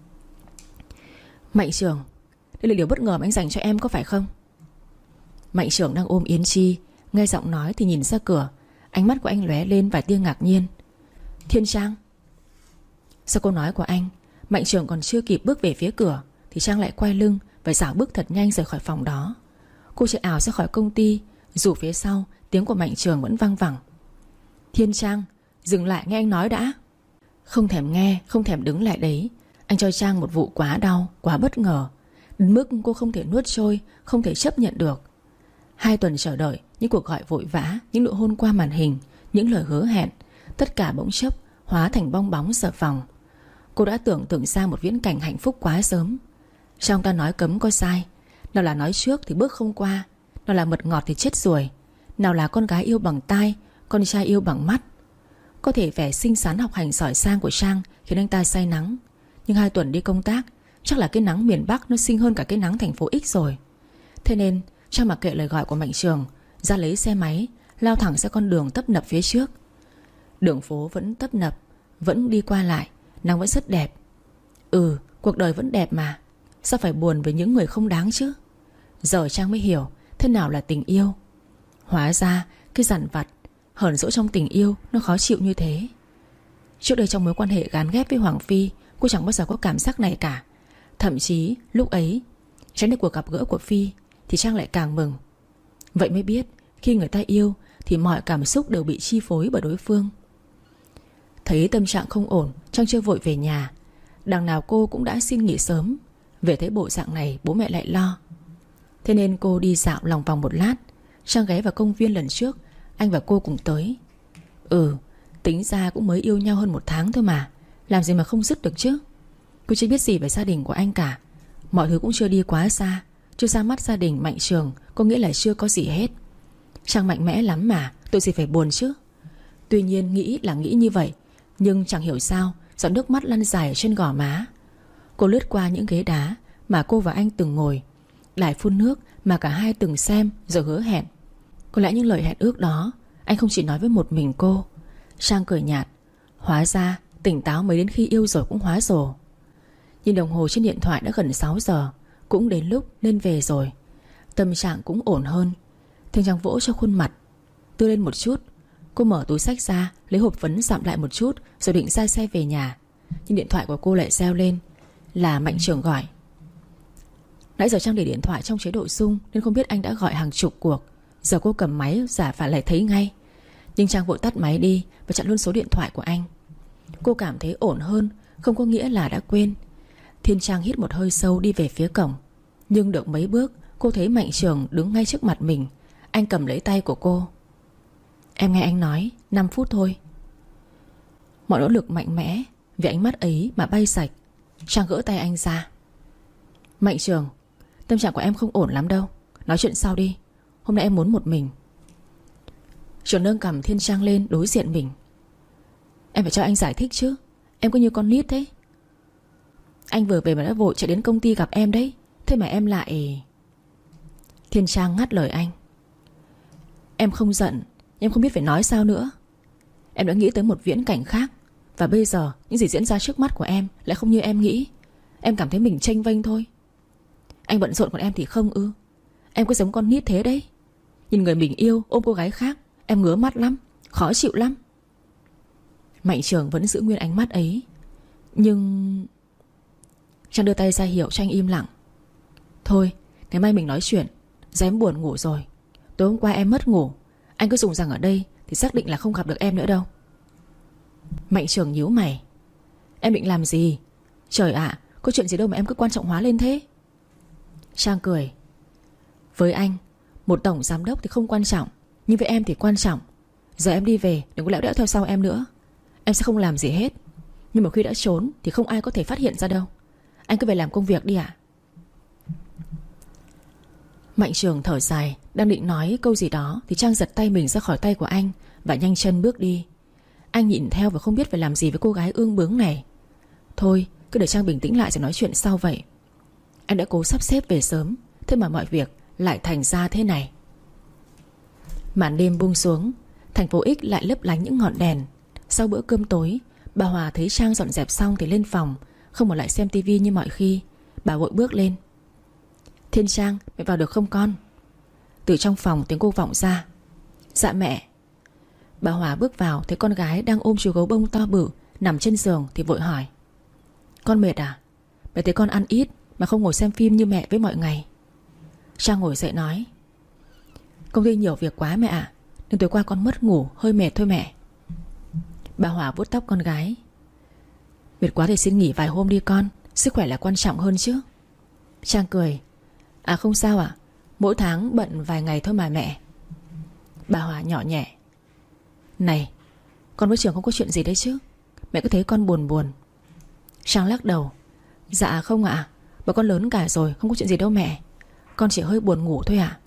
Mạnh Trường, đây là điều bất ngờ mà anh dành cho em có phải không? Mạnh Trường đang ôm Yến Chi, nghe giọng nói thì nhìn ra cửa. Ánh mắt của anh lóe lên vài tia ngạc nhiên. Thiên Trang. Sau câu nói của anh, Mạnh Trường còn chưa kịp bước về phía cửa thì Trang lại quay lưng và dạo bước thật nhanh rời khỏi phòng đó. Cô chạy ảo ra khỏi công ty, dù phía sau tiếng của Mạnh Trường vẫn vang vẳng. Thiên Trang, dừng lại nghe anh nói đã. Không thèm nghe, không thèm đứng lại đấy. Anh cho Trang một vụ quá đau, quá bất ngờ, đến mức cô không thể nuốt trôi, không thể chấp nhận được. 2 tuần chờ đợi Những cuộc gọi vội vã, những nụ hôn qua màn hình, những lời hứa hẹn, tất cả bỗng chốc hóa thành bong bóng xà phòng. Cô đã tưởng tượng ra một viễn cảnh hạnh phúc quá sớm. Sao ta nói cấm có sai? Nào là nói trước thì bước không qua, nào là mật ngọt thì chết ruồi, nào là con gái yêu bằng tai, con trai yêu bằng mắt. Có thể vẻ xinh xắn học hành giỏi sang của Trang khiến anh ta say nắng, nhưng 2 tuần đi công tác, chắc là cái nắng miền Bắc nó xinh hơn cả cái nắng thành phố X rồi. Thế nên Trang mặc kệ lời gọi của Mạnh Trường, ra lấy xe máy, lao thẳng ra con đường tấp nập phía trước. Đường phố vẫn tấp nập, vẫn đi qua lại, nắng vẫn rất đẹp. Cuộc đời vẫn đẹp mà, sao phải buồn với những người không đáng chứ? Giờ Trang mới hiểu thế nào là tình yêu. Hóa ra cái dằn vặt, hờn dỗi trong tình yêu nó khó chịu như thế. Trước đây trong mối quan hệ gán ghép với Hoàng Phi, cô chẳng bao giờ có cảm giác này cả. Thậm chí lúc ấy tránh được cuộc gặp gỡ của Phi thì Trang lại càng mừng. Vậy mới biết khi người ta yêu thì mọi cảm xúc đều bị chi phối bởi đối phương. Thấy tâm trạng không ổn, Trang chưa vội về nhà. Đằng nào cô cũng đã xin nghỉ sớm. Về thấy bộ dạng này bố mẹ lại lo. Thế nên cô đi dạo lòng vòng một lát. Trang ghé vào công viên lần trước anh và cô cùng tới. Tính ra cũng mới yêu nhau hơn 1 tháng thôi mà, làm gì mà không dứt được chứ. Cô chưa biết gì về gia đình của anh cả. Mọi thứ cũng chưa đi quá xa, chưa ra mắt gia đình Mạnh Trường, có nghĩa là chưa có gì hết. Trang mạnh mẽ lắm mà, tội gì phải buồn chứ. Tuy nhiên nghĩ là nghĩ như vậy, nhưng chẳng hiểu sao giọt nước mắt lăn dài ở trên gò má. Cô lướt qua những ghế đá mà cô và anh từng ngồi, lại phun nước mà cả hai từng xem rồi hứa hẹn. Có lẽ những lời hẹn ước đó anh không chỉ nói với một mình cô. Trang cười nhạt. Hóa ra tỉnh táo mới đến khi yêu rồi cũng hóa rồ. Nhìn đồng hồ trên điện thoại đã gần 6 giờ, cũng đến lúc nên về rồi. Tâm trạng cũng ổn hơn. Thiên Trang vỗ cho khuôn mặt tươi lên một chút. Cô mở túi xách ra, lấy hộp phấn dặm lại một chút, rồi định ra xe về nhà. Nhưng điện thoại của cô lại reo lên. Là Mạnh Trường gọi. Nãy giờ Trang để điện thoại trong chế độ rung nên không biết anh đã gọi hàng chục cuộc. Giờ cô cầm máy giả phải lại thấy ngay. Nhưng Trang vội tắt máy đi và chặn luôn số điện thoại của anh. Cô cảm thấy ổn hơn, không có nghĩa là đã quên. Thiên Trang hít một hơi sâu đi về phía cổng. Nhưng được mấy bước cô thấy Mạnh Trường đứng ngay trước mặt mình. Anh cầm lấy tay của cô. Em nghe anh nói 5 phút thôi. Mọi nỗ lực mạnh mẽ vì ánh mắt ấy mà bay sạch. Trang gỡ tay anh ra. Mạnh Trường, tâm trạng của em không ổn lắm đâu, nói chuyện sau đi. Hôm nay em muốn một mình. Trường nâng cầm Thiên Trang lên đối diện mình. Em phải cho anh giải thích chứ, em cứ như con nít thế. Anh vừa về mà đã vội chạy đến công ty gặp em đấy. Thế mà em lại... Thiên Trang ngắt lời anh. Em không giận, em không biết phải nói sao nữa. Em đã nghĩ tới một viễn cảnh khác. Và bây giờ những gì diễn ra trước mắt của em lại không như em nghĩ. Em cảm thấy mình chênh vênh thôi. Anh bận rộn còn em thì không ư? Em cứ giống con nít thế đấy. Nhìn người mình yêu ôm cô gái khác, em ngứa mắt lắm, khó chịu lắm. Mạnh Trường vẫn giữ nguyên ánh mắt ấy. Nhưng... Trang đưa tay ra hiệu cho anh im lặng. Thôi, ngày mai mình nói chuyện. Giờ em buồn ngủ rồi. Tối hôm qua em mất ngủ. Anh cứ dùng rằng ở đây thì xác định là không gặp được em nữa đâu. Mạnh Trường nhíu mày. Em định làm gì? Trời ạ, có chuyện gì đâu mà em cứ quan trọng hóa lên thế. Trang cười. Với anh, một tổng giám đốc thì không quan trọng, nhưng với em thì quan trọng. Giờ em đi về, đừng có lẽo đẽo theo sau em nữa. Em sẽ không làm gì hết. Nhưng mà khi đã trốn thì không ai có thể phát hiện ra đâu. Anh cứ về làm công việc đi ạ. Mạnh Trường thở dài, đang định nói câu gì đó thì Trang giật tay mình ra khỏi tay của anh và nhanh chân bước đi. Anh nhìn theo và không biết phải làm gì với cô gái ương bướng này. Thôi, cứ để Trang bình tĩnh lại rồi nói chuyện sau vậy. Anh đã cố sắp xếp về sớm, thế mà mọi việc lại thành ra thế này. Màn đêm buông xuống, thành phố X lại lấp lánh những ngọn đèn. Sau bữa cơm tối, bà Hòa thấy Trang dọn dẹp xong thì lên phòng, không ở lại xem tivi như mọi khi. Bà vội bước lên. Thiên Trang, mẹ vào được không con? Từ trong phòng tiếng cô vọng ra. Dạ mẹ. Bà Hòa bước vào thấy con gái đang ôm chú gấu bông to bự nằm trên giường thì vội hỏi. Con mệt à? Mẹ thấy con ăn ít mà không ngồi xem phim như mẹ với mọi ngày. Trang ngồi dậy nói. Công ty nhiều việc quá mẹ ạ, nên tối qua con mất ngủ, hơi mệt thôi mẹ. Bà Hòa vuốt tóc con gái. Mệt quá thì xin nghỉ vài hôm đi con, sức khỏe là quan trọng hơn chứ. Trang cười. À không sao ạ, mỗi tháng bận vài ngày thôi mà mẹ. Bà Hòa nhỏ nhẹ: Này, con với Trường không có chuyện gì đấy chứ? Mẹ cứ thấy con buồn buồn. Trang lắc đầu: Dạ không ạ, bọn con lớn cả rồi, không có chuyện gì đâu mẹ. Con chỉ hơi buồn ngủ thôi ạ.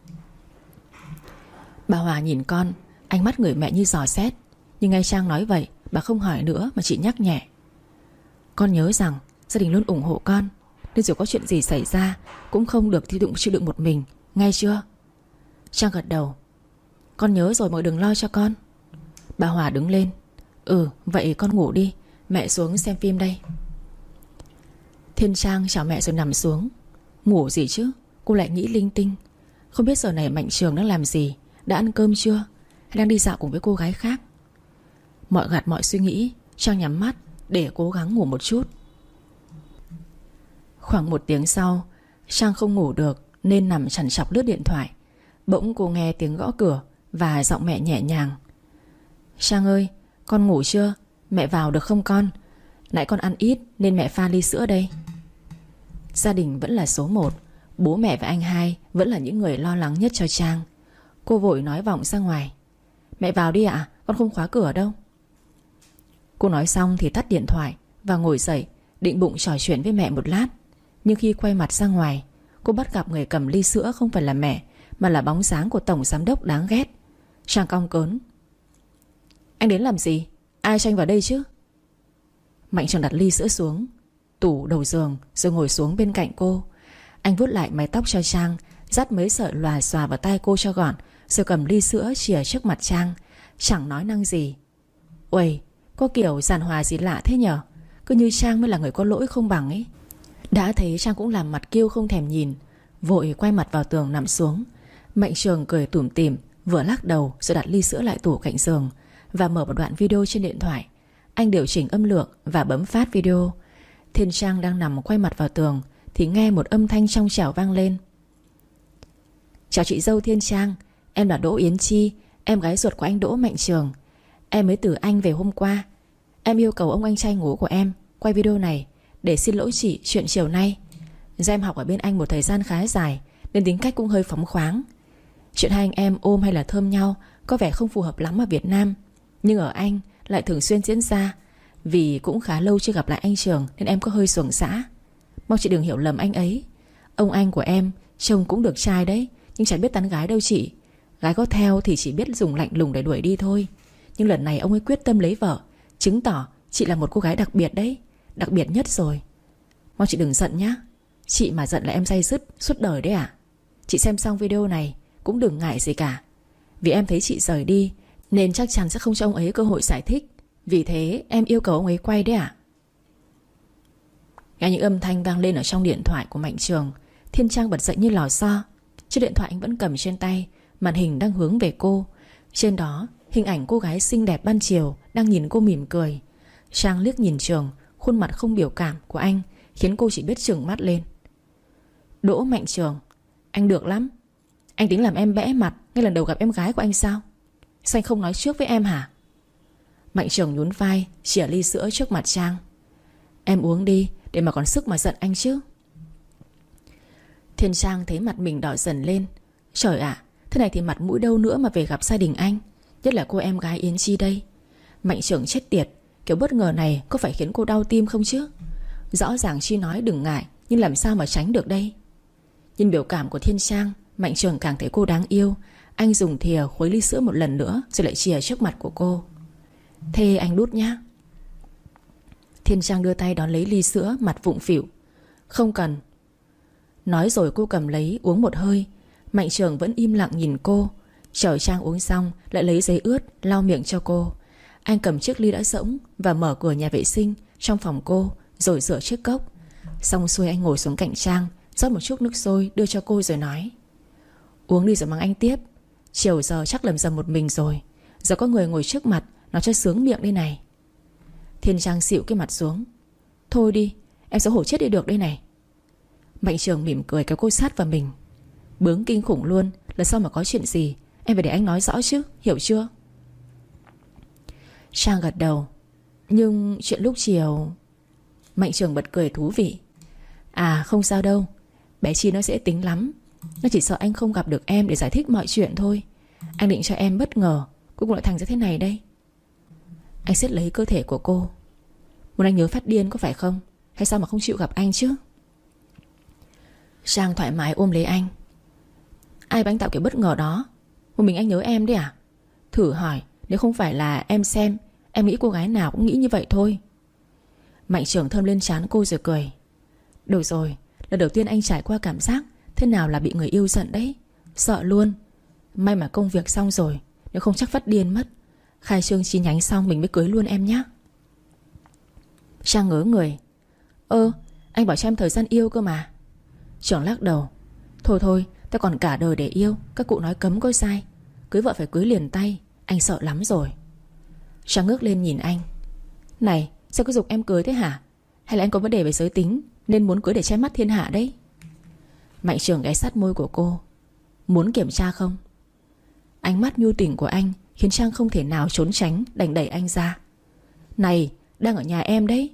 Bà Hòa nhìn con, ánh mắt người mẹ như dò xét. Nhưng nghe Trang nói vậy, bà không hỏi nữa mà chỉ nhắc nhẹ: Con nhớ rằng gia đình luôn ủng hộ con, nên dù có chuyện gì xảy ra cũng không được chịu đựng một mình, nghe chưa? Trang gật đầu: Con nhớ rồi, mà đừng lo cho con. Bà Hòa đứng lên: Vậy con ngủ đi, mẹ xuống xem phim đây. Thiên Trang chào mẹ rồi nằm xuống. Ngủ gì chứ, cô lại nghĩ linh tinh. Không biết giờ này Mạnh Trường đang làm gì, đã ăn cơm chưa, hay đang đi dạo cùng với cô gái khác. Gạt mọi suy nghĩ, Trang nhắm mắt để cố gắng ngủ một chút. Khoảng 1 tiếng sau, Trang không ngủ được nên nằm trằn trọc lướt điện thoại. Bỗng cô nghe tiếng gõ cửa và giọng mẹ nhẹ nhàng: Trang ơi, con ngủ chưa? Mẹ vào được không con? Nãy con ăn ít nên mẹ pha ly sữa đây. Gia đình vẫn là số 1. Bố mẹ và anh hai vẫn là những người lo lắng nhất cho Trang. Cô vội nói vọng ra ngoài: Mẹ vào đi ạ, con không khóa cửa đâu. Cô nói xong thì tắt điện thoại và ngồi dậy, định bụng trò chuyện với mẹ một lát. Nhưng khi quay mặt ra ngoài, cô bắt gặp người cầm ly sữa không phải là mẹ, mà là bóng dáng của tổng giám đốc đáng ghét. Trang cong cớn: Anh đến làm gì? Ai cho anh vào đây chứ? Mạnh Trường đặt ly sữa xuống tủ đầu giường rồi ngồi xuống bên cạnh cô. Anh vuốt lại mái tóc cho Trang, dắt mấy sợi lòa xòa vào tai cô cho gọn, rồi cầm ly sữa chìa trước mặt Trang, chẳng nói năng gì. Uầy, có kiểu giàn hòa gì lạ thế nhở? Cứ như Trang mới là người có lỗi không bằng ấy. Đã thấy Trang cũng làm mặt kiêu không thèm nhìn, vội quay mặt vào tường nằm xuống. Mạnh Trường cười tủm tỉm, vừa lắc đầu rồi đặt ly sữa lại tủ cạnh giường và mở một đoạn video trên điện thoại. Anh điều chỉnh âm lượng và bấm phát video. Thiên Trang đang nằm quay mặt vào tường thì nghe một âm thanh trong trẻo vang lên: Chào chị dâu Thiên Trang, em là Đỗ Yến Chi, em gái ruột của anh Đỗ Mạnh Trường. Em mới từ Anh về hôm qua. Em yêu cầu ông anh trai ngố của em quay video này để xin lỗi chị chuyện chiều nay. Do em học ở bên Anh một thời gian khá dài nên tính cách cũng hơi phóng khoáng. Chuyện hai anh em ôm hay là thơm nhau có vẻ không phù hợp lắm ở Việt Nam, nhưng ở Anh lại thường xuyên diễn ra. Vì cũng khá lâu chưa gặp lại anh Trường nên em có hơi xuồng xã. Mong chị đừng hiểu lầm anh ấy. Ông anh của em trông cũng được trai đấy, nhưng chẳng biết tán gái đâu chị. Gái có theo thì chỉ biết dùng lạnh lùng để đuổi đi thôi. Nhưng lần này ông ấy quyết tâm lấy vợ, chứng tỏ chị là một cô gái đặc biệt đấy, đặc biệt nhất rồi. Mong chị đừng giận nhá. Chị mà giận là em day dứt suốt đời đấy ạ. Chị xem xong video này cũng đừng ngại gì cả. Vì em thấy chị rời đi nên chắc chắn sẽ không cho ông ấy cơ hội giải thích. Vì thế em yêu cầu ông ấy quay đấy ạ. Nghe những âm thanh vang lên ở trong điện thoại của Mạnh Trường, Thiên Trang bật dậy như lò xo. Chiếc điện thoại anh vẫn cầm trên tay, màn hình đang hướng về cô. Trên đó hình ảnh cô gái xinh đẹp ban chiều đang nhìn cô mỉm cười. Trang liếc nhìn Trường, khuôn mặt không biểu cảm của anh khiến cô chỉ biết trừng mắt lên. Đỗ Mạnh Trường, anh được lắm. Anh tính làm em bẽ mặt ngay lần đầu gặp em gái của anh sao? Sao anh không nói trước với em hả? Mạnh Trường nhún vai, chìa ly sữa trước mặt Trang. Em uống đi để mà còn sức mà giận anh chứ. Thiên Trang thấy mặt mình đỏ dần lên. Trời ạ, thế này thì mặt mũi đâu nữa mà về gặp gia đình anh, nhất là cô em gái Yến Chi đây. Mạnh Trường chết tiệt, kiểu bất ngờ này có phải khiến cô đau tim không chứ? Rõ ràng Chi nói đừng ngại, nhưng làm sao mà tránh được đây? Nhìn biểu cảm của Thiên Trang, Mạnh Trường càng thấy cô đáng yêu. Anh dùng thìa khuấy ly sữa một lần nữa rồi lại chìa trước mặt của cô. Thế anh đút nhá. Thiên Trang đưa tay đón lấy ly sữa, mặt vụng phịu. Không cần. Nói rồi cô cầm lấy uống một hơi. Mạnh Trường vẫn im lặng nhìn cô. Chờ Trang uống xong lại lấy giấy ướt lau miệng cho cô. Anh cầm chiếc ly đã rỗng và mở cửa nhà vệ sinh trong phòng cô rồi rửa chiếc cốc. Xong xuôi anh ngồi xuống cạnh Trang, rót một chút nước sôi đưa cho cô rồi nói: Uống đi rồi mắng anh tiếp. Chiều giờ chắc lầm rầm một mình rồi. Giờ có người ngồi trước mặt, nó cho sướng miệng đây này. Thiên Trang xịu cái mặt xuống. Thôi đi, em xấu hổ chết đi được đây này. Mạnh Trường mỉm cười kéo cô sát vào mình. Bướng kinh khủng luôn. Lần sau mà có chuyện gì em phải để anh nói rõ chứ, hiểu chưa? Trang gật đầu. Nhưng chuyện lúc chiều... Mạnh Trường bật cười thú vị. À không sao đâu, bé Chi nó dễ tính lắm. Nó chỉ sợ anh không gặp được em để giải thích mọi chuyện thôi. Anh định cho em bất ngờ, cuối cùng lại thành ra thế này đây. Anh siết lấy cơ thể của cô. Muốn anh nhớ phát điên có phải không? Hay sao mà không chịu gặp anh chứ? Trang thoải mái ôm lấy anh. Ai bảo anh tạo kiểu bất ngờ đó? Một mình anh nhớ em đấy à? Thử hỏi, nếu không phải là em xem, em nghĩ cô gái nào cũng nghĩ như vậy thôi. Mạnh Trường thơm lên trán cô rồi cười. Được rồi, lần đầu tiên anh trải qua cảm giác thế nào là bị người yêu giận đấy. Sợ luôn. May mà công việc xong rồi, nếu không chắc phát điên mất. Khai trương chi nhánh xong mình mới cưới luôn em nhé. Trang ngớ người. Anh bảo cho em thời gian yêu cơ mà. Trường lắc đầu. Thôi thôi, ta còn cả đời để yêu. Các cụ nói cấm có sai. Cưới vợ phải cưới liền tay. Anh sợ lắm rồi. Trang ngước lên nhìn anh. Này, sao cứ giục em cưới thế hả? Hay là anh có vấn đề về giới tính nên muốn cưới để che mắt thiên hạ đấy? Mạnh Trường ghé sát môi của cô. Muốn kiểm tra không? Ánh mắt nhu tình của anh khiến Trang không thể nào trốn tránh, đành đẩy anh ra. Này, đang ở nhà em đấy.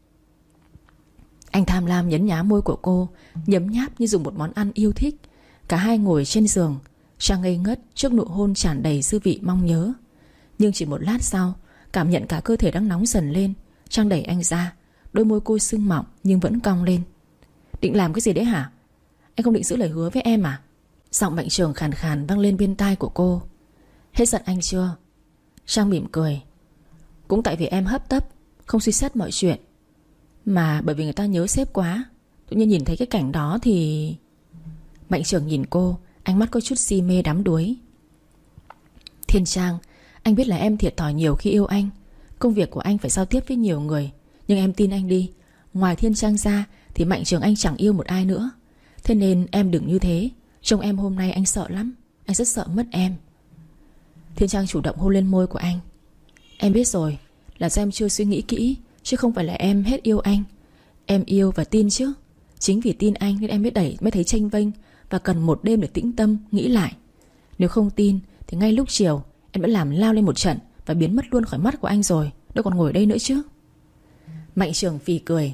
Anh tham lam nhấn nhá môi của cô, nhấm nháp như dùng một món ăn yêu thích. Cả hai ngồi trên giường. Trang ngây ngất trước nụ hôn tràn đầy dư vị mong nhớ. Nhưng chỉ một lát sau, cảm nhận cả cơ thể đang nóng dần lên, Trang đẩy anh ra. Đôi môi cô sưng mọng nhưng vẫn cong lên. Định làm cái gì đấy hả? Anh không định giữ lời hứa với em à? Giọng Mạnh Trường khàn khàn vang lên bên tai của cô. Hết giận anh chưa? Trang mỉm cười. Cũng tại vì em hấp tấp, không suy xét mọi chuyện. Mà bởi vì người ta nhớ sếp quá, tự nhiên nhìn thấy cái cảnh đó thì... Mạnh Trường nhìn cô, ánh mắt có chút si mê đắm đuối. Thiên Trang, anh biết là em thiệt thòi nhiều khi yêu anh. Công việc của anh phải giao tiếp với nhiều người. Nhưng em tin anh đi, ngoài Thiên Trang ra thì Mạnh Trường anh chẳng yêu một ai nữa. Thế nên em đừng như thế. Trông em hôm nay anh sợ lắm. Anh rất sợ mất em. Thiên Trang chủ động hôn lên môi của anh. Em biết rồi, là do em chưa suy nghĩ kỹ, chứ không phải là em hết yêu anh. Em yêu và tin chứ. Chính vì tin anh nên em mới thấy chênh vênh và cần một đêm để tĩnh tâm, nghĩ lại. Nếu không tin thì ngay lúc chiều em đã làm lao lên một trận và biến mất luôn khỏi mắt của anh rồi. Đâu còn ngồi đây nữa chứ. Mạnh Trường phì cười.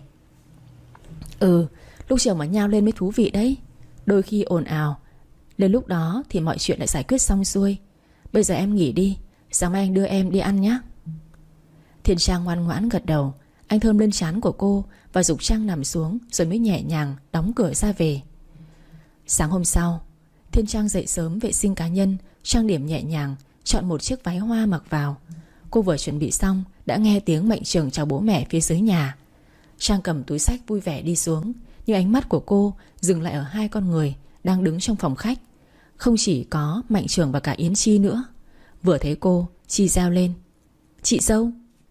Lúc chiều mà nhao lên mới thú vị đấy. Đôi khi ồn ào, đến lúc đó thì mọi chuyện đã giải quyết xong xuôi. Bây giờ em nghỉ đi, sáng mai anh đưa em đi ăn nhé. Thiên Trang ngoan ngoãn gật đầu. Anh thơm lên trán của cô và giục Trang nằm xuống, rồi mới nhẹ nhàng đóng cửa ra về. Sáng hôm sau, Thiên Trang dậy sớm vệ sinh cá nhân, trang điểm nhẹ nhàng, chọn một chiếc váy hoa mặc vào. Cô vừa chuẩn bị xong đã nghe tiếng Mạnh Trường chào bố mẹ phía dưới nhà. Trang cầm túi xách vui vẻ đi xuống, nhưng ánh mắt của cô dừng lại ở hai con người đang đứng trong phòng khách. Không chỉ có Mạnh Trường và cả Yến Chi nữa. Vừa thấy cô, Chi reo lên. Chị dâu.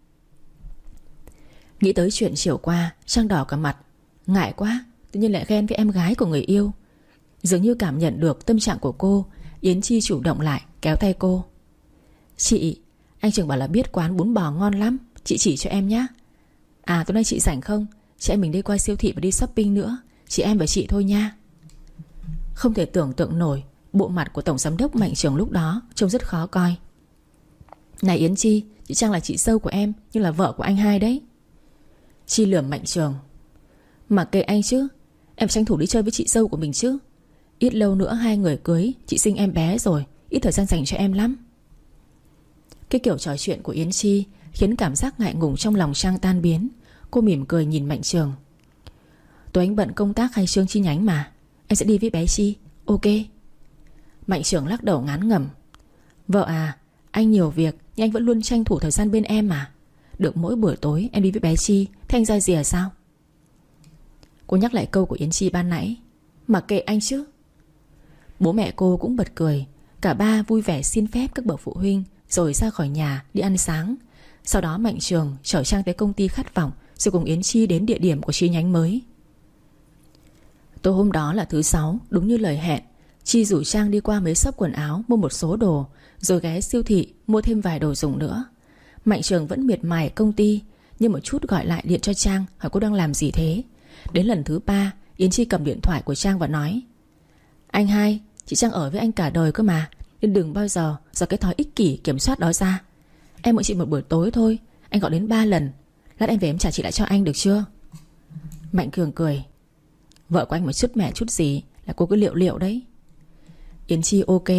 Nghĩ tới chuyện chiều qua, Trang đỏ cả mặt. Ngại quá, tự nhiên lại ghen với em gái của người yêu. Dường như cảm nhận được tâm trạng của cô, Yến Chi chủ động lại kéo tay cô. Chị, anh Trường bảo là biết quán bún bò ngon lắm, chị chỉ cho em nhé. À, tối nay chị rảnh không? Chị em mình đi qua siêu thị và đi shopping nữa. Chị em và chị thôi nha. Không thể tưởng tượng nổi, bộ mặt của tổng giám đốc Mạnh Trường lúc đó trông rất khó coi. Này Yến Chi, chị Trang là chị dâu của em, nhưng là vợ của anh hai đấy. Chi lườm Mạnh Trường. Mà kệ anh chứ, em tranh thủ đi chơi với chị dâu của mình chứ. Ít lâu nữa hai người cưới, chị sinh em bé rồi, ít thời gian dành cho em lắm. Cái kiểu trò chuyện của Yến Chi khiến cảm giác ngại ngùng trong lòng Trang tan biến. Cô mỉm cười nhìn Mạnh Trường. Tối anh bận công tác khai trương chi nhánh mà, em sẽ đi với bé Chi. Ok. Mạnh Trường lắc đầu ngán ngẩm. Vợ à, anh nhiều việc nhưng anh vẫn luôn tranh thủ thời gian bên em mà. Được mỗi buổi tối em đi với bé Chi, thế anh ra gì à sao? Cô nhắc lại câu của Yến Chi ban nãy. Mà kệ anh chứ. Bố mẹ cô cũng bật cười. Cả ba vui vẻ xin phép các bậc phụ huynh rồi ra khỏi nhà đi ăn sáng. Sau đó Mạnh Trường chở Trang tới công ty Khát Vọng, rồi cùng Yến Chi đến địa điểm của chi nhánh mới. Tối hôm đó là thứ Sáu, đúng như lời hẹn. Chi rủ Trang đi qua mấy shop quần áo mua một số đồ, rồi ghé siêu thị mua thêm vài đồ dùng nữa. Mạnh Trường vẫn miệt mài ở công ty, nhưng một chút gọi lại điện cho Trang hỏi cô đang làm gì thế. Đến lần thứ 3, Yến Chi cầm điện thoại của Trang và nói. Anh hai, chị Trang ở với anh cả đời cơ mà, nên đừng bao giờ do cái thói ích kỷ kiểm soát đó ra. Em mượn chị một buổi tối thôi, anh gọi đến 3 lần. Lát em về em trả chị lại cho anh được chưa? Mạnh Cường cười. Vợ của anh mà chút mẹ chút gì là cô cứ liệu liệu đấy. Yến Chi ok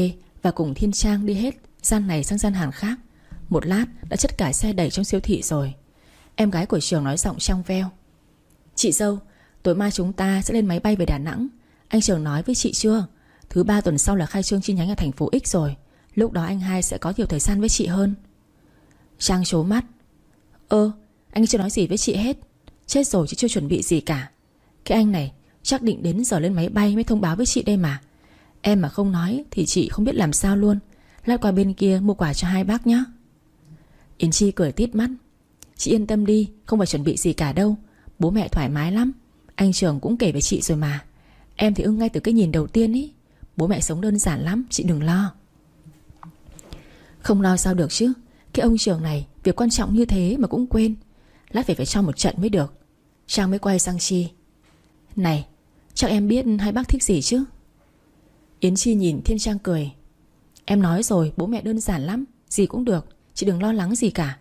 và cùng Thiên Trang đi hết gian này sang gian hàng khác. Một lát đã chất cả xe đẩy trong siêu thị rồi. Em gái của Trường nói giọng trong veo: "Chị dâu, tối mai chúng ta sẽ lên máy bay về Đà Nẵng. Anh Trường nói với chị chưa? Thứ 3 tuần sau là khai trương chi nhánh ở thành phố X rồi. Lúc đó anh hai sẽ có nhiều thời gian với chị hơn." Trang trố mắt: Anh chưa nói gì với chị hết. Chết rồi, chị chưa chuẩn bị gì cả. Cái anh này chắc định đến giờ lên máy bay mới thông báo với chị đây mà. Em mà không nói thì chị không biết làm sao luôn. Lát qua bên kia mua quà cho hai bác nhé. Yến Chi cười tít mắt: "Chị yên tâm đi, không phải chuẩn bị gì cả đâu. Bố mẹ thoải mái lắm. Anh Trường cũng kể với chị rồi mà. Em thì ưng ngay từ cái nhìn đầu tiên ý. Bố mẹ sống đơn giản lắm, chị đừng lo." Không lo sao được chứ. Cái ông Trường này việc quan trọng như thế mà cũng quên. Lát phải cho một trận mới được. Trang mới quay sang Chi: "Này, chắc em biết hai bác thích gì chứ?" Yến Chi nhìn Thiên Trang cười: "Em nói rồi, bố mẹ đơn giản lắm. Gì cũng được, chị đừng lo lắng gì cả."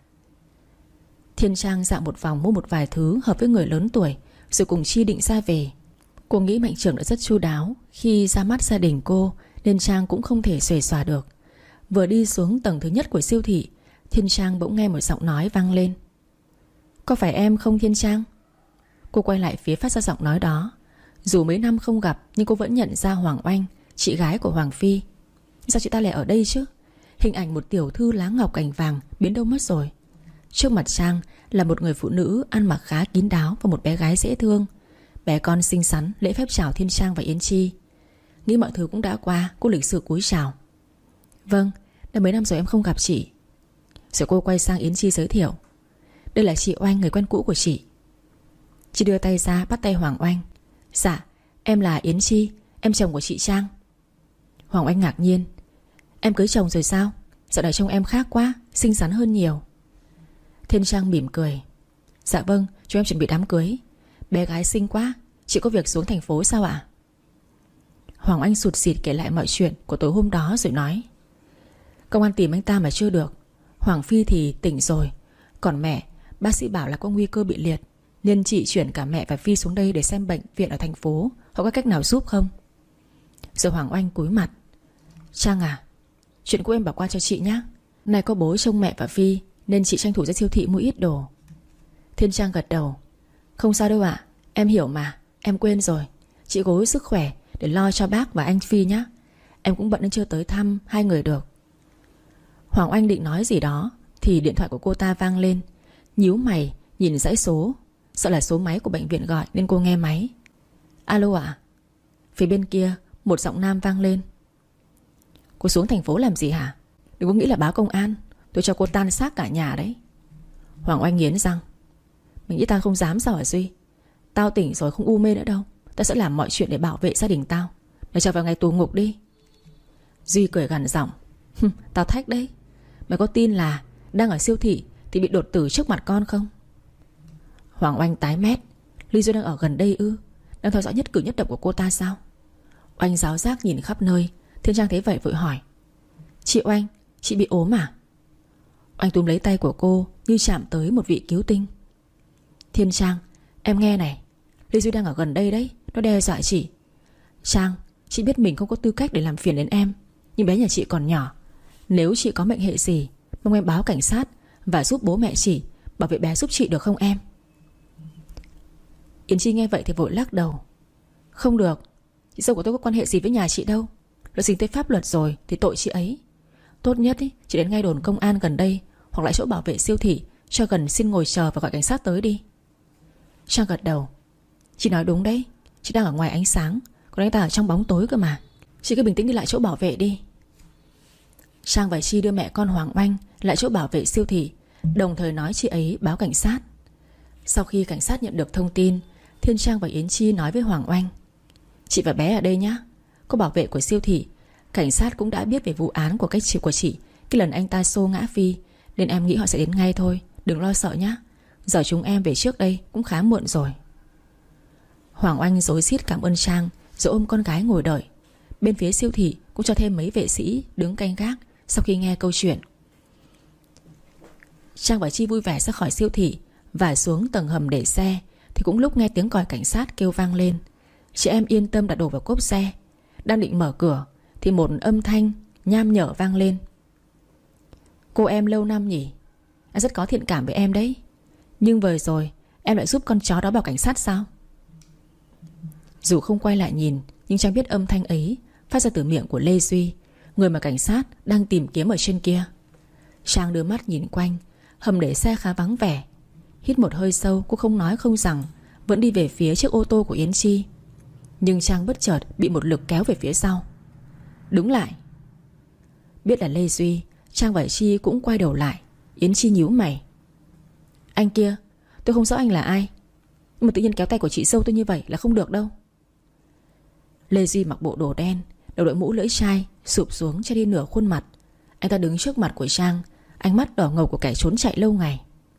Thiên Trang dạo một vòng mua một vài thứ hợp với người lớn tuổi, rồi cùng Chi định ra về. Cô nghĩ Mạnh Trường đã rất chu đáo khi ra mắt gia đình cô, nên Trang cũng không thể xuề xòa được. Vừa đi xuống tầng thứ nhất của siêu thị, Thiên Trang bỗng nghe một giọng nói vang lên: "Có phải em không Thiên Trang?" Cô quay lại phía phát ra giọng nói đó. Dù mấy năm không gặp nhưng cô vẫn nhận ra Hoàng Oanh, chị gái của Hoàng Phi. Sao chị ta lại ở đây chứ? Hình ảnh một tiểu thư lá ngọc cành vàng biến đâu mất rồi? Trước mặt Trang là một người phụ nữ ăn mặc khá kín đáo và một bé gái dễ thương. Bé con xinh xắn lễ phép chào Thiên Trang và Yến Chi. Nghĩ mọi thứ cũng đã qua, cô lịch sự cúi chào: "Vâng, đã mấy năm rồi em không gặp chị." Rồi cô quay sang Yến Chi giới thiệu: "Đây là chị Oanh, người quen cũ của chị." Chị đưa tay ra bắt tay Hoàng Oanh: "Dạ, em là Yến Chi, em chồng của chị Trang." Hoàng Oanh ngạc nhiên: "Em cưới chồng rồi sao? Dạo này trông em khác quá, xinh xắn hơn nhiều." Thiên Trang mỉm cười: "Dạ vâng, chúng em chuẩn bị đám cưới. Bé gái xinh quá, chị có việc xuống thành phố sao ạ?" Hoàng Oanh sụt sịt kể lại mọi chuyện của tối hôm đó rồi nói: "Công an tìm anh ta mà chưa được. Hoàng Phi thì tỉnh rồi. Còn mẹ, bác sĩ bảo là có nguy cơ bị liệt, nên chị chuyển cả mẹ và Phi xuống đây để xem bệnh viện ở thành phố. Họ có cách nào giúp không?" Rồi Hoàng Oanh cúi mặt: "Trang à, chuyện của em bảo qua cho chị nhé. Này có bố trông mẹ và Phi nên chị tranh thủ ra siêu thị mua ít đồ." Thiên Trang gật đầu: "Không sao đâu ạ, em hiểu mà. Em quên rồi. Chị cố sức khỏe để lo cho bác và anh Phi nhé. Em cũng bận nên chưa tới thăm hai người được." Hoàng Oanh định nói gì đó thì điện thoại của cô ta vang lên. Nhíu mày nhìn dãy số, sợ là số máy của bệnh viện gọi nên cô nghe máy. "Alo ạ?" Phía bên kia một giọng nam vang lên: "Cô xuống thành phố làm gì hả? Đừng có nghĩ là báo công an, tôi cho cô tan xác cả nhà đấy." Hoàng Oanh nghiến răng: "Mình nghĩ tao không dám sao hả Duy? Tao tỉnh rồi, không u mê nữa đâu. Tao sẽ làm mọi chuyện để bảo vệ gia đình tao, để trở vào ngày tù ngục đi." Duy cười gằn giọng: "Tao thách đấy. Mày có tin là đang ở siêu thị thì bị đột tử trước mặt con không?" Hoàng Oanh tái mét: "Ly Duy đang ở gần đây ư? Đang theo dõi nhất cử nhất động của cô ta sao?" Oanh giáo giác nhìn khắp nơi. Thiên Trang thấy vậy vội hỏi: "Chị Oanh, chị bị ốm à?" Oanh túm lấy tay của cô như chạm tới một vị cứu tinh. "Thiên Trang, em nghe này, Ly Duy đang ở gần đây đấy. Nó đe dọa chị. Trang, chị biết mình không có tư cách để làm phiền đến em, nhưng bé nhà chị còn nhỏ. Nếu chị có mệnh hệ gì, mong em báo cảnh sát và giúp bố mẹ chị bảo vệ bé giúp chị được không em?" Yến Chi nghe vậy thì vội lắc đầu: "Không được, chị dâu của tôi có quan hệ gì với nhà chị đâu. Lỡ dính tới pháp luật rồi thì tội chị ấy. Tốt nhất ý, chị đến ngay đồn công an gần đây hoặc lại chỗ bảo vệ siêu thị cho gần, xin ngồi chờ và gọi cảnh sát tới đi." Trang gật đầu: "Chị nói đúng đấy. Chị đang ở ngoài ánh sáng, còn anh ta ở trong bóng tối cơ mà. Chị cứ bình tĩnh đi lại chỗ bảo vệ đi." Trang và Chi đưa mẹ con Hoàng Oanh lại chỗ bảo vệ siêu thị, đồng thời nói chị ấy báo cảnh sát. Sau khi cảnh sát nhận được thông tin, Thiên Trang và Yến Chi nói với Hoàng Oanh: "Chị và bé ở đây nhé. Có bảo vệ của siêu thị, cảnh sát cũng đã biết về vụ án của chị cái lần anh ta xô ngã Phi, nên em nghĩ họ sẽ đến ngay thôi. Đừng lo sợ nhé. Giờ chúng em về trước đây cũng khá muộn rồi." Hoàng Oanh rối rít cảm ơn Trang rồi ôm con gái ngồi đợi. Bên phía siêu thị cũng cho thêm mấy vệ sĩ đứng canh gác. Sau khi nghe câu chuyện, Trang và Chi vui vẻ ra khỏi siêu thị và xuống tầng hầm để xe, thì cũng lúc nghe tiếng còi cảnh sát kêu vang lên. Chị em yên tâm đặt đồ vào cốp xe. Đang định mở cửa thì một âm thanh nham nhở vang lên. Cô em lâu năm nhỉ? Anh rất có thiện cảm với em đấy. Nhưng vừa rồi em lại giúp con chó đó báo cảnh sát sao? Dù không quay lại nhìn, nhưng Trang biết âm thanh ấy phát ra từ miệng của Lê Duy, người mà cảnh sát đang tìm kiếm ở trên kia. Trang đưa mắt nhìn quanh. Hầm để xe khá vắng vẻ. Hít một hơi sâu, cô không nói không rằng vẫn đi về phía chiếc ô tô của Yến Chi. Nhưng Trang bất chợt bị một lực kéo về phía sau. Đứng lại. Biết là Lê Duy, Trang và Chi cũng quay đầu lại. Yến Chi nhíu mày. Anh kia, tôi không rõ anh là ai, nhưng mà tự nhiên kéo tay của chị dâu tôi như vậy là không được đâu. Lê Duy mặc bộ đồ đen, đầu đội mũ lưỡi chai sụp xuống che đi nửa khuôn mặt. Anh ta đứng trước mặt của Trang, ánh mắt đỏ ngầu của kẻ trốn chạy lâu ngày.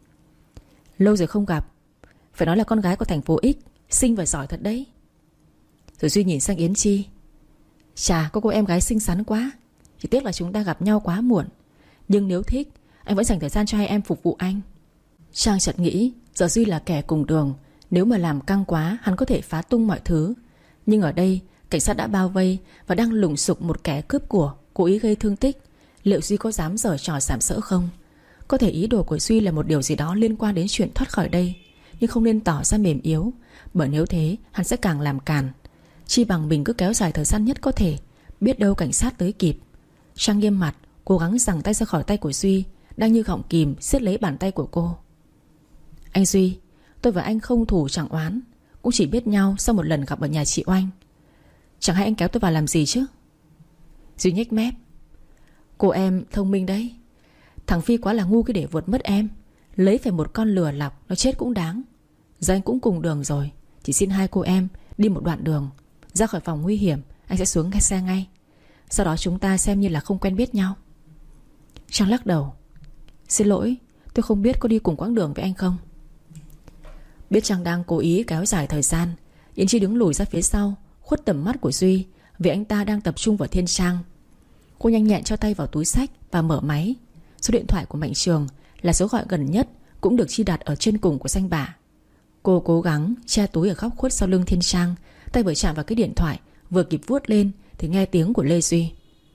Lâu rồi không gặp, phải nói là con gái của thành phố X, xinh và giỏi thật đấy. Rồi Duy nhìn sang Yến Chi. Chà, có cô em gái xinh xắn quá. Chỉ tiếc là chúng ta gặp nhau quá muộn. Nhưng nếu thích, anh vẫn dành thời gian cho hai em phục vụ anh. Trang chợt nghĩ, giờ Duy là kẻ cùng đường, nếu mà làm căng quá hắn có thể phá tung mọi thứ. Nhưng ở đây cảnh sát đã bao vây và đang lùng sục một kẻ cướp của, cố ý gây thương tích. Liệu Duy có dám giở trò sàm sỡ không? Có thể ý đồ của Duy là một điều gì đó liên quan đến chuyện thoát khỏi đây, nhưng không nên tỏ ra mềm yếu, bởi nếu thế hắn sẽ càng làm càn. Chi bằng mình cứ kéo dài thời gian nhất có thể, biết đâu cảnh sát tới kịp. Trang nghiêm mặt, cố gắng giằng tay ra khỏi tay của Duy, đang như gọng kìm siết lấy bàn tay của cô. Anh Duy, tôi và anh không thù chẳng oán, cũng chỉ biết nhau sau một lần gặp ở nhà chị Oanh. Chẳng hay anh kéo tôi vào làm gì chứ? Duy nhếch mép. Cô em thông minh đấy. Thằng Phi quá là ngu khi để vượt mất em. Lấy phải một con lừa lọc, nó chết cũng đáng. Giờ anh cũng cùng đường rồi, chỉ xin hai cô em đi một đoạn đường, ra khỏi phòng nguy hiểm, anh sẽ xuống xe ngay. Sau đó chúng ta xem như là không quen biết nhau. Trang lắc đầu. Xin lỗi, tôi không biết có đi cùng quãng đường với anh không. Biết Trang đang cố ý kéo dài thời gian, Yến Chi đứng lùi ra phía sau, khuất tầm mắt của Duy, vì anh ta đang tập trung vào Thiên Trang. Cô nhanh nhẹn cho tay vào túi xách và mở máy. Số điện thoại của Mạnh Trường là số gọi gần nhất, cũng được Chi đặt ở trên cùng của danh bạ. Cô cố gắng che túi ở góc khuất sau lưng Thiên Trang, tay vừa chạm vào cái điện thoại, vừa kịp vuốt lên thì nghe tiếng của Lê Duy.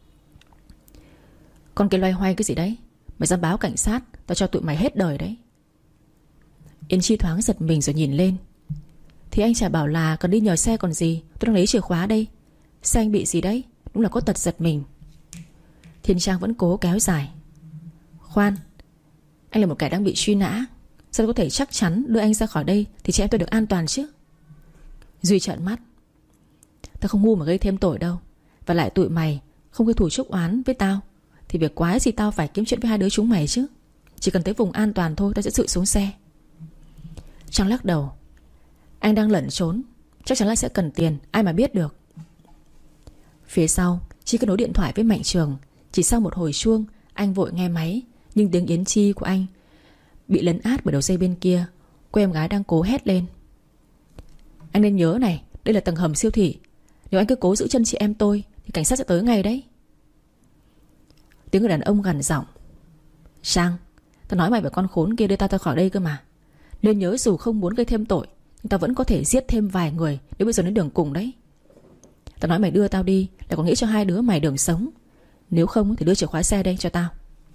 Con kia loay hoay cái gì đấy? Mày dám báo cảnh sát, tao cho tụi mày hết đời đấy. Yến Chi thoáng giật mình rồi nhìn lên. Thì anh chả bảo là cần đi nhờ xe còn gì, tôi đang lấy chìa khóa đây. Xe anh bị gì đấy? Đúng là có tật giật mình. Thiên Trang vẫn cố kéo dài. Khoan, anh là một kẻ đang bị truy nã, sao có thể chắc chắn đưa anh ra khỏi đây thì chị em tôi được an toàn chứ? Duy trợn mắt. Tao không ngu mà gây thêm tội đâu. Và lại tụi mày không gây thù chuốc oán với tao thì việc quái gì tao phải kiếm chuyện với hai đứa chúng mày chứ. Chỉ cần tới vùng an toàn thôi, tao sẽ tự xuống xe. Trang lắc đầu. Anh đang lẩn trốn, chắc chắn là sẽ cần tiền, ai mà biết được. Phía sau Chi kết nối điện thoại với Mạnh Trường. Chỉ sau một hồi chuông, anh vội nghe máy, nhưng tiếng Yến Chi của anh bị lấn át bởi đầu dây bên kia. Cô em gái đang cố hét lên. Anh nên nhớ này, đây là tầng hầm siêu thị. Nếu anh cứ cố giữ chân chị em tôi thì cảnh sát sẽ tới ngay đấy. Tiếng người đàn ông gằn giọng. Trang, tao nói mày với con khốn kia đưa tao ra khỏi đây cơ mà. Nên nhớ dù không muốn gây thêm tội, nhưng tao vẫn có thể giết thêm vài người nếu bây giờ đến đường cùng đấy. Tao nói mày đưa tao đi là có nghĩ cho hai đứa mày đường sống. Nếu không thì đưa chìa khóa xe đây cho tao.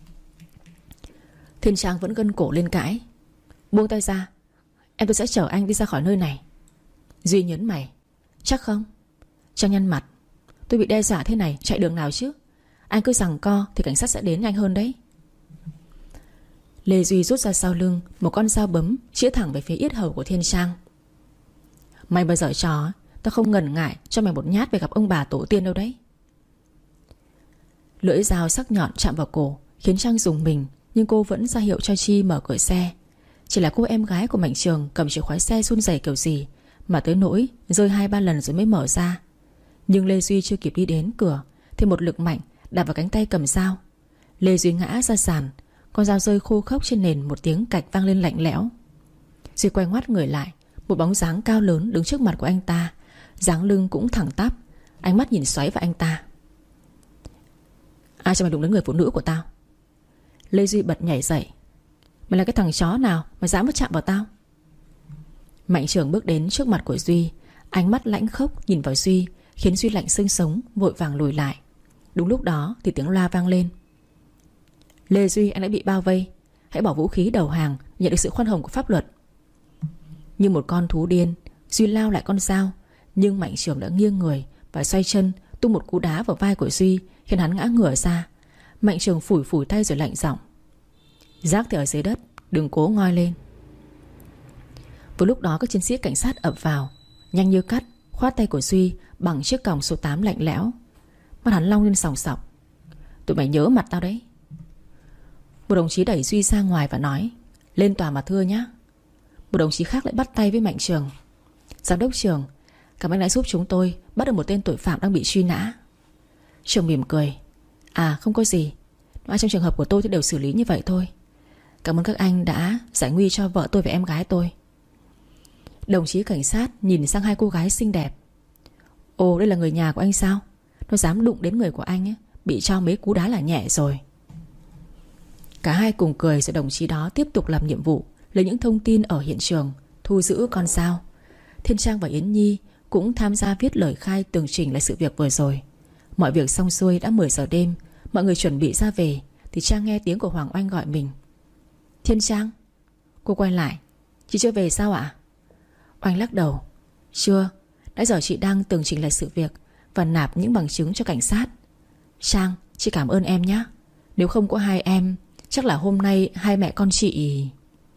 Thiên Trang vẫn gân cổ lên cãi. Buông tay ra, em tôi sẽ chở anh đi ra khỏi nơi này. Duy nhấn mày. Chắc không? Trang nhăn mặt. Tôi bị đe dọa thế này, chạy đường nào chứ? Anh cứ giằng co thì cảnh sát sẽ đến nhanh hơn đấy. Lê Duy rút ra sau lưng một con dao bấm, chĩa thẳng về phía yết hầu của Thiên Trang. Mày bây giờ trò, tao không ngần ngại cho mày một nhát về gặp ông bà tổ tiên đâu đấy. Lưỡi dao sắc nhọn chạm vào cổ khiến Trang rùng mình, nhưng cô vẫn ra hiệu cho Chi mở cửa xe. Chỉ là cô em gái của Mạnh Trường cầm chìa khóa xe run rẩy kiểu gì mà tới nỗi rơi 2-3 lần rồi mới mở ra. Nhưng Lê Duy chưa kịp đi đến cửa thì một lực mạnh đạp vào cánh tay cầm dao. Lê Duy ngã ra sàn, con dao rơi khô khốc trên nền, một tiếng cạch vang lên lạnh lẽo. Duy quay ngoắt người lại, một bóng dáng cao lớn đứng trước mặt của anh ta, dáng lưng cũng thẳng tắp, ánh mắt nhìn xoáy vào anh ta. Ai cho mày đụng đến người phụ nữ của tao? Lê Duy bật nhảy dậy. Mày là cái thằng chó nào mà dám chạm vào tao? Mạnh Trường bước đến trước mặt của Duy, ánh mắt lãnh khốc nhìn vào Duy khiến Duy lạnh xương sống, vội vàng lùi lại. Đúng lúc đó thì tiếng loa vang lên: Lê Duy, anh đã bị bao vây, hãy bỏ vũ khí đầu hàng, nhận được sự khoan hồng của pháp luật. Như một con thú điên, Duy lao lại con dao, nhưng Mạnh Trường đã nghiêng người và xoay chân tung một cú đá vào vai của Duy, khiến hắn ngã ngửa ra. Mạnh Trường phủi phủi tay rồi lạnh giọng: Rác thì ở dưới đất, đừng cố ngoi lên. Vừa lúc đó các chiến sĩ cảnh sát ập vào, nhanh như cắt khoát tay của Duy bằng chiếc còng số 8 lạnh lẽo. Mắt hắn long lên sòng sọc: Tụi mày nhớ mặt tao đấy. Một đồng chí đẩy Duy ra ngoài và nói: Lên tòa mà thưa nhé. Một đồng chí khác lại bắt tay với Mạnh Trường: Giám đốc Trường, cảm ơn đã giúp chúng tôi bắt được một tên tội phạm đang bị truy nã. Trường mỉm cười: À không có gì, trong trường hợp của tôi thì đều xử lý như vậy thôi. Cảm ơn các anh đã giải nguy cho vợ tôi và em gái tôi. Đồng chí cảnh sát nhìn sang hai cô gái xinh đẹp: Ồ, đây là người nhà của anh sao? Nó dám đụng đến người của anh ấy, bị cho mấy cú đá là nhẹ rồi. Cả hai cùng cười rồi đồng chí đó tiếp tục làm nhiệm vụ, lấy những thông tin ở hiện trường, thu giữ con dao. Thiên Trang và Yến Nhi cũng tham gia viết lời khai tường trình lại sự việc vừa rồi. Mọi việc xong xuôi đã 10 giờ đêm. Mọi người chuẩn bị ra về thì Trang nghe tiếng của Hoàng Oanh gọi mình: Thiên Trang. Cô quay lại: Chị chưa về sao ạ? Oanh lắc đầu: Chưa, nãy giờ chị đang tường trình lại sự việc và nạp những bằng chứng cho cảnh sát. Trang, chị cảm ơn em nhé. Nếu không có hai em, chắc là hôm nay hai mẹ con chị...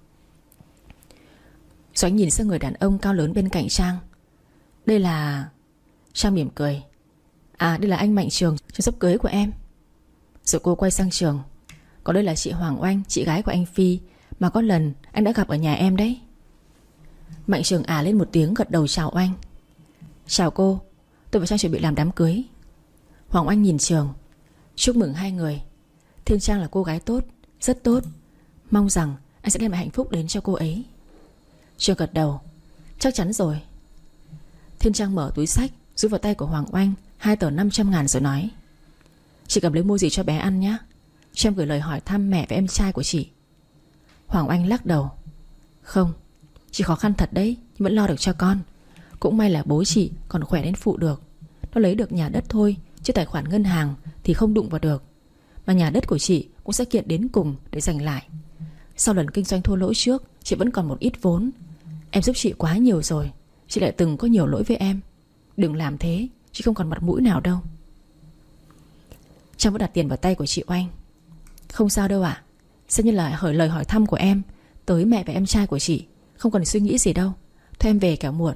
Doãn nhìn sang người đàn ông cao lớn bên cạnh Trang: Đây là... Trang mỉm cười: À, đây là anh Mạnh Trường, chồng sắp cưới của em. Rồi cô quay sang Trường: Còn đây là chị Hoàng Oanh, chị gái của anh Phi, mà có lần anh đã gặp ở nhà em đấy. Mạnh Trường lên một tiếng, gật đầu chào Oanh: Chào cô, tôi và Trang chuẩn bị làm đám cưới. Hoàng Oanh nhìn Trường: Chúc mừng hai người. Thiên Trang là cô gái tốt, rất tốt. Mong rằng anh sẽ đem lại hạnh phúc đến cho cô ấy. Trường gật đầu: Chắc chắn rồi. Thiên Trang mở túi xách rút vào tay của Hoàng Oanh 2 tờ 500.000 rồi nói: Chị cầm lấy mua gì cho bé ăn nhé. Cho em gửi lời hỏi thăm mẹ và em trai của chị. Hoàng Oanh lắc đầu: Không, chị khó khăn thật đấy, nhưng vẫn lo được cho con. Cũng may là bố chị còn khỏe đến phụ được. Nó lấy được nhà đất thôi, chứ tài khoản ngân hàng thì không đụng vào được. Mà nhà đất của chị cũng sẽ kiện đến cùng để giành lại. Sau lần kinh doanh thua lỗ trước, chị vẫn còn một ít vốn. Em giúp chị quá nhiều rồi, chị lại từng có nhiều lỗi với em. Đừng làm thế, chị không còn mặt mũi nào đâu. Trang vẫn đặt tiền vào tay của chị Oanh: Không sao đâu ạ. Xem như là lời hỏi thăm của em tới mẹ và em trai của chị, không cần suy nghĩ gì đâu. Thôi em về kẻo muộn.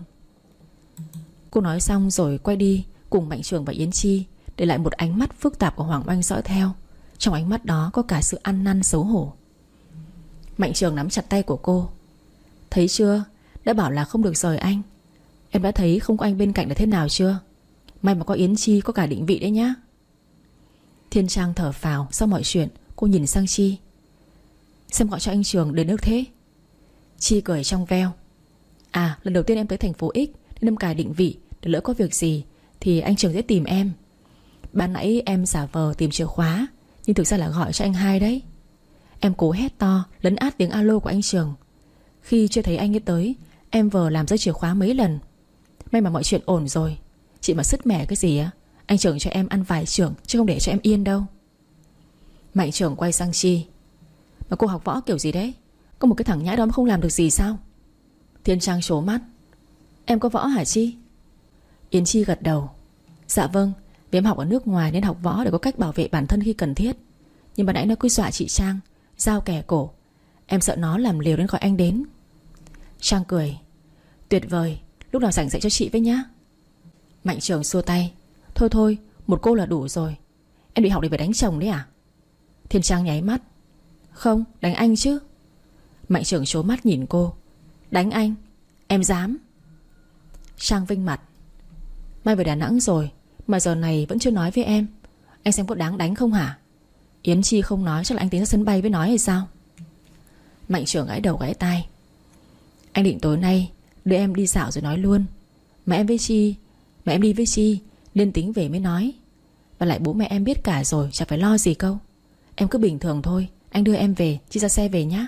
Cô nói xong rồi quay đi cùng Mạnh Trường và Yến Chi, để lại một ánh mắt phức tạp của Hoàng Oanh dõi theo. Trong ánh mắt đó có cả sự ăn năn xấu hổ. Mạnh Trường nắm chặt tay của cô: Thấy chưa, đã bảo là không được rời anh. Em đã thấy không có anh bên cạnh là thế nào chưa? May mà có Yến Chi, có cả định vị đấy nhá. Thiên Trang thở phào sau mọi chuyện. Cô nhìn sang Chi: Xem gọi cho anh Trường đến nước thế. Chi cười trong veo: À, lần đầu tiên em tới thành phố X nên em cài định vị, để lỡ có việc gì thì anh Trường sẽ tìm em. Ban nãy em giả vờ tìm chìa khóa, nhưng thực ra là gọi cho anh hai đấy. Em cố hét to lấn át tiếng alo của anh Trường. Khi chưa thấy anh ấy tới, em vờ làm rơi chìa khóa mấy lần. May mà mọi chuyện ổn rồi. Chị mà sứt mẻ cái gì á, anh Trường cho em ăn vài chưởng, chứ không để cho em yên đâu. Mạnh Trường quay sang Chi: Mà cô học võ kiểu gì đấy? Có một cái thằng nhãi đó mà không làm được gì sao? Thiên Trang trố mắt: Em có võ hả Chi? Yến Chi gật đầu: Dạ vâng, vì em học ở nước ngoài nên học võ để có cách bảo vệ bản thân khi cần thiết. Nhưng ban nãy nó cứ dọa chị Trang, dao kẻ cổ. Em sợ nó làm liều nên gọi anh đến. Trang cười: Tuyệt vời, lúc nào rảnh dạy cho chị với nhá. Mạnh Trường xua tay: Thôi thôi, một cô là đủ rồi. Em đi học để phải đánh chồng đấy à? Thiên Trang nháy mắt: Không, đánh anh chứ. Mạnh Trường trố mắt nhìn cô: Đánh anh? Em dám? Trang vinh mặt: Mai về Đà Nẵng rồi mà giờ này vẫn chưa nói với em. Anh xem có đáng đánh không hả? Yến Chi không nói, chắc là anh tính ra sân bay với nói hay sao? Mạnh Trường gãi đầu gãi tai: Anh định tối nay đưa em đi dạo rồi nói luôn. Mà em đi với Chi nên tính về mới nói. Và lại bố mẹ em biết cả rồi, chẳng phải lo gì câu. Em cứ bình thường thôi, anh đưa em về, Chi ra xe về nhá.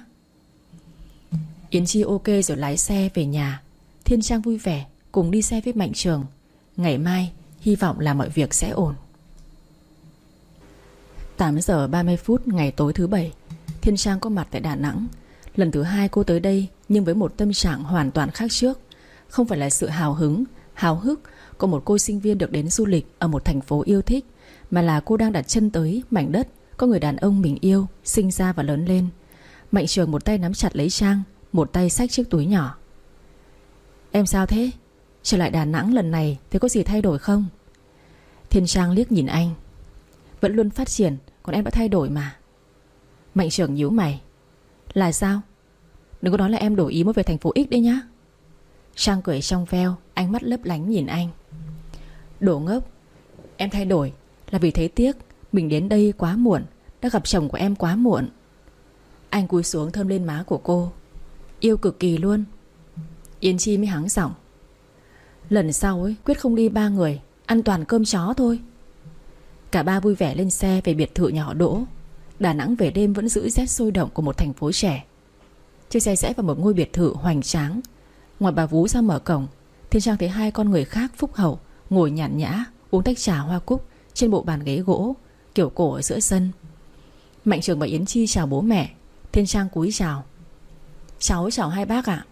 Yến Chi ok rồi lái xe về nhà. Thiên Trang vui vẻ cùng đi xe với Mạnh Trường. Ngày mai hy vọng là mọi việc sẽ ổn. 8 giờ 30 phút ngày tối thứ Bảy, Thiên Trang có mặt tại Đà Nẵng. Lần thứ hai cô tới đây, nhưng với một tâm trạng hoàn toàn khác trước. Không phải là sự hào hứng, háo hức của một cô sinh viên được đến du lịch ở một thành phố yêu thích, mà là cô đang đặt chân tới mảnh đất có người đàn ông mình yêu, sinh ra và lớn lên. Mạnh Trường một tay nắm chặt lấy Trang, một tay xách chiếc túi nhỏ. Em sao thế? Trở lại Đà Nẵng lần này thì có gì thay đổi không? Thiên Trang liếc nhìn anh. Vẫn luôn phát triển, còn em đã thay đổi mà. Mạnh Trường nhíu mày. Là sao? Đừng có nói là em đổi ý mới về thành phố X đấy nhá. Trang cười trong veo, ánh mắt lấp lánh nhìn anh. Đồ ngốc. Em thay đổi là vì thấy tiếc mình đến đây quá muộn, đã gặp chồng của em quá muộn. Anh cúi xuống thơm lên má của cô. Yêu cực kỳ luôn. Yên Chi mới hắng giọng. Lần sau ấy, quyết không đi 3 người, ăn toàn cơm chó thôi. Cả ba vui vẻ lên xe về biệt thự nhà họ Đỗ. Đà Nẵng về đêm vẫn giữ rét sôi động của một thành phố trẻ. Chiếc xe rẽ vào một ngôi biệt thự hoành tráng. Ngoài bà vú ra mở cổng, Thiên Trang thấy 2 con người khác phúc hậu ngồi nhàn nhã uống tách trà hoa cúc trên bộ bàn ghế gỗ kiểu cổ ở giữa sân. Mạnh Trường và Yến Chi chào bố mẹ. Thiên Trang cúi chào. Cháu chào 2 bác ạ.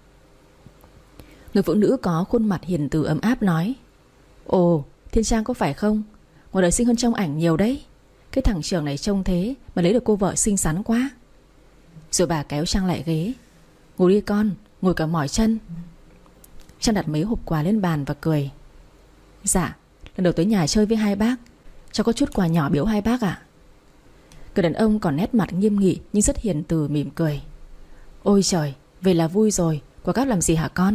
Người phụ nữ có khuôn mặt hiền từ ấm áp nói. Ồ, Thiên Trang có phải không? Ngoài đời xinh hơn trong ảnh nhiều đấy. Cái thằng Trường này trông thế mà lấy được cô vợ xinh xắn quá. Rồi bà kéo Trang lại ghế. Ngồi đi con, ngồi cả mỏi chân. Trang đặt mấy hộp quà lên bàn và cười. Dạ, lần đầu tới nhà chơi với 2 bác, cháu có chút quà nhỏ biếu 2 bác ạ. Người đàn ông còn nét mặt nghiêm nghị nhưng rất hiền từ mỉm cười. Ôi trời, về là vui rồi. Quà cáp làm gì hả con?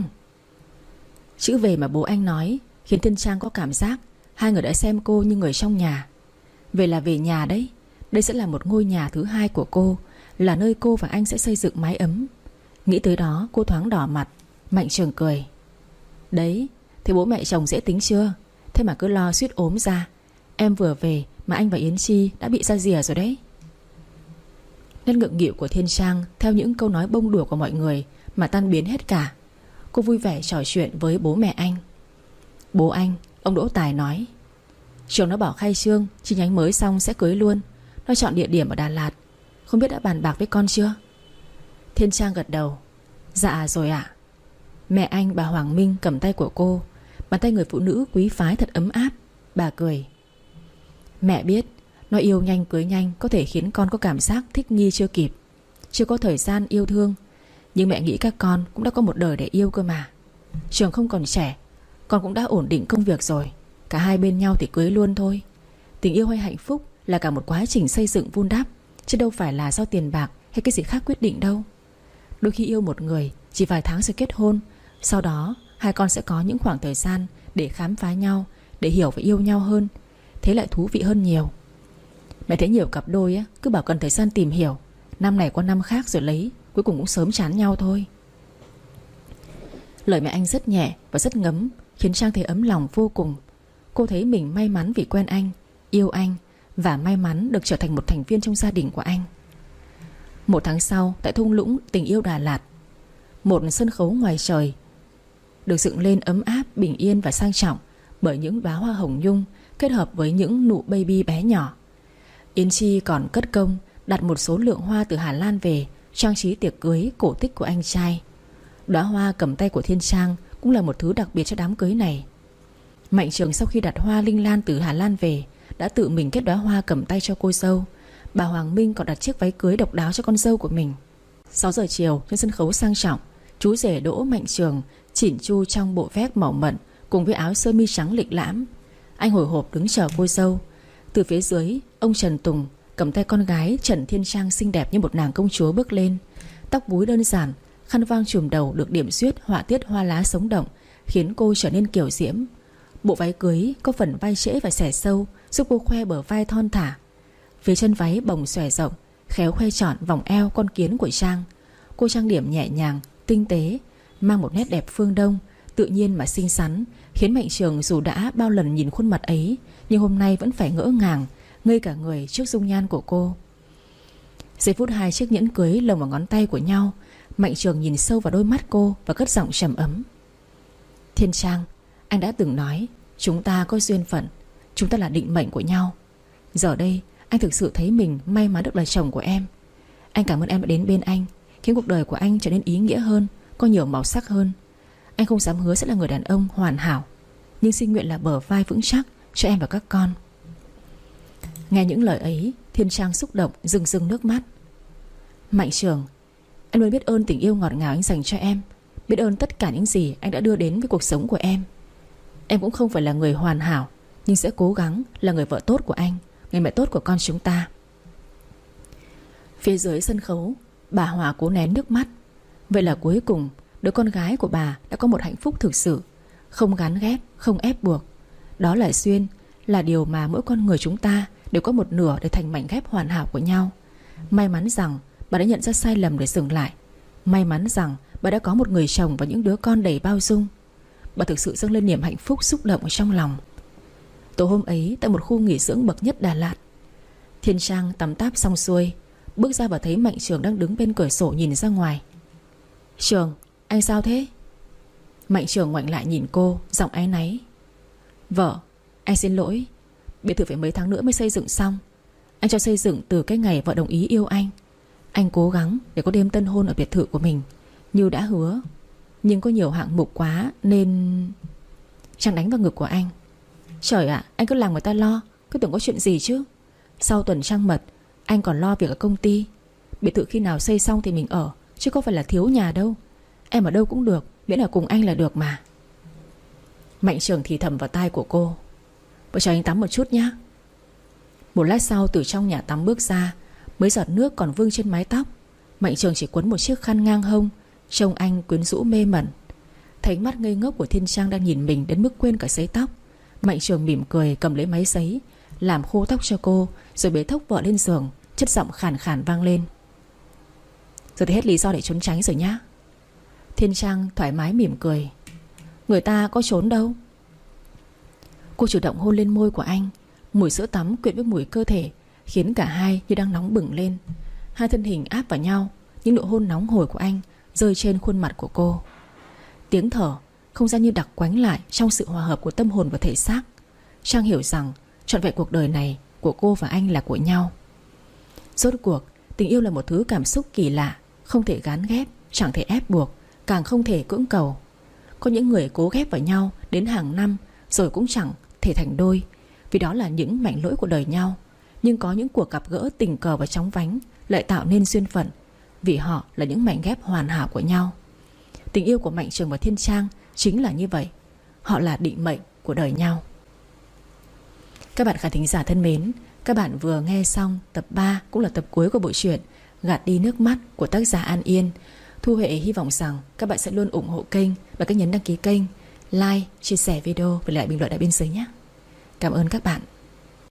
Chữ về mà bố anh nói khiến Thiên Trang có cảm giác 2 người đã xem cô như người trong nhà. Về là về nhà đấy. Đây sẽ là một ngôi nhà thứ 2 của cô, là nơi cô và anh sẽ xây dựng mái ấm. Nghĩ tới đó cô thoáng đỏ mặt. Mạnh Trường cười. Đấy, thế bố mẹ chồng dễ tính chưa? Thế mà cứ lo suýt ốm ra. Em vừa về mà anh và Yến Chi đã bị ra rìa rồi đấy. Nét ngượng nghịu của Thiên Trang theo những câu nói bông đùa của mọi người mà tan biến hết cả. Cô vui vẻ trò chuyện với bố mẹ anh. Bố anh, ông Đỗ Tài nói, Trường nó bảo khai trương chi nhánh mới xong sẽ cưới luôn. Nó chọn địa điểm ở Đà Lạt. Không biết đã bàn bạc với con chưa? Thiên Trang gật đầu. Dạ rồi ạ. Mẹ anh, bà Hoàng Minh cầm tay của cô. Bàn tay người phụ nữ quý phái thật ấm áp. Bà cười. Mẹ biết nó yêu nhanh cưới nhanh có thể khiến con có cảm giác thích nghi chưa kịp, chưa có thời gian yêu thương. Nhưng mẹ nghĩ các con cũng đã có một đời để yêu cơ mà. Trường không còn trẻ, con cũng đã ổn định công việc rồi. Cả hai bên nhau thì cưới luôn thôi. Tình yêu hay hạnh phúc là cả một quá trình xây dựng vun đắp, chứ đâu phải là do tiền bạc hay cái gì khác quyết định đâu. Đôi khi yêu một người chỉ vài tháng rồi kết hôn. Sau đó 2 con sẽ có những khoảng thời gian để khám phá nhau, để hiểu và yêu nhau hơn. Thế lại thú vị hơn nhiều. Mẹ thấy nhiều cặp đôi á, cứ bảo cần thời gian tìm hiểu, năm này qua năm khác rồi lấy, cuối cùng cũng sớm chán nhau thôi. Lời mẹ anh rất nhẹ và rất ngấm, khiến Trang thấy ấm lòng vô cùng. Cô thấy mình may mắn vì quen anh, yêu anh, và may mắn được trở thành một thành viên trong gia đình của anh. 1 tháng sau, tại thung lũng tình yêu Đà Lạt, một sân khấu ngoài trời được dựng lên ấm áp, bình yên và sang trọng bởi những đóa hoa hồng nhung kết hợp với những nụ baby bé nhỏ. Yến Chi còn cất công đặt một số lượng hoa từ Hà Lan về trang trí tiệc cưới cổ tích của anh trai. Đóa hoa cầm tay của Thiên Trang cũng là một thứ đặc biệt cho đám cưới này. Mạnh Trường sau khi đặt hoa linh lan từ Hà Lan về đã tự mình kết đóa hoa cầm tay cho cô dâu. Bà Hoàng Minh còn đặt chiếc váy cưới độc đáo cho con dâu của mình. 6 giờ chiều trên sân khấu sang trọng, chú rể Đỗ Mạnh Trường chỉn chu trong bộ vest màu mận cùng với áo sơ mi trắng lịch lãm. Anh hồi hộp đứng chờ cô dâu. Từ phía dưới, ông Trần Tùng cầm tay con gái Trần Thiên Trang xinh đẹp như một nàng công chúa bước lên. Tóc búi đơn giản, khăn voang trùm đầu được điểm xuyết họa tiết hoa lá sống động, khiến cô trở nên kiều diễm. Bộ váy cưới có phần vai trễ và xẻ sâu, giúp cô khoe bờ vai thon thả. Phía chân váy bồng xòe rộng, khéo khoe trọn vòng eo con kiến của Trang. Cô trang điểm nhẹ nhàng, tinh tế, mang một nét đẹp phương Đông, tự nhiên mà xinh xắn, khiến Mạnh Trường dù đã bao lần nhìn khuôn mặt ấy, nhưng hôm nay vẫn phải ngỡ ngàng, ngây cả người trước dung nhan của cô. Giây phút 2 chiếc nhẫn cưới lồng vào ngón tay của nhau, Mạnh Trường nhìn sâu vào đôi mắt cô và cất giọng trầm ấm. Thiên Trang, anh đã từng nói chúng ta có duyên phận, chúng ta là định mệnh của nhau. Giờ đây Anh thực sự thấy mình may mắn được là chồng của em. Anh cảm ơn em đã đến bên anh, khiến cuộc đời của anh trở nên ý nghĩa hơn, có nhiều màu sắc hơn. Anh không dám hứa sẽ là người đàn ông hoàn hảo, nhưng xin nguyện là bờ vai vững chắc cho em và các con. Nghe những lời ấy, Thiên Trang xúc động rưng rưng nước mắt. Mạnh Trường, em luôn biết ơn tình yêu ngọt ngào anh dành cho em, biết ơn tất cả những gì anh đã đưa đến với cuộc sống của em. Em cũng không phải là người hoàn hảo, nhưng sẽ cố gắng là người vợ tốt của anh, người mẹ tốt của con chúng ta. Phía dưới sân khấu, bà Hòa cố nén nước mắt. Vậy là cuối cùng đứa con gái của bà đã có một hạnh phúc thực sự, không gán ghép, không ép buộc. Đó là duyên, là điều mà mỗi con người chúng ta đều có một nửa để thành mảnh ghép hoàn hảo của nhau. May mắn rằng bà đã nhận ra sai lầm để dừng lại. May mắn rằng bà đã có một người chồng và những đứa con đầy bao dung. Bà thực sự dâng lên niềm hạnh phúc xúc động ở trong lòng. Tối hôm ấy, tại một khu nghỉ dưỡng bậc nhất Đà Lạt, Thiên Trang tắm táp xong xuôi, bước ra và thấy Mạnh Trường đang đứng bên cửa sổ nhìn ra ngoài. Trường, anh sao thế? Mạnh Trường ngoảnh lại nhìn cô, giọng áy náy. Vợ, anh xin lỗi. Biệt thự phải mấy tháng nữa mới xây dựng xong. Anh cho xây dựng từ cái ngày vợ đồng ý yêu anh. Anh cố gắng để có đêm tân hôn ở biệt thự của mình như đã hứa, nhưng có nhiều hạng mục quá nên... Trang đánh vào ngực của anh. Trời ạ, anh cứ làm người ta lo, cứ tưởng có chuyện gì chứ. Sau tuần trăng mật, anh còn lo việc ở công ty. Biệt thự khi nào xây xong thì mình ở, chứ có phải là thiếu nhà đâu. Em ở đâu cũng được, miễn là cùng anh là được mà. Mạnh Trường thì thầm vào tai của cô. Vợ cho anh tắm một chút nhé. Một lát sau từ trong nhà tắm bước ra, mấy giọt nước còn vương trên mái tóc. Mạnh Trường chỉ quấn một chiếc khăn ngang hông, trông anh quyến rũ mê mẩn. Thấy ánh mắt ngây ngốc của Thiên Trang đang nhìn mình đến mức quên cả sấy tóc, Mạnh Trường mỉm cười cầm lấy máy sấy, làm khô tóc cho cô, rồi bế thốc vợ lên giường, chất giọng khàn khàn vang lên. Giờ thì hết lý do để trốn tránh rồi nhá. Thiên Trang thoải mái mỉm cười. Người ta có trốn đâu. Cô chủ động hôn lên môi của anh. Mùi sữa tắm quyện với mùi cơ thể khiến cả hai như đang nóng bừng lên. Hai thân hình áp vào nhau, những nụ hôn nóng hổi của anh rơi trên khuôn mặt của cô. Tiếng thở, không gian như đặc quánh lại trong sự hòa hợp của tâm hồn và thể xác. Trang hiểu rằng trọn vẹn cuộc đời này của cô và anh là của nhau. Rốt cuộc, tình yêu là một thứ cảm xúc kỳ lạ, không thể gán ghép, chẳng thể ép buộc, càng không thể cưỡng cầu. Có những người cố ghép vào nhau đến hàng năm rồi cũng chẳng thể thành đôi, vì đó là những mảnh lỗi của đời nhau. Nhưng có những cuộc gặp gỡ tình cờ và chóng vánh lại tạo nên duyên phận, vì họ là những mảnh ghép hoàn hảo của nhau. Tình yêu của Mạnh Trường và Thiên Trang chính là như vậy. Họ là định mệnh của đời nhau. Các bạn khán thính giả thân mến, các bạn vừa nghe xong tập 3, cũng là tập cuối của bộ truyện Gạt đi nước mắt của tác giả An Yên. Thu Huệ hy vọng rằng các bạn sẽ luôn ủng hộ kênh bằng cách nhấn đăng ký kênh, like, chia sẻ video và lại bình luận ở bên dưới nhé. Cảm ơn các bạn.